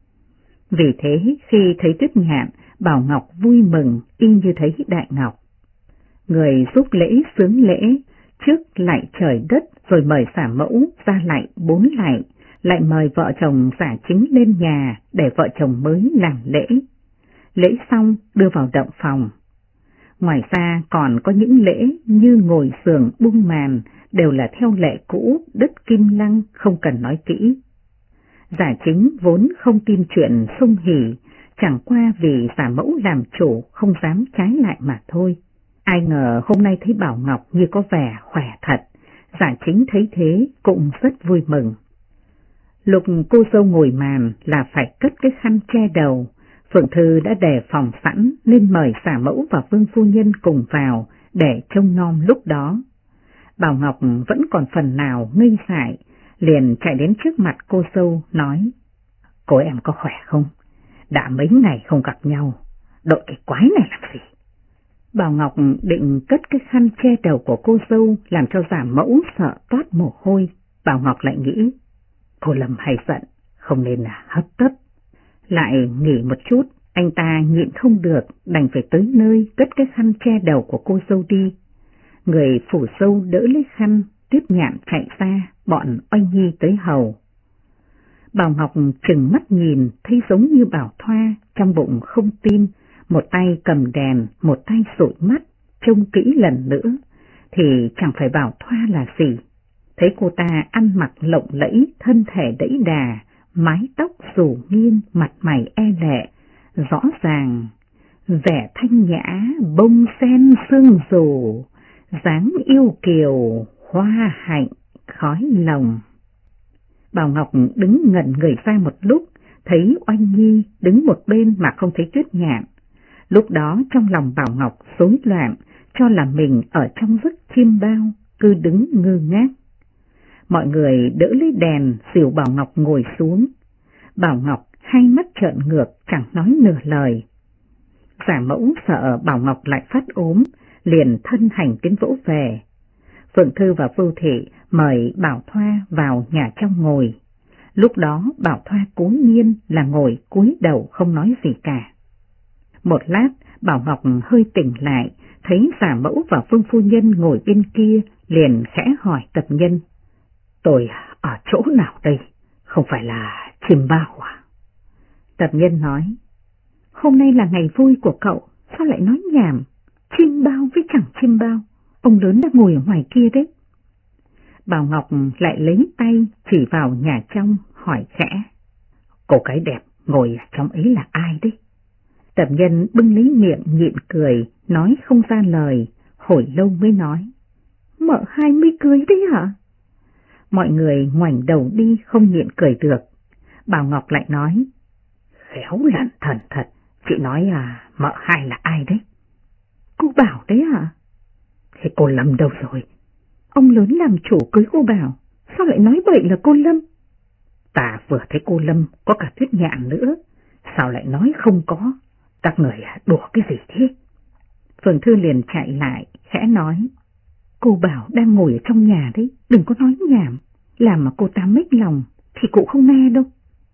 Vì thế khi thấy Tuyết Nhạn, Bảo Ngọc vui mừng y như thấy đại ngọc. Người giúp lễ sướng lễ, trước lạy trời đất rồi mời xả mẫu ra lạy 4 lạy, lại mời vợ chồng giả chính lên nhà để vợ chồng mới làm lễ. Lễ xong đưa vào động phòng. Ngoài ra còn có những lễ như ngồi giường bung màn đều là theo lệ cũ đất Kim Lăng, không cần nói kỹ. Giả chính vốn không tin chuyện xung hỉ, chẳng qua vì giả mẫu làm chủ không dám trái lại mà thôi. Ai ngờ hôm nay thấy Bảo Ngọc như có vẻ khỏe thật, giả chính thấy thế cũng rất vui mừng. Lúc cô dâu ngồi màn là phải cất cái khăn che đầu, Phượng Thư đã đề phòng sẵn nên mời giả mẫu và Vương phu nhân cùng vào để trông nom lúc đó. Bảo Ngọc vẫn còn phần nào ngây dại, liền chạy đến trước mặt cô dâu nói, cô em có khỏe không? Đã mấy ngày không gặp nhau, đội cái quái này làm gì? Bảo Ngọc định cất cái khăn che đầu của cô dâu làm cho giả mẫu sợ toát mồ hôi. Bảo Ngọc lại nghĩ, cô Lâm hay giận, không nên là hấp tấp. Lại nghỉ một chút, anh ta nhịn không được, đành phải tới nơi cất cái khăn che đầu của cô dâu đi. Người phủ dâu đỡ lấy khăn, Tuyết Nhạn chạy ra, bọn Oanh Nhi tới hầu. Bảo Ngọc trừng mắt nhìn, thấy giống như Bảo Thoa, trong bụng không tin, một tay cầm đèn, một tay dụi mắt, trông kỹ lần nữa, thì chẳng phải Bảo Thoa là gì. Thấy cô ta ăn mặc lộng lẫy, thân thể đẫy đà, mái tóc rủ nghiêng, mặt mày e lệ, rõ ràng, vẻ thanh nhã, bông sen sương rủ, dáng yêu kiều, hoa hạnh, khói lòng. Bảo Ngọc đứng ngẩn người ra một lúc, thấy Oanh Nhi đứng một bên mà không thấy Tuyết Nhạn. Lúc đó trong lòng Bảo Ngọc rối loạn, cho là mình ở trong giấc chiêm bao, cứ đứng ngơ ngác. Mọi người đỡ lấy đèn, dìu Bảo Ngọc ngồi xuống. Bảo Ngọc hai mắt trợn ngược, chẳng nói nửa lời. Giả mẫu sợ Bảo Ngọc lại phát ốm, liền thân hành tiến vỗ về. Phượng Thư và Vưu Thị mời Bảo Thoa vào nhà trong ngồi. Lúc đó Bảo Thoa cố nhiên là ngồi cúi đầu không nói gì cả. Một lát Bảo Ngọc hơi tỉnh lại, thấy giả mẫu và Vương phu nhân ngồi bên kia, liền khẽ hỏi Tập Nhân, tôi ở chỗ nào đây? Không phải là chiêm bao à? Tập Nhân nói, hôm nay là ngày vui của cậu, sao lại nói nhảm, chiêm bao với chẳng chiêm bao, ông lớn đang ngồi ở ngoài kia đấy. Bảo Ngọc lại lấy tay chỉ vào nhà trong, hỏi khẽ, cô gái đẹp ngồi trong ấy là ai đấy? Tập Nhân bưng lấy miệng nhịn cười, nói không ra lời, hồi lâu mới nói, mợ hai mới cưới đấy hả? Mọi người ngoảnh đầu đi không nhịn cười được. Bảo Ngọc lại nói, khéo lặn thần thật, chị nói mợ hai là ai đấy? Cô Bảo đấy hả? Thế cô Lâm đâu rồi? Ông lớn làm chủ cưới cô Bảo, sao lại nói bậy là cô Lâm? Ta vừa thấy cô Lâm có cả Tuyết Nhạn nữa, sao lại nói không có? Các người đùa cái gì thế? Phượng Thư liền chạy lại, khẽ nói, cô Bảo đang ngồi ở trong nhà đấy, đừng có nói nhảm, làm mà cô ta mếch lòng thì cụ không nghe đâu.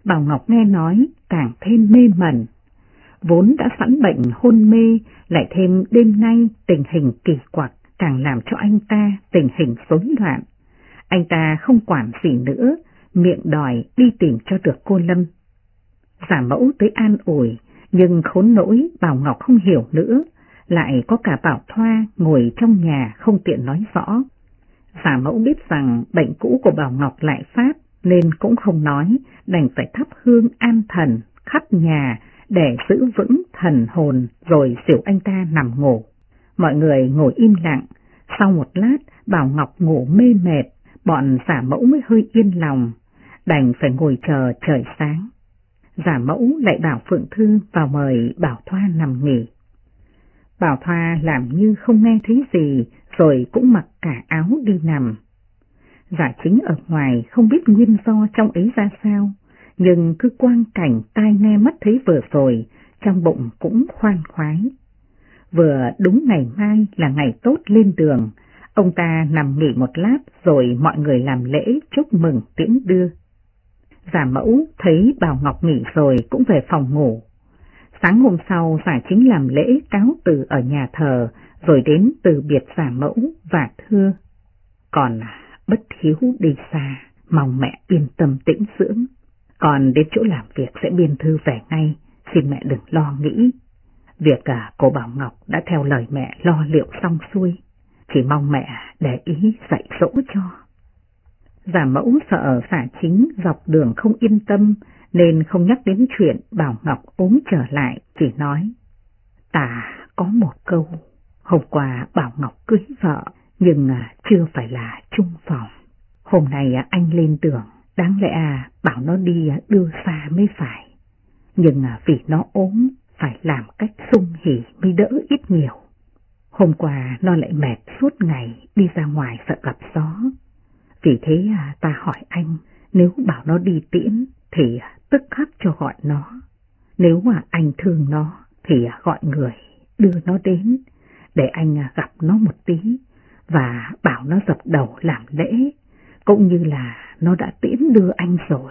Bảo Ngọc nghe nói càng thêm mê mẩn. Vốn đã sẵn bệnh hôn mê, lại thêm đêm nay tình hình kỳ quặc càng làm cho anh ta tình hình rối loạn. Anh ta không quản gì nữa, miệng đòi đi tìm cho được cô Lâm. Giả Mẫu tới an ủi, nhưng khốn nỗi Bảo Ngọc không hiểu nữa, lại có cả Bảo Thoa ngồi trong nhà không tiện nói rõ. Giả Mẫu biết rằng bệnh cũ của Bảo Ngọc lại phát nên cũng không nói, đành phải thắp hương an thần khắp nhà để giữ vững thần hồn rồi dìu anh ta nằm ngủ. Mọi người ngồi im lặng, sau một lát Bảo Ngọc ngủ mê mệt, bọn Giả Mẫu mới hơi yên lòng, đành phải ngồi chờ trời sáng. Giả Mẫu lại bảo Phượng Thư vào mời Bảo Thoa nằm nghỉ. Bảo Thoa làm như không nghe thấy gì rồi cũng mặc cả áo đi nằm. Giả Chính ở ngoài không biết nguyên do trong ấy ra sao, nhưng cứ quang cảnh tai nghe mắt thấy vừa rồi, trong bụng cũng khoan khoái. Vừa đúng ngày mai là ngày tốt lên đường, ông ta nằm nghỉ một lát rồi mọi người làm lễ chúc mừng tiễn đưa. Giả Mẫu thấy Bảo Ngọc nghỉ rồi cũng về phòng ngủ. Sáng hôm sau Giả Chính làm lễ cáo từ ở nhà thờ rồi đến từ biệt Giả Mẫu và thưa: còn Bất Hiếu đi xa, mong mẹ yên tâm tĩnh dưỡng. Còn đến chỗ làm việc sẽ biên thư về ngay, xin mẹ đừng lo nghĩ. Việc cô Bảo Ngọc đã theo lời mẹ lo liệu xong xuôi, chỉ mong mẹ để ý dạy dỗ cho. Giả Mẫu sợ Giả Chính dọc đường không yên tâm nên không nhắc đến chuyện Bảo Ngọc ốm trở lại, chỉ nói: ta có một câu, hôm qua Bảo Ngọc cưới vợ nhưng chưa phải là chung phòng. Hôm nay anh lên đường, đáng lẽ bảo nó đi đưa xa mới phải, nhưng vì nó ốm phải làm cách sung hỉ mới đỡ ít nhiều. Hôm qua nó lại mệt suốt ngày đi ra ngoài sợ gặp gió. Vì thế ta hỏi anh, nếu bảo nó đi tiễn thì tức khắc cho gọi nó. Nếu mà anh thương nó thì gọi người đưa nó đến để anh gặp nó một tí và bảo nó dập đầu làm lễ, cũng như là nó đã tiễn đưa anh rồi.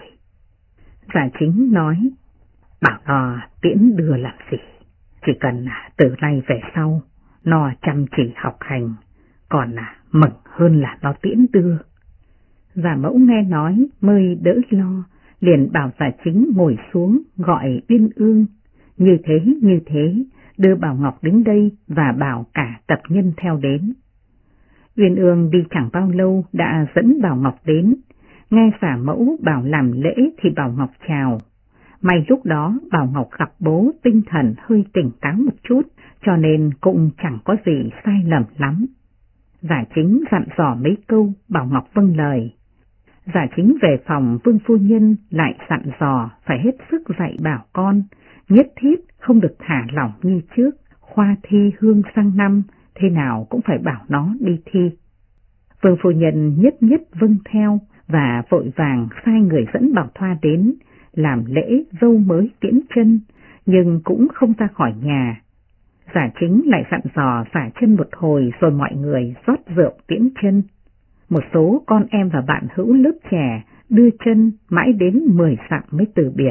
Giả Chính nói: bảo nó tiễn đưa làm gì, chỉ cần từ nay về sau nó chăm chỉ học hành, còn mừng hơn là nó tiễn đưa. Giả Mẫu nghe nói mới đỡ lo, liền bảo Giả Chính ngồi xuống gọi Uyên Ương, như thế đưa Bảo Ngọc đến đây và bảo cả tập nhân theo đến. Uyên Ương đi chẳng bao lâu đã dẫn Bảo Ngọc đến, nghe Giả Mẫu bảo làm lễ thì Bảo Ngọc chào. May lúc đó Bảo Ngọc gặp bố tinh thần hơi tỉnh táo một chút, cho nên cũng chẳng có gì sai lầm lắm. Giả Chính dặn dò mấy câu, Bảo Ngọc vâng lời. Giả Chính về phòng Vương phu nhân lại dặn dò phải hết sức dạy bảo con, nhất thiết không được thả lỏng như trước, khoa thi hương sang năm, thế nào cũng phải bảo nó đi thi. Vương phu nhân nhất vâng theo và vội vàng sai người dẫn Bảo Thoa đến, làm lễ dâu mới tiễn chân, nhưng cũng không ra khỏi nhà. Giả Chính lại dặn dò xả chân một hồi rồi mọi người rót rượu tiễn chân. Một số con em và bạn hữu lớp trẻ đưa chân mãi đến 10 dặm mới từ biệt.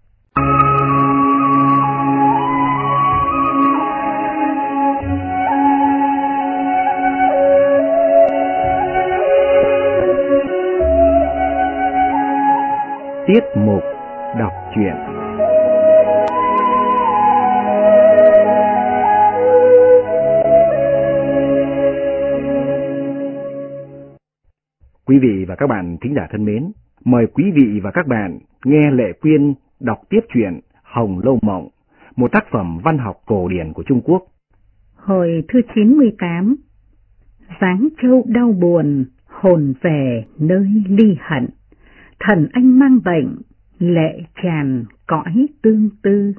Tiết mục đọc truyện. Quý vị và các bạn thính giả thân mến, mời quý vị và các bạn nghe Lệ Quyên đọc tiếp truyện Hồng Lâu Mộng, một tác phẩm văn học cổ điển của Trung Quốc. Hồi thứ 98. Giáng Châu đau buồn, hồn về nơi ly hận, thần anh mang bệnh, lệ tràn cõi tương tư.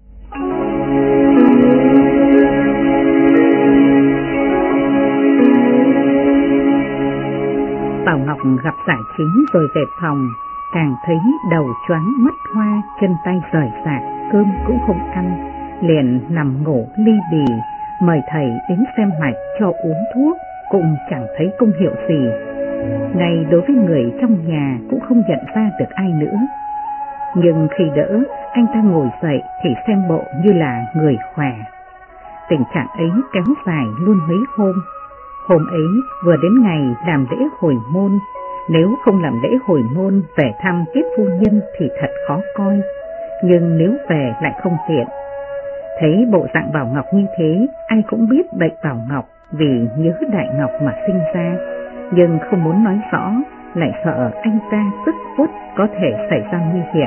Bảo Ngọc gặp Giả Chính rồi về phòng, càng thấy đầu choáng mắt hoa, chân tay rời rạc, cơm cũng không ăn, liền nằm ngủ ly bì, mời thầy đến xem mạch cho uống thuốc, cũng chẳng thấy công hiệu gì. Ngay đối với người trong nhà cũng không nhận ra được ai nữa. nhưng khi đỡ, anh ta ngồi dậy thì xem bộ như là người khỏe. Tình trạng ấy kéo dài luôn mấy hôm. Hôm ấy vừa đến ngày làm lễ hồi môn, nếu không làm lễ hồi môn về thăm Tiết phu nhân thì thật khó coi, nhưng nếu về lại không tiện. Thấy bộ dạng Bảo Ngọc như thế, ai cũng biết bệnh Bảo Ngọc vì nhớ Đại Ngọc mà sinh ra, nhưng không muốn nói rõ, lại sợ anh ta tức phút có thể xảy ra nguy hiểm.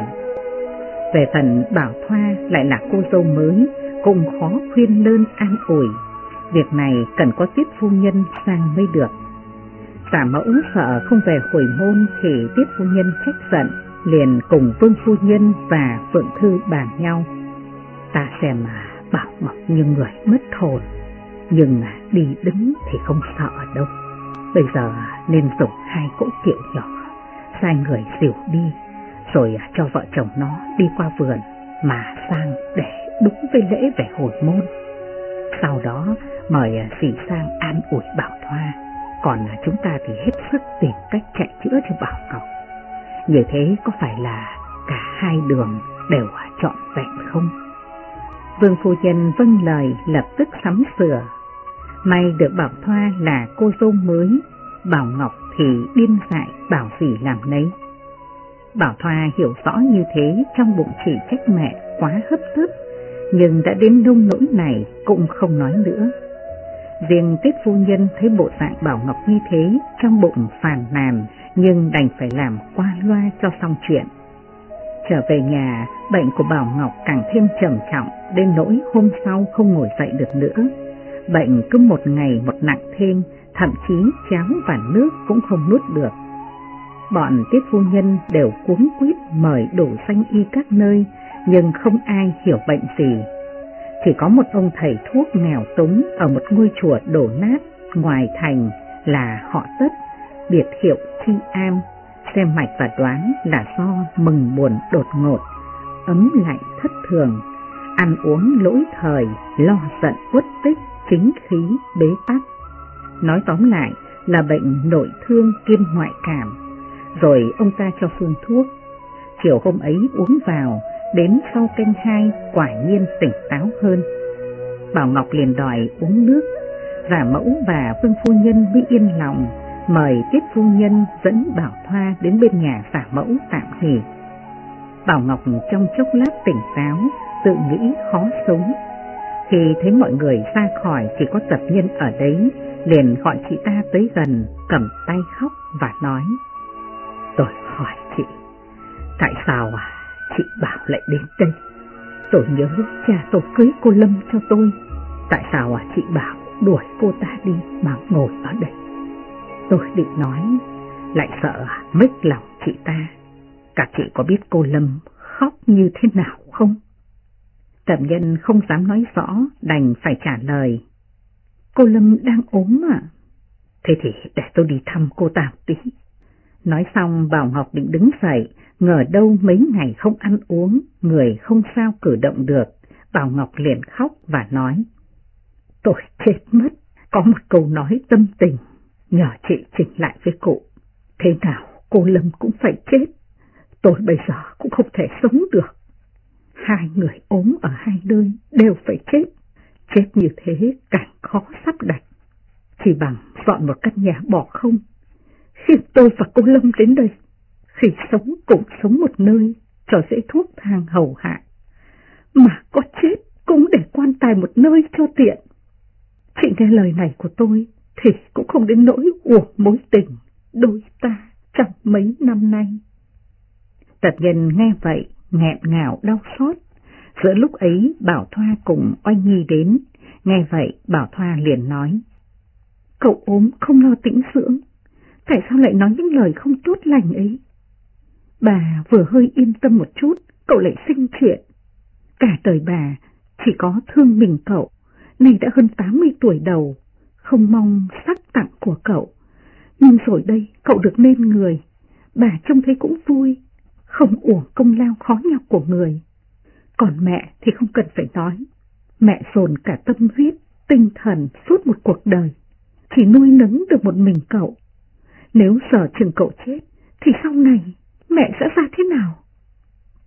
Về phần Bảo Thoa lại là cô dâu mới, cũng khó khuyên lơn an ủi, việc này cần có Tiết phu nhân sang mới được. Giả mẫu sợ không về hồi môn thì Tiết phu nhân trách giận, liền cùng Vương phu nhân và Phượng Thư bàn nhau. Ta xem mà Bảo Ngọc như người mất hồn, nhưng mà đi đứng thì không sợ đâu. Bây giờ nên dùng 2 cỗ kiệu nhỏ, sai người dìu đi, rồi cho vợ chồng nó đi qua vườn mà sang để đúng với lễ về hồi môn. Sau đó mời dì sang an ủi Bảo Thoa, còn chúng ta thì hết sức tìm cách chạy chữa cho Bảo Ngọc. Như thế có phải là cả 2 đường đều trọn vẹn không? Vương phu nhân vâng lời, lập tức sắm sửa. May được Bảo Thoa là cô dâu mới, Bảo Ngọc thì điên dại bảo gì làm nấy. Bảo Thoa hiểu rõ như thế, trong bụng chỉ trách mẹ quá hấp tấp, nhưng đã đến nông nỗi này cũng không nói nữa. Riêng Tiết phu nhân thấy bộ dạng Bảo Ngọc như thế, trong bụng phàn nàn, nhưng đành phải làm qua loa cho xong chuyện. Trở về nhà, bệnh của Bảo Ngọc càng thêm trầm trọng, đến nỗi hôm sau không ngồi dậy được nữa. Bệnh cứ một ngày một nặng thêm, thậm chí cháo và nước cũng không nuốt được. Bọn Tiết phu nhân đều cuống quýt mời đủ danh y các nơi, nhưng không ai hiểu bệnh gì. Chỉ có một ông thầy thuốc nghèo túng ở một ngôi chùa đổ nát ngoài thành là họ Tất, biệt hiệu Chi Am, xem mạch và đoán là do mừng buồn đột ngột, ấm lạnh thất thường, ăn uống lỗi thời, lo giận uất tích, chính khí bế tắc. Nói tóm lại là bệnh nội thương kiêm ngoại cảm. Rồi ông ta cho phương thuốc. Chiều hôm ấy uống vào, đến sau canh 2 quả nhiên tỉnh táo hơn. Bảo Ngọc liền đòi uống nước. Giả mẫu và Vương phu nhân mới yên lòng, mời Tiết phu nhân dẫn Bảo Thoa đến bên nhà giả mẫu tạm nghỉ. Bảo Ngọc trong chốc lát tỉnh táo, tự nghĩ khó sống. Khi thấy mọi người ra khỏi chỉ có Tập Nhân ở đấy, liền gọi chị ta tới gần, cầm tay khóc và nói: Tôi hỏi chị, tại sao chị Bảo lại đến đây? Tôi nhớ cha tôi cưới cô Lâm cho tôi, tại sao chị Bảo đuổi cô ta đi mà ngồi ở đây? Tôi định nói, lại sợ mếch lòng chị ta. Cả chị có biết cô Lâm khóc như thế nào không? Tập Nhân không dám nói rõ, đành phải trả lời: Cô Lâm đang ốm à? Thế thì để tôi đi thăm cô ta tí. Nói xong Bảo Ngọc định đứng dậy, ngờ đâu mấy ngày không ăn uống, người không sao cử động được. Bảo Ngọc liền khóc và nói: Tôi chết mất, có một câu nói tâm tình, nhờ chị chỉnh lại với cụ. Thế nào cô Lâm cũng phải chết, tôi bây giờ cũng không thể sống được. 2 người ốm ở 2 nơi đều phải chết, chết như thế càng khó sắp đặt. Chỉ bằng dọn một căn nhà bỏ không, khiêng tôi và cô Lâm đến đây, khi sống cũng sống một nơi, cho dễ thuốc thang hầu hạ, mà có chết cũng để quan tài một nơi cho tiện. Chị nghe lời này của tôi thì cũng không đến nỗi uổng mối tình đôi ta trong mấy năm nay. Tập Nhân nghe vậy nghẹn ngào đau xót. Giữa lúc ấy Bảo Thoa cùng Oanh Nhi đến, nghe vậy Bảo Thoa liền nói: Cậu ốm không lo tĩnh dưỡng, tại sao lại nói những lời không tốt lành ấy? Bà vừa hơi yên tâm một chút, cậu lại sinh chuyện. Cả đời bà chỉ có thương mình cậu, nay đã hơn 80 tuổi đầu, không mong sắc tặng của cậu. Nhưng rồi đây cậu được nên người, bà trông thấy cũng vui, không uổng công lao khó nhọc của người. Còn mẹ thì không cần phải nói, mẹ dồn cả tâm huyết, tinh thần suốt một cuộc đời, chỉ nuôi nấng được một mình cậu. Nếu giờ chừng cậu chết, thì sau này mẹ sẽ ra thế nào?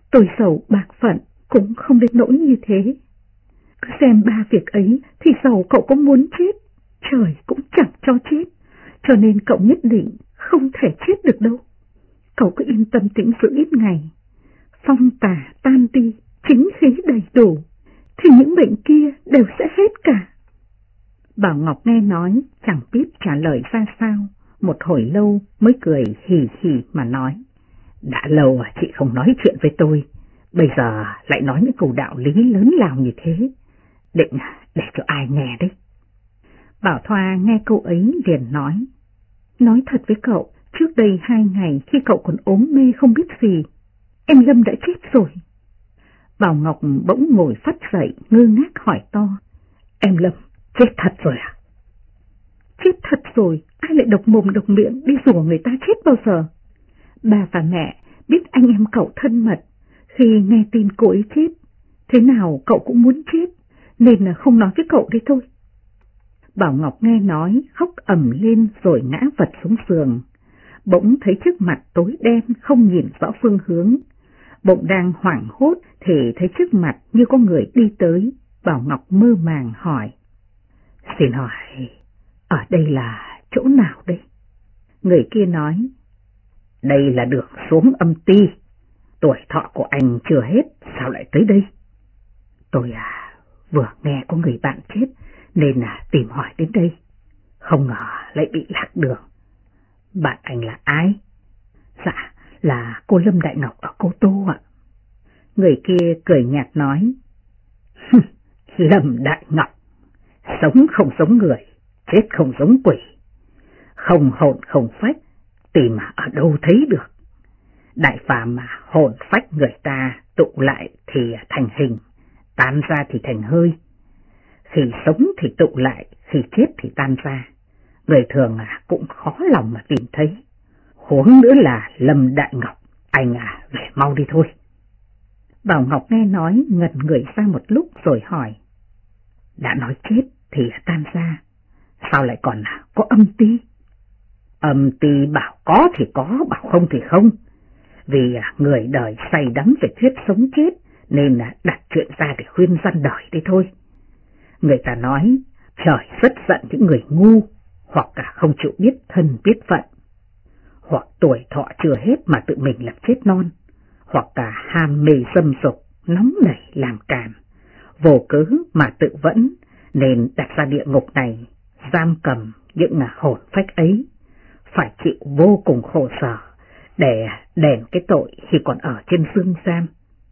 Tôi giàu bạc phận cũng không đến nỗi như thế. Cứ xem ba việc ấy thì giàu cậu có muốn chết, trời cũng chẳng cho chết, cho nên cậu nhất định không thể chết được đâu. Cậu cứ yên tâm tĩnh dưỡng ít ngày, phong tà tan đi, chính khí đầy đủ, thì những bệnh kia đều sẽ hết cả. Bảo Ngọc nghe nói chẳng biết trả lời ra sao, một hồi lâu mới cười hì hì mà nói: đã lâu chị không nói chuyện với tôi, bây giờ lại nói những câu đạo lý lớn lao như thế, định để cho ai nghe đấy. Bảo Thoa nghe câu ấy liền nói thật với cậu, trước đây 2 ngày khi cậu còn ốm mê không biết gì, em Lâm đã chết rồi. Bảo Ngọc bỗng ngồi phắt dậy ngơ ngác hỏi to: em Lâm chết thật rồi à? Chết thật rồi, ai lại độc mồm độc miệng đi rủa người ta chết bao giờ? Bà và mẹ biết anh em cậu thân mật, khi nghe tin cô ấy chết, thế nào cậu cũng muốn chết, nên là không nói với cậu đấy thôi. Bảo Ngọc nghe nói khóc ầm lên rồi ngã vật xuống giường, bỗng thấy trước mặt tối đen không nhìn rõ phương hướng. Bỗng đang hoảng hốt thì thấy trước mặt như có người đi tới. Bảo Ngọc mơ màng hỏi: xin hỏi, ở đây là chỗ nào đây? Người kia nói: đây là đường xuống âm ti, tuổi thọ của anh chưa hết, sao lại tới đây? Tôi vừa nghe có người bạn chết nên tìm hỏi đến đây, không ngờ lại bị lạc đường. Bạn anh là ai? Dạ, là cô Lâm Đại Ngọc ở Cô Tô ạ. Người kia cười nhạt nói: Lâm Đại Ngọc, sống không giống người, chết không giống quỷ, không hồn không phách, tìm ở đâu thấy được. Đại phàm mà hồn phách người ta tụ lại thì thành hình, tan ra thì thành hơi. Khi sống thì tụ lại, khi chết thì tan ra. Người thường cũng khó lòng mà tìm thấy. Huống nữa là Lâm Đại Ngọc, anh về mau đi thôi. Bảo Ngọc nghe nói ngẩn người ra một lúc rồi hỏi: đã nói chết thì tan ra, sao lại còn có âm ti? Âm ti bảo có thì có, bảo không thì không. Vì người đời say đắm về thuyết sống chết nên đặt chuyện ra để khuyên răn đời đi thôi. Người ta nói trời rất giận những người ngu, hoặc không chịu biết thân biết phận, hoặc tuổi thọ chưa hết mà tự mình làm chết non, hoặc ham mê dâm dục, nóng nảy làm càn, vô cớ mà tự vẫn, nên đặt ra địa ngục này, giam cầm những hồn phách ấy, phải chịu vô cùng khổ sở để đền cái tội khi còn ở trên dương gian.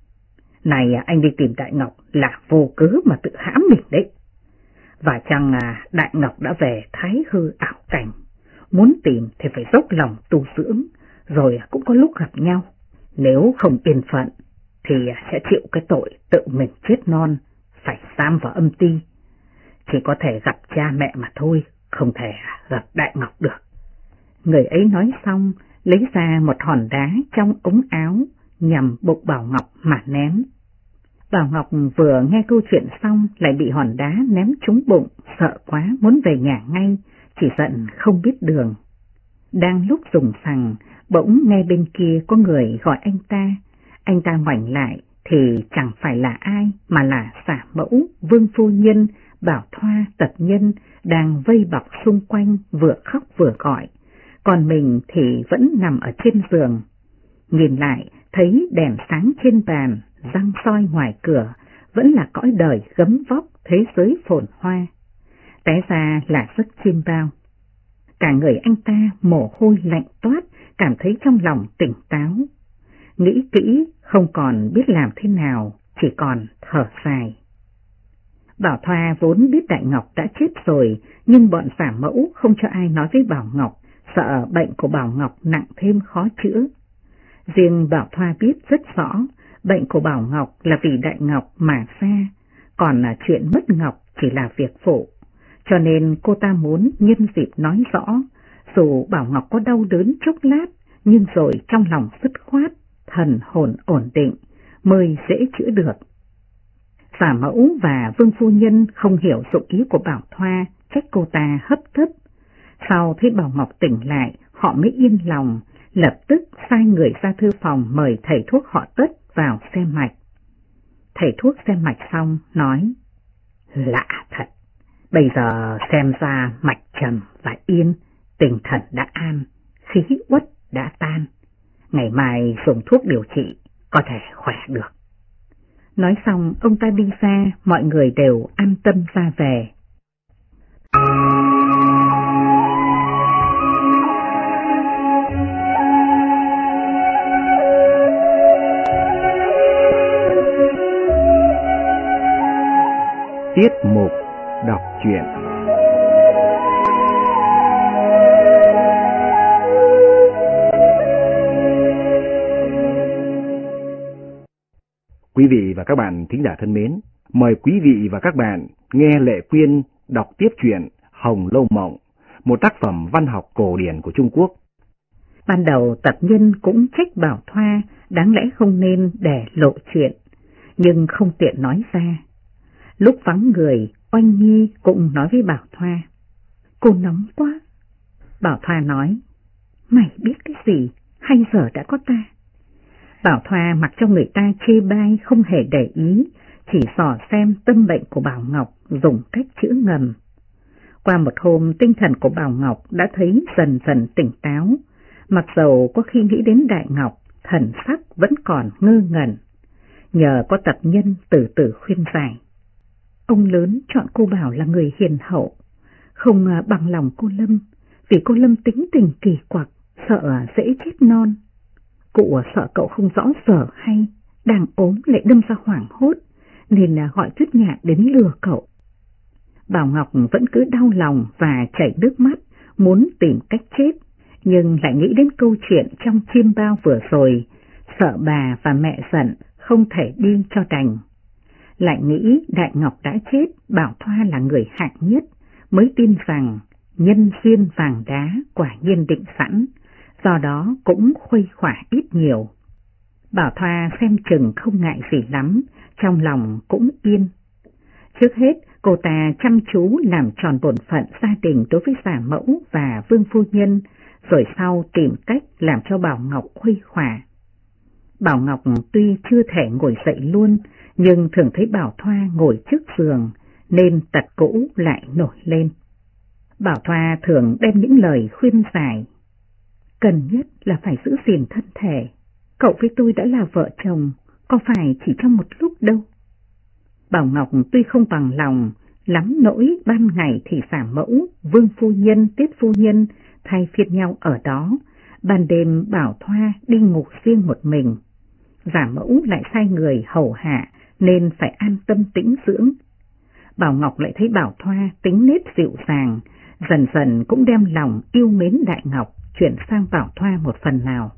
Này anh đi tìm Đại Ngọc là vô cớ mà tự hãm mình đấy. Và chăng Đại Ngọc đã về thái hư ảo cảnh, muốn tìm thì phải dốc lòng tu dưỡng, rồi cũng có lúc gặp nhau. Nếu không yên phận thì sẽ chịu cái tội tự mình chết non, phải giam vào âm ti. Chỉ có thể gặp cha mẹ mà thôi, không thể gặp Đại Ngọc được. Người ấy nói xong, lấy ra một hòn đá trong ống áo, nhằm bụng Bảo Ngọc mà ném. Bảo Ngọc vừa nghe câu chuyện xong lại bị hòn đá ném trúng bụng, sợ quá muốn về nhà ngay, chỉ giận không biết đường. Đang lúc dùng xằng, bỗng nghe bên kia có người gọi anh ta ngoảnh lại thì chẳng phải là ai mà là xả mẫu, Vương phu nhân, Bảo Thoa, Tập Nhân đang vây bọc xung quanh vừa khóc vừa gọi, còn mình thì vẫn nằm ở trên giường. Nhìn lại thấy đèn sáng trên bàn, răng soi ngoài cửa, vẫn là cõi đời gấm vóc thế giới phồn hoa. Té ra là giấc chiêm bao. Cả người anh ta mồ hôi lạnh toát, cảm thấy trong lòng tỉnh táo. Nghĩ kỹ không còn biết làm thế nào, chỉ còn thở dài. Bảo Thoa vốn biết Đại Ngọc đã chết rồi, nhưng bọn xả mẫu không cho ai nói với Bảo Ngọc, sợ bệnh của Bảo Ngọc nặng thêm khó chữa. Riêng Bảo Thoa biết rất rõ, bệnh của Bảo Ngọc là vì Đại Ngọc mà ra, còn chuyện mất Ngọc chỉ là việc phụ, cho nên cô ta muốn nhân dịp nói rõ, dù Bảo Ngọc có đau đớn chốc lát, nhưng rồi trong lòng dứt khoát, thần hồn ổn định, mới dễ chữa được. Xả mẫu và Vương phu nhân không hiểu dụng ý của Bảo Thoa, trách cô ta hấp tấp. Sau thấy Bảo Ngọc tỉnh lại, họ mới yên lòng, lập tức sai người ra thư phòng mời thầy thuốc họ Tất vào xem mạch. Thầy thuốc xem mạch xong nói, lạ thật, bây giờ xem ra mạch trầm và yên, tinh thần đã an, khí uất đã tan. Ngày mai dùng thuốc điều trị, có thể khỏe được. Nói xong ông ta đi ra, mọi người đều an tâm ra về. Tiết mục đọc truyện. Quý vị và các bạn thính giả thân mến, mời quý vị và các bạn nghe Lệ Quyên đọc tiếp truyện Hồng Lâu Mộng, một tác phẩm văn học cổ điển của Trung Quốc. Ban đầu tập nhân cũng trách Bảo Thoa đáng lẽ không nên để lộ chuyện, nhưng không tiện nói ra. Lúc vắng người, Oanh Nhi cũng nói với Bảo Thoa, cô nóng quá. Bảo Thoa nói, mày biết cái gì, hay giờ đã có ta. Bảo Thoa mặc cho người ta chê bai không hề để ý, chỉ dò xem tâm bệnh của Bảo Ngọc dùng cách chữa ngầm. Qua một hôm, tinh thần của Bảo Ngọc đã thấy dần dần tỉnh táo, mặc dầu có khi nghĩ đến Đại Ngọc, thần sắc vẫn còn ngơ ngẩn. Nhờ có tập nhân từ từ khuyên giải. Ông lớn chọn cô Bảo là người hiền hậu, không bằng lòng cô Lâm, vì cô Lâm tính tình kỳ quặc, sợ dễ chết non. Cụ sợ cậu không rõ sở hay, đang ốm lại đâm ra hoảng hốt, nên gọi Tuyết Nhạn đến lừa cậu. Bảo Ngọc vẫn cứ đau lòng và chảy nước mắt, muốn tìm cách chết, nhưng lại nghĩ đến câu chuyện trong chiêm bao vừa rồi, sợ bà và mẹ giận, không thể đi cho đành. Lại nghĩ Đại Ngọc đã chết, Bảo Thoa là người hạng nhất, mới tin rằng nhân duyên vàng đá quả nhiên định sẵn, do đó cũng khuây khỏa ít nhiều. Bảo Thoa xem chừng không ngại gì lắm, trong lòng cũng yên. Trước hết, cô ta chăm chú làm tròn bổn phận gia đình đối với giả mẫu và Vương phu nhân, rồi sau tìm cách làm cho Bảo Ngọc khuây khỏa. Bảo Ngọc tuy chưa thể ngồi dậy luôn, nhưng thường thấy Bảo Thoa ngồi trước giường, nên tật cũ lại nổi lên. Bảo Thoa thường đem những lời khuyên giải. Cần nhất là phải giữ gìn thân thể, cậu với tôi đã là vợ chồng, có phải chỉ trong một lúc đâu. Bảo Ngọc tuy không bằng lòng, lắm nỗi ban ngày thì giả mẫu, Vương phu nhân, Tiết phu nhân thay phiên nhau ở đó, ban đêm Bảo Thoa đi ngủ riêng một mình. Giả mẫu lại sai người hầu hạ nên phải an tâm tĩnh dưỡng. Bảo Ngọc lại thấy Bảo Thoa tính nết dịu dàng, dần dần cũng đem lòng yêu mến Đại Ngọc chuyển sang Bảo Thoa một phần nào.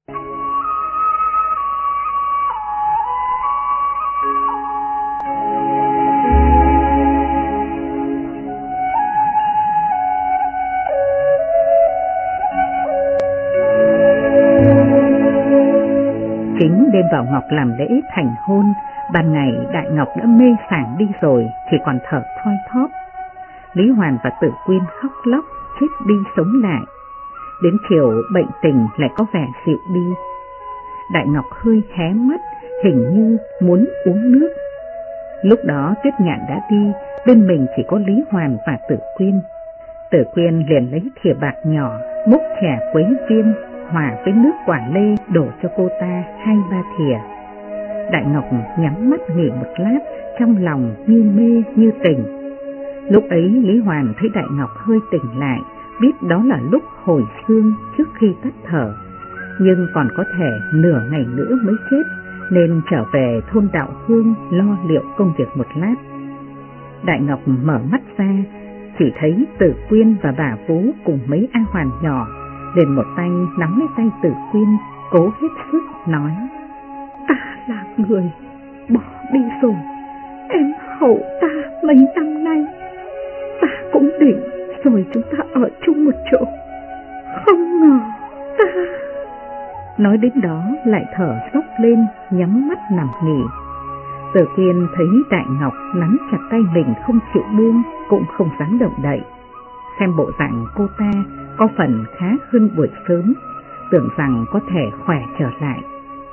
Chính đêm Bảo Ngọc làm lễ thành hôn, ban ngày Đại Ngọc đã mê sảng đi rồi, chỉ còn thở thoi thóp. Lý Hoàn và Tử Quyên khóc lóc, chết đi sống lại. Đến chiều bệnh tình lại có vẻ dịu đi. Đại Ngọc hơi hé mắt, hình như muốn uống nước. Lúc đó Tuyết Nhạn đã đi, bên mình chỉ có Lý Hoàn và Tử Quyên. Tử Quyên liền lấy thìa bạc nhỏ, múc chè quế viên, hòa với nước quả lê đổ cho cô ta 2-3 thìa. Đại Ngọc nhắm mắt nghỉ một lát, trong lòng như mê như tỉnh. Lúc ấy Lý Hoàn thấy Đại Ngọc hơi tỉnh lại, biết đó là lúc hồi dương trước khi tắt thở, nhưng còn có thể nửa ngày nữa mới chết, nên trở về thôn Đạo Hương lo liệu công việc một lát. Đại Ngọc mở mắt ra, chỉ thấy Tử Quyên và bà Vú cùng mấy A Hoàn nhỏ, liền một tay nắm lấy tay Tử Quyên, cố hết sức nói: Ta là người bỏ đi rồi, em hậu ta mấy năm nay, ta cũng định rồi chúng ta ở chung một chỗ, không ngờ ta... Nói đến đó lại thở dốc lên, nhắm mắt nằm nghỉ. Tử Quyên thấy Đại Ngọc nắm chặt tay mình không chịu buông, cũng không dám động đậy. Xem bộ dạng cô ta có phần khá hơn buổi sớm, tưởng rằng có thể khỏe trở lại.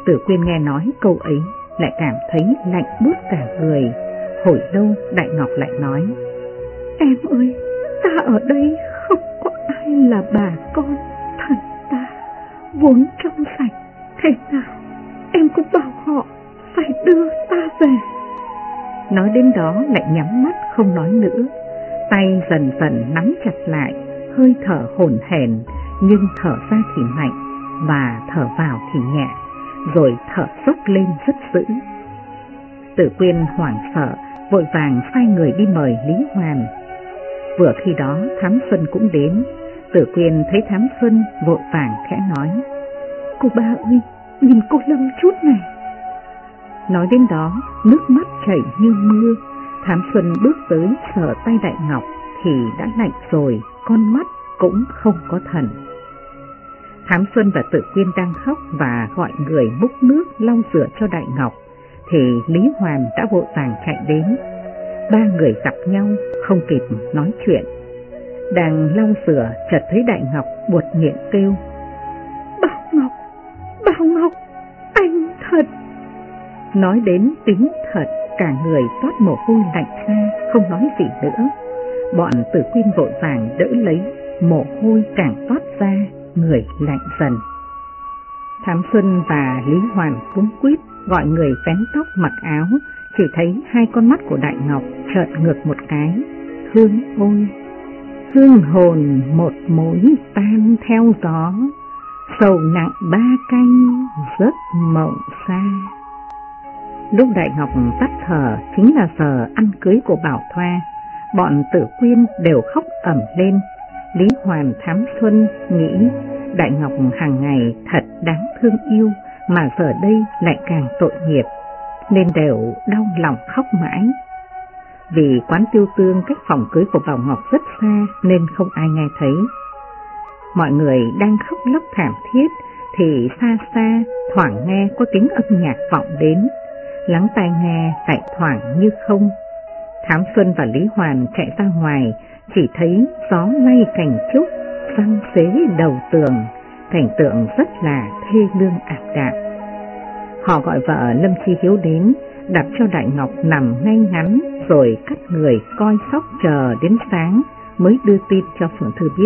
Tử Quyên nghe nói câu ấy lại cảm thấy lạnh buốt cả người. Hồi lâu Đại Ngọc lại nói: Em ơi, ta ở đây không có ai là bà con, thần ta vốn trong sạch, thế nào em cũng bảo họ phải đưa ta về. Nói đến đó lại nhắm mắt không nói nữa, tay dần dần nắm chặt lại, hơi thở hổn hển, nhưng thở ra thì mạnh và thở vào thì nhẹ, rồi thở sốc lên rất dữ. Tử Quyên hoảng sợ, vội vàng sai người đi mời Lý Hoàn. Vừa khi đó Thám Xuân cũng đến. Tử Quyên thấy Thám Xuân vội vàng khẽ nói: Cô ba ơi, nhìn cô Lâm chút này. Nói đến đó, nước mắt chảy như mưa. Thám Xuân bước tới sờ tay Đại Ngọc thì đã lạnh rồi, con mắt cũng không có thần. Thám Xuân và Tử Quyên đang khóc và gọi người múc nước lau rửa cho Đại Ngọc, thì Lý Hoàn đã vội vàng chạy đến. Ba người gặp nhau không kịp nói chuyện. Đang lau rửa chợt thấy Đại Ngọc buột miệng kêu: Bảo Ngọc, anh thật. Nói đến tính thật, cả người toát mồ hôi lạnh ra, không nói gì nữa. Bọn Tử Quyên vội vàng đỡ lấy, mồ hôi càng toát ra, người lạnh dần. Thám Xuân và Lý Hoàn cuống quýt gọi người vén tóc mặc áo, chỉ thấy hai con mắt của Đại Ngọc chợt ngược một cái. Hương ôi, hương hồn một mối tan theo gió, sầu nặng ba canh giấc mộng xa. Lúc Đại Ngọc tắt thở chính là giờ ăn cưới của Bảo Thoa. Bọn Tử Quyên đều khóc ầm lên. Lý Hoàn, Thám Xuân nghĩ Đại Ngọc hàng ngày thật đáng thương yêu, mà giờ đây lại càng tội nghiệp, nên đều đau lòng khóc mãi. Vì quán Tiêu Tương cách phòng cưới của Bảo Ngọc rất xa nên không ai nghe thấy. Mọi người đang khóc lóc thảm thiết thì xa xa thoảng nghe có tiếng âm nhạc vọng đến, lắng tai nghe lại thoảng như không. Thám Xuân và Lý Hoàn chạy ra ngoài, chỉ thấy gió lay cành trúc, răng xế đầu tường, cảnh tượng rất là thê lương ảm đạm. Họ gọi vợ Lâm Chi Hiếu đến, đặt cho Đại Ngọc nằm ngay ngắn, rồi cắt người coi sóc chờ đến sáng mới đưa tin cho Phượng Thư biết.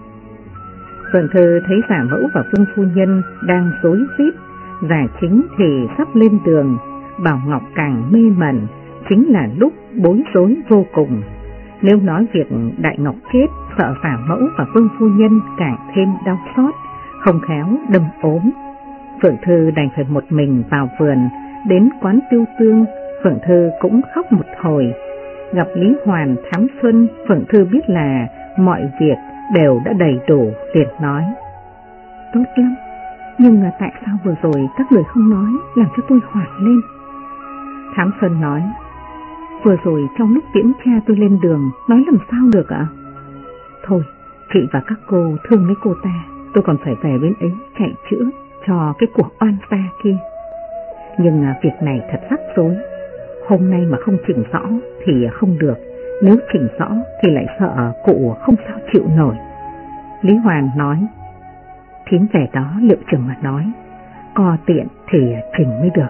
Phượng Thư thấy Giả Mẫu và Vương phu nhân đang rối rít, Giả Chính thì sắp lên đường, Bảo Ngọc càng mê mẩn, chính là lúc bối rối vô cùng. Nếu nói việc Đại Ngọc chết, sợ Giả Mẫu và Vương phu nhân càng thêm đau xót, không khéo đâm ốm. Phượng Thư đành phải một mình vào vườn. Đến quán Tiêu Tương, Phượng Thư cũng khóc một hồi. Gặp Lý Hoàn, Thám Xuân, Phượng Thư biết là mọi việc đều đã đầy đủ, liền nói: Tốt lắm, nhưng tại sao vừa rồi các người không nói, làm cho tôi hoảng lên? Thám Xuân nói: Vừa rồi trong lúc tiễn cha tôi lên đường, nói làm sao được ạ? Thôi, chị và các cô thương lấy cô ta, tôi còn phải về bên ấy chạy chữa cho cái cuộc oan gia kia. Nhưng việc này thật rắc rối, hôm nay mà không chỉnh rõ thì không được, nếu chỉnh rõ thì lại sợ cụ không sao chịu nổi. Lý Hoàn nói: Thím về đó liệu chừng mà nói, co tiện thì chỉnh mới được.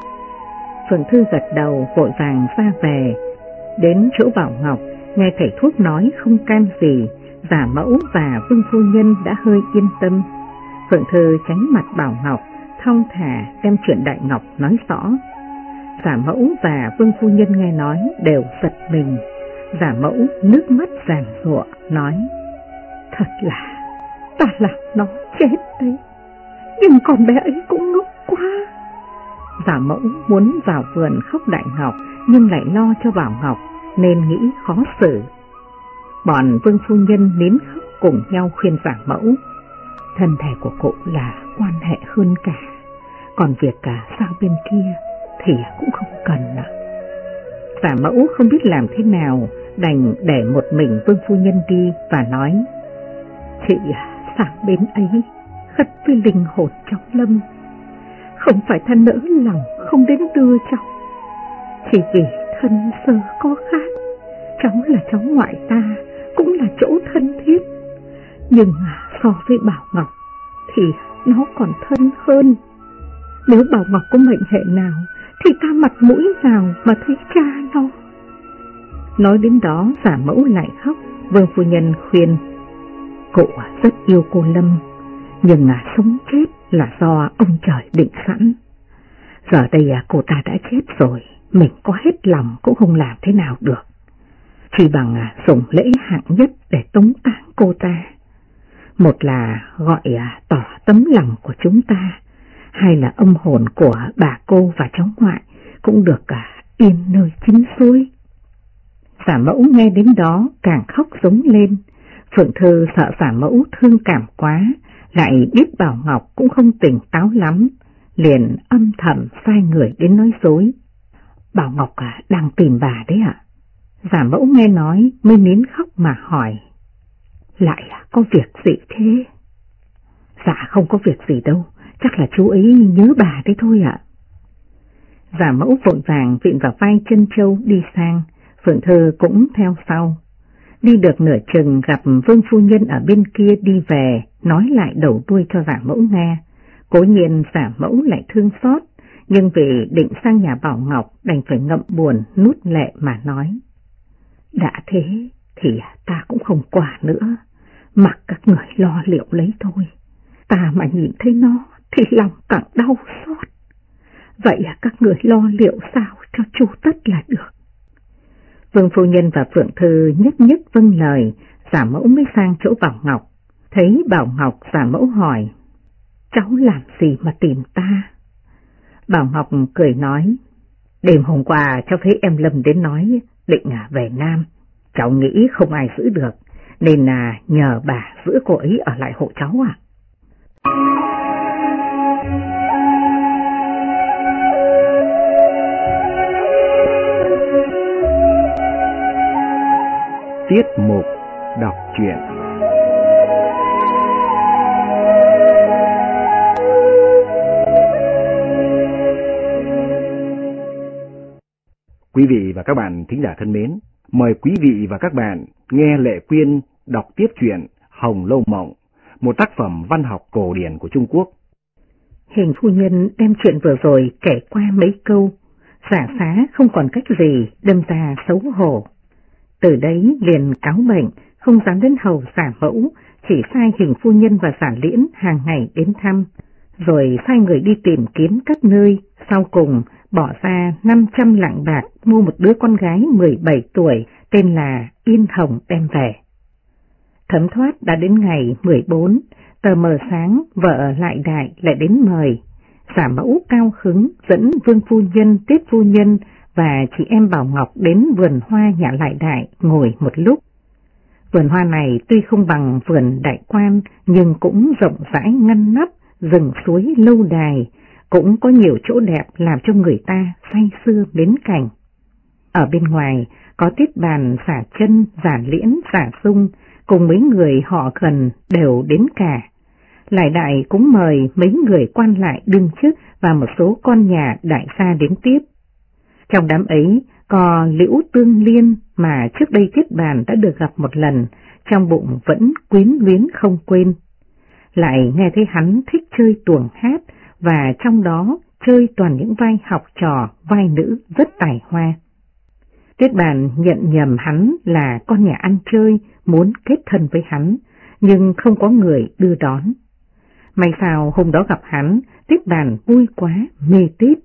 Phượng Thư gật đầu vội vàng ra về. Đến chỗ Bảo Ngọc, nghe thầy thuốc nói không can gì, Giả Mẫu và Vương phu nhân đã hơi yên tâm. Phượng Thư tránh mặt Bảo Ngọc, thong thả đem chuyện Đại Ngọc nói rõ. Giả Mẫu và Vương phu nhân nghe nói đều giật mình. Giả Mẫu nước mắt giàn giụa nói: Thật là ta làm nó chết đấy, nhưng con bé ấy cũng ngốc quá. Giả Mẫu muốn vào vườn khóc Đại Ngọc, nhưng lại lo cho Bảo Ngọc nên nghĩ khó xử. Bọn Vương phu nhân nín khóc cùng nhau khuyên Giả Mẫu: Thân thể của cụ là quan hệ hơn cả, còn việc cả sao bên kia thì cũng không cần ạ. Giả Mẫu không biết làm thế nào, đành để một mình Vương phu nhân đi và nói: Chị sang bên ấy khất với linh hồn cháu Lâm, không phải ta nỡ lòng không đến đưa cháu, chỉ vì thân sơ có khác. Cháu là cháu ngoại ta, cũng là chỗ thân thiết, nhưng so với Bảo Ngọc thì nó còn thân hơn. Nếu Bảo Ngọc có mệnh hệ nào thì ta mặt mũi nào mà thấy cha nó. Nói đến đó giả mẫu lại khóc. Vương phu nhân khuyên: Cụ rất yêu cô Lâm, nhưng sống chết là do ông trời định sẵn. Giờ đây cô ta đã chết rồi, mình có hết lòng cũng không làm thế nào được. Chỉ bằng dùng lễ hạng nhất để tống táng cô ta. Một là gọi tỏ tấm lòng của chúng ta, hai là âm hồn của bà cô và cháu ngoại cũng được yên nơi chính suối. Giả mẫu nghe đến đó càng khóc rống lên. Phượng Thư sợ giả mẫu thương cảm quá, lại biết Bảo Ngọc cũng không tỉnh táo lắm, liền âm thầm sai người đến nói dối. Bảo Ngọc đang tìm bà đấy ạ. Giả mẫu nghe nói mới nín khóc mà hỏi: Lại có việc gì thế? Dạ không có việc gì đâu, chắc là chú ấy nhớ bà đấy thôi ạ. Giả mẫu vội vàng vịn vào vai Trân Châu đi sang, Phượng Thư cũng theo sau. Đi được nửa chừng gặp Vương phu nhân ở bên kia đi về, nói lại đầu đuôi cho giả mẫu nghe. Cố nhiên giả mẫu lại thương xót, nhưng vì định sang nhà Bảo Ngọc đành phải ngậm buồn nuốt lệ mà nói: Đã thế thì ta cũng không qua nữa, mặc các người lo liệu lấy thôi. Ta mà nhìn thấy nó thì lòng càng đau xót. Vậy các người lo liệu sao cho chu tất là được. Vương phu nhân và Phượng Thư nhất nhất vâng lời, giả mẫu mới sang chỗ Bảo Ngọc. Thấy Bảo Ngọc, giả mẫu hỏi: Cháu làm gì mà tìm ta? Bảo Ngọc cười nói: Đêm hôm qua cháu thấy em Lâm đến nói định về Nam. Cháu nghĩ không ai giữ được, nên nhờ bà giữ cô ấy ở lại hộ cháu ạ. Tiết mục đọc truyện. Quý vị và các bạn thính giả thân mến, mời quý vị và các bạn nghe Lệ Quyên đọc tiếp truyện Hồng Lâu Mộng, một tác phẩm văn học cổ điển của Trung Quốc. Hình phu nhân đem chuyện vừa rồi kể qua mấy câu, giả xá không còn cách gì, đâm ra xấu hổ. Từ đấy liền cáo bệnh, không dám đến hầu giả mẫu, chỉ sai Hình phu nhân và giả Liễn hàng ngày đến thăm, rồi sai người đi tìm kiếm các nơi, sau cùng bỏ ra 500 lạng bạc mua một đứa con gái 17 tuổi tên là Yên Hồng đem về. Thấm thoát đã đến ngày 14, tờ mờ sáng vợ Lại Đại lại đến mời. Giả mẫu cao hứng dẫn Vương phu nhân, Tiết phu nhân và chị em Bảo Ngọc đến vườn hoa nhà Lại Đại ngồi một lúc. Vườn hoa này tuy không bằng vườn Đại Quan nhưng cũng rộng rãi ngăn nắp, rừng suối lâu đài, cũng có nhiều chỗ đẹp làm cho người ta say sưa mến cảnh. Ở bên ngoài có Tiết Bàn, Giả Chân, Giả Liễn, Giả Dung cùng mấy người họ gần đều đến cả. Lại Đại cũng mời mấy người quan lại đương chức và một số con nhà đại gia đến tiếp. Trong đám ấy có Liễu Tương Liên mà trước đây Tiết Bàn đã được gặp một lần, trong bụng vẫn quyến luyến không quên. Lại nghe thấy hắn thích chơi tuồng hát, và trong đó chơi toàn những vai học trò, vai nữ rất tài hoa. Tiết Bàn nhận nhầm hắn là con nhà ăn chơi, muốn kết thân với hắn, nhưng không có người đưa đón. May sao hôm đó gặp hắn, Tiết Bàn vui quá, mê tít.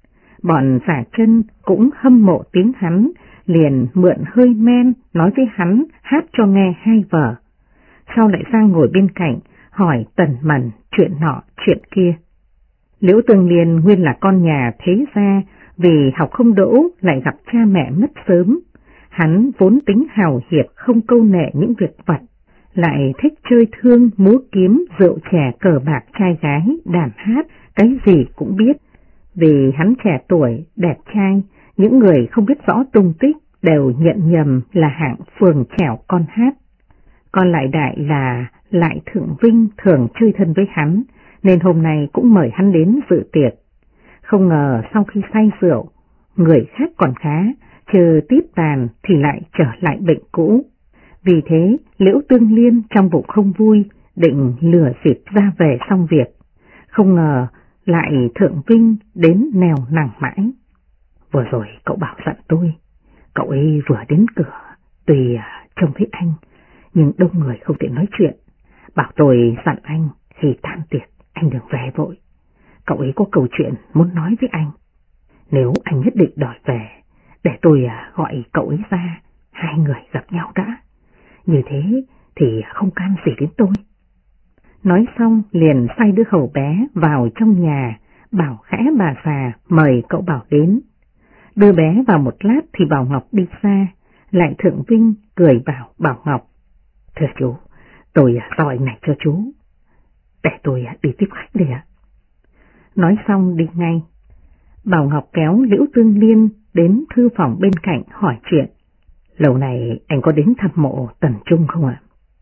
Bọn Giả Chân cũng hâm mộ tiếng hắn, liền mượn hơi men nói với hắn hát cho nghe hai vở. Sau lại sang ngồi bên cạnh, hỏi tần mẩn chuyện nọ chuyện kia. Liễu Tương Liên nguyên là con nhà thế gia, vì học không đỗ lại gặp cha mẹ mất sớm. Hắn vốn tính hào hiệp không câu nệ những việc vặt, lại thích chơi thương, múa kiếm, rượu chè, cờ bạc, trai gái, đàn hát, cái gì cũng biết. Vì hắn trẻ tuổi, đẹp trai, những người không biết rõ tung tích đều nhận nhầm là hạng phường trèo con hát. Còn Lại Đại là Lại Thượng Vinh thường chơi thân với hắn, nên hôm nay cũng mời hắn đến dự tiệc. Không ngờ sau khi say rượu, người khác còn khá, trừ Tiết Bàn thì lại trở lại bệnh cũ. Vì thế Liễu Tương Liên trong bụng không vui, định lừa dịp ra về xong việc. Không ngờ lại Thượng Vinh đến nèo nằng mãi. Vừa rồi cậu bảo dặn tôi, cậu ấy vừa đến cửa, tuy trông thấy anh, nhưng đông người không tiện nói chuyện, bảo tôi dặn anh khi tan tiệc anh đừng về vội. Cậu ấy có câu chuyện muốn nói với anh. Nếu anh nhất định đòi về, để tôi gọi cậu ấy ra, hai người gặp nhau đã. Như thế thì không can gì đến tôi. Nói xong liền sai đứa hầu bé vào trong nhà, bảo khẽ bà già mời cậu Bảo đến. Đưa bé vào một lát thì Bảo Ngọc đi xa, lại Thượng Vinh cười bảo Bảo Ngọc: Thưa chú, tôi giao anh này cho chú, để tôi đi tiếp khách đây ạ. Nói xong đi ngay. Bảo Ngọc kéo Liễu Tương Liên đến thư phòng bên cạnh hỏi chuyện. Lâu này anh có đến thăm mộ Tần Trung không ạ?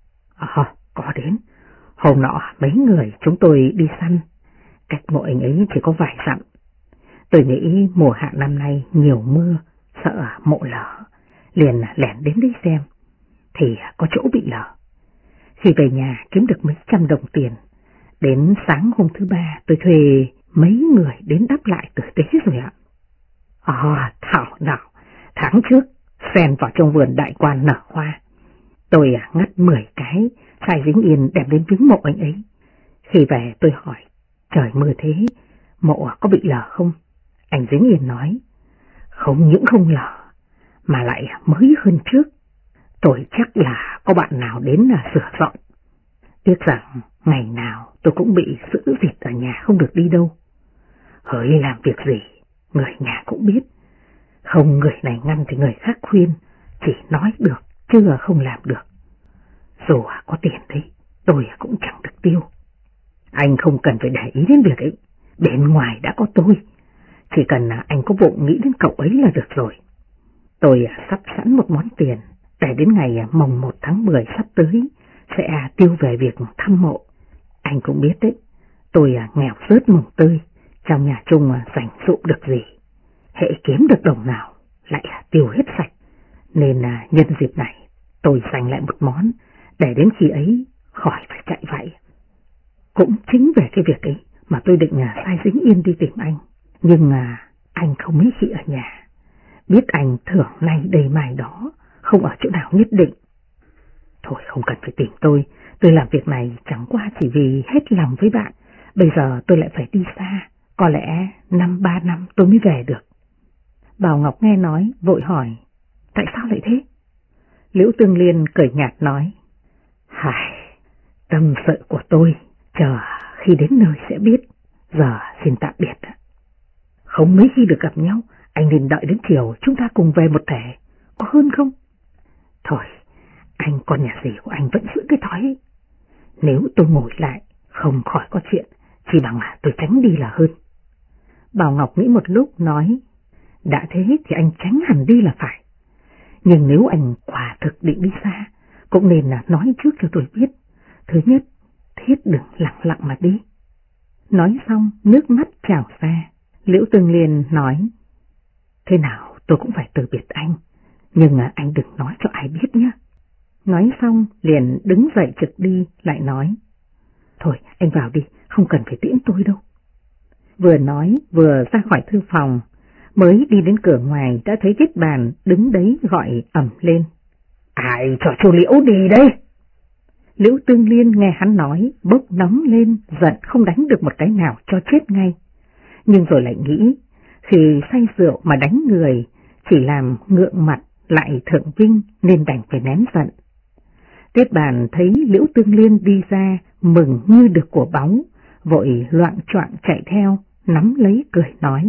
Có đến. Hôm nọ mấy người chúng tôi đi săn, cách mộ anh ấy chỉ có vài dặm. Tôi nghĩ mùa hạ năm nay nhiều mưa, sợ mộ lở, liền lẻn đến đấy xem, thì có chỗ bị lở. Khi về nhà kiếm được mấy trăm đồng tiền, đến sáng hôm thứ ba tôi thuê mấy người đến đắp lại tử tế rồi ạ. Thảo nào, tháng trước sen vào trong vườn đại quan nở hoa, tôi ngắt 10 cái, sai dính yên đem đến viếng mộ anh ấy. Khi về tôi hỏi, trời mưa thế, mộ có bị lở không? Anh dính yên nói, không những không lở, mà lại mới hơn trước. Tôi chắc là có bạn nào đến sửa dọn. Tiếc rằng ngày nào tôi cũng bị giữ vịt ở nhà không được đi đâu. Hỡi làm việc gì, người nhà cũng biết. Không người này ngăn thì người khác khuyên, chỉ nói được chứ không làm được. Dù có tiền đấy, tôi cũng chẳng được tiêu. Anh không cần phải để ý đến việc ấy, bên ngoài đã có tôi. Chỉ cần anh có bụng nghĩ đến cậu ấy là được rồi. Tôi sắp sẵn một món tiền, để đến ngày mồng 1 tháng 10 sắp tới, sẽ tiêu về việc thăm mộ. Anh cũng biết đấy, tôi nghèo rớt mồng tơi, trong nhà chung dành dụm được gì. Hễ kiếm được đồng nào, lại tiêu hết sạch. Nên nhân dịp này, tôi dành lại một món, để đến khi ấy khỏi phải chạy vậy. Cũng chính về cái việc ấy mà tôi định sai dính yên đi tìm anh. Nhưng anh không mấy khi ở nhà. Biết anh thường nay đây mai đó, không ở chỗ nào nhất định. Thôi không cần phải tìm tôi làm việc này chẳng qua chỉ vì hết lòng với bạn. Bây giờ tôi lại phải đi xa, có lẽ 3 năm tôi mới về được. Bảo Ngọc nghe nói, vội hỏi, tại sao lại thế? Liễu Tương Liên cười nhạt nói, tâm sự của tôi, chờ khi đến nơi sẽ biết, giờ xin tạm biệt. Không mấy khi được gặp nhau, anh nên đợi đến chiều chúng ta cùng về một thể, có hơn không? Thôi, anh con nhà gì của anh vẫn giữ cái thói ấy. Nếu tôi ngồi lại, không khỏi có chuyện, chỉ bằng tôi tránh đi là hơn. Bảo Ngọc nghĩ một lúc nói, đã thế thì anh tránh hẳn đi là phải. Nhưng nếu anh quả thực định đi xa, cũng nên nói trước cho tôi biết. Thứ nhất, thiết đừng lặng lặng mà đi. Nói xong, nước mắt trào ra. Liễu Tương Liên nói, thế nào tôi cũng phải từ biệt anh, nhưng anh đừng nói cho ai biết nhé. Nói xong, liền đứng dậy trực đi, lại nói, thôi anh vào đi, không cần phải tiễn tôi đâu. Vừa nói, vừa ra khỏi thư phòng, mới đi đến cửa ngoài đã thấy Tiết Bàn đứng đấy gọi ầm lên, ai cho chú Liễu đi đây? Liễu Tương Liên nghe hắn nói, bốc nóng lên, giận không đánh được một cái nào cho chết ngay. Nhưng rồi lại nghĩ, khi say rượu mà đánh người, chỉ làm ngượng mặt lại Thượng Vinh nên đành phải nén giận. Tiết Bàn thấy Liễu Tương Liên đi ra, mừng như được của báu, vội loạng choạng chạy theo, nắm lấy cười nói,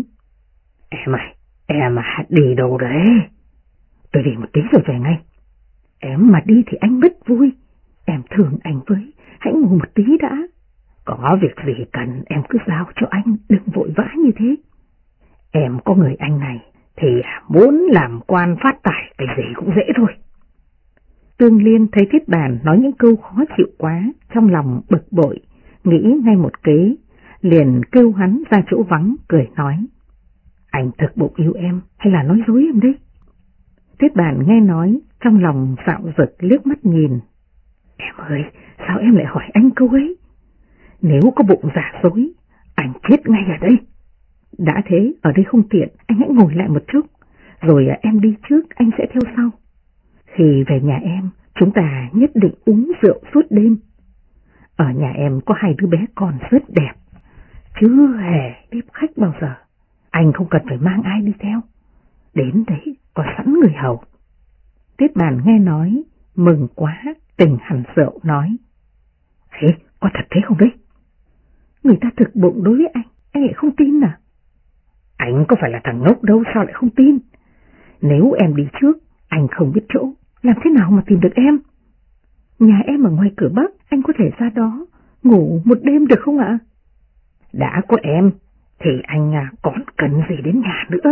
em đi đâu đấy? Tôi đi một tí rồi về ngay. Em mà đi thì anh rất vui, em thương anh với, hãy ngồi một tí đã. Có việc gì cần em cứ giao cho anh, đừng vội vã như thế. Em có người anh này thì muốn làm quan phát tài cái gì cũng dễ thôi. Tương Liên thấy Tiết Bàn nói những câu khó chịu quá, trong lòng bực bội, nghĩ ngay một kế, liền kêu hắn ra chỗ vắng, cười nói, anh thực bụng yêu em hay là nói dối em đấy? Tiết Bàn nghe nói, trong lòng dạo dực liếc mắt nhìn. Em ơi, sao em lại hỏi anh câu ấy? Nếu có bụng giả dối, Anh chết ngay ở đây. Đã thế, ở đây không tiện, anh hãy ngồi lại một chút, rồi em đi trước, anh sẽ theo sau. Khi về nhà em, chúng ta nhất định uống rượu suốt đêm. Ở nhà em có 2 đứa bé con rất đẹp, chưa hề tiếp khách bao giờ. Anh không cần phải mang ai đi theo. Đến đấy có sẵn người hầu. Tiết Bàn nghe nói, mừng quá, tỉnh hẳn rượu nói. Thế, có thật thế không đấy? Người ta thực bụng đối với anh lại không tin à? Anh có phải là thằng ngốc đâu, sao lại không tin? Nếu em đi trước, anh không biết chỗ, làm thế nào mà tìm được em? Nhà em ở ngoài cửa Bắc, anh có thể ra đó, ngủ một đêm được không ạ? Đã có em, thì anh còn cần gì đến nhà nữa?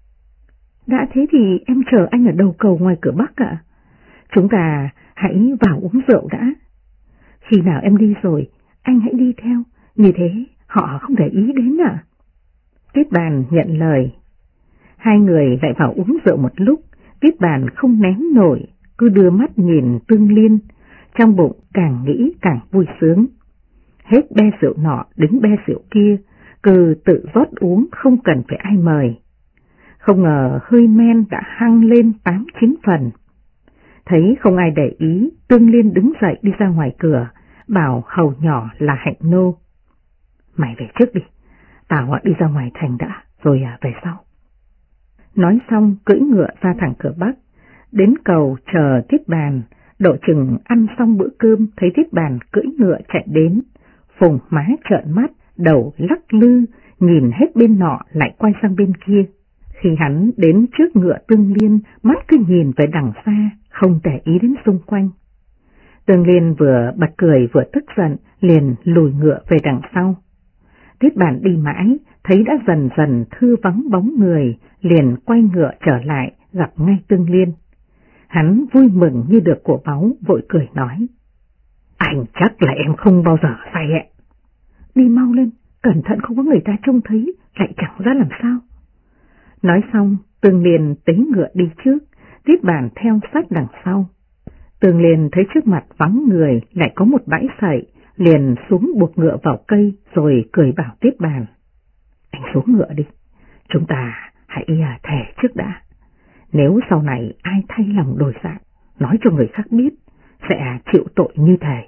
Đã thế thì em chờ anh ở đầu cầu ngoài cửa Bắc ạ. Chúng ta hãy vào uống rượu đã. Khi nào em đi rồi, anh hãy đi theo, như thế họ không để ý đến ạ. Tiết Bàn nhận lời. Hai người lại vào uống rượu một lúc, Tiết Bàn không nén nổi, cứ đưa mắt nhìn Tương Liên, trong bụng càng nghĩ càng vui sướng. Hết be rượu nọ đến be rượu kia, cứ tự rót uống không cần phải ai mời. Không ngờ hơi men đã hăng lên 8-9 phần. Thấy không ai để ý, Tương Liên đứng dậy đi ra ngoài cửa, bảo hầu nhỏ là Hạnh Nô. Mày về trước đi, tao đi ra ngoài thành đã, rồi về sau. Nói xong cưỡi ngựa ra thẳng cửa Bắc, đến cầu chờ Tiết Bàn, độ chừng ăn xong bữa cơm thấy Tiết Bàn cưỡi ngựa chạy đến, phùng má trợn mắt, đầu lắc lư, nhìn hết bên nọ lại quay sang bên kia. Khi hắn đến trước ngựa Tương Liên, mắt cứ nhìn về đằng xa, không để ý đến xung quanh. Tương Liên vừa bật cười vừa tức giận, liền lùi ngựa về đằng sau. Tiết Bàn đi mãi, thấy đã dần dần thư vắng bóng người, liền quay ngựa trở lại, gặp ngay Tương Liên. Hắn vui mừng như được của báu, vội cười nói. Anh chắc là em không bao giờ say ạ. Đi mau lên, cẩn thận không có người ta trông thấy, lại chẳng ra làm sao. Nói xong, Tương Liên tính ngựa đi trước, Tiết Bàn theo sát đằng sau. Tương Liên thấy trước mặt vắng người, lại có một bãi sậy, liền xuống buộc ngựa vào cây, rồi cười bảo Tiết Bàn. Anh xuống ngựa đi, chúng ta hãy thề trước đã. Nếu sau này ai thay lòng đổi dạ, nói cho người khác biết, sẽ chịu tội như thề.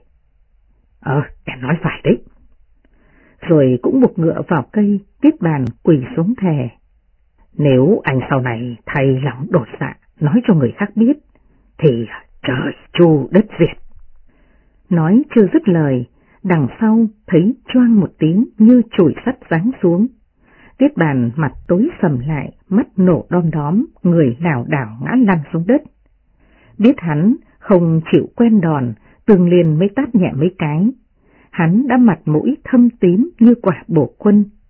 Em nói phải đấy. Rồi cũng buộc ngựa vào cây, Tiết Bàn quỳ xuống thề. Nếu anh sau này thay lòng đổi dạ, nói cho người khác biết, thì trời chu đất diệt. Nói chưa dứt lời, đằng sau thấy choang một tiếng như chùi sắt giáng xuống. Tiết Bàn mặt tối sầm lại, mắt nổ đom đóm, người lảo đảo ngã lăn xuống đất. Biết hắn không chịu quen đòn, Tương Liên mới tát nhẹ mấy cái. Hắn đã mặt mũi thâm tím như quả bổ quân,